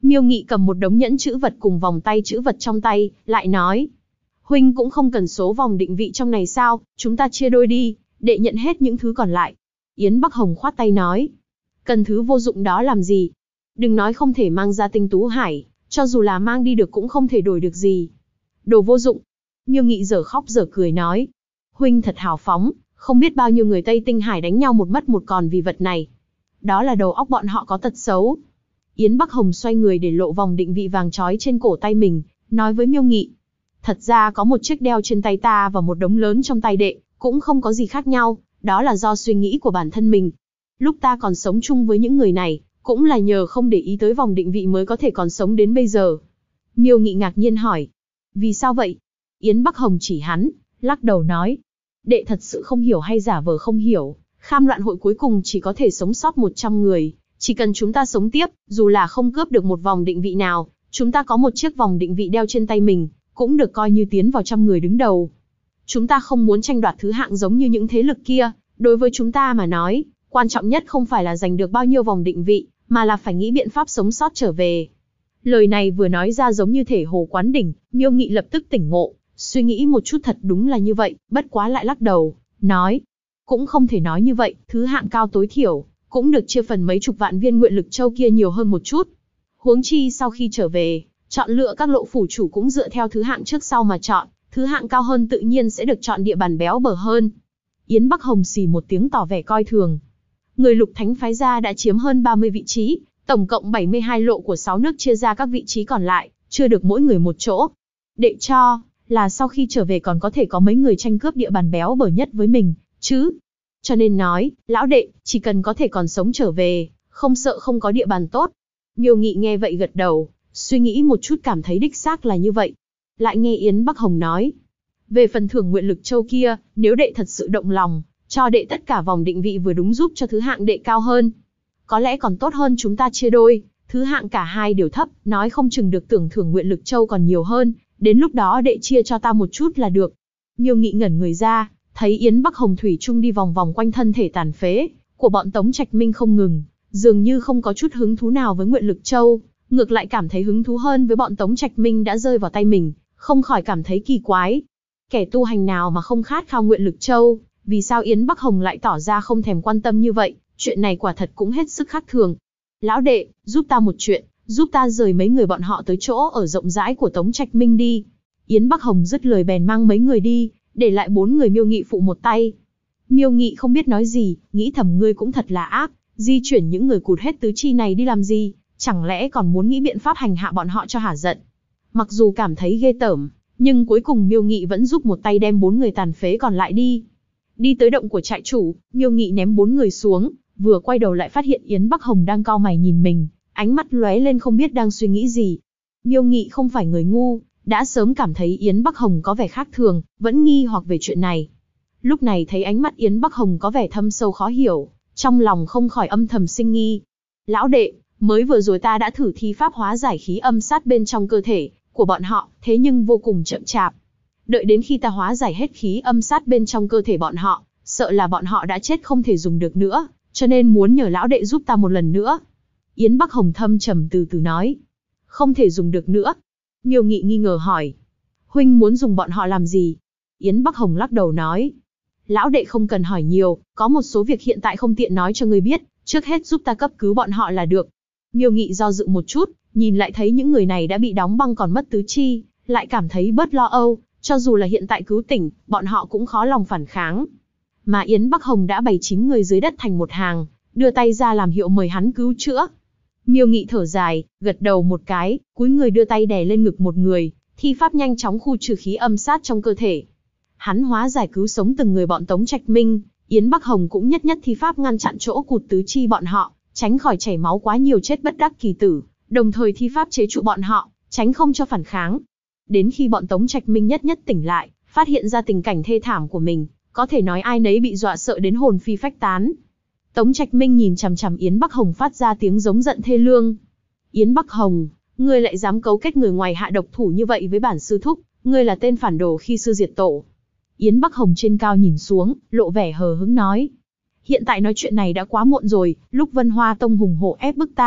Miêu Nghị cầm một đống nhẫn chữ vật cùng vòng tay chữ vật trong tay, lại nói. Huynh cũng không cần số vòng định vị trong này sao, chúng ta chia đôi đi, đệ nhận hết những thứ còn lại. Yến Bắc Hồng khoát tay nói. Cần thứ vô dụng đó làm gì? Đừng nói không thể mang ra Tinh Tú Hải, cho dù là mang đi được cũng không thể đổi được gì. Đồ vô dụng. Miêu Nghị dở khóc dở cười nói. Huynh thật hào phóng, không biết bao nhiêu người Tây Tinh Hải đánh nhau một mất một còn vì vật này. Đó là đầu óc bọn họ có tật xấu. Yến Bắc Hồng xoay người để lộ vòng định vị vàng trói trên cổ tay mình, nói với Miêu Nghị. Thật ra có một chiếc đeo trên tay ta và một đống lớn trong tay đệ, cũng không có gì khác nhau, đó là do suy nghĩ của bản thân mình. Lúc ta còn sống chung với những người này, cũng là nhờ không để ý tới vòng định vị mới có thể còn sống đến bây giờ. Miêu Nghị ngạc nhiên hỏi. Vì sao vậy? Yến Bắc Hồng chỉ hắn, lắc đầu nói. Đệ thật sự không hiểu hay giả vờ không hiểu, Kham Loạn hội cuối cùng chỉ có thể sống sót 100 người. Chỉ cần chúng ta sống tiếp, dù là không cướp được một vòng định vị nào, chúng ta có một chiếc vòng định vị đeo trên tay mình, cũng được coi như tiến vào 100 người đứng đầu. Chúng ta không muốn tranh đoạt thứ hạng giống như những thế lực kia, đối với chúng ta mà nói, quan trọng nhất không phải là giành được bao nhiêu vòng định vị, mà là phải nghĩ biện pháp sống sót trở về. Lời này vừa nói ra giống như thể hồ quán đỉnh, Miêu Nghị lập tức tỉnh ngộ, suy nghĩ một chút thật đúng là như vậy, bất quá lại lắc đầu, nói. Cũng không thể nói như vậy, thứ hạng cao tối thiểu, cũng được chia phần mấy chục vạn viên nguyện lực châu kia nhiều hơn một chút. Huống chi sau khi trở về, chọn lựa các lộ phủ chủ cũng dựa theo thứ hạng trước sau mà chọn, thứ hạng cao hơn tự nhiên sẽ được chọn địa bàn béo bở hơn. Yến Bắc Hồng xì một tiếng tỏ vẻ coi thường. Người Lục Thánh phái ra đã chiếm hơn 30 vị trí, tổng cộng 72 lộ của 6 nước chia ra các vị trí còn lại, chưa được mỗi người một chỗ. Đệ cho là sau khi trở về còn có thể có mấy người tranh cướp địa bàn béo bở nhất với mình, chứ. Cho nên nói, lão đệ, chỉ cần có thể còn sống trở về, không sợ không có địa bàn tốt. Miêu Nghị nghe vậy gật đầu, suy nghĩ một chút cảm thấy đích xác là như vậy. Lại nghe Yến Bắc Hồng nói. Về phần thưởng nguyện lực châu kia, nếu đệ thật sự động lòng, cho đệ tất cả vòng định vị vừa đúng giúp cho thứ hạng đệ cao hơn. Có lẽ còn tốt hơn chúng ta chia đôi, thứ hạng cả hai đều thấp, nói không chừng được tưởng thưởng nguyện lực châu còn nhiều hơn, đến lúc đó đệ chia cho ta một chút là được. Miêu Nghị ngẩn người ra, thấy Yến Bắc Hồng thủy chung đi vòng vòng quanh thân thể tàn phế của bọn Tống Trạch Minh không ngừng, dường như không có chút hứng thú nào với nguyện lực châu, ngược lại cảm thấy hứng thú hơn với bọn Tống Trạch Minh đã rơi vào tay mình, không khỏi cảm thấy kỳ quái. Kẻ tu hành nào mà không khát khao nguyện lực châu, vì sao Yến Bắc Hồng lại tỏ ra không thèm quan tâm như vậy, chuyện này quả thật cũng hết sức khác thường. Lão đệ, giúp ta một chuyện, giúp ta rời mấy người bọn họ tới chỗ ở rộng rãi của Tống Trạch Minh đi. Yến Bắc Hồng dứt lời bèn mang mấy người đi, để lại 4 người Miêu Nghị phụ một tay. Miêu Nghị không biết nói gì, nghĩ thầm ngươi cũng thật là ác, di chuyển những người cụt hết tứ chi này đi làm gì, chẳng lẽ còn muốn nghĩ biện pháp hành hạ bọn họ cho hả giận. Mặc dù cảm thấy ghê tởm, nhưng cuối cùng Miêu Nghị vẫn giúp một tay đem 4 người tàn phế còn lại đi. Đi tới động của trại chủ, Miêu Nghị ném 4 người xuống, vừa quay đầu lại phát hiện Yến Bắc Hồng đang cau mày nhìn mình, ánh mắt lóe lên không biết đang suy nghĩ gì. Miêu Nghị không phải người ngu, đã sớm cảm thấy Yến Bắc Hồng có vẻ khác thường, vẫn nghi hoặc về chuyện này. Lúc này thấy ánh mắt Yến Bắc Hồng có vẻ thâm sâu khó hiểu, trong lòng không khỏi âm thầm sinh nghi. Lão đệ, mới vừa rồi ta đã thử thi pháp hóa giải khí âm sát bên trong cơ thể của bọn họ, thế nhưng vô cùng chậm chạp. Đợi đến khi ta hóa giải hết khí âm sát bên trong cơ thể bọn họ, sợ là bọn họ đã chết không thể dùng được nữa, cho nên muốn nhờ lão đệ giúp ta một lần nữa. Yến Bắc Hồng thâm trầm từ từ nói. Không thể dùng được nữa. Miêu Nghị nghi ngờ hỏi. Huynh muốn dùng bọn họ làm gì? Yến Bắc Hồng lắc đầu nói. Lão đệ không cần hỏi nhiều, có một số việc hiện tại không tiện nói cho ngươi biết, trước hết giúp ta cấp cứu bọn họ là được. Miêu Nghị do dự một chút, nhìn lại thấy những người này đã bị đóng băng còn mất tứ chi, lại cảm thấy bớt lo âu, cho dù là hiện tại cứu tỉnh, bọn họ cũng khó lòng phản kháng. Mà Yến Bắc Hồng đã bày 9 người dưới đất thành một hàng, đưa tay ra làm hiệu mời hắn cứu chữa. Miêu Nghị thở dài, gật đầu một cái, cúi người đưa tay đè lên ngực một người, thi pháp nhanh chóng khu trừ khí âm sát trong cơ thể. Hắn hóa giải cứu sống từng người bọn Tống Trạch Minh, Yến Bắc Hồng cũng nhất nhất thi pháp ngăn chặn chỗ cụt tứ chi bọn họ, tránh khỏi chảy máu quá nhiều chết bất đắc kỳ tử, đồng thời thi pháp chế trụ bọn họ, tránh không cho phản kháng. Đến khi bọn Tống Trạch Minh nhất nhất tỉnh lại, phát hiện ra tình cảnh thê thảm của mình, có thể nói ai nấy bị dọa sợ đến hồn phi phách tán. Tống Trạch Minh nhìn chằm chằm Yến Bắc Hồng phát ra tiếng giống giận thê lương. Yến Bắc Hồng, ngươi lại dám cấu kết người ngoài hạ độc thủ như vậy với bản sư thúc, ngươi là tên phản đồ khi xưa diệt tổ. Yến Bắc Hồng trên cao nhìn xuống, lộ vẻ hờ hững nói. Hiện tại nói chuyện này đã quá muộn rồi, lúc Vân Hoa Tông hùng hổ ép bức ta,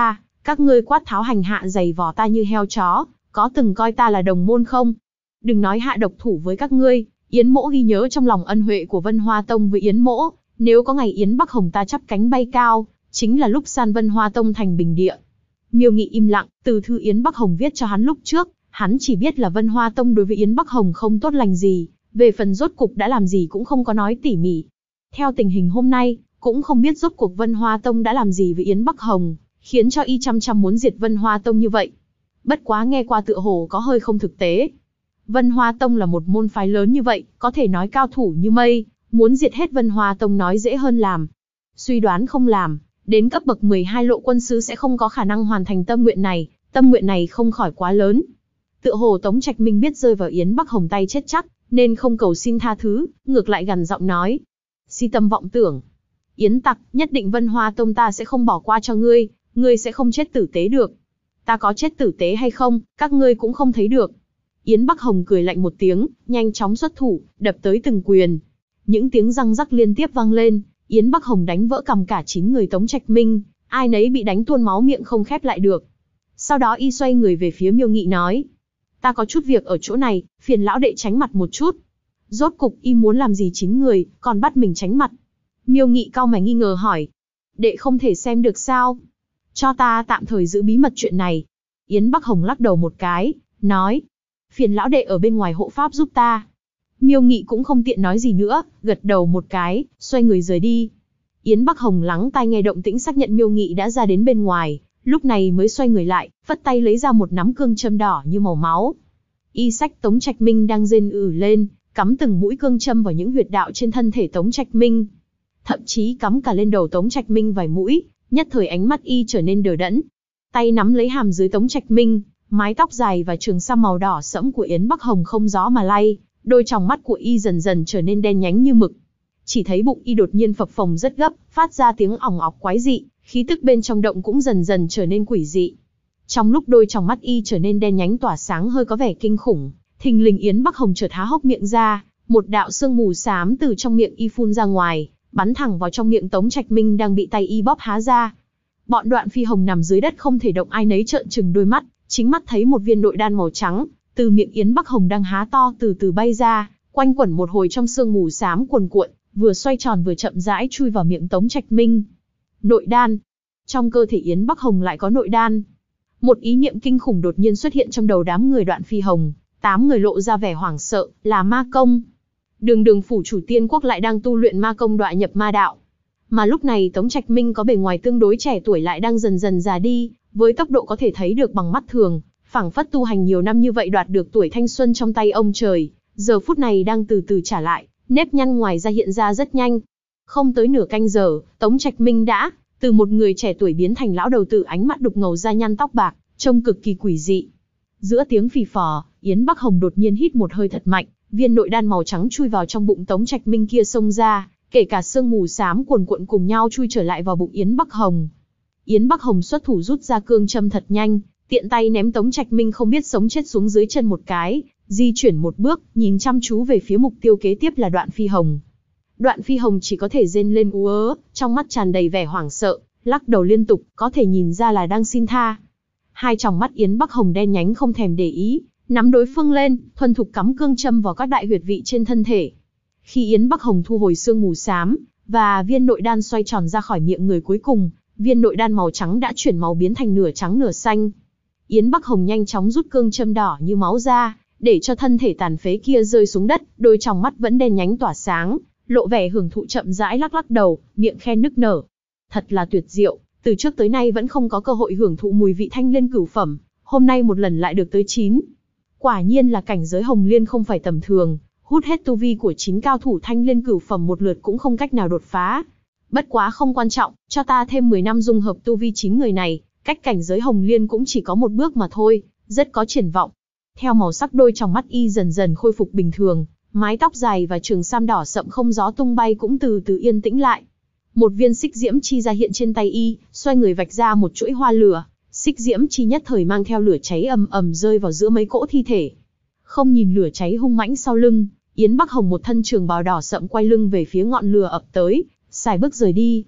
Các ngươi quát tháo hành hạ giày vò ta như heo chó, có từng coi ta là đồng môn không? Đừng nói hạ độc thủ với các ngươi, Yến Mỗ ghi nhớ trong lòng ân huệ của Vân Hoa Tông với Yến Mỗ, nếu có ngày Yến Bắc Hồng ta chắp cánh bay cao, chính là lúc san Vân Hoa Tông thành bình địa. Miêu Nghị im lặng, từ thư Yến Bắc Hồng viết cho hắn lúc trước, hắn chỉ biết là Vân Hoa Tông đối với Yến Bắc Hồng không tốt lành gì, về phần rốt cục đã làm gì cũng không có nói tỉ mỉ. Theo tình hình hôm nay, cũng không biết rốt cuộc Vân Hoa Tông đã làm gì với Yến Bắc Hồng, khiến cho y chăm chăm muốn diệt Vân Hoa Tông như vậy. Bất quá nghe qua tựa hồ có hơi không thực tế. Vân Hoa Tông là một môn phái lớn như vậy, có thể nói cao thủ như mây, muốn diệt hết Vân Hoa Tông nói dễ hơn làm. Suy đoán không làm, đến cấp bậc 12 lộ quân sứ sẽ không có khả năng hoàn thành tâm nguyện này không khỏi quá lớn. Tựa hồ Tống Trạch Minh biết rơi vào Yến Bắc Hồng tay chết chắc, nên không cầu xin tha thứ, ngược lại gằn giọng nói. Si tâm vọng tưởng. Yến tặc, nhất định Vân Hoa Tông ta sẽ không bỏ qua cho ngươi, ngươi sẽ không chết tử tế được. Ta có chết tử tế hay không, các ngươi cũng không thấy được. Yến Bắc Hồng cười lạnh một tiếng, nhanh chóng xuất thủ, đập tới từng quyền. Những tiếng răng rắc liên tiếp vang lên, Yến Bắc Hồng đánh vỡ cằm cả 9 người Tống Trạch Minh, ai nấy bị đánh tuôn máu miệng không khép lại được. Sau đó y xoay người về phía Miêu Nghị nói. Ta có chút việc ở chỗ này, phiền lão đệ tránh mặt một chút. Rốt cục y muốn làm gì 9 người, còn bắt mình tránh mặt. Miêu Nghị cau mày nghi ngờ hỏi. Đệ không thể xem được sao? Cho ta tạm thời giữ bí mật chuyện này. Yến Bắc Hồng lắc đầu một cái, nói. Phiền lão đệ ở bên ngoài hộ pháp giúp ta. Miêu Nghị cũng không tiện nói gì nữa, gật đầu một cái, xoay người rời đi. Yến Bắc Hồng lắng tai nghe động tĩnh xác nhận Miêu Nghị đã ra đến bên ngoài, lúc này mới xoay người lại, phất tay lấy ra một nắm cương châm đỏ như màu máu. Y sách Tống Trạch Minh đang rên lên, cắm từng mũi cương châm vào những huyệt đạo trên thân thể Tống Trạch Minh. Thậm chí cắm cả lên đầu Tống Trạch Minh vài mũi, nhất thời ánh mắt y trở nên đờ đẫn. Tay nắm lấy hàm dưới Tống Trạch Minh, mái tóc dài và trường sam màu đỏ sẫm của Yến Bắc Hồng không gió mà lay, đôi tròng mắt của y dần dần trở nên đen nhánh như mực. Chỉ thấy bụng y đột nhiên phập phồng rất gấp, phát ra tiếng ỏng ọc quái dị, khí tức bên trong động cũng dần dần trở nên quỷ dị. Trong lúc đôi tròng mắt y trở nên đen nhánh tỏa sáng hơi có vẻ kinh khủng, thình lình Yến Bắc Hồng chợt há hốc miệng ra, một đạo sương mù xám từ trong miệng y phun ra ngoài, bắn thẳng vào trong miệng Tống Trạch Minh đang bị tay y bóp há ra. Bọn Đoạn Phi Hồng nằm dưới đất không thể động, ai nấy trợn trừng đôi mắt, chính mắt thấy một viên nội đan màu trắng từ miệng Yến Bắc Hồng đang há to từ từ bay ra, quanh quẩn một hồi trong sương mù xám cuồn cuộn, vừa xoay tròn vừa chậm rãi chui vào miệng Tống Trạch Minh. Nội đan. Trong cơ thể Yến Bắc Hồng lại có nội đan. Một ý niệm kinh khủng đột nhiên xuất hiện trong đầu đám người Đoạn Phi Hồng, 8 người lộ ra vẻ hoảng sợ, là ma công. Đường phủ chủ Tiên Quốc lại đang tu luyện ma công đọa nhập ma đạo. Mà lúc này Tống Trạch Minh có bề ngoài tương đối trẻ tuổi lại đang dần dần già đi, với tốc độ có thể thấy được bằng mắt thường, phảng phất tu hành nhiều năm như vậy đoạt được tuổi thanh xuân trong tay ông trời, giờ phút này đang từ từ trả lại, nếp nhăn ngoài da hiện ra rất nhanh. Không tới nửa canh giờ, Tống Trạch Minh đã từ một người trẻ tuổi biến thành lão đầu tử, ánh mắt đục ngầu, da nhăn tóc bạc, trông cực kỳ quỷ dị. Giữa tiếng phì phò, Yến Bắc Hồng đột nhiên hít một hơi thật mạnh, viên nội đan màu trắng chui vào trong bụng Tống Trạch Minh kia xông ra, kể cả sương mù xám cuồn cuộn cùng nhau chui trở lại vào bụng Yến Bắc Hồng. Yến Bắc Hồng xuất thủ rút ra cương châm thật nhanh, tiện tay ném Tống Trạch Minh không biết sống chết xuống dưới chân một cái, di chuyển một bước, nhìn chăm chú về phía mục tiêu kế tiếp là Đoạn Phi Hồng. Đoạn Phi Hồng chỉ có thể rên lên ú ớ, trong mắt tràn đầy vẻ hoảng sợ, lắc đầu liên tục, có thể nhìn ra là đang xin tha. Hai tròng mắt Yến Bắc Hồng đen nhánh không thèm để ý, nắm đối phương lên, thuần thục cắm cương châm vào các đại huyệt vị trên thân thể. Khi Yến Bắc Hồng thu hồi sương mù xám và viên nội đan xoay tròn ra khỏi miệng người cuối cùng, viên nội đan màu trắng đã chuyển màu biến thành nửa trắng nửa xanh. Yến Bắc Hồng nhanh chóng rút cương châm đỏ như máu ra, để cho thân thể tàn phế kia rơi xuống đất, đôi tròng mắt vẫn đen nhánh tỏa sáng, lộ vẻ hưởng thụ, chậm rãi lắc lắc đầu, miệng khen nức nở. Thật là tuyệt diệu, từ trước tới nay vẫn không có cơ hội hưởng thụ mùi vị thanh liên cửu phẩm, hôm nay một lần lại được tới 9. Quả nhiên là cảnh giới hồng liên không phải tầm thường, hút hết tu vi của 9 cao thủ thanh liên cửu phẩm một lượt cũng không cách nào đột phá. Bất quá không quan trọng, cho ta thêm 10 năm dung hợp tu vi 9 người này, cách cảnh giới hồng liên cũng chỉ có một bước mà thôi, rất có triển vọng. Theo màu sắc đôi trong mắt y dần dần khôi phục bình thường, mái tóc dài và trường sam đỏ sậm không gió tung bay cũng từ từ yên tĩnh lại. Một viên xích diễm chi ra hiện trên tay y, xoay người vạch ra một chuỗi hoa lửa, xích diễm chi nhất thời mang theo lửa cháy ầm ầm rơi vào giữa mấy cỗ thi thể. Không nhìn lửa cháy hung mãnh sau lưng, Yến Bắc Hồng một thân trường bào đỏ sậm quay lưng về phía ngọn lửa ập tới, xài bước rời đi.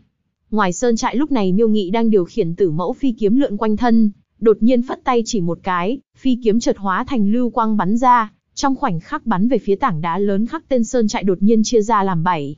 Ngoài sơn trại lúc này Miêu Nghị đang điều khiển Tử Mẫu phi kiếm lượn quanh thân, đột nhiên phất tay chỉ một cái, phi kiếm chợt hóa thành lưu quang bắn ra, trong khoảnh khắc bắn về phía tảng đá lớn khắc tên sơn trại đột nhiên chia ra làm 7.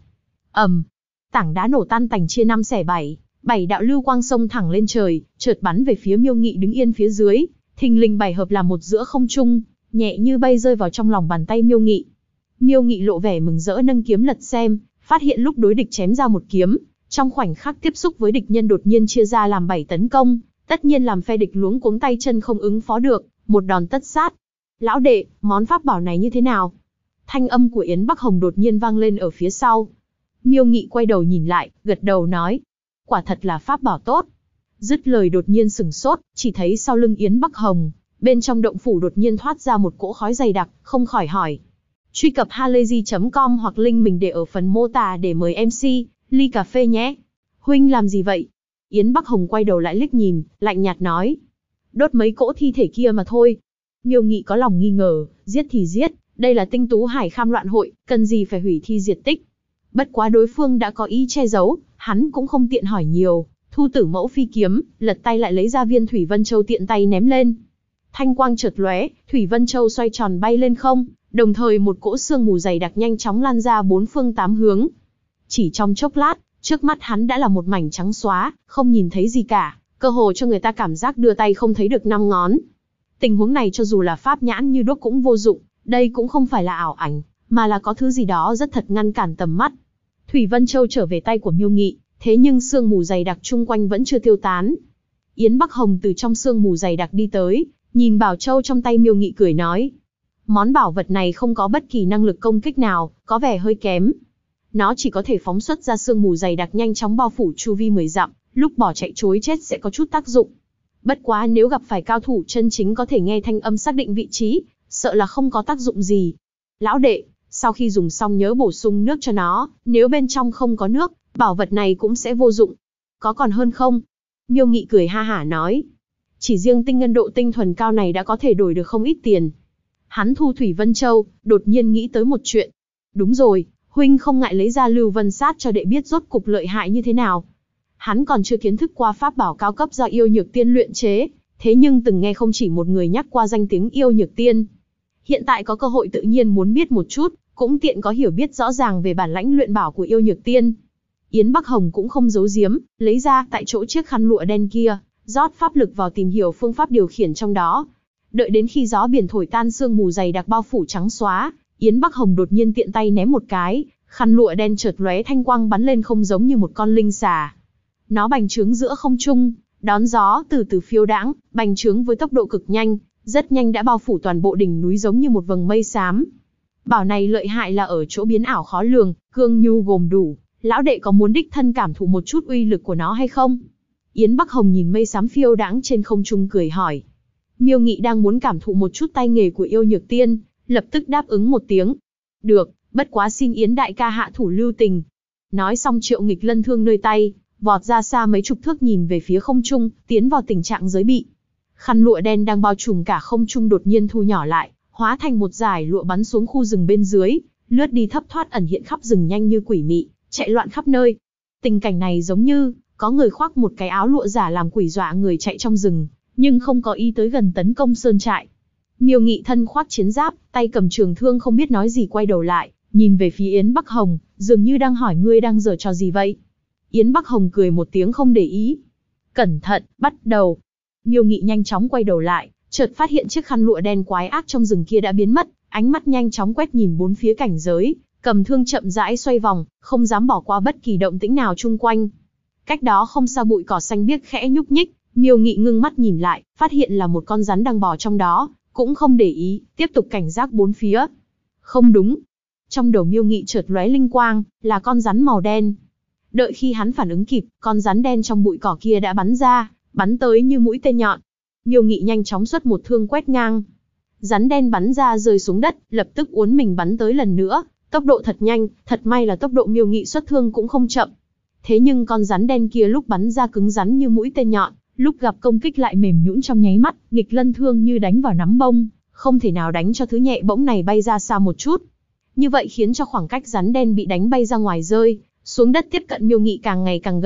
Tảng đá nổ tan tành chia 5 xẻ 7, 7 đạo lưu quang xông thẳng lên trời, chợt bắn về phía Miêu Nghị đứng yên phía dưới, thình lình 7 hợp làm một giữa không trung, nhẹ như bay rơi vào trong lòng bàn tay Miêu Nghị. Miêu Nghị lộ vẻ mừng rỡ nâng kiếm lật xem, phát hiện lúc đối địch chém ra một kiếm, trong khoảnh khắc tiếp xúc với địch nhân đột nhiên chia ra làm 7 tấn công, tất nhiên làm phe địch luống cuống tay chân không ứng phó được, một đòn tất sát. Lão đệ, món pháp bảo này như thế nào? Thanh âm của Yến Bắc Hồng đột nhiên vang lên ở phía sau. Miêu Nghị quay đầu nhìn lại, gật đầu nói. Quả thật là pháp bảo tốt. Dứt lời đột nhiên sửng sốt, chỉ thấy sau lưng Yến Bắc Hồng, bên trong động phủ đột nhiên thoát ra một cỗ khói dày đặc, không khỏi hỏi. Truy cập halayzi.com hoặc link mình để ở phần mô tả để mời MC, ly cà phê nhé. Huynh làm gì vậy? Yến Bắc Hồng quay đầu lại liếc nhìn, lạnh nhạt nói. Đốt mấy cỗ thi thể kia mà thôi. Miêu Nghị có lòng nghi ngờ, giết thì giết, đây là Tinh Tú Hải Kham loạn hội, cần gì phải hủy thi diệt tích. Bất quá đối phương đã có ý che giấu, hắn cũng không tiện hỏi nhiều, thu Tử Mẫu phi kiếm, lật tay lại lấy ra viên Thủy Vân Châu tiện tay ném lên. Thanh quang chợt lóe, Thủy Vân Châu xoay tròn bay lên không, đồng thời một cỗ sương mù dày đặc nhanh chóng lan ra 4 phương 8 hướng. Chỉ trong chốc lát, trước mắt hắn đã là một mảnh trắng xóa, không nhìn thấy gì cả, cơ hồ cho người ta cảm giác đưa tay không thấy được 5 ngón. Tình huống này cho dù là pháp nhãn như đuốc cũng vô dụng, đây cũng không phải là ảo ảnh, mà là có thứ gì đó rất thật ngăn cản tầm mắt. Thủy Vân Châu trở về tay của Miêu Nghị, thế nhưng sương mù dày đặc chung quanh vẫn chưa tiêu tán. Yến Bắc Hồng từ trong sương mù dày đặc đi tới, nhìn Bảo Châu trong tay Miêu Nghị cười nói. Món bảo vật này không có bất kỳ năng lực công kích nào, có vẻ hơi kém. Nó chỉ có thể phóng xuất ra sương mù dày đặc nhanh chóng bao phủ chu vi 10 dặm, lúc bỏ chạy trối chết sẽ có chút tác dụng. Bất quá nếu gặp phải cao thủ chân chính có thể nghe thanh âm xác định vị trí, sợ là không có tác dụng gì. Lão đệ, sau khi dùng xong nhớ bổ sung nước cho nó, nếu bên trong không có nước, bảo vật này cũng sẽ vô dụng. Có còn hơn không? Miêu Nghị cười ha hả nói. Chỉ riêng tinh ngân độ tinh thuần cao này đã có thể đổi được không ít tiền. Hắn thu Thủy Vân Châu, đột nhiên nghĩ tới một chuyện. Đúng rồi, huynh không ngại lấy ra Lưu Vân Sát cho đệ biết rốt cục lợi hại như thế nào. Hắn còn chưa kiến thức qua pháp bảo cao cấp do Yêu Nhược Tiên luyện chế, thế nhưng từng nghe không chỉ một người nhắc qua danh tiếng Yêu Nhược Tiên. Hiện tại có cơ hội tự nhiên muốn biết một chút, cũng tiện có hiểu biết rõ ràng về bản lãnh luyện bảo của Yêu Nhược Tiên. Yến Bắc Hồng cũng không giấu giếm, lấy ra tại chỗ chiếc khăn lụa đen kia, rót pháp lực vào tìm hiểu phương pháp điều khiển trong đó. Đợi đến khi gió biển thổi tan sương mù dày đặc bao phủ trắng xóa, Yến Bắc Hồng đột nhiên tiện tay ném một cái, khăn lụa đen chợt lóe thanh quang bắn lên không giống như một con linh xà. Nó bành trướng giữa không trung, đón gió từ từ phiêu đãng, bành trướng với tốc độ cực nhanh, rất nhanh đã bao phủ toàn bộ đỉnh núi giống như một vầng mây xám. Bảo này lợi hại là ở chỗ biến ảo khó lường, cương nhu gồm đủ, lão đệ có muốn đích thân cảm thụ một chút uy lực của nó hay không? Yến Bắc Hồng nhìn mây xám phiêu đãng trên không trung cười hỏi. Miêu Nghị đang muốn cảm thụ một chút tay nghề của Yêu Nhược Tiên, lập tức đáp ứng một tiếng. Được, bất quá xin Yến đại ca hạ thủ lưu tình. Nói xong Triệu Nghịch Lân thương nơi tay, vọt ra xa mấy chục thước nhìn về phía không trung, tiến vào tình trạng giới bị. Khăn lụa đen đang bao trùm cả không trung đột nhiên thu nhỏ lại, hóa thành một dải lụa bắn xuống khu rừng bên dưới, lướt đi thấp thoát ẩn hiện khắp rừng nhanh như quỷ mị, chạy loạn khắp nơi. Tình cảnh này giống như có người khoác một cái áo lụa giả làm quỷ dọa người chạy trong rừng, nhưng không có ý tới gần tấn công sơn trại. Miêu Nghị thân khoác chiến giáp, tay cầm trường thương không biết nói gì quay đầu lại, nhìn về phía Yến Bắc Hồng, dường như đang hỏi ngươi đang giở trò gì vậy. Yến Bắc Hồng cười một tiếng không để ý. Cẩn thận, bắt đầu. Miêu Nghị nhanh chóng quay đầu lại, chợt phát hiện chiếc khăn lụa đen quái ác trong rừng kia đã biến mất, ánh mắt nhanh chóng quét nhìn bốn phía cảnh giới, cầm thương chậm rãi xoay vòng, không dám bỏ qua bất kỳ động tĩnh nào chung quanh. Cách đó không xa bụi cỏ xanh biếc khẽ nhúc nhích, Miêu Nghị ngưng mắt nhìn lại, phát hiện là một con rắn đang bò trong đó, cũng không để ý, tiếp tục cảnh giác bốn phía. Không đúng. Trong đầu Miêu Nghị chợt lóe linh quang, là con rắn màu đen. Đợi khi hắn phản ứng kịp, con rắn đen trong bụi cỏ kia đã bắn ra, bắn tới như mũi tên nhọn. Miêu Nghị nhanh chóng xuất một thương quét ngang. Rắn đen bắn ra rơi xuống đất, lập tức uốn mình bắn tới lần nữa, tốc độ thật nhanh, thật may là tốc độ Miêu Nghị xuất thương cũng không chậm. Thế nhưng con rắn đen kia lúc bắn ra cứng rắn như mũi tên nhọn, lúc gặp công kích lại mềm nhũn trong nháy mắt, nghịch lân thương như đánh vào nắm bông, không thể nào đánh cho thứ nhẹ bỗng này bay ra xa một chút. Như vậy khiến cho khoảng cách rắn đen bị đánh bay ra ngoài rơi xuống đất tiếp cận Miêu Nghị càng ngày càng gần,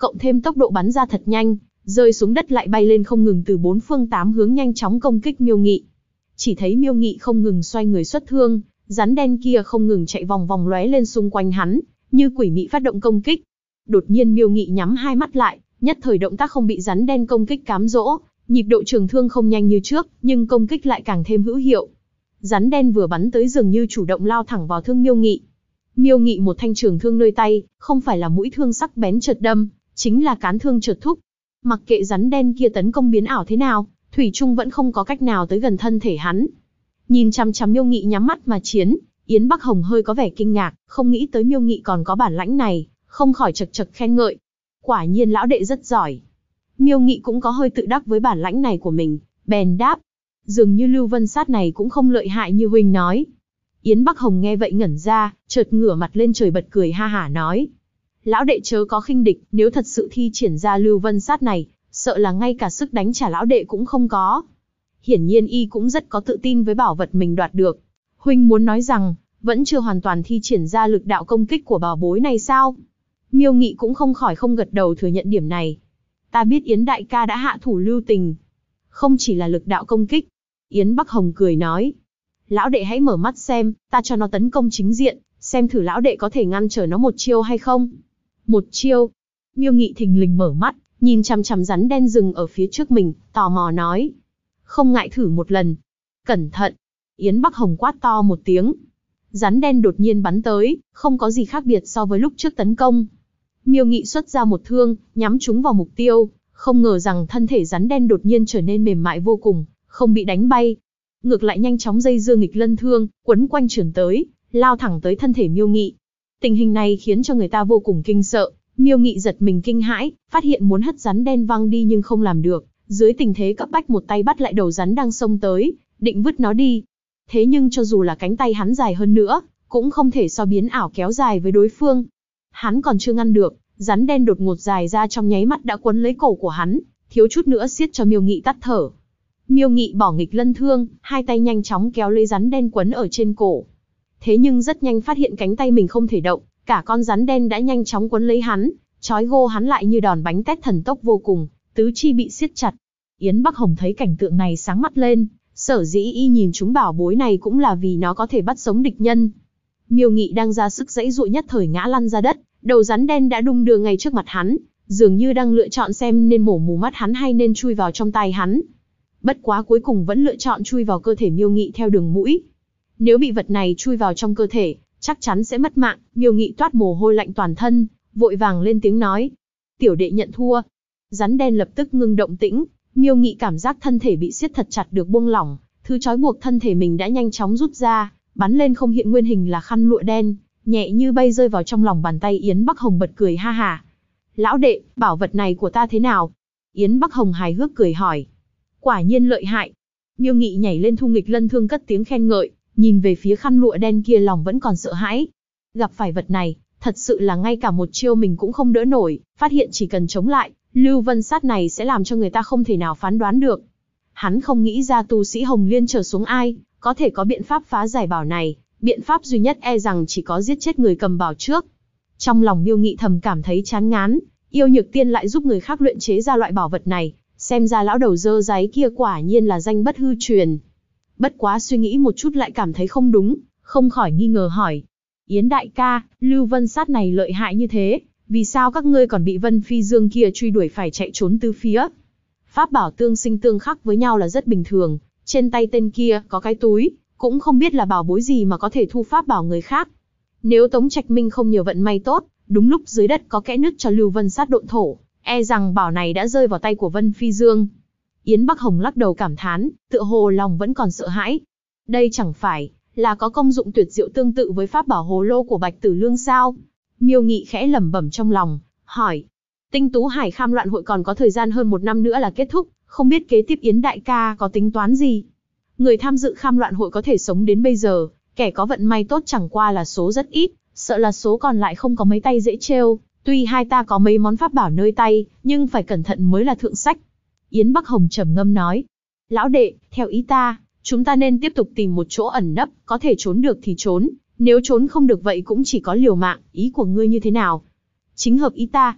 cộng thêm tốc độ bắn ra thật nhanh, rơi xuống đất lại bay lên không ngừng từ bốn phương tám hướng nhanh chóng công kích Miêu Nghị. Chỉ thấy Miêu Nghị không ngừng xoay người xuất thương, rắn đen kia không ngừng chạy vòng vòng lóe lên xung quanh hắn, như quỷ mị phát động công kích. Đột nhiên Miêu Nghị nhắm hai mắt lại, nhất thời động tác không bị rắn đen công kích cám dỗ, nhịp độ trường thương không nhanh như trước, nhưng công kích lại càng thêm hữu hiệu. Rắn đen vừa bắn tới dường như chủ động lao thẳng vào thương Miêu Nghị. Miêu Nghị một thanh trường thương nơi tay, không phải là mũi thương sắc bén chợt đâm, chính là cán thương chợt thúc. Mặc kệ rắn đen kia tấn công biến ảo thế nào, thủy chung vẫn không có cách nào tới gần thân thể hắn. Nhìn chằm chằm Miêu Nghị nhắm mắt mà chiến, Yến Bắc Hồng hơi có vẻ kinh ngạc, không nghĩ tới Miêu Nghị còn có bản lãnh này, không khỏi chật chật khen ngợi. Quả nhiên lão đệ rất giỏi. Miêu Nghị cũng có hơi tự đắc với bản lãnh này của mình, bèn đáp. Dường như Lưu Vân Sát này cũng không lợi hại như huynh nói. Yến Bắc Hồng nghe vậy ngẩn ra, chợt ngửa mặt lên trời bật cười ha hả nói. Lão đệ chớ có khinh địch, nếu thật sự thi triển ra Lưu Vân Sát này, sợ là ngay cả sức đánh trả lão đệ cũng không có. Hiển nhiên y cũng rất có tự tin với bảo vật mình đoạt được. Huynh muốn nói rằng, vẫn chưa hoàn toàn thi triển ra lực đạo công kích của bảo bối này sao? Miêu Nghị cũng không khỏi không gật đầu thừa nhận điểm này. Ta biết Yến đại ca đã hạ thủ lưu tình. Không chỉ là lực đạo công kích. Yến Bắc Hồng cười nói. Lão đệ hãy mở mắt xem, ta cho nó tấn công chính diện, xem thử lão đệ có thể ngăn trở nó một chiêu hay không. Một chiêu. Miêu Nghị thình lình mở mắt, nhìn chằm chằm rắn đen rừng ở phía trước mình, tò mò nói. Không ngại thử một lần. Cẩn thận. Yến Bắc Hồng quát to một tiếng. Rắn đen đột nhiên bắn tới, không có gì khác biệt so với lúc trước tấn công. Miêu Nghị xuất ra một thương, nhắm trúng vào mục tiêu, không ngờ rằng thân thể rắn đen đột nhiên trở nên mềm mại vô cùng, không bị đánh bay. Ngược lại nhanh chóng dây dưa nghịch lân thương, quấn quanh trườn tới, lao thẳng tới thân thể Miêu Nghị. Tình hình này khiến cho người ta vô cùng kinh sợ, Miêu Nghị giật mình kinh hãi, phát hiện muốn hất rắn đen văng đi nhưng không làm được, dưới tình thế cấp bách một tay bắt lại đầu rắn đang xông tới, định vứt nó đi. Thế nhưng cho dù là cánh tay hắn dài hơn nữa, cũng không thể so biến ảo kéo dài với đối phương. Hắn còn chưa ngăn được, rắn đen đột ngột dài ra trong nháy mắt đã quấn lấy cổ của hắn, thiếu chút nữa siết cho Miêu Nghị tắt thở. Miêu Nghị bỏ nghịch lân thương, hai tay nhanh chóng kéo lấy rắn đen quấn ở trên cổ. Thế nhưng rất nhanh phát hiện cánh tay mình không thể động, cả con rắn đen đã nhanh chóng quấn lấy hắn, trói gô hắn lại như đòn bánh tét thần tốc vô cùng, tứ chi bị siết chặt. Yến Bắc Hồng thấy cảnh tượng này sáng mắt lên, sở dĩ y nhìn chúng bảo bối này cũng là vì nó có thể bắt sống địch nhân. Miêu Nghị đang ra sức giãy giụa nhất thời ngã lăn ra đất, đầu rắn đen đã đung đưa ngay trước mặt hắn, dường như đang lựa chọn xem nên mổ mù mắt hắn hay nên chui vào trong tay hắn. Bất quá cuối cùng vẫn lựa chọn chui vào cơ thể Miêu Nghị theo đường mũi. Nếu bị vật này chui vào trong cơ thể, chắc chắn sẽ mất mạng. Miêu Nghị toát mồ hôi lạnh toàn thân, vội vàng lên tiếng nói. Tiểu đệ nhận thua. Rắn đen lập tức ngưng động tĩnh, Miêu Nghị cảm giác thân thể bị siết thật chặt được buông lỏng, thứ trói buộc thân thể mình đã nhanh chóng rút ra, bắn lên không hiện nguyên hình là khăn lụa đen, nhẹ như bay rơi vào trong lòng bàn tay. Yến Bắc Hồng bật cười ha hả. Lão đệ, bảo vật này của ta thế nào? Yến Bắc Hồng hài hước cười hỏi. Quả nhiên lợi hại. Miêu Nghị nhảy lên thu nghịch lân thương cất tiếng khen ngợi, nhìn về phía khăn lụa đen kia lòng vẫn còn sợ hãi. Gặp phải vật này, thật sự là ngay cả một chiêu mình cũng không đỡ nổi, phát hiện chỉ cần chống lại, Lưu Vân Sát này sẽ làm cho người ta không thể nào phán đoán được. Hắn không nghĩ ra tu sĩ Hồng Liên trở xuống ai, có thể có biện pháp phá giải bảo này, biện pháp duy nhất e rằng chỉ có giết chết người cầm bảo trước. Trong lòng Miêu Nghị thầm cảm thấy chán ngán, yêu nhược tiên lại giúp người khác luyện chế ra loại bảo vật này, xem ra lão đầu dơ dáy kia quả nhiên là danh bất hư truyền. Bất quá suy nghĩ một chút lại cảm thấy không đúng, không khỏi nghi ngờ hỏi. Yến đại ca, Lưu Vân Sát này lợi hại như thế, vì sao các ngươi còn bị Vân Phi Dương kia truy đuổi phải chạy trốn tứ phía? Pháp bảo tương sinh tương khắc với nhau là rất bình thường, trên tay tên kia có cái túi, cũng không biết là bảo bối gì mà có thể thu pháp bảo người khác. Nếu Tống Trạch Minh không nhờ vận may tốt, đúng lúc dưới đất có kẽ nứt cho Lưu Vân Sát độn thổ, e rằng bảo này đã rơi vào tay của Vân Phi Dương. Yến Bắc Hồng lắc đầu cảm thán, tựa hồ lòng vẫn còn sợ hãi. Đây chẳng phải là có công dụng tuyệt diệu tương tự với pháp bảo hồ lô của Bạch Tử Lương sao? Miêu Nghị khẽ lẩm bẩm trong lòng, hỏi. Tinh Tú Hải Kham Loạn Hội còn có thời gian hơn 1 năm nữa là kết thúc, không biết kế tiếp Yến đại ca có tính toán gì? Người tham dự Kham Loạn Hội có thể sống đến bây giờ, kẻ có vận may tốt chẳng qua là số rất ít, sợ là số còn lại không có mấy tay dễ trêu. Tuy hai ta có mấy món pháp bảo nơi tay, nhưng phải cẩn thận mới là thượng sách. Yến Bắc Hồng trầm ngâm nói. Lão đệ, theo ý ta, chúng ta nên tiếp tục tìm một chỗ ẩn nấp, có thể trốn được thì trốn, nếu trốn không được vậy cũng chỉ có liều mạng, ý của ngươi như thế nào? Chính hợp ý ta.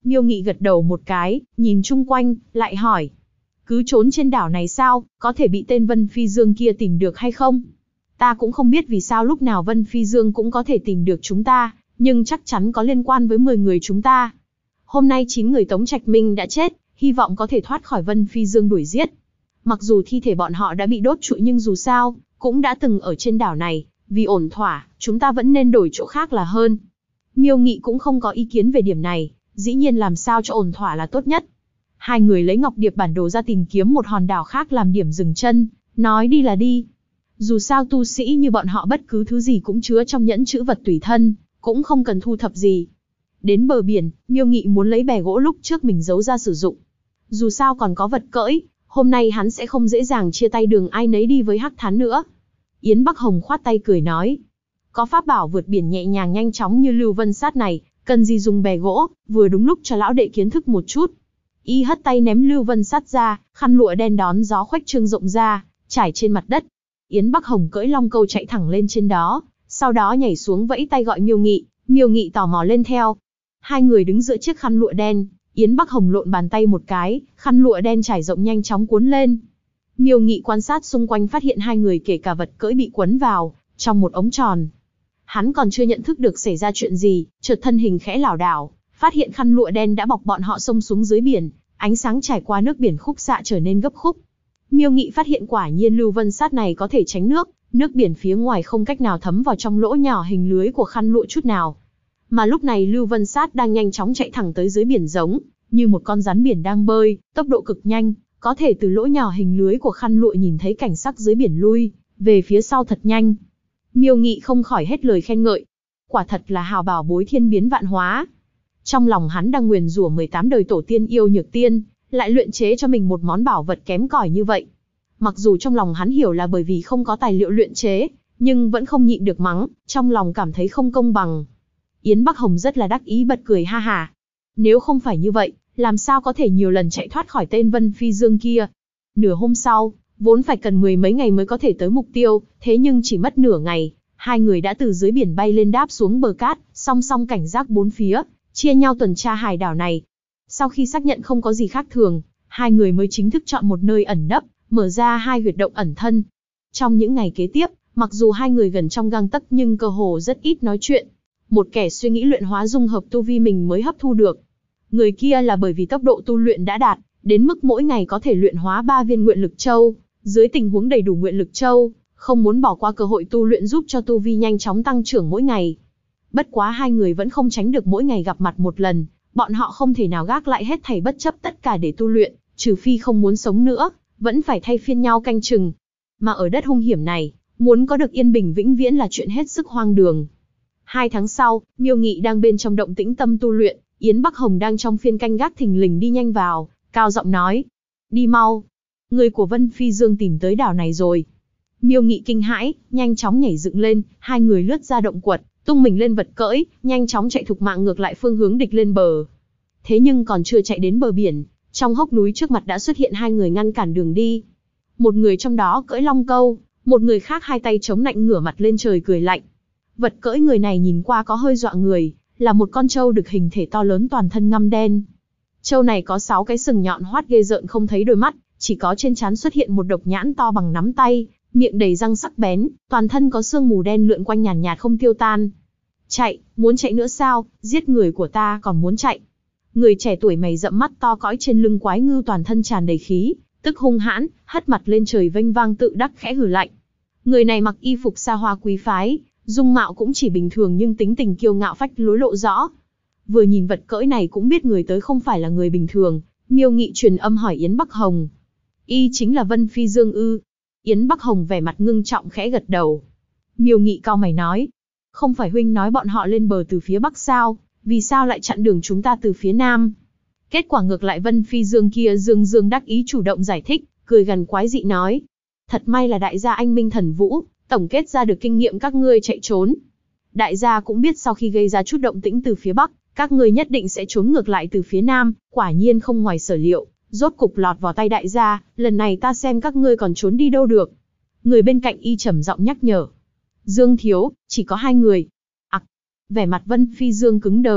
Miêu Nghị gật đầu một cái, nhìn chung quanh, lại hỏi. Cứ trốn trên đảo này sao, có thể bị tên Vân Phi Dương kia tìm được hay không? Ta cũng không biết vì sao lúc nào Vân Phi Dương cũng có thể tìm được chúng ta, nhưng chắc chắn có liên quan với 10 người chúng ta. Hôm nay 9 người Tống Trạch Minh đã chết, hy vọng có thể thoát khỏi Vân Phi Dương đuổi giết. Mặc dù thi thể bọn họ đã bị đốt trụi nhưng dù sao, cũng đã từng ở trên đảo này, vì ổn thỏa, chúng ta vẫn nên đổi chỗ khác là hơn. Miêu Nghị cũng không có ý kiến về điểm này, dĩ nhiên làm sao cho ổn thỏa là tốt nhất. Hai người lấy ngọc điệp bản đồ ra tìm kiếm một hòn đảo khác làm điểm dừng chân, nói đi là đi. Dù sao tu sĩ như bọn họ bất cứ thứ gì cũng chứa trong nhẫn chữ vật tùy thân, cũng không cần thu thập gì. Đến bờ biển, Miêu Nghị muốn lấy bè gỗ lúc trước mình giấu ra sử dụng. Dù sao còn có vật cưỡi, hôm nay hắn sẽ không dễ dàng chia tay đường ai nấy đi với Hắc Thán nữa. Yến Bắc Hồng khoát tay cười nói. Có pháp bảo vượt biển nhẹ nhàng nhanh chóng như Lưu Vân Sát này, cần gì dùng bè gỗ, vừa đúng lúc cho lão đệ kiến thức một chút. Y hất tay ném Lưu Vân Sát ra, khăn lụa đen đón gió khuếch trương rộng ra, trải trên mặt đất. Yến Bắc Hồng cưỡi long câu chạy thẳng lên trên đó, sau đó nhảy xuống vẫy tay gọi Miêu Nghị, Miêu Nghị tò mò lên theo. Hai người đứng giữa chiếc khăn lụa đen, Yến Bắc Hồng lộn bàn tay một cái, khăn lụa đen trải rộng nhanh chóng cuốn lên. Miêu Nghị quan sát xung quanh phát hiện hai người kể cả vật cưỡi bị quấn vào trong một ống tròn. Hắn còn chưa nhận thức được xảy ra chuyện gì, chợt thân hình khẽ lảo đảo, phát hiện khăn lụa đen đã bọc bọn họ xông xuống dưới biển, ánh sáng trải qua nước biển khúc xạ trở nên gấp khúc. Miêu Nghị phát hiện quả nhiên Lưu Vân Sát này có thể tránh nước, nước biển phía ngoài không cách nào thấm vào trong lỗ nhỏ hình lưới của khăn lụa chút nào. Mà lúc này Lưu Vân Sát đang nhanh chóng chạy thẳng tới dưới biển giống như một con rắn biển đang bơi, tốc độ cực nhanh, có thể từ lỗ nhỏ hình lưới của khăn lụa nhìn thấy cảnh sắc dưới biển lui về phía sau thật nhanh. Miêu Nghị không khỏi hết lời khen ngợi. Quả thật là hào bảo bối thiên biến vạn hóa. Trong lòng hắn đang nguyền rủa 18 đời tổ tiên yêu nhược tiên, lại luyện chế cho mình một món bảo vật kém cỏi như vậy. Mặc dù trong lòng hắn hiểu là bởi vì không có tài liệu luyện chế, nhưng vẫn không nhịn được mắng, trong lòng cảm thấy không công bằng. Yến Bắc Hồng rất là đắc ý bật cười ha ha. Nếu không phải như vậy, làm sao có thể nhiều lần chạy thoát khỏi tên Vân Phi Dương kia. Nửa hôm sau, vốn phải cần 10 mấy ngày mới có thể tới mục tiêu, thế nhưng chỉ mất nửa ngày, hai người đã từ dưới biển bay lên đáp xuống bờ cát, song song cảnh giác bốn phía, chia nhau tuần tra hải đảo này. Sau khi xác nhận không có gì khác thường, hai người mới chính thức chọn một nơi ẩn nấp, mở ra hai huyệt động ẩn thân. Trong những ngày kế tiếp, mặc dù hai người gần trong gang tấc nhưng cơ hồ rất ít nói chuyện. Một kẻ suy nghĩ luyện hóa dung hợp tu vi mình mới hấp thu được. Người kia là bởi vì tốc độ tu luyện đã đạt, đến mức mỗi ngày có thể luyện hóa 3 viên nguyện lực châu. Dưới tình huống đầy đủ nguyện lực châu, không muốn bỏ qua cơ hội tu luyện giúp cho tu vi nhanh chóng tăng trưởng mỗi ngày. Bất quá hai người vẫn không tránh được mỗi ngày gặp mặt một lần, bọn họ không thể nào gác lại hết thảy bất chấp tất cả để tu luyện, trừ phi không muốn sống nữa, vẫn phải thay phiên nhau canh chừng. Mà ở đất hung hiểm này, muốn có được yên bình vĩnh viễn là chuyện hết sức hoang đường. 2 tháng sau, Miêu Nghị đang bên trong động tĩnh tâm tu luyện, Yến Bắc Hồng đang trong phiên canh gác thình lình đi nhanh vào, cao giọng nói: "Đi mau, người của Vân Phi Dương tìm tới đảo này rồi." Miêu Nghị kinh hãi, nhanh chóng nhảy dựng lên, hai người lướt ra động quật, tung mình lên vật cưỡi, nhanh chóng chạy thục mạng ngược lại phương hướng địch lên bờ. Thế nhưng còn chưa chạy đến bờ biển, trong hốc núi trước mặt đã xuất hiện hai người ngăn cản đường đi. Một người trong đó cưỡi long câu, một người khác hai tay chống nạnh ngửa mặt lên trời cười lạnh. Vật cưỡi người này nhìn qua có hơi dọa người, là một con trâu đực hình thể to lớn toàn thân ngăm đen. Trâu này có 6 cái sừng nhọn hoắt ghê rợn không thấy đôi mắt, chỉ có trên trán xuất hiện một độc nhãn to bằng nắm tay, miệng đầy răng sắc bén, toàn thân có sương mù đen lượn quanh nhàn nhạt không tiêu tan. Chạy, muốn chạy nữa sao, giết người của ta còn muốn chạy. Người trẻ tuổi mày rậm mắt to cõi trên lưng quái ngưu toàn thân tràn đầy khí, tức hung hãn, hất mặt lên trời vênh vang tự đắc khẽ hừ lạnh. Người này mặc y phục xa hoa quý phái, dung mạo cũng chỉ bình thường nhưng tính tình kiêu ngạo phách lối lộ rõ. Vừa nhìn vật cưỡi này cũng biết người tới không phải là người bình thường, Miêu Nghị truyền âm hỏi Yến Bắc Hồng. Y chính là Vân Phi Dương ư? Yến Bắc Hồng vẻ mặt ngưng trọng khẽ gật đầu. Miêu Nghị cau mày nói, không phải huynh nói bọn họ lên bờ từ phía bắc sao, vì sao lại chặn đường chúng ta từ phía nam? Kết quả ngược lại Vân Phi Dương kia dương dương đắc ý chủ động giải thích, cười gằn quái dị nói, thật may là đại gia anh minh thần vũ, tổng kết ra được kinh nghiệm các ngươi chạy trốn. Đại gia cũng biết sau khi gây ra chút động tĩnh từ phía bắc, các ngươi nhất định sẽ trốn ngược lại từ phía nam, quả nhiên không ngoài sở liệu, rốt cục lọt vào tay đại gia, lần này ta xem các ngươi còn trốn đi đâu được. Người bên cạnh y trầm giọng nhắc nhở. Dương thiếu, chỉ có 2 người. Vẻ mặt Vân Phi Dương cứng đờ,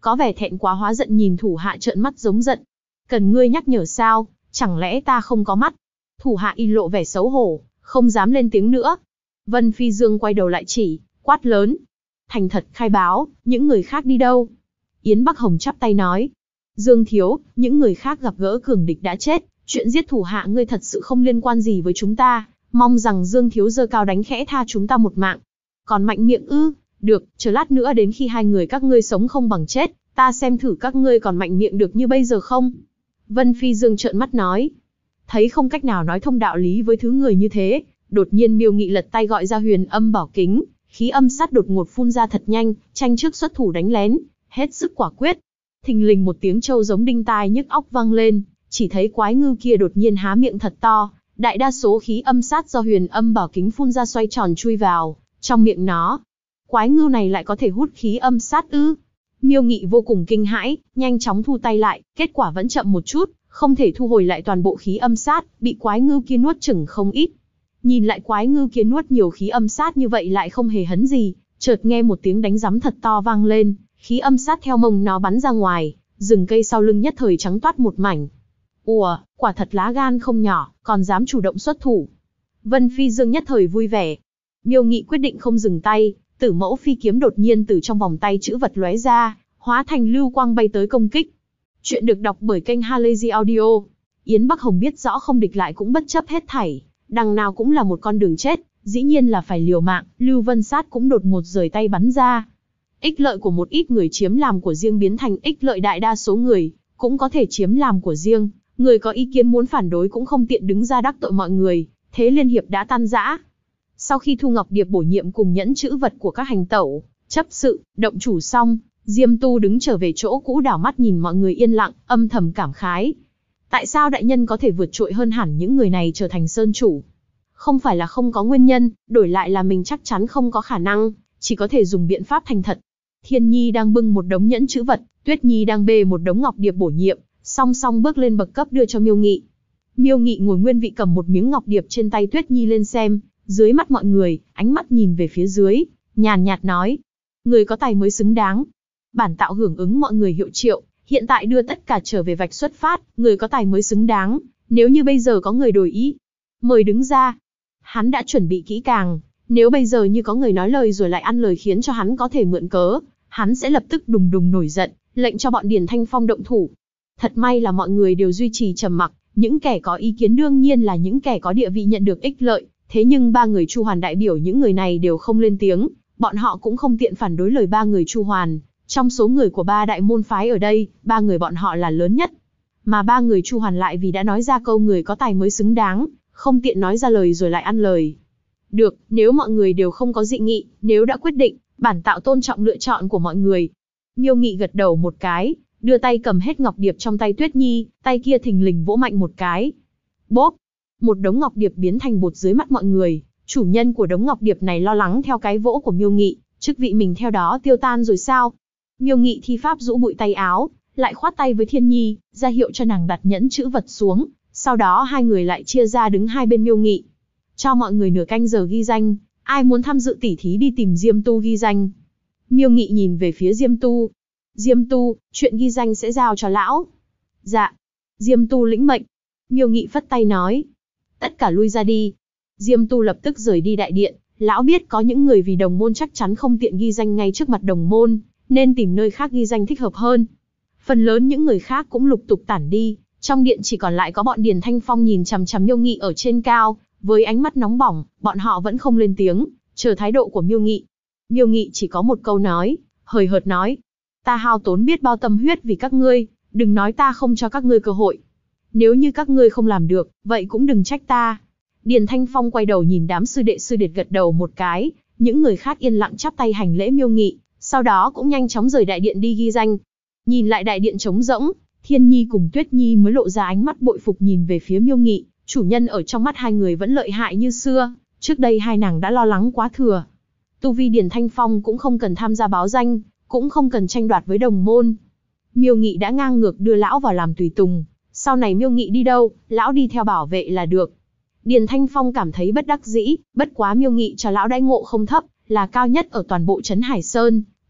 có vẻ thẹn quá hóa giận nhìn thủ hạ trợn mắt giống giận. Cần ngươi nhắc nhở sao, chẳng lẽ ta không có mắt? Thủ hạ y lộ vẻ xấu hổ, không dám lên tiếng nữa. Vân Phi Dương quay đầu lại chỉ, quát lớn. Thành thật khai báo, những người khác đi đâu? Yến Bắc Hồng chắp tay nói. Dương thiếu, những người khác gặp gỡ cường địch đã chết, chuyện giết thủ hạ ngươi thật sự không liên quan gì với chúng ta, mong rằng Dương thiếu giơ cao đánh khẽ tha chúng ta một mạng. Còn mạnh miệng ư? Được, chờ lát nữa đến khi hai người các ngươi sống không bằng chết, ta xem thử các ngươi còn mạnh miệng được như bây giờ không? Vân Phi Dương trợn mắt nói. Thấy không cách nào nói thông đạo lý với thứ người như thế, đột nhiên Miêu Nghị lật tay gọi ra Huyền Âm Bảo Kính, khí âm sát đột ngột phun ra thật nhanh, tranh trước xuất thủ đánh lén, hết sức quả quyết. Thình lình một tiếng trâu giống đinh tai nhức óc vang lên, chỉ thấy quái ngưu kia đột nhiên há miệng thật to, đại đa số khí âm sát do Huyền Âm Bảo Kính phun ra xoay tròn chui vào trong miệng nó. Quái ngưu này lại có thể hút khí âm sát ư? Miêu Nghị vô cùng kinh hãi, nhanh chóng thu tay lại, kết quả vẫn chậm một chút, không thể thu hồi lại toàn bộ khí âm sát, bị quái ngưu kia nuốt chửng không ít. Nhìn lại quái ngưu kia nuốt nhiều khí âm sát như vậy lại không hề hấn gì, chợt nghe một tiếng đánh rắm thật to vang lên, khí âm sát theo mông nó bắn ra ngoài, rừng cây sau lưng nhất thời trắng toát một mảnh. Ủa, quả thật lá gan không nhỏ, còn dám chủ động xuất thủ. Vân Phi Dương nhất thời vui vẻ. Miêu Nghị quyết định không dừng tay, Tử Mẫu Phi kiếm đột nhiên từ trong vòng tay chữ vật lóe ra, hóa thành lưu quang bay tới công kích. Chuyện được đọc bởi kênh Halazy Audio. Yến Bắc Hồng biết rõ không địch lại cũng bất chấp hết thảy, đằng nào cũng là một con đường chết, dĩ nhiên là phải liều mạng. Lưu Vân Sát cũng đột ngột rời tay bắn ra. Ích lợi của một ít người chiếm làm của riêng biến thành ích lợi đại đa số người, cũng có thể chiếm làm của riêng. Người có ý kiến muốn phản đối cũng không tiện đứng ra đắc tội mọi người, thế liên hiệp đã tan rã. Sau khi Thu Ngọc Điệp bổ nhiệm cùng nhẫn chữ vật của các hành tẩu, chấp sự, động chủ xong, Diêm Tu đứng trở về chỗ cũ đảo mắt nhìn mọi người yên lặng, âm thầm cảm khái. Tại sao đại nhân có thể vượt trội hơn hẳn những người này trở thành sơn chủ? Không phải là không có nguyên nhân, đổi lại là mình chắc chắn không có khả năng, chỉ có thể dùng biện pháp thành thật. Thiên Nhi đang bưng một đống nhẫn chữ vật, Tuyết Nhi đang bê một đống ngọc điệp bổ nhiệm, song song bước lên bậc cấp đưa cho Miêu Nghị. Miêu Nghị ngồi nguyên vị cầm một miếng ngọc điệp trên tay Tuyết Nhi lên xem, dưới mắt mọi người, ánh mắt nhìn về phía dưới, nhàn nhạt nói. Người có tài mới xứng đáng. Bản tạo hưởng ứng mọi người hiệu triệu, hiện tại đưa tất cả trở về vạch xuất phát, người có tài mới xứng đáng, nếu như bây giờ có người đổi ý, mời đứng ra. Hắn đã chuẩn bị kỹ càng, nếu bây giờ như có người nói lời rồi lại ăn lời khiến cho hắn có thể mượn cớ, hắn sẽ lập tức đùng đùng nổi giận, lệnh cho bọn Điền Thanh Phong động thủ. Thật may là mọi người đều duy trì trầm mặc, những kẻ có ý kiến đương nhiên là những kẻ có địa vị nhận được ích lợi, thế nhưng ba người Chu Hoàn đại biểu những người này đều không lên tiếng, bọn họ cũng không tiện phản đối lời ba người Chu Hoàn. Trong số người của ba đại môn phái ở đây, ba người bọn họ là lớn nhất. Mà ba người Chu Hoàn lại vì đã nói ra câu người có tài mới xứng đáng, không tiện nói ra lời rồi lại ăn lời. Được, nếu mọi người đều không có dị nghị, nếu đã quyết định, bản tạo tôn trọng lựa chọn của mọi người. Miêu Nghị gật đầu một cái, đưa tay cầm hết ngọc điệp trong tay Tuyết Nhi, tay kia thình lình vỗ mạnh một cái. Bốp! Một đống ngọc điệp biến thành bột dưới mắt mọi người, chủ nhân của đống ngọc điệp này lo lắng theo cái vỗ của Miêu Nghị, chức vị mình theo đó tiêu tan rồi sao? Miêu Nghị thi pháp rũ bụi tay áo, lại khoát tay với Thiên Nhi, ra hiệu cho nàng đặt nhẫn chữ vật xuống, sau đó hai người lại chia ra đứng hai bên Miêu Nghị. Cho mọi người nửa canh giờ ghi danh, ai muốn tham dự tỉ thí đi tìm Diêm Tu ghi danh. Miêu Nghị nhìn về phía Diêm Tu. Diêm Tu, chuyện ghi danh sẽ giao cho lão. Dạ. Diêm Tu lĩnh mệnh. Miêu Nghị phất tay nói. Tất cả lui ra đi. Diêm Tu lập tức rời đi đại điện, lão biết có những người vì đồng môn chắc chắn không tiện ghi danh ngay trước mặt đồng môn, nên tìm nơi khác ghi danh thích hợp hơn. Phần lớn những người khác cũng lục tục tản đi, trong điện chỉ còn lại có bọn Điền Thanh Phong nhìn chằm chằm Miêu Nghị ở trên cao, với ánh mắt nóng bỏng, bọn họ vẫn không lên tiếng, chờ thái độ của Miêu Nghị. Miêu Nghị chỉ có một câu nói, hời hợt nói, ta hao tốn biết bao tâm huyết vì các ngươi, đừng nói ta không cho các ngươi cơ hội. Nếu như các ngươi không làm được, vậy cũng đừng trách ta. Điền Thanh Phong quay đầu nhìn đám sư đệ sư điệt gật đầu một cái, những người khác yên lặng chắp tay hành lễ Miêu Nghị, sau đó cũng nhanh chóng rời đại điện đi ghi danh. Nhìn lại đại điện trống rỗng, Thiên Nhi cùng Tuyết Nhi mới lộ ra ánh mắt bội phục nhìn về phía Miêu Nghị, chủ nhân ở trong mắt hai người vẫn lợi hại như xưa, trước đây hai nàng đã lo lắng quá thừa. Tu vi Điền Thanh Phong cũng không cần tham gia báo danh, cũng không cần tranh đoạt với đồng môn. Miêu Nghị đã ngang ngược đưa lão vào làm tùy tùng, sau này Miêu Nghị đi đâu, lão đi theo bảo vệ là được. Điền Thanh Phong cảm thấy bất đắc dĩ, bất quá Miêu Nghị cho lão đãi ngộ không thấp, là cao nhất ở toàn bộ trấn Hải Sơn,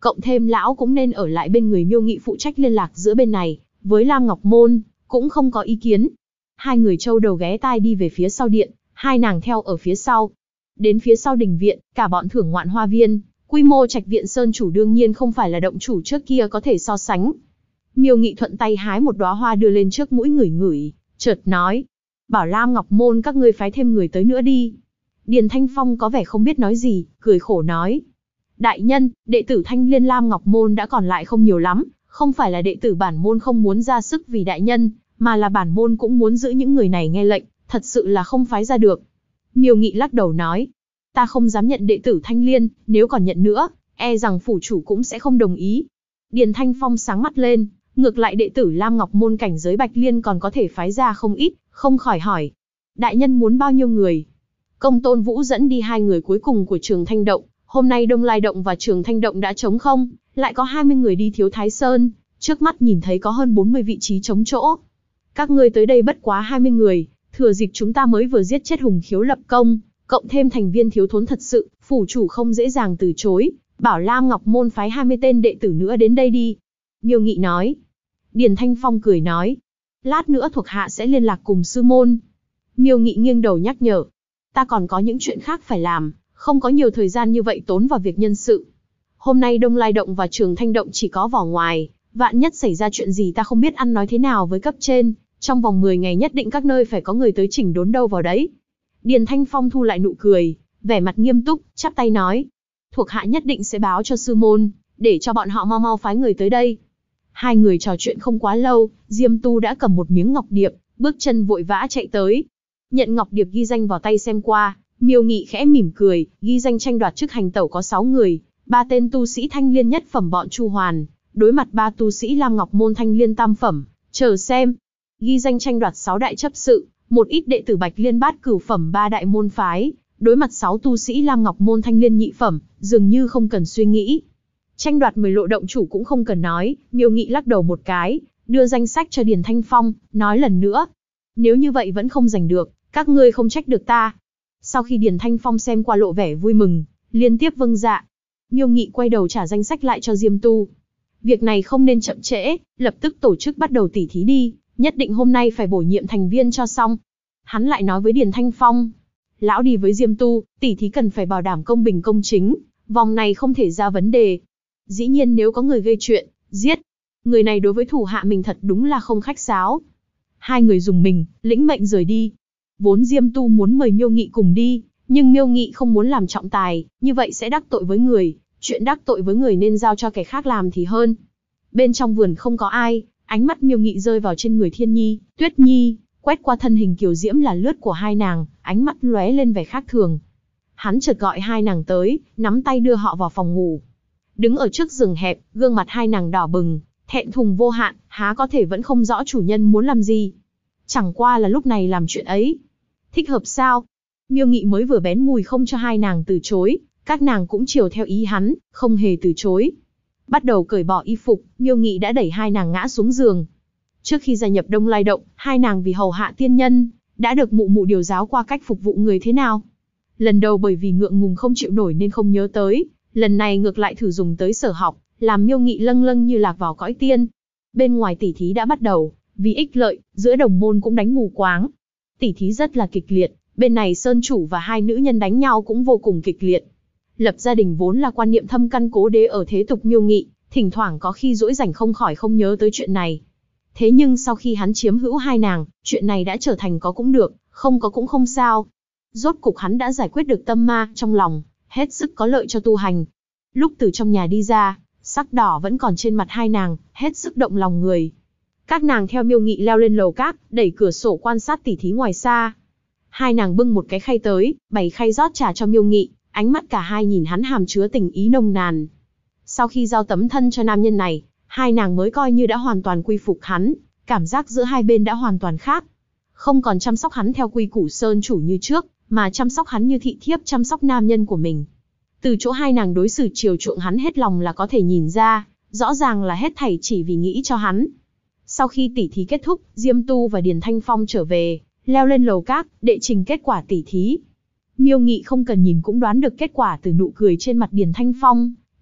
cộng thêm lão cũng nên ở lại bên người Miêu Nghị phụ trách liên lạc giữa bên này với Lam Ngọc Môn, cũng không có ý kiến. Hai người châu đầu ghé tai đi về phía sau điện, hai nàng theo ở phía sau. Đến phía sau đình viện, cả bọn thưởng ngoạn hoa viên, quy mô trạch viện sơn chủ đương nhiên không phải là động chủ trước kia có thể so sánh. Miêu Nghị thuận tay hái một đóa hoa đưa lên trước mũi ngửi ngửi, chợt nói: "Bảo Lam Ngọc Môn các ngươi phái thêm người tới nữa đi." Điền Thanh Phong có vẻ không biết nói gì, cười khổ nói: "Đại nhân, đệ tử Thanh Liên Lam Ngọc Môn đã còn lại không nhiều lắm, không phải là đệ tử bản môn không muốn ra sức vì đại nhân, mà là bản môn cũng muốn giữ những người này nghe lệnh, thật sự là không phái ra được." Miêu Nghị lắc đầu nói: "Ta không dám nhận đệ tử Thanh Liên, nếu còn nhận nữa, e rằng phủ chủ cũng sẽ không đồng ý." Điền Thanh Phong sáng mắt lên, ngược lại đệ tử Lam Ngọc Môn cảnh giới Bạch Liên còn có thể phái ra không ít, không khỏi hỏi: "Đại nhân muốn bao nhiêu người?" Công Tôn Vũ dẫn đi hai người cuối cùng của Trường Thanh Động, hôm nay Đông Lai Động và Trường Thanh Động đã trống không, lại có 20 người đi Thiếu Thái Sơn, trước mắt nhìn thấy có hơn 40 vị trí trống chỗ. "Các ngươi tới đây bất quá 20 người, thừa dịp chúng ta mới vừa giết chết Hùng Khiếu lập công, cộng thêm thành viên thiếu thốn thật sự, phủ chủ không dễ dàng từ chối, bảo Lam Ngọc Môn phái 20 tên đệ tử nữa đến đây đi." Miêu Nghị nói. Điền Thanh Phong cười nói: "Lát nữa thuộc hạ sẽ liên lạc cùng sư môn." Miêu Nghị nghiêng đầu nhắc nhở: "Ta còn có những chuyện khác phải làm, không có nhiều thời gian như vậy tốn vào việc nhân sự. Hôm nay Đông Lai Động và Trường Thanh Động chỉ có vỏ ngoài, vạn nhất xảy ra chuyện gì ta không biết ăn nói thế nào với cấp trên, trong vòng 10 ngày nhất định các nơi phải có người tới chỉnh đốn đâu vào đấy." Điền Thanh Phong thu lại nụ cười, vẻ mặt nghiêm túc, chắp tay nói: "Thuộc hạ nhất định sẽ báo cho sư môn, để cho bọn họ mau mau phái người tới đây." Hai người trò chuyện không quá lâu, Diêm Tu đã cầm một miếng ngọc điệp, bước chân vội vã chạy tới. Nhận ngọc điệp ghi danh vào tay xem qua, Miêu Nghị khẽ mỉm cười, ghi danh tranh đoạt chức hành tẩu có 6 người, 3 tên tu sĩ Thanh Liên nhất phẩm bọn Chu Hoàn, đối mặt 3 tu sĩ Lam Ngọc Môn Thanh Liên tam phẩm, chờ xem. Ghi danh tranh đoạt 6 đại chấp sự, một ít đệ tử Bạch Liên bát cửu phẩm 3 đại môn phái, đối mặt 6 tu sĩ Lam Ngọc Môn Thanh Liên nhị phẩm, dường như không cần suy nghĩ. Tranh đoạt 10 lộ động chủ cũng không cần nói, Miêu Nghị lắc đầu một cái, đưa danh sách cho Điền Thanh Phong, nói lần nữa: "Nếu như vậy vẫn không giành được, các ngươi không trách được ta." Sau khi Điền Thanh Phong xem qua lộ vẻ vui mừng, liên tiếp vâng dạ. Miêu Nghị quay đầu trả danh sách lại cho Diêm Tu. Việc này không nên chậm trễ, lập tức tổ chức bắt đầu tỉ thí đi, nhất định hôm nay phải bổ nhiệm thành viên cho xong. Hắn lại nói với Điền Thanh Phong: "Lão đi với Diêm Tu, tỉ thí cần phải bảo đảm công bình công chính, vòng này không thể ra vấn đề. Dĩ nhiên nếu có người gây chuyện, giết. Người này đối với thủ hạ mình thật đúng là không khách sáo." Hai người dùng mình, lĩnh mệnh rời đi. Vốn Diêm Tu muốn mời Miêu Nghị cùng đi, nhưng Miêu Nghị không muốn làm trọng tài, như vậy sẽ đắc tội với người, chuyện đắc tội với người nên giao cho kẻ khác làm thì hơn. Bên trong vườn không có ai, ánh mắt Miêu Nghị rơi vào trên người Thiên Nhi, Tuyết Nhi, quét qua thân hình kiều diễm là lướt của hai nàng, ánh mắt lóe lên vẻ khác thường. Hắn chợt gọi hai nàng tới, nắm tay đưa họ vào phòng ngủ. Đứng ở trước giường hẹp, gương mặt hai nàng đỏ bừng, thẹn thùng vô hạn, há có thể vẫn không rõ chủ nhân muốn làm gì. Chẳng qua là lúc này làm chuyện ấy. Thích hợp sao? Miêu Nghị mới vừa bén mùi không cho hai nàng từ chối, các nàng cũng chiều theo ý hắn, không hề từ chối. Bắt đầu cởi bỏ y phục, Miêu Nghị đã đẩy hai nàng ngã xuống giường. Trước khi gia nhập Đông Lai Động, hai nàng vì hầu hạ tiên nhân, đã được mụ mụ điều giáo qua cách phục vụ người thế nào. Lần đầu bởi vì ngượng ngùng không chịu nổi nên không nhớ tới, lần này ngược lại thử dùng tới sở học, làm Miêu Nghị lâng lâng như lạc vào cõi tiên. Bên ngoài tỉ thí đã bắt đầu, vì ích lợi, giữa đồng môn cũng đánh mù quáng. Tỉ thí rất là kịch liệt, bên này sơn chủ và hai nữ nhân đánh nhau cũng vô cùng kịch liệt. Lập gia đình vốn là quan niệm thâm căn cố đế ở thế tục Miêu Nghị, thỉnh thoảng có khi rỗi rảnh không khỏi không nhớ tới chuyện này. Thế nhưng sau khi hắn chiếm hữu hai nàng, chuyện này đã trở thành có cũng được, không có cũng không sao. Rốt cục hắn đã giải quyết được tâm ma trong lòng, hết sức có lợi cho tu hành. Lúc từ trong nhà đi ra, sắc đỏ vẫn còn trên mặt hai nàng, hết sức động lòng người. Các nàng theo Miêu Nghị leo lên lầu các, đẩy cửa sổ quan sát tỉ thí ngoài xa. Hai nàng bưng một cái khay tới, bày khay rót trà cho Miêu Nghị, ánh mắt cả hai nhìn hắn hàm chứa tình ý nồng nàn. Sau khi giao tấm thân cho nam nhân này, hai nàng mới coi như đã hoàn toàn quy phục hắn, cảm giác giữa hai bên đã hoàn toàn khác. Không còn chăm sóc hắn theo quy củ sơn chủ như trước, mà chăm sóc hắn như thị thiếp chăm sóc nam nhân của mình. Từ chỗ hai nàng đối xử chiều chuộng hắn hết lòng là có thể nhìn ra, rõ ràng là hết thảy chỉ vì nghĩ cho hắn. Sau khi tỉ thí kết thúc, Diêm Tu và Điền Thanh Phong trở về, leo lên lầu các, đệ trình kết quả tỉ thí. Miêu Nghị không cần nhìn cũng đoán được kết quả từ nụ cười trên mặt Điền Thanh Phong,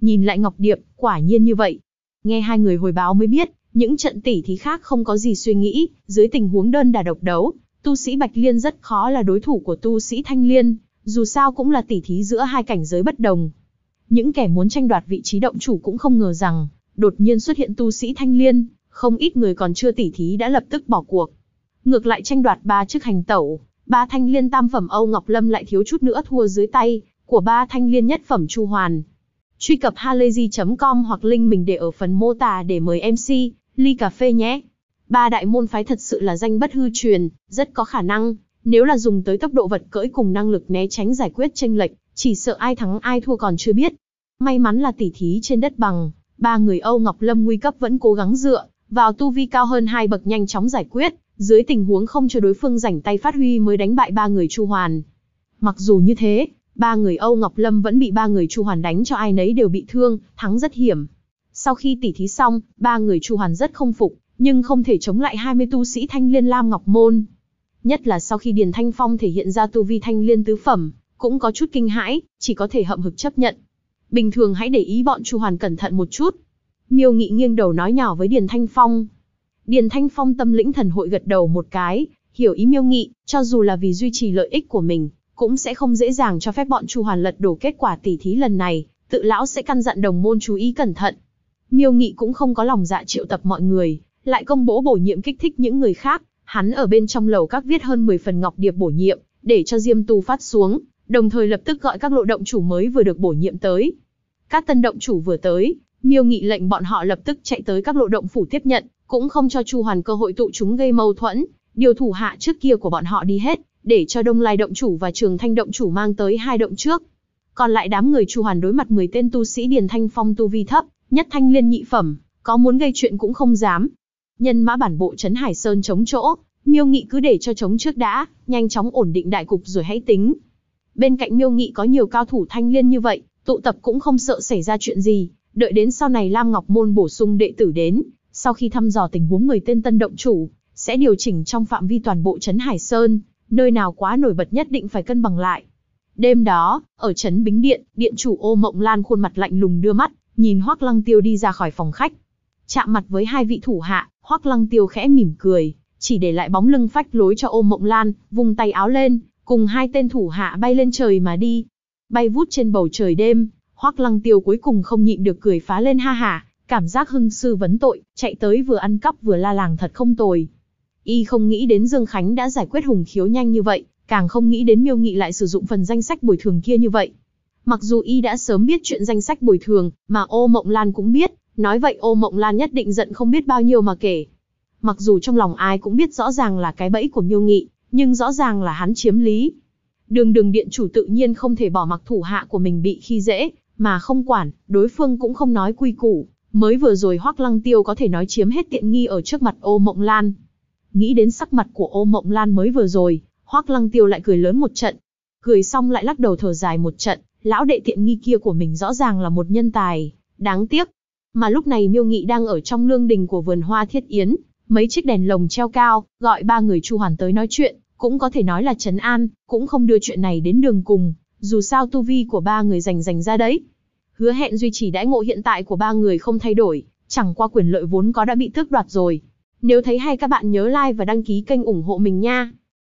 Nhìn lại Ngọc Điệp, quả nhiên như vậy. Nghe hai người hồi báo mới biết, những trận tỉ thí khác không có gì suy nghĩ, dưới tình huống đơn đả độc đấu, tu sĩ Bạch Liên rất khó là đối thủ của tu sĩ Thanh Liên, dù sao cũng là tỉ thí giữa hai cảnh giới bất đồng. Những kẻ muốn tranh đoạt vị trí động chủ cũng không ngờ rằng, đột nhiên xuất hiện tu sĩ Thanh Liên, không ít người còn chưa tỉ thí đã lập tức bỏ cuộc. Ngược lại tranh đoạt 3 chức hành tẩu, 3 Thanh Liên tam phẩm Âu Ngọc Lâm lại thiếu chút nữa thua dưới tay của 3 Thanh Liên nhất phẩm Chu Hoàn. Truy cập halayzi.com hoặc link mình để ở phần mô tả để mời MC ly cà phê nhé. 3 đại môn phái thật sự là danh bất hư truyền, rất có khả năng, nếu là dùng tới tốc độ vật cưỡi cùng năng lực né tránh giải quyết chênh lệch, chỉ sợ ai thắng ai thua còn chưa biết. May mắn là tỉ thí trên đất bằng, 3 người Âu Ngọc Lâm nguy cấp vẫn cố gắng dựa vào tu vi cao hơn 2 bậc nhanh chóng giải quyết, dưới tình huống không cho đối phương rảnh tay phát huy mới đánh bại 3 người Chu Hoàn. Mặc dù như thế, 3 người Âu Ngọc Lâm vẫn bị 3 người Chu Hoàn đánh cho ai nấy đều bị thương, thắng rất hiểm. Sau khi tỉ thí xong, 3 người Chu Hoàn rất không phục, nhưng không thể chống lại 20 tu sĩ Thanh Liên Lam Ngọc Môn. Nhất là sau khi Điền Thanh Phong thể hiện ra tu vi Thanh Liên tứ phẩm, cũng có chút kinh hãi, chỉ có thể hậm hực chấp nhận. Bình thường hãy để ý bọn Chu Hoàn cẩn thận một chút. Miêu Nghị nghiêng đầu nói nhỏ với Điền Thanh Phong. Điền Thanh Phong tâm lĩnh thần hội gật đầu một cái, hiểu ý Miêu Nghị, cho dù là vì duy trì lợi ích của mình, cũng sẽ không dễ dàng cho phép bọn Chu Hoàn lật đổ kết quả tỉ thí lần này, tự lão sẽ căn dặn đồng môn chú ý cẩn thận. Miêu Nghị cũng không có lòng dạ triệu tập mọi người, lại công bố bổ nhiệm kích thích những người khác, hắn ở bên trong lầu các viết hơn 10 phần ngọc điệp bổ nhiệm, để cho Diêm Tu phát xuống, đồng thời lập tức gọi các lộ động chủ mới vừa được bổ nhiệm tới. Các tân động chủ vừa tới, Miêu Nghị lệnh bọn họ lập tức chạy tới các lộ động phủ tiếp nhận, cũng không cho Chu Hoàn cơ hội tụ chúng gây mâu thuẫn, điều thủ hạ trước kia của bọn họ đi hết, để cho Đông Lai động chủ và Trường Thanh động chủ mang tới 2 động trước. Còn lại đám người Chu Hoàn đối mặt 10 tên tu sĩ Điền Thanh Phong tu vi thấp, nhất Thanh Liên nhị phẩm, có muốn gây chuyện cũng không dám. Nhân mã bản bộ trấn Hải Sơn chống chỗ, Miêu Nghị cứ để cho chống trước đã, nhanh chóng ổn định đại cục rồi hãy tính. Bên cạnh Miêu Nghị có nhiều cao thủ Thanh Liên như vậy, tụ tập cũng không sợ xảy ra chuyện gì, đợi đến sau này Lam Ngọc Môn bổ sung đệ tử đến, sau khi thăm dò tình huống 10 tên tân động chủ, sẽ điều chỉnh trong phạm vi toàn bộ trấn Hải Sơn, nơi nào quá nổi bật nhất định phải cân bằng lại. Đêm đó, ở trấn Bính Điện, điện chủ Ô Mộng Lan khuôn mặt lạnh lùng đưa mắt, nhìn Hoắc Lăng Tiêu đi ra khỏi phòng khách. Chạm mặt với 2 vị thủ hạ, Hoắc Lăng Tiêu khẽ mỉm cười, chỉ để lại bóng lưng phách lối cho Ô Mộng Lan, vung tay áo lên, cùng 2 tên thủ hạ bay lên trời mà đi. Bay vút trên bầu trời đêm, Hoắc Lăng Tiêu cuối cùng không nhịn được cười phá lên ha hả, cảm giác hưng sư vấn tội, chạy tới vừa ăn cắp vừa la làng thật không tồi. Y không nghĩ đến Dương Khánh đã giải quyết Hùng Khiếu nhanh như vậy, càng không nghĩ đến Miêu Nghị lại sử dụng phần danh sách bồi thường kia như vậy. Mặc dù Y đã sớm biết chuyện danh sách bồi thường, mà Ô Mộng Lan cũng biết, nói vậy Ô Mộng Lan nhất định giận không biết bao nhiêu mà kể. Mặc dù trong lòng ai cũng biết rõ ràng là cái bẫy của Miêu Nghị, nhưng rõ ràng là hắn chiếm lý. Đường điện chủ tự nhiên không thể bỏ mặc thủ hạ của mình bị khi dễ, mà không quản, đối phương cũng không nói quy củ. Mới vừa rồi Hoắc Lăng Tiêu có thể nói chiếm hết tiện nghi ở trước mặt Ô Mộng Lan. Nghĩ đến sắc mặt của Ô Mộng Lan mới vừa rồi, Hoắc Lăng Tiêu lại cười lớn một trận. Cười xong lại lắc đầu thở dài một trận, lão đệ tiện nghi kia của mình rõ ràng là một nhân tài, đáng tiếc. Mà lúc này Miêu Nghị đang ở trong lương đình của vườn hoa Thiết Yến, mấy chiếc đèn lồng treo cao, gọi 3 người Chu Hoàn tới nói chuyện, cũng có thể nói là trấn an, cũng không đưa chuyện này đến đường cùng, dù sao tu vi của 3 người dành ra đấy. Hứa hẹn duy trì đãi ngộ hiện tại của 3 người không thay đổi, chẳng qua quyền lợi vốn có đã bị tước đoạt rồi. Nếu thấy hay các bạn nhớ like và đăng ký kênh ủng hộ mình nha.